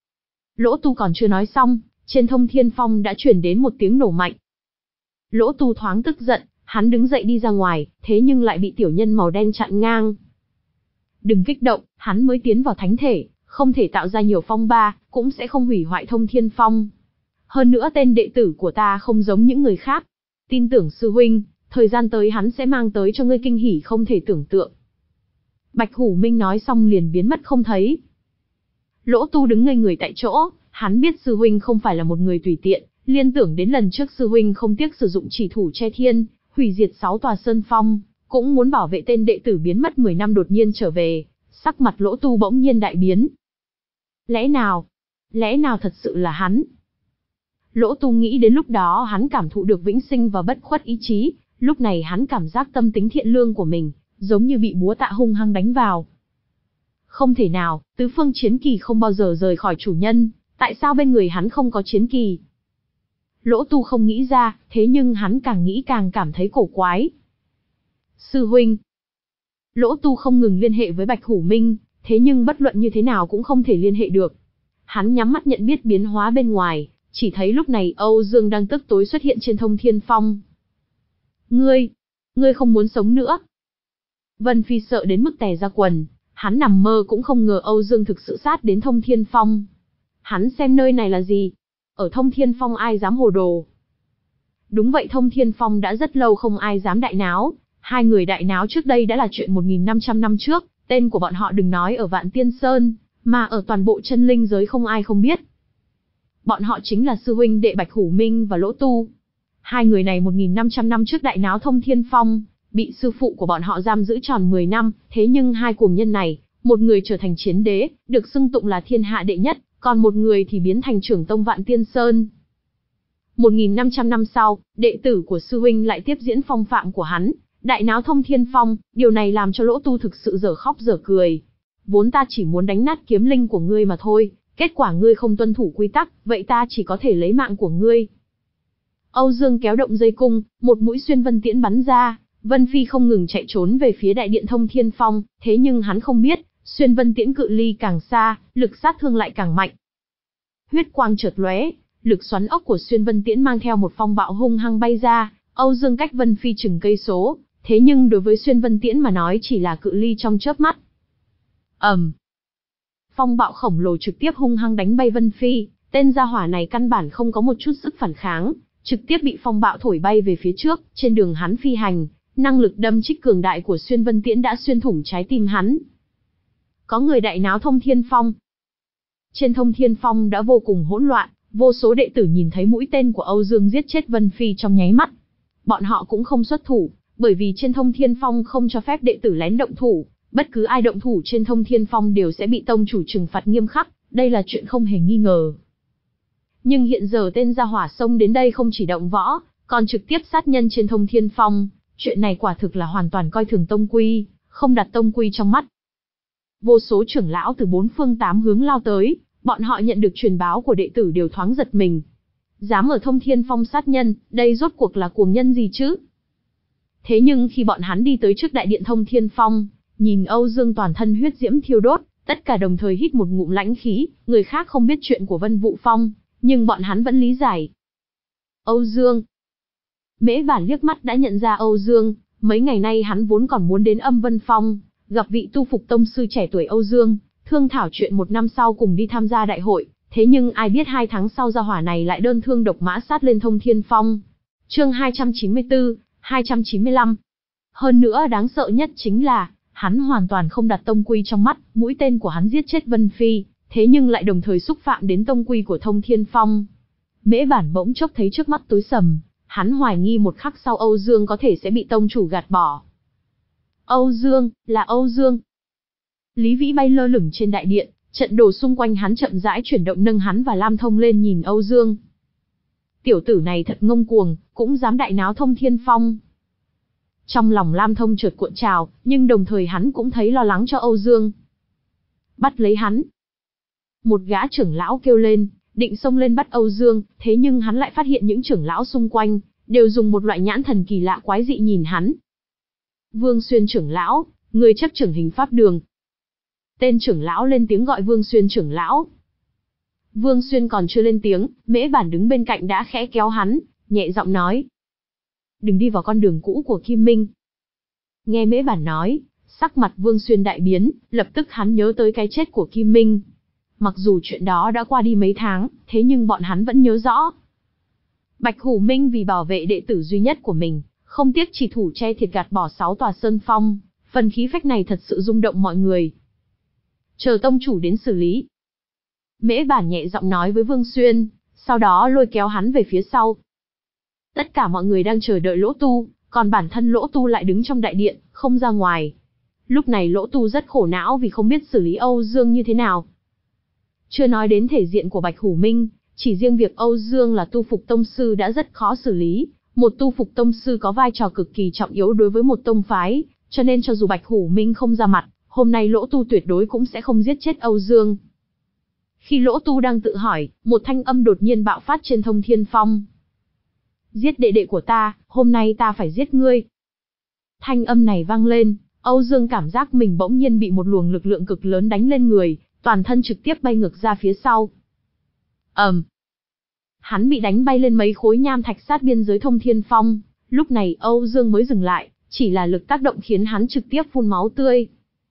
Lỗ Tu còn chưa nói xong, trên Thông Thiên Phong đã truyền đến một tiếng nổ mạnh. Lỗ Tu thoáng tức giận, hắn đứng dậy đi ra ngoài, thế nhưng lại bị tiểu nhân màu đen chặn ngang. Đừng kích động, hắn mới tiến vào thánh thể, không thể tạo ra nhiều phong ba, cũng sẽ không hủy hoại Thông Thiên Phong. Hơn nữa tên đệ tử của ta không giống những người khác. Tin tưởng sư huynh, thời gian tới hắn sẽ mang tới cho ngươi kinh hỉ không thể tưởng tượng. Bạch Hủ Minh nói xong liền biến mất không thấy. Lỗ Tu đứng ngây người tại chỗ, hắn biết sư huynh không phải là một người tùy tiện, liên tưởng đến lần trước sư huynh không tiếc sử dụng chỉ thủ che thiên, hủy diệt sáu tòa sơn phong, cũng muốn bảo vệ tên đệ tử biến mất mười năm đột nhiên trở về, sắc mặt Lỗ Tu bỗng nhiên đại biến. Lẽ nào, lẽ nào thật sự là hắn? Lỗ Tu nghĩ đến lúc đó hắn cảm thụ được vĩnh sinh và bất khuất ý chí, lúc này hắn cảm giác tâm tính thiện lương của mình, giống như bị búa tạ hung hăng đánh vào. Không thể nào, tứ phương chiến kỳ không bao giờ rời khỏi chủ nhân, tại sao bên người hắn không có chiến kỳ? Lỗ Tu không nghĩ ra, thế nhưng hắn càng nghĩ càng cảm thấy cổ quái. Sư huynh. Lỗ Tu không ngừng liên hệ với Bạch Hủ Minh, thế nhưng bất luận như thế nào cũng không thể liên hệ được. Hắn nhắm mắt nhận biết biến hóa bên ngoài, chỉ thấy lúc này Âu Dương đang tức tối xuất hiện trên Thông Thiên Phong. Ngươi, ngươi không muốn sống nữa. Vân Phi sợ đến mức tè ra quần, hắn nằm mơ cũng không ngờ Âu Dương thực sự sát đến Thông Thiên Phong. Hắn xem nơi này là gì? Ở Thông Thiên Phong ai dám hồ đồ? Đúng vậy, Thông Thiên Phong đã rất lâu không ai dám đại náo. Hai người đại náo trước đây đã là chuyện một nghìn năm trăm năm trước, tên của bọn họ đừng nói ở Vạn Tiên Sơn, mà ở toàn bộ chân linh giới không ai không biết. Bọn họ chính là sư huynh đệ Bạch Hủ Minh và Lỗ Tu. Hai người này một nghìn năm trăm năm trước đại náo Thông Thiên Phong, bị sư phụ của bọn họ giam giữ tròn mười năm, thế nhưng hai cuồng nhân này, một người trở thành chiến đế, được xưng tụng là thiên hạ đệ nhất, còn một người thì biến thành trưởng tông Vạn Tiên Sơn. một nghìn năm trăm năm sau, đệ tử của sư huynh lại tiếp diễn phong phạm của hắn, đại náo Thông Thiên Phong, điều này làm cho Lỗ Tu thực sự dở khóc dở cười. Vốn ta chỉ muốn đánh nát kiếm linh của ngươi mà thôi, kết quả ngươi không tuân thủ quy tắc, vậy ta chỉ có thể lấy mạng của ngươi. Âu Dương kéo động dây cung, một mũi xuyên vân tiễn bắn ra, Vân Phi không ngừng chạy trốn về phía đại điện Thông Thiên Phong, thế nhưng hắn không biết, xuyên vân tiễn cự ly càng xa, lực sát thương lại càng mạnh. Huyết quang chợt lóe, lực xoắn ốc của xuyên vân tiễn mang theo một phong bạo hung hăng bay ra, Âu Dương cách Vân Phi chừng cây số, thế nhưng đối với xuyên vân tiễn mà nói chỉ là cự ly trong chớp mắt. ầm, um. Phong bạo khổng lồ trực tiếp hung hăng đánh bay Vân Phi, tên gia hỏa này căn bản không có một chút sức phản kháng, trực tiếp bị phong bạo thổi bay về phía trước. Trên đường hắn phi hành, năng lực đâm chích cường đại của xuyên vân tiễn đã xuyên thủng trái tim hắn. Có người đại náo Thông Thiên Phong. Trên Thông Thiên Phong đã vô cùng hỗn loạn, vô số đệ tử nhìn thấy mũi tên của Âu Dương giết chết Vân Phi trong nháy mắt. Bọn họ cũng không xuất thủ, bởi vì trên Thông Thiên Phong không cho phép đệ tử lén động thủ, bất cứ ai động thủ trên Thông Thiên Phong đều sẽ bị tông chủ trừng phạt nghiêm khắc, đây là chuyện không hề nghi ngờ. Nhưng hiện giờ tên gia hỏa xông đến đây không chỉ động võ, còn trực tiếp sát nhân trên Thông Thiên Phong, chuyện này quả thực là hoàn toàn coi thường tông quy, không đặt tông quy trong mắt. Vô số trưởng lão từ bốn phương tám hướng lao tới, bọn họ nhận được truyền báo của đệ tử đều thoáng giật mình. Dám ở Thông Thiên Phong sát nhân, đây rốt cuộc là cuồng nhân gì chứ? Thế nhưng khi bọn hắn đi tới trước đại điện Thông Thiên Phong, nhìn Âu Dương toàn thân huyết diễm thiêu đốt, tất cả đồng thời hít một ngụm lãnh khí, người khác không biết chuyện của Vân Vũ Phong, nhưng bọn hắn vẫn lý giải. Âu Dương. Mễ Bản liếc mắt đã nhận ra Âu Dương, mấy ngày nay hắn vốn còn muốn đến Âm Vân Phong, gặp vị tu phục tông sư trẻ tuổi Âu Dương, thương thảo chuyện một năm sau cùng đi tham gia đại hội, thế nhưng ai biết hai tháng sau gia hỏa này lại đơn thương độc mã sát lên Thông Thiên Phong. Chương hai trăm chín mươi tư, hai trăm chín mươi lăm. Hơn nữa đáng sợ nhất chính là, hắn hoàn toàn không đặt tông quy trong mắt, mũi tên của hắn giết chết Vân Phi, thế nhưng lại đồng thời xúc phạm đến tông quy của Thông Thiên Phong. Mễ Bản bỗng chốc thấy trước mắt tối sầm, hắn hoài nghi một khắc sau Âu Dương có thể sẽ bị tông chủ gạt bỏ. Âu Dương, là Âu Dương. Lý Vĩ bay lơ lửng trên đại điện, trận đồ xung quanh hắn chậm rãi chuyển động nâng hắn và Lam Thông lên nhìn Âu Dương. Tiểu tử này thật ngông cuồng, cũng dám đại náo Thông Thiên Phong. Trong lòng Lam Thông chợt cuộn trào, nhưng đồng thời hắn cũng thấy lo lắng cho Âu Dương. Bắt lấy hắn. Một gã trưởng lão kêu lên, định xông lên bắt Âu Dương, thế nhưng hắn lại phát hiện những trưởng lão xung quanh, đều dùng một loại nhãn thần kỳ lạ quái dị nhìn hắn. Vương Xuyên trưởng lão, người chấp trưởng hình pháp đường. Tên trưởng lão lên tiếng gọi Vương Xuyên trưởng lão. Vương Xuyên còn chưa lên tiếng, Mễ Bản đứng bên cạnh đã khẽ kéo hắn, nhẹ giọng nói. Đừng đi vào con đường cũ của Kim Minh. Nghe Mễ Bản nói, sắc mặt Vương Xuyên đại biến, lập tức hắn nhớ tới cái chết của Kim Minh. Mặc dù chuyện đó đã qua đi mấy tháng, thế nhưng bọn hắn vẫn nhớ rõ. Bạch Hủ Minh vì bảo vệ đệ tử duy nhất của mình, không tiếc chỉ thủ che thiệt gạt bỏ sáu tòa sơn phong, phần khí phách này thật sự rung động mọi người. Chờ tông chủ đến xử lý. Mễ Bản nhẹ giọng nói với Vương Xuyên, sau đó lôi kéo hắn về phía sau. Tất cả mọi người đang chờ đợi Lỗ Tu, còn bản thân Lỗ Tu lại đứng trong đại điện, không ra ngoài. Lúc này Lỗ Tu rất khổ não vì không biết xử lý Âu Dương như thế nào. Chưa nói đến thể diện của Bạch Hủ Minh, chỉ riêng việc Âu Dương là tu phục tông sư đã rất khó xử lý. Một tu phục tông sư có vai trò cực kỳ trọng yếu đối với một tông phái, cho nên cho dù Bạch Hủ Minh không ra mặt, hôm nay Lỗ Tu tuyệt đối cũng sẽ không giết chết Âu Dương. Khi Lỗ Tu đang tự hỏi, một thanh âm đột nhiên bạo phát trên Thông Thiên Phong. Giết đệ đệ của ta, hôm nay ta phải giết ngươi. Thanh âm này vang lên, Âu Dương cảm giác mình bỗng nhiên bị một luồng lực lượng cực lớn đánh lên người, toàn thân trực tiếp bay ngược ra phía sau. ầm, um. Hắn bị đánh bay lên mấy khối nham thạch sát biên giới Thông Thiên Phong, lúc này Âu Dương mới dừng lại, chỉ là lực tác động khiến hắn trực tiếp phun máu tươi.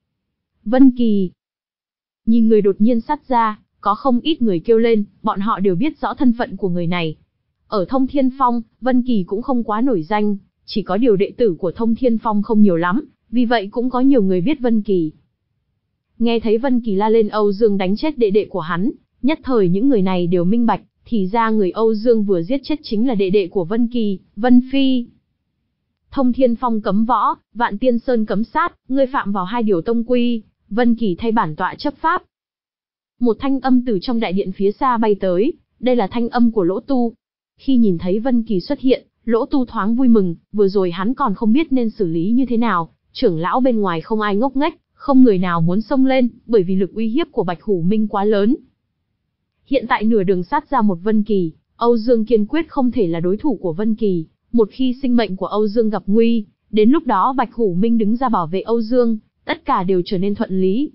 Vân Kỳ. Nhìn người đột nhiên sát ra, có không ít người kêu lên, bọn họ đều biết rõ thân phận của người này. Ở Thông Thiên Phong, Vân Kỳ cũng không quá nổi danh, chỉ có điều đệ tử của Thông Thiên Phong không nhiều lắm, vì vậy cũng có nhiều người biết Vân Kỳ. Nghe thấy Vân Kỳ la lên Âu Dương đánh chết đệ đệ của hắn, nhất thời những người này đều minh bạch, thì ra người Âu Dương vừa giết chết chính là đệ đệ của Vân Kỳ, Vân Phi. Thông Thiên Phong cấm võ, Vạn Tiên Sơn cấm sát, ngươi phạm vào hai điều tông quy, Vân Kỳ thay bản tọa chấp pháp. Một thanh âm từ trong đại điện phía xa bay tới, đây là thanh âm của Lỗ Tu. Khi nhìn thấy Vân Kỳ xuất hiện, Lỗ Tu thoáng vui mừng, vừa rồi hắn còn không biết nên xử lý như thế nào, trưởng lão bên ngoài không ai ngốc nghếch, không người nào muốn xông lên, bởi vì lực uy hiếp của Bạch Hủ Minh quá lớn. Hiện tại nửa đường sát ra một Vân Kỳ, Âu Dương kiên quyết không thể là đối thủ của Vân Kỳ, một khi sinh mệnh của Âu Dương gặp nguy, đến lúc đó Bạch Hủ Minh đứng ra bảo vệ Âu Dương, tất cả đều trở nên thuận lý.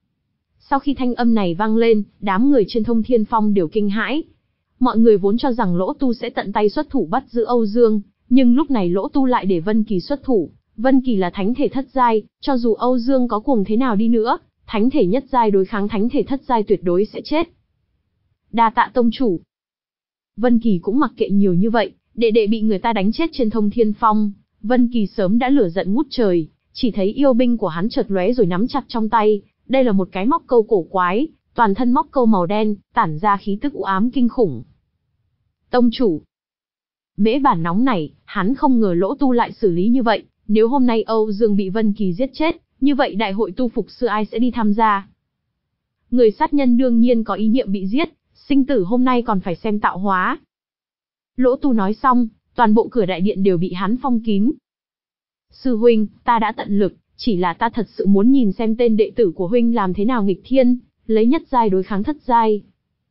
Sau khi thanh âm này vang lên, đám người trên Thông Thiên Phong đều kinh hãi. Mọi người vốn cho rằng Lỗ Tu sẽ tận tay xuất thủ bắt giữ Âu Dương, nhưng lúc này Lỗ Tu lại để Vân Kỳ xuất thủ. Vân Kỳ là thánh thể thất giai, cho dù Âu Dương có cuồng thế nào đi nữa, thánh thể nhất giai đối kháng thánh thể thất giai tuyệt đối sẽ chết. Đa tạ tông chủ. Vân Kỳ cũng mặc kệ nhiều như vậy, đệ đệ bị người ta đánh chết trên Thông Thiên Phong, Vân Kỳ sớm đã lửa giận ngút trời, chỉ thấy yêu binh của hắn chợt lóe rồi nắm chặt trong tay, đây là một cái móc câu cổ quái, toàn thân móc câu màu đen, tản ra khí tức u ám kinh khủng. Tông chủ. Mễ Bản nóng này, hắn không ngờ Lỗ Tu lại xử lý như vậy, nếu hôm nay Âu Dương bị Vân Kỳ giết chết, như vậy đại hội tu phục sư ai sẽ đi tham gia? Người sát nhân đương nhiên có ý niệm bị giết, sinh tử hôm nay còn phải xem tạo hóa. Lỗ Tu nói xong, toàn bộ cửa đại điện đều bị hắn phong kín. Sư huynh, ta đã tận lực, chỉ là ta thật sự muốn nhìn xem tên đệ tử của huynh làm thế nào nghịch thiên, lấy nhất giai đối kháng thất giai.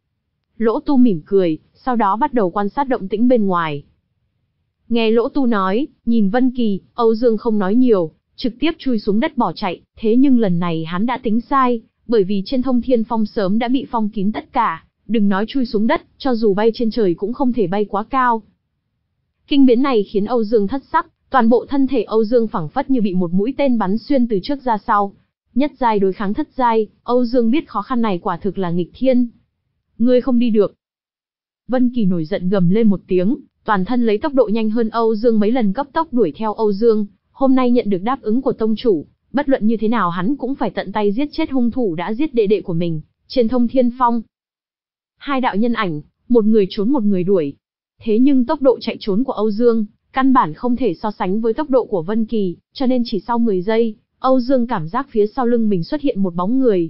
Lỗ Tu mỉm cười, sau đó bắt đầu quan sát động tĩnh bên ngoài. Nghe Lỗ Tu nói, nhìn Vân Kỳ, Âu Dương không nói nhiều, trực tiếp chui xuống đất bỏ chạy, thế nhưng lần này hắn đã tính sai, bởi vì trên Thông Thiên Phong sớm đã bị phong kín tất cả, đừng nói chui xuống đất, cho dù bay trên trời cũng không thể bay quá cao. Kinh biến này khiến Âu Dương thất sắc, toàn bộ thân thể Âu Dương phảng phất như bị một mũi tên bắn xuyên từ trước ra sau. Nhất giai đối kháng thất giai, Âu Dương biết khó khăn này quả thực là nghịch thiên. Ngươi không đi được. Vân Kỳ nổi giận gầm lên một tiếng, toàn thân lấy tốc độ nhanh hơn Âu Dương mấy lần cấp tốc đuổi theo Âu Dương, hôm nay nhận được đáp ứng của tông chủ, bất luận như thế nào hắn cũng phải tận tay giết chết hung thủ đã giết đệ đệ của mình, trên Thông Thiên Phong. Hai đạo nhân ảnh, một người trốn một người đuổi. Thế nhưng tốc độ chạy trốn của Âu Dương, căn bản không thể so sánh với tốc độ của Vân Kỳ, cho nên chỉ sau mười giây, Âu Dương cảm giác phía sau lưng mình xuất hiện một bóng người.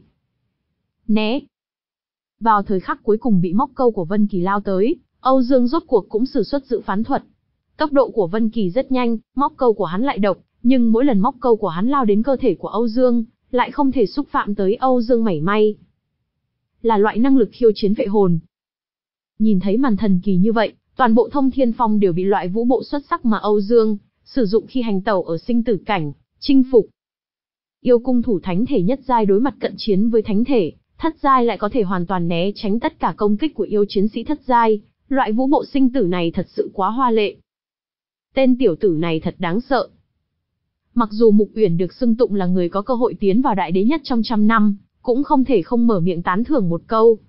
Né! Vào thời khắc cuối cùng bị móc câu của Vân Kỳ lao tới, Âu Dương rốt cuộc cũng sử xuất dự phán thuật. Tốc độ của Vân Kỳ rất nhanh, móc câu của hắn lại độc, nhưng mỗi lần móc câu của hắn lao đến cơ thể của Âu Dương, lại không thể xúc phạm tới Âu Dương mảy may. Là loại năng lực khiêu chiến phệ hồn. Nhìn thấy màn thần kỳ như vậy, toàn bộ Thông Thiên Phong đều bị loại vũ bộ xuất sắc mà Âu Dương sử dụng khi hành tẩu ở sinh tử cảnh chinh phục. Yêu cung thủ thánh thể nhất giai đối mặt cận chiến với thánh thể thất giai lại có thể hoàn toàn né tránh tất cả công kích của yêu chiến sĩ thất giai, loại vũ bộ sinh tử này thật sự quá hoa lệ. Tên tiểu tử này thật đáng sợ. Mặc dù Mục Uyển được xưng tụng là người có cơ hội tiến vào đại đế nhất trong trăm năm, cũng không thể không mở miệng tán thưởng một câu.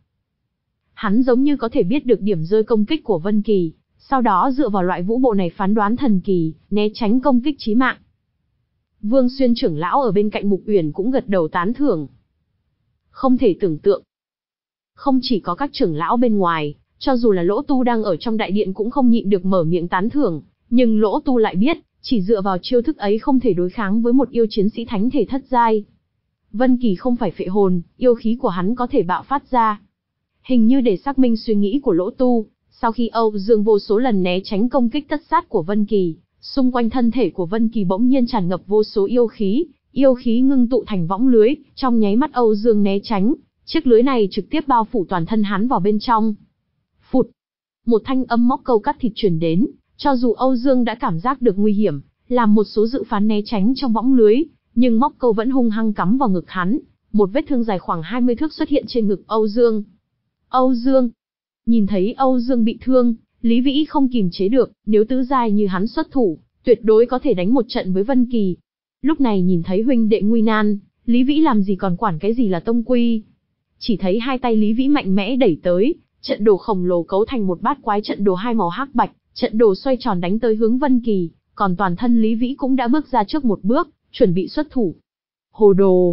Hắn giống như có thể biết được điểm rơi công kích của Vân Kỳ, sau đó dựa vào loại vũ bộ này phán đoán thần kỳ, né tránh công kích chí mạng. Vương Xuyên trưởng lão ở bên cạnh Mục Uyển cũng gật đầu tán thưởng. Không thể tưởng tượng. Không chỉ có các trưởng lão bên ngoài, cho dù là Lỗ Tu đang ở trong đại điện cũng không nhịn được mở miệng tán thưởng, nhưng Lỗ Tu lại biết, chỉ dựa vào chiêu thức ấy không thể đối kháng với một yêu chiến sĩ thánh thể thất giai. Vân Kỳ không phải phệ hồn, yêu khí của hắn có thể bạo phát ra. Hình như để xác minh suy nghĩ của Lỗ Tu, sau khi Âu Dương vô số lần né tránh công kích tất sát của Vân Kỳ, xung quanh thân thể của Vân Kỳ bỗng nhiên tràn ngập vô số yêu khí, yêu khí ngưng tụ thành võng lưới, trong nháy mắt Âu Dương né tránh, chiếc lưới này trực tiếp bao phủ toàn thân hắn vào bên trong. Phụt! Một thanh âm móc câu cắt thịt truyền đến, cho dù Âu Dương đã cảm giác được nguy hiểm, làm một số dự phán né tránh trong võng lưới, nhưng móc câu vẫn hung hăng cắm vào ngực hắn, một vết thương dài khoảng hai mươi thước xuất hiện trên ngực Âu Dương. Âu Dương! Nhìn thấy Âu Dương bị thương, Lý Vĩ không kìm chế được, nếu tứ giai như hắn xuất thủ, tuyệt đối có thể đánh một trận với Vân Kỳ. Lúc này nhìn thấy huynh đệ nguy nan, Lý Vĩ làm gì còn quản cái gì là tông quy. Chỉ thấy hai tay Lý Vĩ mạnh mẽ đẩy tới, Trận đồ khổng lồ cấu thành một bát quái trận đồ hai màu hắc bạch, trận đồ xoay tròn đánh tới hướng Vân Kỳ, còn toàn thân Lý Vĩ cũng đã bước ra trước một bước, chuẩn bị xuất thủ. Hồ đồ!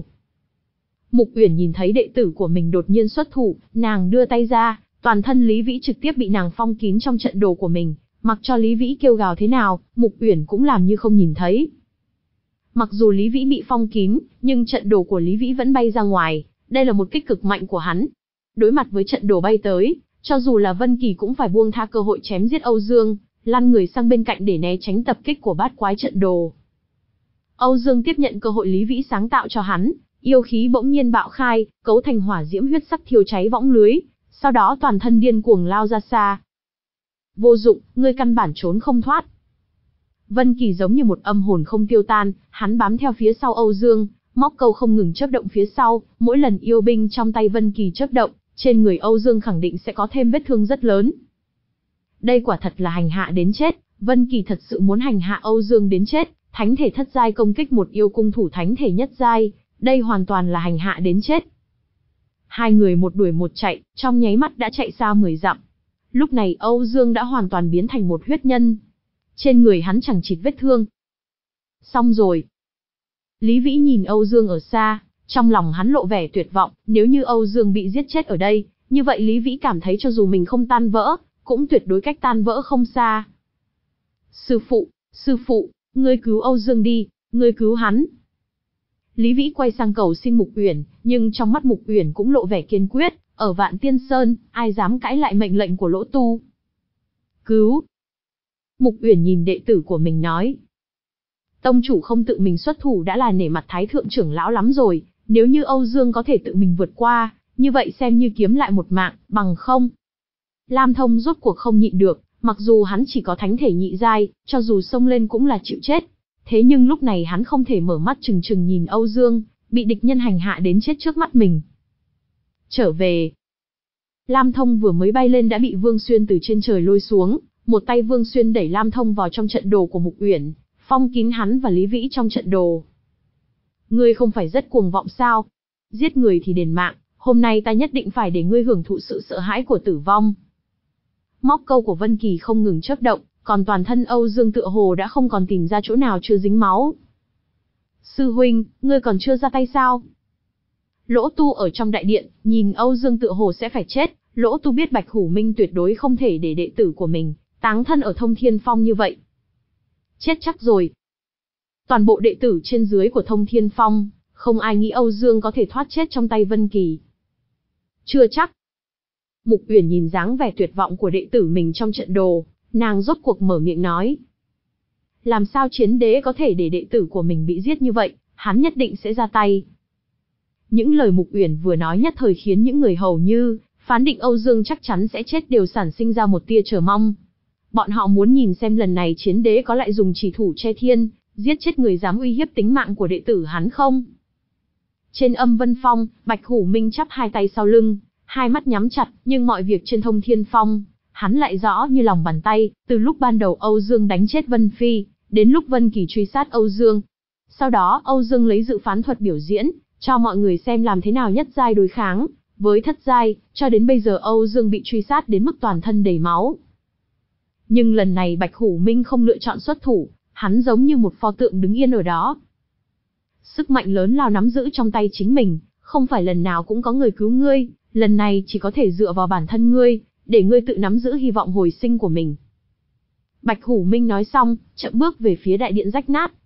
Mục Uyển nhìn thấy đệ tử của mình đột nhiên xuất thủ, nàng đưa tay ra, toàn thân Lý Vĩ trực tiếp bị nàng phong kín trong trận đồ của mình, mặc cho Lý Vĩ kêu gào thế nào, Mục Uyển cũng làm như không nhìn thấy. Mặc dù Lý Vĩ bị phong kín, nhưng trận đồ của Lý Vĩ vẫn bay ra ngoài, đây là một kích cực mạnh của hắn. Đối mặt với trận đồ bay tới, cho dù là Vân Kỳ cũng phải buông tha cơ hội chém giết Âu Dương, lăn người sang bên cạnh để né tránh tập kích của bát quái trận đồ. Âu Dương tiếp nhận cơ hội Lý Vĩ sáng tạo cho hắn, yêu khí bỗng nhiên bạo khai, cấu thành hỏa diễm huyết sắc thiêu cháy võng lưới, sau đó toàn thân điên cuồng lao ra xa. Vô dụng, ngươi căn bản trốn không thoát. Vân Kỳ giống như một âm hồn không tiêu tan, hắn bám theo phía sau Âu Dương, móc câu không ngừng chớp động phía sau, mỗi lần yêu binh trong tay Vân Kỳ chớp động, trên người Âu Dương khẳng định sẽ có thêm vết thương rất lớn. Đây quả thật là hành hạ đến chết, Vân Kỳ thật sự muốn hành hạ Âu Dương đến chết, thánh thể thất giai công kích một yêu cung thủ thánh thể nhất giai, đây hoàn toàn là hành hạ đến chết. Hai người một đuổi một chạy, trong nháy mắt đã chạy xa mười dặm. Lúc này Âu Dương đã hoàn toàn biến thành một huyết nhân. Trên người hắn chẳng chịt vết thương. Xong rồi. Lý Vĩ nhìn Âu Dương ở xa, trong lòng hắn lộ vẻ tuyệt vọng, nếu như Âu Dương bị giết chết ở đây, như vậy Lý Vĩ cảm thấy cho dù mình không tan vỡ, cũng tuyệt đối cách tan vỡ không xa. Sư phụ, sư phụ, ngươi cứu Âu Dương đi, ngươi cứu hắn. Lý Vĩ quay sang cầu xin Mục Uyển, nhưng trong mắt Mục Uyển cũng lộ vẻ kiên quyết, ở Vạn Tiên Sơn, ai dám cãi lại mệnh lệnh của Lỗ Tu. Cứu. Mục Uyển nhìn đệ tử của mình nói. Tông chủ không tự mình xuất thủ đã là nể mặt Thái thượng trưởng lão lắm rồi, nếu như Âu Dương có thể tự mình vượt qua, như vậy xem như kiếm lại một mạng, bằng không. Lam Thông rốt cuộc không nhịn được, mặc dù hắn chỉ có thánh thể nhị giai, cho dù xông lên cũng là chịu chết. Thế nhưng lúc này hắn không thể mở mắt trừng trừng nhìn Âu Dương, bị địch nhân hành hạ đến chết trước mắt mình. Trở về. Lam Thông vừa mới bay lên đã bị Vương Xuyên từ trên trời lôi xuống, một tay Vương Xuyên đẩy Lam Thông vào trong trận đồ của Mục Uyển, phong kín hắn và Lý Vĩ trong trận đồ. Ngươi không phải rất cuồng vọng sao? Giết người thì đền mạng, hôm nay ta nhất định phải để ngươi hưởng thụ sự sợ hãi của tử vong. Móc câu của Vân Kỳ không ngừng chớp động, còn toàn thân Âu Dương tựa hồ đã không còn tìm ra chỗ nào chưa dính máu. Sư huynh, ngươi còn chưa ra tay sao? Lỗ Tu ở trong đại điện, nhìn Âu Dương tựa hồ sẽ phải chết, Lỗ Tu biết Bạch Hủ Minh tuyệt đối không thể để đệ tử của mình táng thân ở Thông Thiên Phong như vậy. Chết chắc rồi. Toàn bộ đệ tử trên dưới của Thông Thiên Phong, không ai nghĩ Âu Dương có thể thoát chết trong tay Vân Kỳ. Chưa chắc. Mục Uyển nhìn dáng vẻ tuyệt vọng của đệ tử mình trong trận đồ, nàng rốt cuộc mở miệng nói. Làm sao Chiến Đế có thể để đệ tử của mình bị giết như vậy, hắn nhất định sẽ ra tay. Những lời Mục Uyển vừa nói nhất thời khiến những người hầu như phán định Âu Dương chắc chắn sẽ chết đều sản sinh ra một tia chờ mong. Bọn họ muốn nhìn xem lần này Chiến Đế có lại dùng chỉ thủ che thiên, giết chết người dám uy hiếp tính mạng của đệ tử hắn không. Trên Âm Vân Phong, Bạch Hủ Minh chắp hai tay sau lưng, hai mắt nhắm chặt, nhưng mọi việc trên Thông Thiên Phong, hắn lại rõ như lòng bàn tay, từ lúc ban đầu Âu Dương đánh chết Vân Phi, đến lúc Vân Kỳ truy sát Âu Dương. Sau đó Âu Dương lấy dự phán thuật biểu diễn, cho mọi người xem làm thế nào nhất giai đối kháng với thất giai, cho đến bây giờ Âu Dương bị truy sát đến mức toàn thân đầy máu. Nhưng lần này Bạch Hủ Minh không lựa chọn xuất thủ, hắn giống như một pho tượng đứng yên ở đó. Sức mạnh lớn lao nắm giữ trong tay chính mình, không phải lần nào cũng có người cứu ngươi, lần này chỉ có thể dựa vào bản thân ngươi, để ngươi tự nắm giữ hy vọng hồi sinh của mình. Bạch Hủ Minh nói xong, chậm bước về phía đại điện rách nát.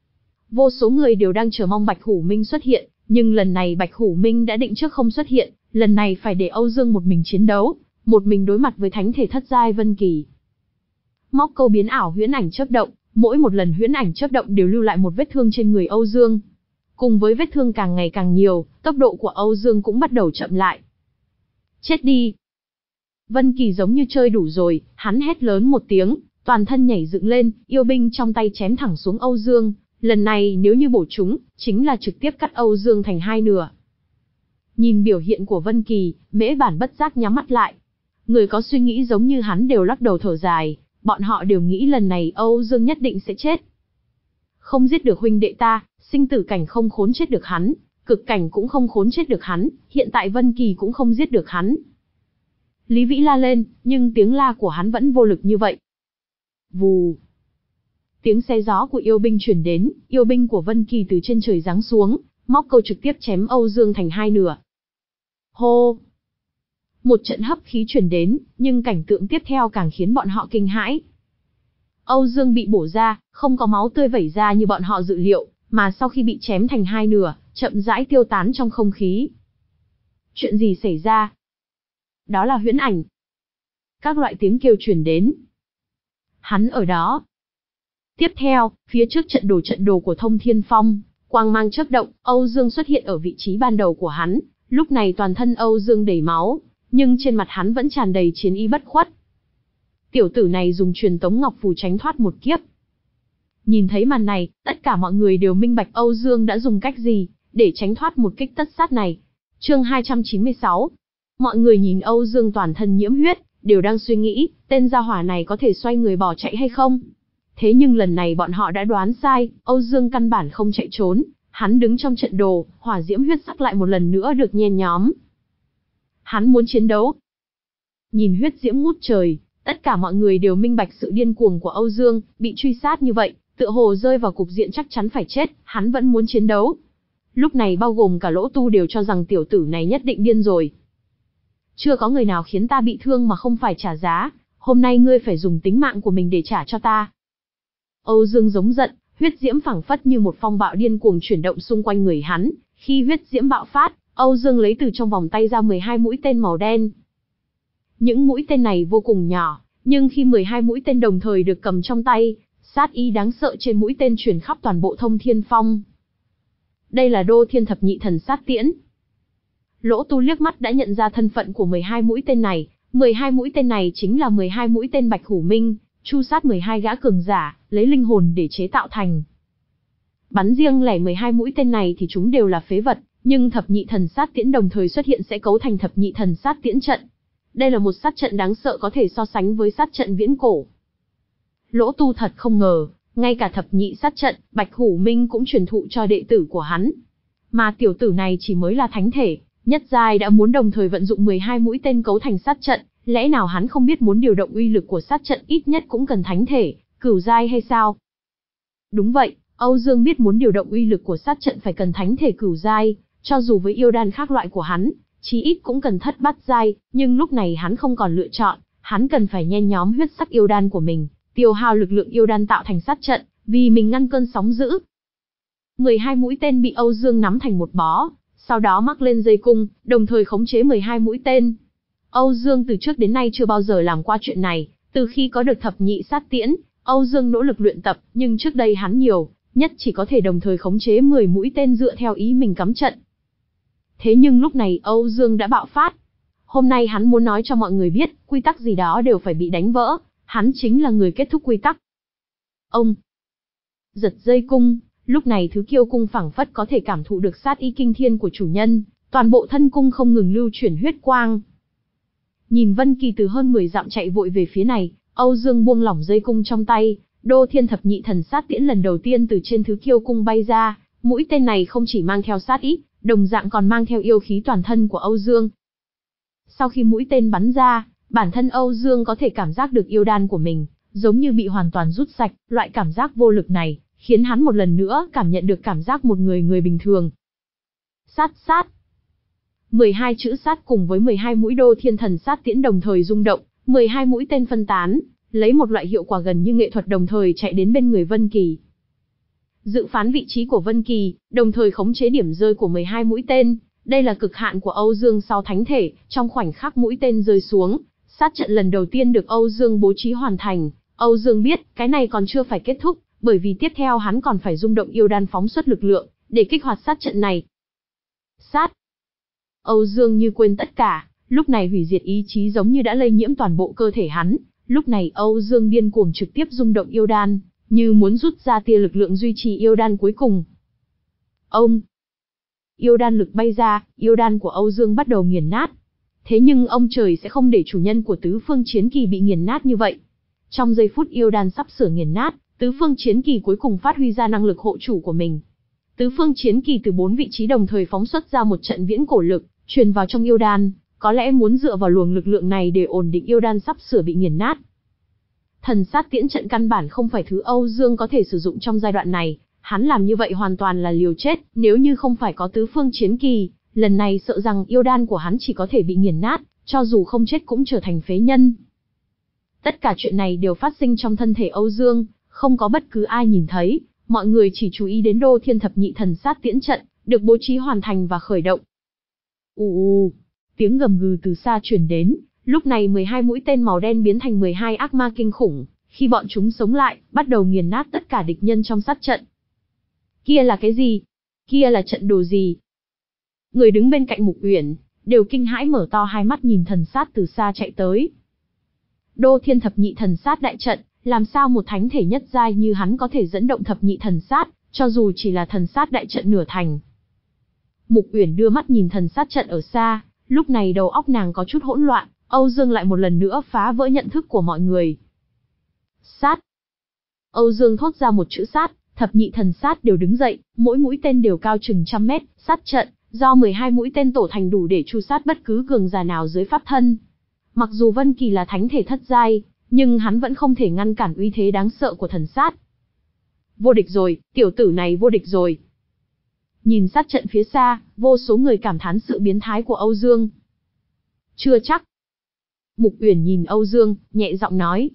Vô số người đều đang chờ mong Bạch Hủ Minh xuất hiện, nhưng lần này Bạch Hủ Minh đã định trước không xuất hiện, lần này phải để Âu Dương một mình chiến đấu, một mình đối mặt với thánh thể thất giai Vân Kỳ. Móc câu biến ảo huyễn ảnh chớp động, mỗi một lần huyễn ảnh chớp động đều lưu lại một vết thương trên người Âu Dương. Cùng với vết thương càng ngày càng nhiều, tốc độ của Âu Dương cũng bắt đầu chậm lại. Chết đi! Vân Kỳ giống như chơi đủ rồi, hắn hét lớn một tiếng, toàn thân nhảy dựng lên, yêu binh trong tay chém thẳng xuống Âu Dương. Lần này nếu như bổ trúng, chính là trực tiếp cắt Âu Dương thành hai nửa. Nhìn biểu hiện của Vân Kỳ, Mễ Bản bất giác nhắm mắt lại. Người có suy nghĩ giống như hắn đều lắc đầu thở dài, bọn họ đều nghĩ lần này Âu Dương nhất định sẽ chết. Không giết được huynh đệ ta, sinh tử cảnh không khốn chết được hắn, cực cảnh cũng không khốn chết được hắn, hiện tại Vân Kỳ cũng không giết được hắn. Lý Vĩ la lên, nhưng tiếng la của hắn vẫn vô lực như vậy. Vù. Tiếng xé gió của yêu binh truyền đến, yêu binh của Vân Kỳ từ trên trời giáng xuống, móc câu trực tiếp chém Âu Dương thành hai nửa. Hô. Một trận hấp khí truyền đến, nhưng cảnh tượng tiếp theo càng khiến bọn họ kinh hãi. Âu Dương bị bổ ra, không có máu tươi vẩy ra như bọn họ dự liệu, mà sau khi bị chém thành hai nửa, chậm rãi tiêu tán trong không khí. Chuyện gì xảy ra? Đó là huyễn ảnh. Các loại tiếng kêu truyền đến. Hắn ở đó. Tiếp theo, phía trước trận đồ trận đồ của Thông Thiên Phong, quang mang chớp động, Âu Dương xuất hiện ở vị trí ban đầu của hắn. Lúc này toàn thân Âu Dương đầy máu, nhưng trên mặt hắn vẫn tràn đầy chiến ý bất khuất. Tiểu tử này dùng truyền tống ngọc phù tránh thoát một kiếp. Nhìn thấy màn này, tất cả mọi người đều minh bạch Âu Dương đã dùng cách gì để tránh thoát một kích tất sát này. Chương hai trăm chín mươi sáu. Mọi người nhìn Âu Dương toàn thân nhiễm huyết, đều đang suy nghĩ, tên gia hỏa này có thể xoay người bỏ chạy hay không? Thế nhưng lần này bọn họ đã đoán sai, Âu Dương căn bản không chạy trốn, hắn đứng trong trận đồ, hỏa diễm huyết sắc lại một lần nữa được nhen nhóm. Hắn muốn chiến đấu. Nhìn huyết diễm ngút trời, tất cả mọi người đều minh bạch sự điên cuồng của Âu Dương, bị truy sát như vậy, tựa hồ rơi vào cục diện chắc chắn phải chết, hắn vẫn muốn chiến đấu. Lúc này bao gồm cả Lỗ Tu đều cho rằng tiểu tử này nhất định điên rồi. Chưa có người nào khiến ta bị thương mà không phải trả giá, hôm nay ngươi phải dùng tính mạng của mình để trả cho ta. Âu Dương giống giận, huyết diễm phảng phất như một phong bạo điên cuồng chuyển động xung quanh người hắn, khi huyết diễm bạo phát, Âu Dương lấy từ trong vòng tay ra mười hai mũi tên màu đen. Những mũi tên này vô cùng nhỏ, nhưng khi mười hai mũi tên đồng thời được cầm trong tay, sát ý đáng sợ trên mũi tên truyền khắp toàn bộ Thông Thiên Phong. Đây là Đô Thiên Thập Nhị Thần Sát Tiễn. Lỗ Tu liếc mắt đã nhận ra thân phận của mười hai mũi tên này, mười hai mũi tên này chính là mười hai mũi tên Bạch Hủ Minh, chu sát mười hai gã cường giả, lấy linh hồn để chế tạo thành. Bắn riêng lẻ mười hai mũi tên này thì chúng đều là phế vật, nhưng Thập Nhị Thần Sát Tiễn đồng thời xuất hiện sẽ cấu thành Thập Nhị Thần Sát Tiễn trận. Đây là một sát trận đáng sợ có thể so sánh với sát trận viễn cổ. Lỗ Tu thật không ngờ, ngay cả thập nhị sát trận, Bạch Hủ Minh cũng truyền thụ cho đệ tử của hắn. Mà tiểu tử này chỉ mới là thánh thể, nhất giai đã muốn đồng thời vận dụng mười hai mũi tên cấu thành sát trận, lẽ nào hắn không biết muốn điều động uy lực của sát trận ít nhất cũng cần thánh thể, cửu giai hay sao? Đúng vậy, Âu Dương biết muốn điều động uy lực của sát trận phải cần thánh thể cửu giai, cho dù với yêu đan khác loại của hắn, chí ít cũng cần thất bát giai, nhưng lúc này hắn không còn lựa chọn, hắn cần phải nhen nhóm huyết sắc yêu đan của mình, tiêu hao lực lượng yêu đan tạo thành sát trận, vì mình ngăn cơn sóng dữ. mười hai mũi tên bị Âu Dương nắm thành một bó, sau đó mắc lên dây cung, đồng thời khống chế mười hai mũi tên. Âu Dương từ trước đến nay chưa bao giờ làm qua chuyện này, từ khi có được thập nhị sát tiễn, Âu Dương nỗ lực luyện tập, nhưng trước đây hắn nhiều, nhất chỉ có thể đồng thời khống chế mười mũi tên dựa theo ý mình cắm trận. Thế nhưng lúc này Âu Dương đã bạo phát. Hôm nay hắn muốn nói cho mọi người biết, quy tắc gì đó đều phải bị đánh vỡ, hắn chính là người kết thúc quy tắc. Ông giật dây cung, lúc này thứ kiêu cung phảng phất có thể cảm thụ được sát ý kinh thiên của chủ nhân, toàn bộ thân cung không ngừng lưu chuyển huyết quang. Nhìn Vân Kỳ từ hơn mười dặm chạy vội về phía này, Âu Dương buông lỏng dây cung trong tay, Đô Thiên Thập Nhị Thần Sát Tiễn lần đầu tiên từ trên thứ kiêu cung bay ra, mũi tên này không chỉ mang theo sát ý, đồng dạng còn mang theo yêu khí toàn thân của Âu Dương. Sau khi mũi tên bắn ra, bản thân Âu Dương có thể cảm giác được yêu đan của mình, giống như bị hoàn toàn rút sạch, loại cảm giác vô lực này, khiến hắn một lần nữa cảm nhận được cảm giác một người người bình thường. Sát sát. mười hai chữ sát cùng với mười hai mũi Đô Thiên Thần Sát Tiễn đồng thời rung động, mười hai mũi tên phân tán, lấy một loại hiệu quả gần như nghệ thuật đồng thời chạy đến bên người Vân Kỳ. Dự phán vị trí của Vân Kỳ, đồng thời khống chế điểm rơi của mười hai mũi tên, đây là cực hạn của Âu Dương sau thánh thể, trong khoảnh khắc mũi tên rơi xuống, sát trận lần đầu tiên được Âu Dương bố trí hoàn thành. Âu Dương biết, cái này còn chưa phải kết thúc, bởi vì tiếp theo hắn còn phải rung động yêu đan phóng xuất lực lượng, để kích hoạt sát trận này. Sát. Âu Dương như quên tất cả, lúc này hủy diệt ý chí giống như đã lây nhiễm toàn bộ cơ thể hắn, lúc này Âu Dương điên cuồng trực tiếp rung động yêu đan, như muốn rút ra tia lực lượng duy trì yêu đan cuối cùng. Ông. Yêu đan lực bay ra, yêu đan của Âu Dương bắt đầu nghiền nát. Thế nhưng ông trời sẽ không để chủ nhân của tứ phương chiến kỳ bị nghiền nát như vậy. Trong giây phút yêu đan sắp sửa nghiền nát, tứ phương chiến kỳ cuối cùng phát huy ra năng lực hộ chủ của mình. Tứ phương chiến kỳ từ bốn vị trí đồng thời phóng xuất ra một trận viễn cổ lực, truyền vào trong yêu đan, có lẽ muốn dựa vào luồng lực lượng này để ổn định yêu đan sắp sửa bị nghiền nát. Thần sát tiễn trận căn bản không phải thứ Âu Dương có thể sử dụng trong giai đoạn này, hắn làm như vậy hoàn toàn là liều chết, nếu như không phải có tứ phương chiến kỳ, lần này sợ rằng yêu đan của hắn chỉ có thể bị nghiền nát, cho dù không chết cũng trở thành phế nhân. Tất cả chuyện này đều phát sinh trong thân thể Âu Dương, không có bất cứ ai nhìn thấy, mọi người chỉ chú ý đến Đô Thiên Thập Nhị Thần Sát tiễn trận, được bố trí hoàn thành và khởi động. Ù ù, tiếng gầm gừ từ xa truyền đến, lúc này mười hai mũi tên màu đen biến thành mười hai ác ma kinh khủng, khi bọn chúng sống lại, bắt đầu nghiền nát tất cả địch nhân trong sát trận. Kia là cái gì? Kia là trận đồ gì? Người đứng bên cạnh Mục Uyển đều kinh hãi mở to hai mắt nhìn thần sát từ xa chạy tới. Đô Thiên Thập Nhị Thần Sát đại trận, làm sao một thánh thể nhất giai như hắn có thể dẫn động thập nhị thần sát, cho dù chỉ là thần sát đại trận nửa thành. Mục Uyển đưa mắt nhìn thần sát trận ở xa, lúc này đầu óc nàng có chút hỗn loạn, Âu Dương lại một lần nữa phá vỡ nhận thức của mọi người. Sát. Âu Dương thốt ra một chữ sát, thập nhị thần sát đều đứng dậy, mỗi mũi tên đều cao chừng trăm mét, sát trận, do mười hai mũi tên tổ thành đủ để tru sát bất cứ cường giả nào dưới pháp thân. Mặc dù Vân Kỳ là thánh thể thất giai, nhưng hắn vẫn không thể ngăn cản uy thế đáng sợ của thần sát. Vô địch rồi, tiểu tử này vô địch rồi. Nhìn sát trận phía xa, vô số người cảm thán sự biến thái của Âu Dương. Chưa chắc. Mục Uyển nhìn Âu Dương, nhẹ giọng nói.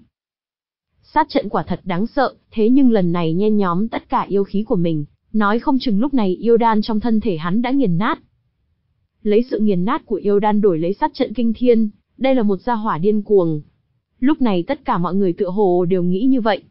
Sát trận quả thật đáng sợ, thế nhưng lần này nhen nhóm tất cả yêu khí của mình, nói không chừng lúc này yêu đan trong thân thể hắn đã nghiền nát. Lấy sự nghiền nát của yêu đan đổi lấy sát trận kinh thiên, đây là một gia hỏa điên cuồng. Lúc này tất cả mọi người tựa hồ đều nghĩ như vậy.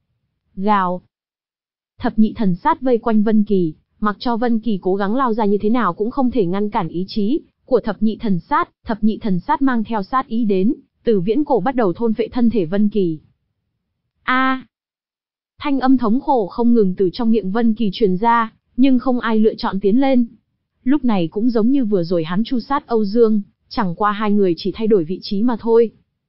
Gào. Thập nhị thần sát vây quanh Vân Kỳ, mặc cho Vân Kỳ cố gắng lao ra như thế nào cũng không thể ngăn cản ý chí của thập nhị thần sát. Thập nhị thần sát mang theo sát ý đến, từ viễn cổ bắt đầu thôn phệ thân thể Vân Kỳ. A! À, thanh âm thống khổ không ngừng từ trong miệng Vân Kỳ truyền ra, nhưng không ai lựa chọn tiến lên. Lúc này cũng giống như vừa rồi hắn tru sát Âu Dương, chẳng qua hai người chỉ thay đổi vị trí mà thôi.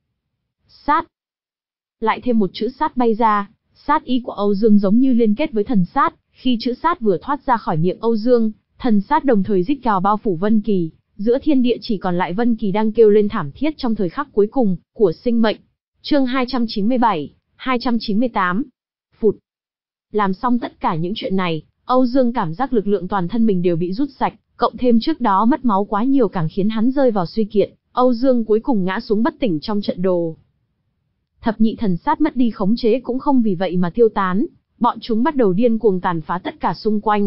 Sát. Lại thêm một chữ sát bay ra, sát ý của Âu Dương giống như liên kết với thần sát, khi chữ sát vừa thoát ra khỏi miệng Âu Dương, thần sát đồng thời rít gào bao phủ Vân Kỳ, giữa thiên địa chỉ còn lại Vân Kỳ đang kêu lên thảm thiết trong thời khắc cuối cùng của sinh mệnh. Chương hai trăm chín mươi bảy, hai trăm chín mươi tám. Phụt. Làm xong tất cả những chuyện này, Âu Dương cảm giác lực lượng toàn thân mình đều bị rút sạch, cộng thêm trước đó mất máu quá nhiều càng khiến hắn rơi vào suy kiệt, Âu Dương cuối cùng ngã xuống bất tỉnh trong trận đồ. Thập nhị thần sát mất đi khống chế cũng không vì vậy mà tiêu tán, bọn chúng bắt đầu điên cuồng tàn phá tất cả xung quanh.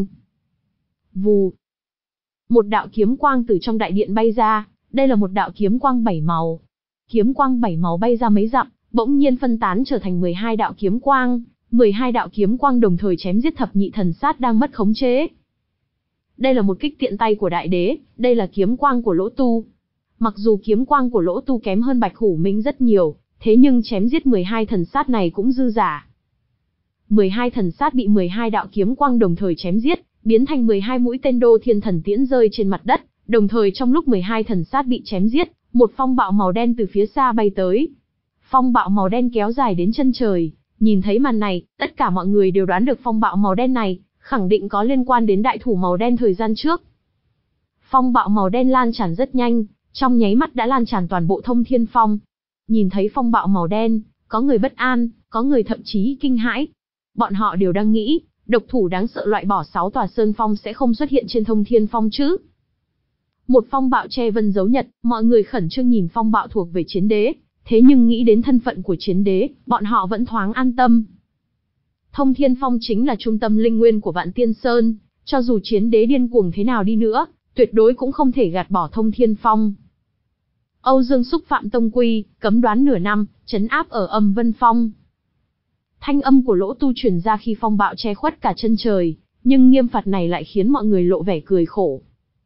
Vù. Một đạo kiếm quang từ trong đại điện bay ra, đây là một đạo kiếm quang bảy màu. Kiếm quang bảy màu bay ra mấy dặm, bỗng nhiên phân tán trở thành mười hai đạo kiếm quang, mười hai đạo kiếm quang đồng thời chém giết thập nhị thần sát đang mất khống chế. Đây là một kích tiện tay của đại đế, đây là kiếm quang của Lỗ Tu. Mặc dù kiếm quang của Lỗ Tu kém hơn Bạch Hủ Minh rất nhiều, thế nhưng chém giết mười hai thần sát này cũng dư giả. mười hai thần sát bị mười hai đạo kiếm quang đồng thời chém giết, biến thành mười hai mũi tên Đô Thiên Thần Tiễn rơi trên mặt đất, đồng thời trong lúc mười hai thần sát bị chém giết, một phong bạo màu đen từ phía xa bay tới. Phong bạo màu đen kéo dài đến chân trời, nhìn thấy màn này, tất cả mọi người đều đoán được phong bạo màu đen này khẳng định có liên quan đến đại thủ màu đen thời gian trước. Phong bạo màu đen lan tràn rất nhanh, trong nháy mắt đã lan tràn toàn bộ Thông Thiên Phong. Nhìn thấy phong bạo màu đen, có người bất an, có người thậm chí kinh hãi. Bọn họ đều đang nghĩ, độc thủ đáng sợ loại bỏ sáu tòa sơn phong sẽ không xuất hiện trên Thông Thiên Phong chứ. Một phong bạo che vân dấu nhật, mọi người khẩn trương nhìn phong bạo thuộc về chiến đế, thế nhưng nghĩ đến thân phận của chiến đế, bọn họ vẫn thoáng an tâm. Thông Thiên Phong chính là trung tâm linh nguyên của Vạn Tiên Sơn, cho dù chiến đế điên cuồng thế nào đi nữa, tuyệt đối cũng không thể gạt bỏ Thông Thiên Phong. Âu Dương xúc phạm tông quy, cấm đoán nửa năm, trấn áp ở Âm Vân Phong. Thanh âm của Lỗ Tu truyền ra khi phong bạo che khuất cả chân trời, nhưng nghiêm phạt này lại khiến mọi người lộ vẻ cười khổ.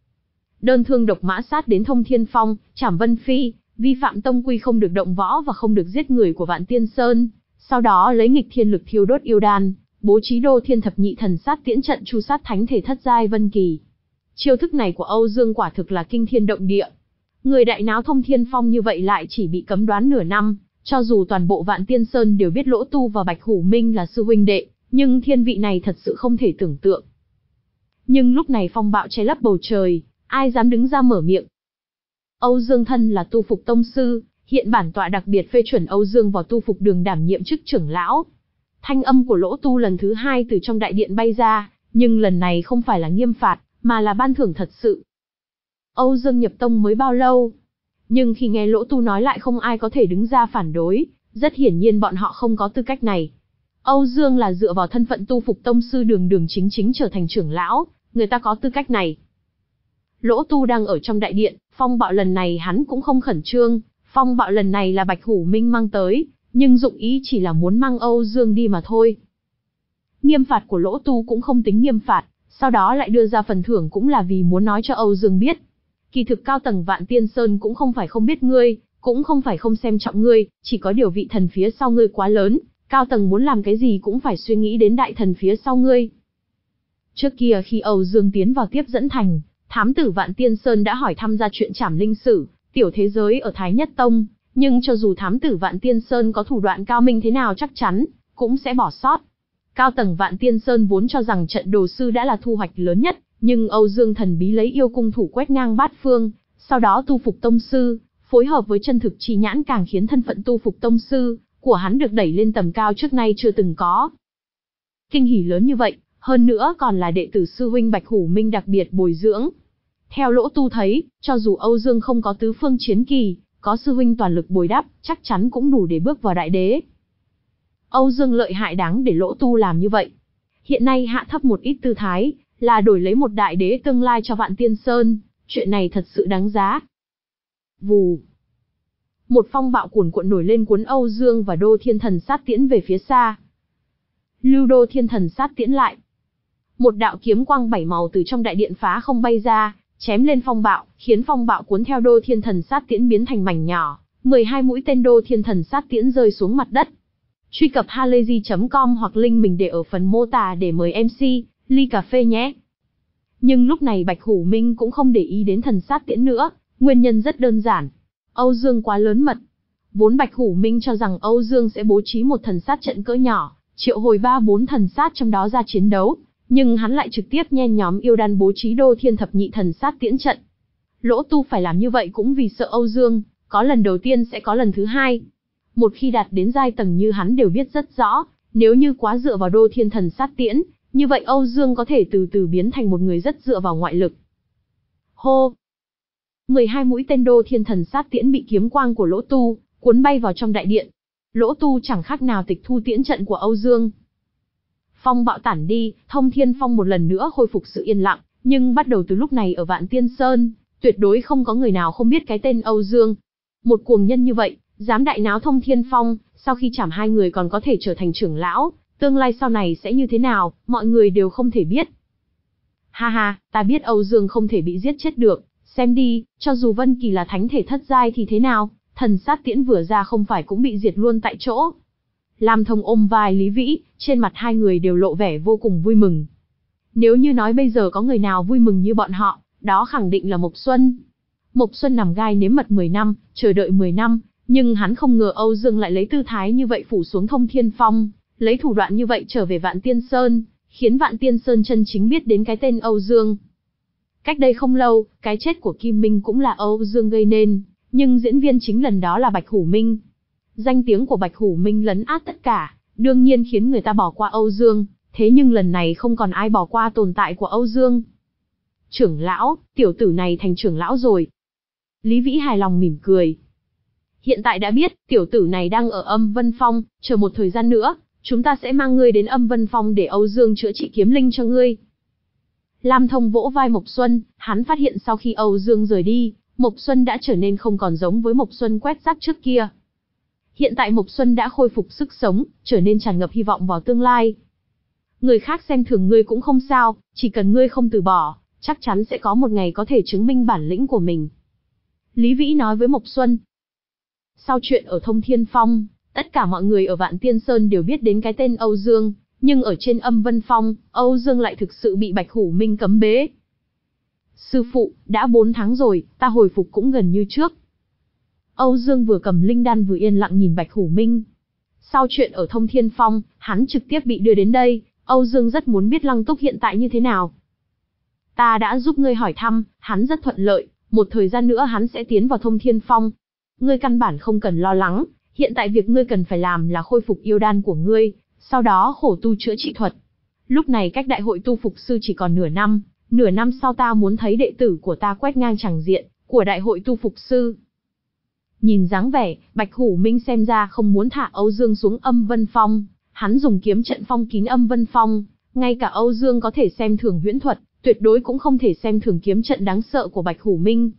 Đơn thương độc mã sát đến Thông Thiên Phong, trảm Vân Phi, vi phạm tông quy không được động võ và không được giết người của Vạn Tiên Sơn, sau đó lấy nghịch thiên lực thiêu đốt yêu đan, bố trí Đô Thiên Thập Nhị Thần Sát tiễn trận tru sát thánh thể thất giai Vân Kỳ. Chiêu thức này của Âu Dương quả thực là kinh thiên động địa. Người đại náo Thông Thiên Phong như vậy lại chỉ bị cấm đoán nửa năm, cho dù toàn bộ Vạn Tiên Sơn đều biết Lỗ Tu và Bạch Hủ Minh là sư huynh đệ, nhưng thiên vị này thật sự không thể tưởng tượng. Nhưng lúc này phong bạo che lấp bầu trời, ai dám đứng ra mở miệng. Âu Dương thân là tu phục tông sư, hiện bản tọa đặc biệt phê chuẩn Âu Dương vào tu phục đường đảm nhiệm chức trưởng lão. Thanh âm của Lỗ Tu lần thứ hai từ trong đại điện bay ra, nhưng lần này không phải là nghiêm phạt, mà là ban thưởng thật sự. Âu Dương nhập tông mới bao lâu? Nhưng khi nghe Lỗ Tu nói lại không ai có thể đứng ra phản đối, rất hiển nhiên bọn họ không có tư cách này. Âu Dương là dựa vào thân phận tu phục tông sư đường đường chính chính trở thành trưởng lão, người ta có tư cách này. Lỗ Tu đang ở trong đại điện, phong bạo lần này hắn cũng không khẩn trương, phong bạo lần này là Bạch Hủ Minh mang tới, nhưng dụng ý chỉ là muốn mang Âu Dương đi mà thôi. Nghiêm phạt của Lỗ Tu cũng không tính nghiêm phạt, sau đó lại đưa ra phần thưởng cũng là vì muốn nói cho Âu Dương biết. Kỳ thực cao tầng Vạn Tiên Sơn cũng không phải không biết ngươi, cũng không phải không xem trọng ngươi, chỉ có điều vị thần phía sau ngươi quá lớn, cao tầng muốn làm cái gì cũng phải suy nghĩ đến đại thần phía sau ngươi. Trước kia khi Âu Dương tiến vào tiếp dẫn thành, thám tử Vạn Tiên Sơn đã hỏi thăm ra chuyện trảm linh sử, tiểu thế giới ở Thái Nhất Tông, nhưng cho dù thám tử Vạn Tiên Sơn có thủ đoạn cao minh thế nào chắc chắn, cũng sẽ bỏ sót. Cao tầng Vạn Tiên Sơn vốn cho rằng trận đồ sư đã là thu hoạch lớn nhất, nhưng Âu Dương thần bí lấy yêu cung thủ quét ngang bát phương, sau đó tu phục tông sư, phối hợp với chân thực chi nhãn càng khiến thân phận tu phục tông sư của hắn được đẩy lên tầm cao trước nay chưa từng có. Kinh hỉ lớn như vậy, hơn nữa còn là đệ tử sư huynh Bạch Hủ Minh đặc biệt bồi dưỡng. Theo Lỗ Tu thấy, cho dù Âu Dương không có tứ phương chiến kỳ, có sư huynh toàn lực bồi đắp, chắc chắn cũng đủ để bước vào đại đế. Âu Dương lợi hại đáng để Lỗ Tu làm như vậy. Hiện nay hạ thấp một ít tư thái, là đổi lấy một đại đế tương lai cho Vạn Tiên Sơn, chuyện này thật sự đáng giá. Vù. Một phong bạo cuồn cuộn nổi lên cuốn Âu Dương và Đô Thiên Thần Sát Tiễn về phía xa. Lưu Đô Thiên Thần Sát Tiễn lại. Một đạo kiếm quang bảy màu từ trong đại điện phá không bay ra, chém lên phong bạo, khiến phong bạo cuốn theo Đô Thiên Thần Sát Tiễn biến thành mảnh nhỏ, mười hai mũi tên Đô Thiên Thần Sát Tiễn rơi xuống mặt đất. Truy cập halayzi chấm com hoặc link mình để ở phần mô tả để mời em xê, ly cà phê nhé. Nhưng lúc này Bạch Hủ Minh cũng không để ý đến thần sát tiễn nữa, nguyên nhân rất đơn giản. Âu Dương quá lớn mật. Vốn Bạch Hủ Minh cho rằng Âu Dương sẽ bố trí một thần sát trận cỡ nhỏ, triệu hồi ba bốn thần sát trong đó ra chiến đấu, nhưng hắn lại trực tiếp nhen nhóm yêu đan bố trí Đô Thiên Thập Nhị Thần Sát Tiễn trận. Lỗ Tu phải làm như vậy cũng vì sợ Âu Dương, có lần đầu tiên sẽ có lần thứ hai. Một khi đạt đến giai tầng như hắn đều biết rất rõ, nếu như quá dựa vào Đô Thiên Thần Sát Tiễn, như vậy Âu Dương có thể từ từ biến thành một người rất dựa vào ngoại lực. Hô! mười hai mũi tên Đô Thiên Thần Sát Tiễn bị kiếm quang của Lỗ Tu cuốn bay vào trong đại điện. Lỗ Tu chẳng khác nào tịch thu tiễn trận của Âu Dương. Phong bạo tản đi, Thông Thiên Phong một lần nữa khôi phục sự yên lặng, nhưng bắt đầu từ lúc này ở Vạn Tiên Sơn, tuyệt đối không có người nào không biết cái tên Âu Dương. Một cuồng nhân như vậy, dám đại náo Thông Thiên Phong, sau khi chảm hai người còn có thể trở thành trưởng lão, tương lai sau này sẽ như thế nào, mọi người đều không thể biết. Ha ha, ta biết Âu Dương không thể bị giết chết được, xem đi, cho dù Vân Kỳ là thánh thể thất giai thì thế nào, thần sát tiễn vừa ra không phải cũng bị diệt luôn tại chỗ. Lam Thông ôm vai Lý Vĩ, trên mặt hai người đều lộ vẻ vô cùng vui mừng. Nếu như nói bây giờ có người nào vui mừng như bọn họ, đó khẳng định là Mộc Xuân. Mộc Xuân nằm gai nếm mật mười năm, chờ đợi mười năm, nhưng hắn không ngờ Âu Dương lại lấy tư thái như vậy phủ xuống Thông Thiên Phong, lấy thủ đoạn như vậy trở về Vạn Tiên Sơn, khiến Vạn Tiên Sơn chân chính biết đến cái tên Âu Dương. Cách đây không lâu, cái chết của Kim Minh cũng là Âu Dương gây nên, nhưng diễn viên chính lần đó là Bạch Hủ Minh. Danh tiếng của Bạch Hủ Minh lấn át tất cả, đương nhiên khiến người ta bỏ qua Âu Dương, thế nhưng lần này không còn ai bỏ qua tồn tại của Âu Dương. Trưởng lão, tiểu tử này thành trưởng lão rồi. Lý Vĩ hài lòng mỉm cười. Hiện tại đã biết, tiểu tử này đang ở Âm Vân Phong, chờ một thời gian nữa, chúng ta sẽ mang ngươi đến Âm Vân Phong để Âu Dương chữa trị kiếm linh cho ngươi. Lam Thông vỗ vai Mộc Xuân, hắn phát hiện sau khi Âu Dương rời đi, Mộc Xuân đã trở nên không còn giống với Mộc Xuân quét rác trước kia. Hiện tại Mộc Xuân đã khôi phục sức sống, trở nên tràn ngập hy vọng vào tương lai. Người khác xem thường ngươi cũng không sao, chỉ cần ngươi không từ bỏ, chắc chắn sẽ có một ngày có thể chứng minh bản lĩnh của mình. Lý Vĩ nói với Mộc Xuân. Sau chuyện ở Thông Thiên Phong, tất cả mọi người ở Vạn Tiên Sơn đều biết đến cái tên Âu Dương, nhưng ở trên Âm Vân Phong, Âu Dương lại thực sự bị Bạch Hủ Minh cấm bế. Sư phụ, đã bốn tháng rồi, ta hồi phục cũng gần như trước. Âu Dương vừa cầm linh đan vừa yên lặng nhìn Bạch Hủ Minh. Sau chuyện ở Thông Thiên Phong, hắn trực tiếp bị đưa đến đây, Âu Dương rất muốn biết Lăng Túc hiện tại như thế nào. Ta đã giúp ngươi hỏi thăm, hắn rất thuận lợi, một thời gian nữa hắn sẽ tiến vào Thông Thiên Phong. Ngươi căn bản không cần lo lắng, hiện tại việc ngươi cần phải làm là khôi phục yêu đan của ngươi, sau đó khổ tu chữa trị thuật. Lúc này cách đại hội tu phục sư chỉ còn nửa năm, nửa năm sau ta muốn thấy đệ tử của ta quét ngang tràng diện của đại hội tu phục sư. Nhìn dáng vẻ, Bạch Hủ Minh xem ra không muốn thả Âu Dương xuống Âm Vân Phong, hắn dùng kiếm trận phong kín Âm Vân Phong, ngay cả Âu Dương có thể xem thường huyễn thuật, tuyệt đối cũng không thể xem thường kiếm trận đáng sợ của Bạch Hủ Minh.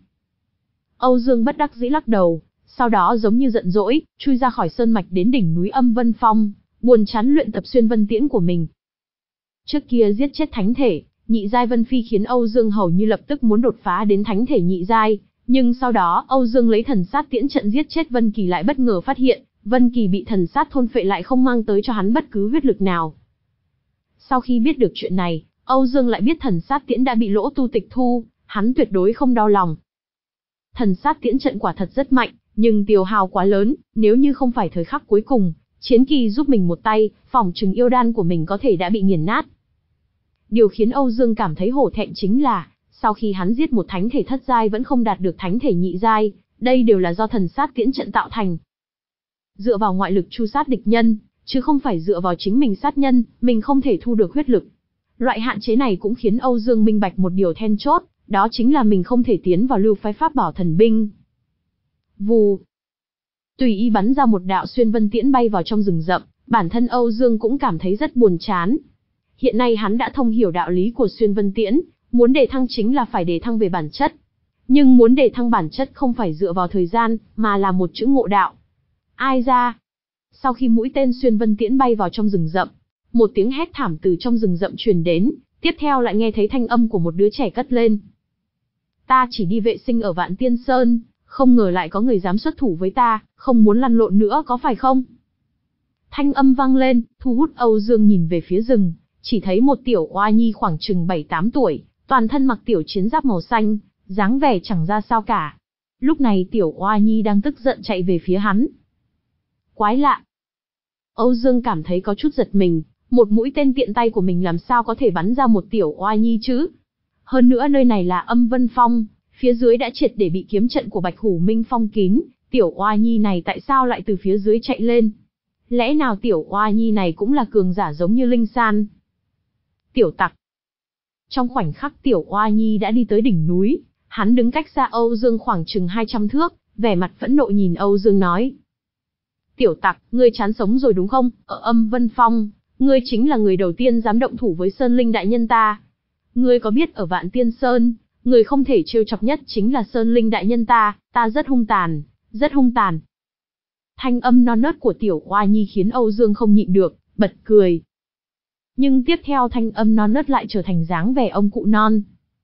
Âu Dương bất đắc dĩ lắc đầu, sau đó giống như giận dỗi, chui ra khỏi sơn mạch đến đỉnh núi Âm Vân Phong, buồn chán luyện tập xuyên vân tiễn của mình. Trước kia giết chết thánh thể, nhị giai Vân Phi khiến Âu Dương hầu như lập tức muốn đột phá đến thánh thể nhị giai, nhưng sau đó Âu Dương lấy thần sát tiễn trận giết chết Vân Kỳ lại bất ngờ phát hiện, Vân Kỳ bị thần sát thôn phệ lại không mang tới cho hắn bất cứ huyết lực nào. Sau khi biết được chuyện này, Âu Dương lại biết thần sát tiễn đã bị lỗ tu tịch thu, hắn tuyệt đối không đau lòng. Thần sát tiễn trận quả thật rất mạnh, nhưng tiêu hao quá lớn, nếu như không phải thời khắc cuối cùng, Chiến Kỳ giúp mình một tay, phỏng chừng yêu đan của mình có thể đã bị nghiền nát. Điều khiến Âu Dương cảm thấy hổ thẹn chính là, sau khi hắn giết một thánh thể thất giai vẫn không đạt được thánh thể nhị giai, đây đều là do thần sát tiễn trận tạo thành. Dựa vào ngoại lực chu sát địch nhân, chứ không phải dựa vào chính mình sát nhân, mình không thể thu được huyết lực. Loại hạn chế này cũng khiến Âu Dương minh bạch một điều then chốt, đó chính là mình không thể tiến vào lưu phái pháp bảo thần binh. Vù. Tùy ý bắn ra một đạo xuyên vân tiễn bay vào trong rừng rậm, bản thân Âu Dương cũng cảm thấy rất buồn chán. Hiện nay hắn đã thông hiểu đạo lý của xuyên vân tiễn, muốn đề thăng chính là phải đề thăng về bản chất. Nhưng muốn đề thăng bản chất không phải dựa vào thời gian, mà là một chữ ngộ đạo. Ai ra? Sau khi mũi tên xuyên vân tiễn bay vào trong rừng rậm, một tiếng hét thảm từ trong rừng rậm truyền đến, tiếp theo lại nghe thấy thanh âm của một đứa trẻ cất lên. Ta chỉ đi vệ sinh ở Vạn Tiên Sơn, không ngờ lại có người dám xuất thủ với ta, không muốn lăn lộn nữa có phải không? Thanh âm vang lên, thu hút Âu Dương nhìn về phía rừng, chỉ thấy một tiểu oa nhi khoảng chừng bảy tám tuổi, toàn thân mặc tiểu chiến giáp màu xanh, dáng vẻ chẳng ra sao cả. Lúc này tiểu oa nhi đang tức giận chạy về phía hắn. Quái lạ. Âu Dương cảm thấy có chút giật mình, một mũi tên tiện tay của mình làm sao có thể bắn ra một tiểu oa nhi chứ? Hơn nữa nơi này là Âm Vân Phong, phía dưới đã triệt để bị kiếm trận của Bạch Hủ Minh phong kín, tiểu oa nhi này tại sao lại từ phía dưới chạy lên? Lẽ nào tiểu oa nhi này cũng là cường giả giống như Linh San? Tiểu tặc. Trong khoảnh khắc tiểu oa nhi đã đi tới đỉnh núi, hắn đứng cách xa Âu Dương khoảng chừng hai trăm thước, vẻ mặt phẫn nộ nhìn Âu Dương nói. Tiểu tặc, ngươi chán sống rồi đúng không? Ở Âm Vân Phong, ngươi chính là người đầu tiên dám động thủ với Sơn Linh đại nhân ta. Ngươi có biết ở Vạn Tiên Sơn, người không thể trêu chọc nhất chính là Sơn Linh đại nhân ta, ta rất hung tàn, rất hung tàn. Thanh âm non nớt của tiểu oa nhi khiến Âu Dương không nhịn được, bật cười. Nhưng tiếp theo thanh âm non nớt lại trở thành dáng vẻ ông cụ non.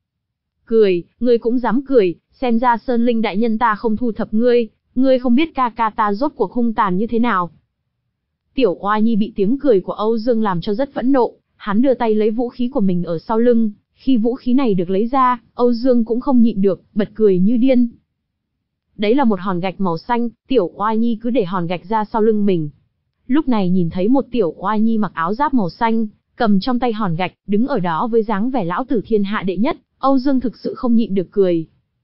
Cười, ngươi cũng dám cười, xem ra Sơn Linh đại nhân ta không thu thập ngươi, ngươi không biết ca ca ta rốt cuộc hung tàn như thế nào. Tiểu oa nhi bị tiếng cười của Âu Dương làm cho rất phẫn nộ, hắn đưa tay lấy vũ khí của mình ở sau lưng, khi vũ khí này được lấy ra, Âu Dương cũng không nhịn được, bật cười như điên. Đấy là một hòn gạch màu xanh, tiểu oa nhi cứ để hòn gạch ra sau lưng mình. Lúc này nhìn thấy một tiểu oa nhi mặc áo giáp màu xanh, cầm trong tay hòn gạch, đứng ở đó với dáng vẻ lão tử thiên hạ đệ nhất, Âu Dương thực sự không nhịn được cười.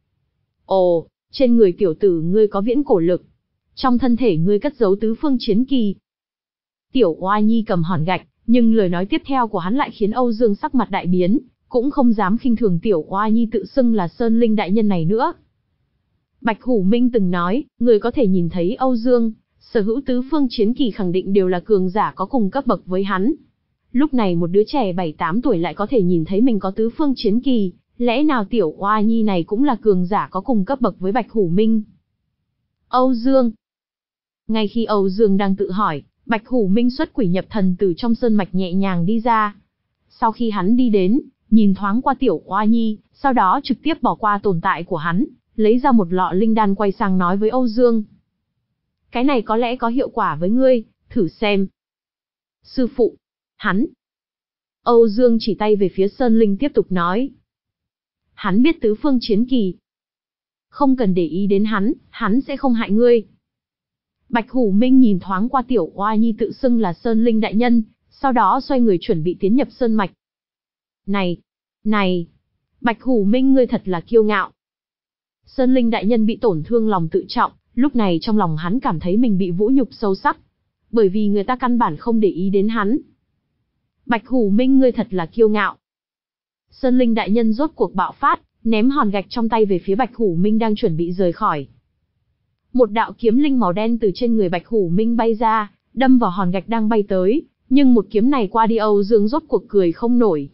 Ồ, trên người tiểu tử ngươi có viễn cổ lực, trong thân thể ngươi cất giấu tứ phương chiến kỳ. Tiểu oa nhi cầm hòn gạch, nhưng lời nói tiếp theo của hắn lại khiến Âu Dương sắc mặt đại biến, cũng không dám khinh thường tiểu oa nhi tự xưng là Sơn Linh đại nhân này nữa. Bạch Hủ Minh từng nói, người có thể nhìn thấy Âu Dương, sở hữu tứ phương chiến kỳ khẳng định đều là cường giả có cùng cấp bậc với hắn. Lúc này một đứa trẻ bảy tám tuổi lại có thể nhìn thấy mình có tứ phương chiến kỳ, lẽ nào tiểu oa nhi này cũng là cường giả có cùng cấp bậc với Bạch Hủ Minh? Âu Dương. Ngay khi Âu Dương đang tự hỏi, Bạch Hủ Minh xuất quỷ nhập thần từ trong sơn mạch nhẹ nhàng đi ra. Sau khi hắn đi đến, nhìn thoáng qua tiểu oa nhi, sau đó trực tiếp bỏ qua tồn tại của hắn, lấy ra một lọ linh đan quay sang nói với Âu Dương. Cái này có lẽ có hiệu quả với ngươi, thử xem. Sư phụ, hắn. Âu Dương chỉ tay về phía Sơn Linh tiếp tục nói. Hắn biết tứ phương chiến kỳ. Không cần để ý đến hắn, hắn sẽ không hại ngươi. Bạch Hủ Minh nhìn thoáng qua tiểu oa nhi tự xưng là Sơn Linh đại nhân, sau đó xoay người chuẩn bị tiến nhập sơn mạch. Này, này, Bạch Hủ Minh ngươi thật là kiêu ngạo. Sơn Linh đại nhân bị tổn thương lòng tự trọng, lúc này trong lòng hắn cảm thấy mình bị vũ nhục sâu sắc. Bởi vì người ta căn bản không để ý đến hắn. Bạch Hủ Minh, ngươi thật là kiêu ngạo. Sơn Linh đại nhân rốt cuộc bạo phát, ném hòn gạch trong tay về phía Bạch Hủ Minh đang chuẩn bị rời khỏi. Một đạo kiếm linh màu đen từ trên người Bạch Hủ Minh bay ra, đâm vào hòn gạch đang bay tới, nhưng một kiếm này qua đi Âu Dương rốt cuộc cười không nổi.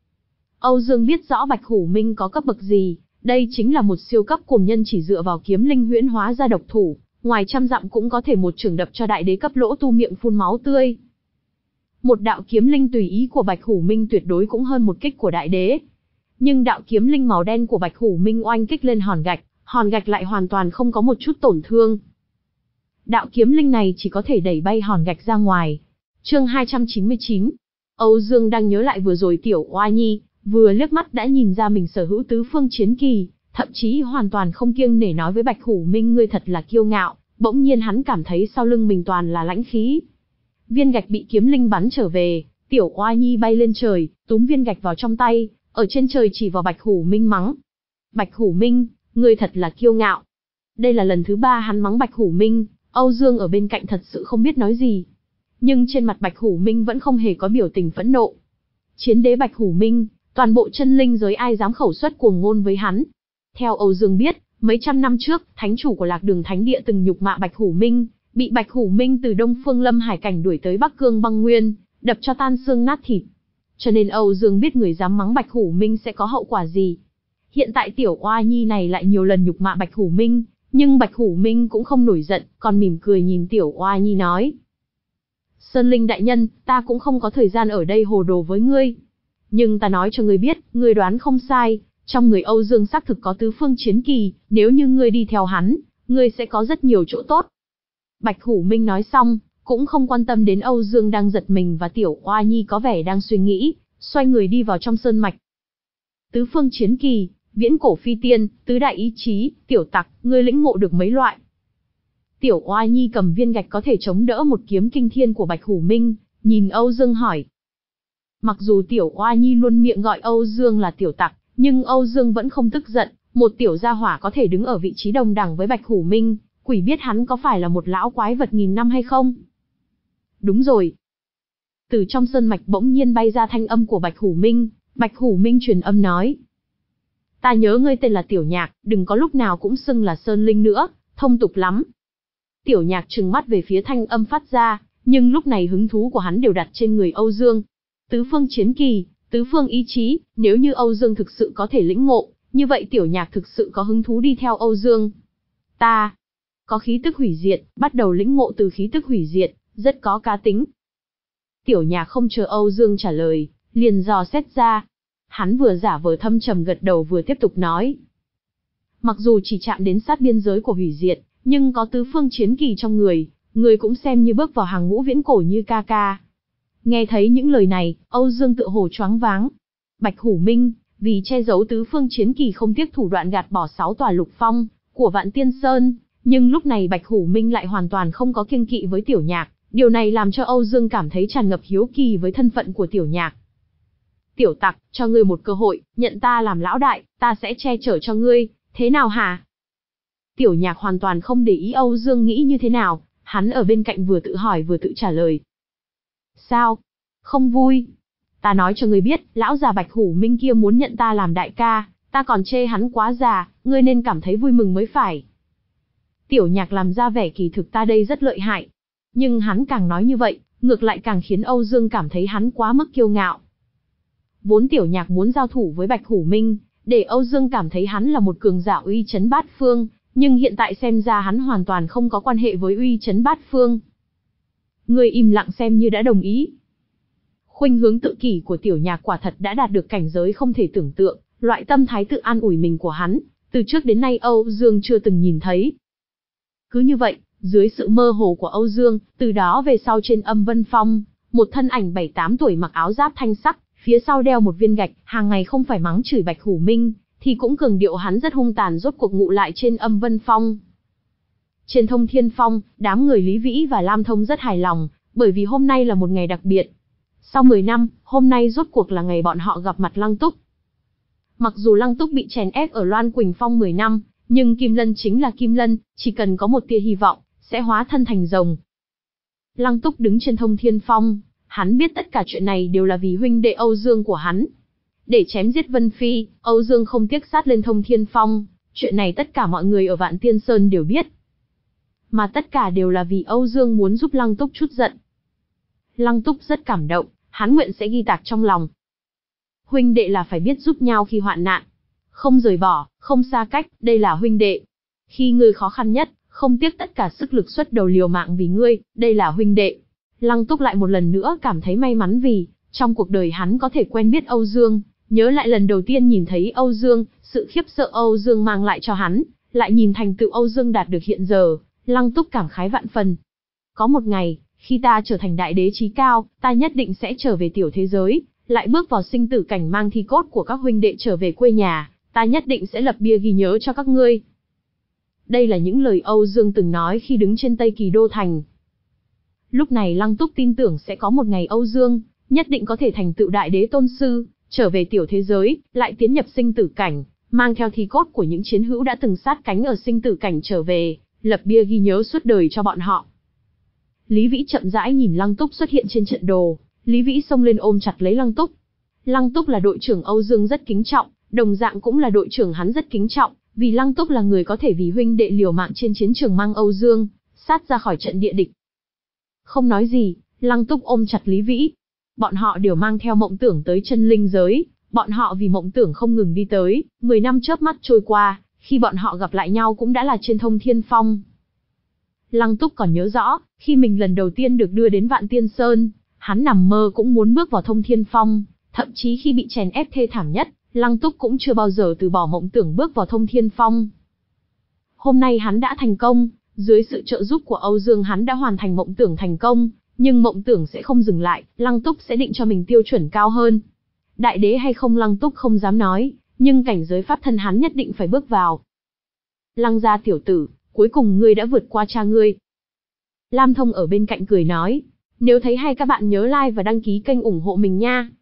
Âu Dương biết rõ Bạch Hủ Minh có cấp bậc gì, đây chính là một siêu cấp cuồng nhân chỉ dựa vào kiếm linh huyễn hóa ra độc thủ, ngoài trăm dặm cũng có thể một chưởng đập cho đại đế cấp lỗ tu miệng phun máu tươi. Một đạo kiếm linh tùy ý của Bạch Hủ Minh tuyệt đối cũng hơn một kích của đại đế. Nhưng đạo kiếm linh màu đen của Bạch Hủ Minh oanh kích lên hòn gạch, hòn gạch lại hoàn toàn không có một chút tổn thương. Đạo kiếm linh này chỉ có thể đẩy bay hòn gạch ra ngoài. Chương hai trăm chín mươi chín. Âu Dương đang nhớ lại vừa rồi Tiểu Oa Nhi, vừa liếc mắt đã nhìn ra mình sở hữu tứ phương chiến kỳ, thậm chí hoàn toàn không kiêng nể nói với Bạch Hủ Minh ngươi thật là kiêu ngạo, bỗng nhiên hắn cảm thấy sau lưng mình toàn là lãnh khí. Viên gạch bị kiếm linh bắn trở về, Tiểu Oa Nhi bay lên trời, túm viên gạch vào trong tay, ở trên trời chỉ vào Bạch Hủ Minh mắng. Bạch Hủ Minh, ngươi thật là kiêu ngạo. Đây là lần thứ ba hắn mắng Bạch Hủ Minh, Âu Dương ở bên cạnh thật sự không biết nói gì. Nhưng trên mặt Bạch Hủ Minh vẫn không hề có biểu tình phẫn nộ. Chiến đế Bạch Hủ Minh, toàn bộ chân linh giới ai dám khẩu xuất cuồng ngôn với hắn. Theo Âu Dương biết, mấy trăm năm trước, thánh chủ của Lạc Đường Thánh Địa từng nhục mạ Bạch Hủ Minh, bị Bạch Hủ Minh từ Đông Phương Lâm Hải cảnh đuổi tới Bắc Cương Băng Nguyên, đập cho tan xương nát thịt. Cho nên Âu Dương biết người dám mắng Bạch Hủ Minh sẽ có hậu quả gì. Hiện tại Tiểu Oa Nhi này lại nhiều lần nhục mạ Bạch Hủ Minh, nhưng Bạch Hủ Minh cũng không nổi giận, còn mỉm cười nhìn Tiểu Oa Nhi nói. Sơn Linh đại nhân, ta cũng không có thời gian ở đây hồ đồ với ngươi. Nhưng ta nói cho ngươi biết, ngươi đoán không sai, trong người Âu Dương xác thực có tứ phương chiến kỳ, nếu như ngươi đi theo hắn, ngươi sẽ có rất nhiều chỗ tốt. Bạch Hủ Minh nói xong, cũng không quan tâm đến Âu Dương đang giật mình và Tiểu Oa Nhi có vẻ đang suy nghĩ, xoay người đi vào trong sơn mạch. Tứ phương chiến kỳ, viễn cổ phi tiên, tứ đại ý chí, tiểu tặc, ngươi lĩnh ngộ được mấy loại? Tiểu Oa Nhi cầm viên gạch có thể chống đỡ một kiếm kinh thiên của Bạch Hủ Minh, nhìn Âu Dương hỏi. Mặc dù Tiểu Oa Nhi luôn miệng gọi Âu Dương là tiểu tặc, nhưng Âu Dương vẫn không tức giận, một tiểu gia hỏa có thể đứng ở vị trí đồng đẳng với Bạch Hủ Minh, quỷ biết hắn có phải là một lão quái vật nghìn năm hay không? Đúng rồi. Từ trong sơn mạch bỗng nhiên bay ra thanh âm của Bạch Hủ Minh, Bạch Hủ Minh truyền âm nói. Ta nhớ ngươi tên là Tiểu Nhạc, đừng có lúc nào cũng xưng là Sơn Linh nữa, thông tục lắm. Tiểu Nhạc trừng mắt về phía thanh âm phát ra, nhưng lúc này hứng thú của hắn đều đặt trên người Âu Dương. Tứ phương chiến kỳ, tứ phương ý chí, nếu như Âu Dương thực sự có thể lĩnh ngộ, như vậy Tiểu Nhạc thực sự có hứng thú đi theo Âu Dương. Ta có khí tức hủy diệt, bắt đầu lĩnh ngộ từ khí tức hủy diệt, rất có cá tính. Tiểu Nhạc không chờ Âu Dương trả lời, liền dò xét ra. Hắn vừa giả vờ thâm trầm gật đầu vừa tiếp tục nói. Mặc dù chỉ chạm đến sát biên giới của hủy diệt, nhưng có tứ phương chiến kỳ trong người, người cũng xem như bước vào hàng ngũ viễn cổ như ca ca. Nghe thấy những lời này, Âu Dương tựa hồ choáng váng. Bạch Hủ Minh, vì che giấu tứ phương chiến kỳ không tiếc thủ đoạn gạt bỏ sáu tòa lục phong của Vạn Tiên Sơn, nhưng lúc này Bạch Hủ Minh lại hoàn toàn không có kiêng kỵ với Tiểu Nhạc, điều này làm cho Âu Dương cảm thấy tràn ngập hiếu kỳ với thân phận của Tiểu Nhạc. Tiểu tặc, cho ngươi một cơ hội, nhận ta làm lão đại, ta sẽ che chở cho ngươi, thế nào hả? Tiểu Nhạc hoàn toàn không để ý Âu Dương nghĩ như thế nào, hắn ở bên cạnh vừa tự hỏi vừa tự trả lời. Sao? Không vui? Ta nói cho ngươi biết, lão già Bạch Hủ Minh kia muốn nhận ta làm đại ca, ta còn chê hắn quá già, ngươi nên cảm thấy vui mừng mới phải. Tiểu Nhạc làm ra vẻ kỳ thực ta đây rất lợi hại. Nhưng hắn càng nói như vậy, ngược lại càng khiến Âu Dương cảm thấy hắn quá mức kiêu ngạo. Vốn Tiểu Nhạc muốn giao thủ với Bạch Hủ Minh, để Âu Dương cảm thấy hắn là một cường giả uy chấn bát phương, nhưng hiện tại xem ra hắn hoàn toàn không có quan hệ với uy chấn bát phương. Ngươi im lặng xem như đã đồng ý. Khuynh hướng tự kỷ của Tiểu Nhạc quả thật đã đạt được cảnh giới không thể tưởng tượng, loại tâm thái tự an ủi mình của hắn, từ trước đến nay Âu Dương chưa từng nhìn thấy. Cứ như vậy, dưới sự mơ hồ của Âu Dương, từ đó về sau trên Âm Vân Phong, một thân ảnh bảy tám tuổi mặc áo giáp thanh sắc, phía sau đeo một viên gạch, hàng ngày không phải mắng chửi Bạch Hủ Minh, thì cũng cường điệu hắn rất hung tàn rốt cuộc ngụ lại trên Âm Vân Phong. Trên Thông Thiên Phong, đám người Lý Vĩ và Lam Thông rất hài lòng, bởi vì hôm nay là một ngày đặc biệt. Sau mười năm, hôm nay rốt cuộc là ngày bọn họ gặp mặt Lăng Túc. Mặc dù Lăng Túc bị chèn ép ở Loan Quỳnh Phong mười năm, Nhưng Kim Lân chính là Kim Lân, chỉ cần có một tia hy vọng, sẽ hóa thân thành rồng. Lăng Túc đứng trên Thông Thiên Phong, hắn biết tất cả chuyện này đều là vì huynh đệ Âu Dương của hắn. Để chém giết Vân Phi, Âu Dương không tiếc sát lên Thông Thiên Phong, chuyện này tất cả mọi người ở Vạn Tiên Sơn đều biết. Mà tất cả đều là vì Âu Dương muốn giúp Lăng Túc trút giận. Lăng Túc rất cảm động, hắn nguyện sẽ ghi tạc trong lòng. Huynh đệ là phải biết giúp nhau khi hoạn nạn. Không rời bỏ, không xa cách, đây là huynh đệ. Khi ngươi khó khăn nhất, không tiếc tất cả sức lực xuất đầu liều mạng vì ngươi, đây là huynh đệ. Lăng Túc lại một lần nữa cảm thấy may mắn vì, trong cuộc đời hắn có thể quen biết Âu Dương, nhớ lại lần đầu tiên nhìn thấy Âu Dương, sự khiếp sợ Âu Dương mang lại cho hắn, lại nhìn thành tựu Âu Dương đạt được hiện giờ, Lăng Túc cảm khái vạn phần. Có một ngày, khi ta trở thành đại đế chí cao, ta nhất định sẽ trở về tiểu thế giới, lại bước vào sinh tử cảnh mang thi cốt của các huynh đệ trở về quê nhà, ta nhất định sẽ lập bia ghi nhớ cho các ngươi. Đây là những lời Âu Dương từng nói khi đứng trên Tây Kỳ Đô Thành. Lúc này Lăng Túc tin tưởng sẽ có một ngày Âu Dương, nhất định có thể thành tựu đại đế tôn sư, trở về tiểu thế giới, lại tiến nhập sinh tử cảnh, mang theo thi cốt của những chiến hữu đã từng sát cánh ở sinh tử cảnh trở về, lập bia ghi nhớ suốt đời cho bọn họ. Lý Vĩ chậm rãi nhìn Lăng Túc xuất hiện trên trận đồ, Lý Vĩ xông lên ôm chặt lấy Lăng Túc. Lăng Túc là đội trưởng Âu Dương rất kính trọng, đồng dạng cũng là đội trưởng hắn rất kính trọng, vì Lăng Túc là người có thể vì huynh đệ liều mạng trên chiến trường mang Âu Dương, sát ra khỏi trận địa địch. Không nói gì, Lăng Túc ôm chặt Lý Vĩ. Bọn họ đều mang theo mộng tưởng tới chân linh giới, bọn họ vì mộng tưởng không ngừng đi tới, mười năm chớp mắt trôi qua, khi bọn họ gặp lại nhau cũng đã là trên Thông Thiên Phong. Lăng Túc còn nhớ rõ, khi mình lần đầu tiên được đưa đến Vạn Tiên Sơn, hắn nằm mơ cũng muốn bước vào Thông Thiên Phong, thậm chí khi bị chèn ép thê thảm nhất, Lăng Túc cũng chưa bao giờ từ bỏ mộng tưởng bước vào Thông Thiên Phong. Hôm nay hắn đã thành công, dưới sự trợ giúp của Âu Dương hắn đã hoàn thành mộng tưởng thành công, nhưng mộng tưởng sẽ không dừng lại, Lăng Túc sẽ định cho mình tiêu chuẩn cao hơn. Đại đế hay không Lăng Túc không dám nói, nhưng cảnh giới pháp thân hắn nhất định phải bước vào. Lăng gia tiểu tử, cuối cùng ngươi đã vượt qua cha ngươi. Lam Thông ở bên cạnh cười nói, nếu thấy hay các bạn nhớ like và đăng ký kênh ủng hộ mình nha.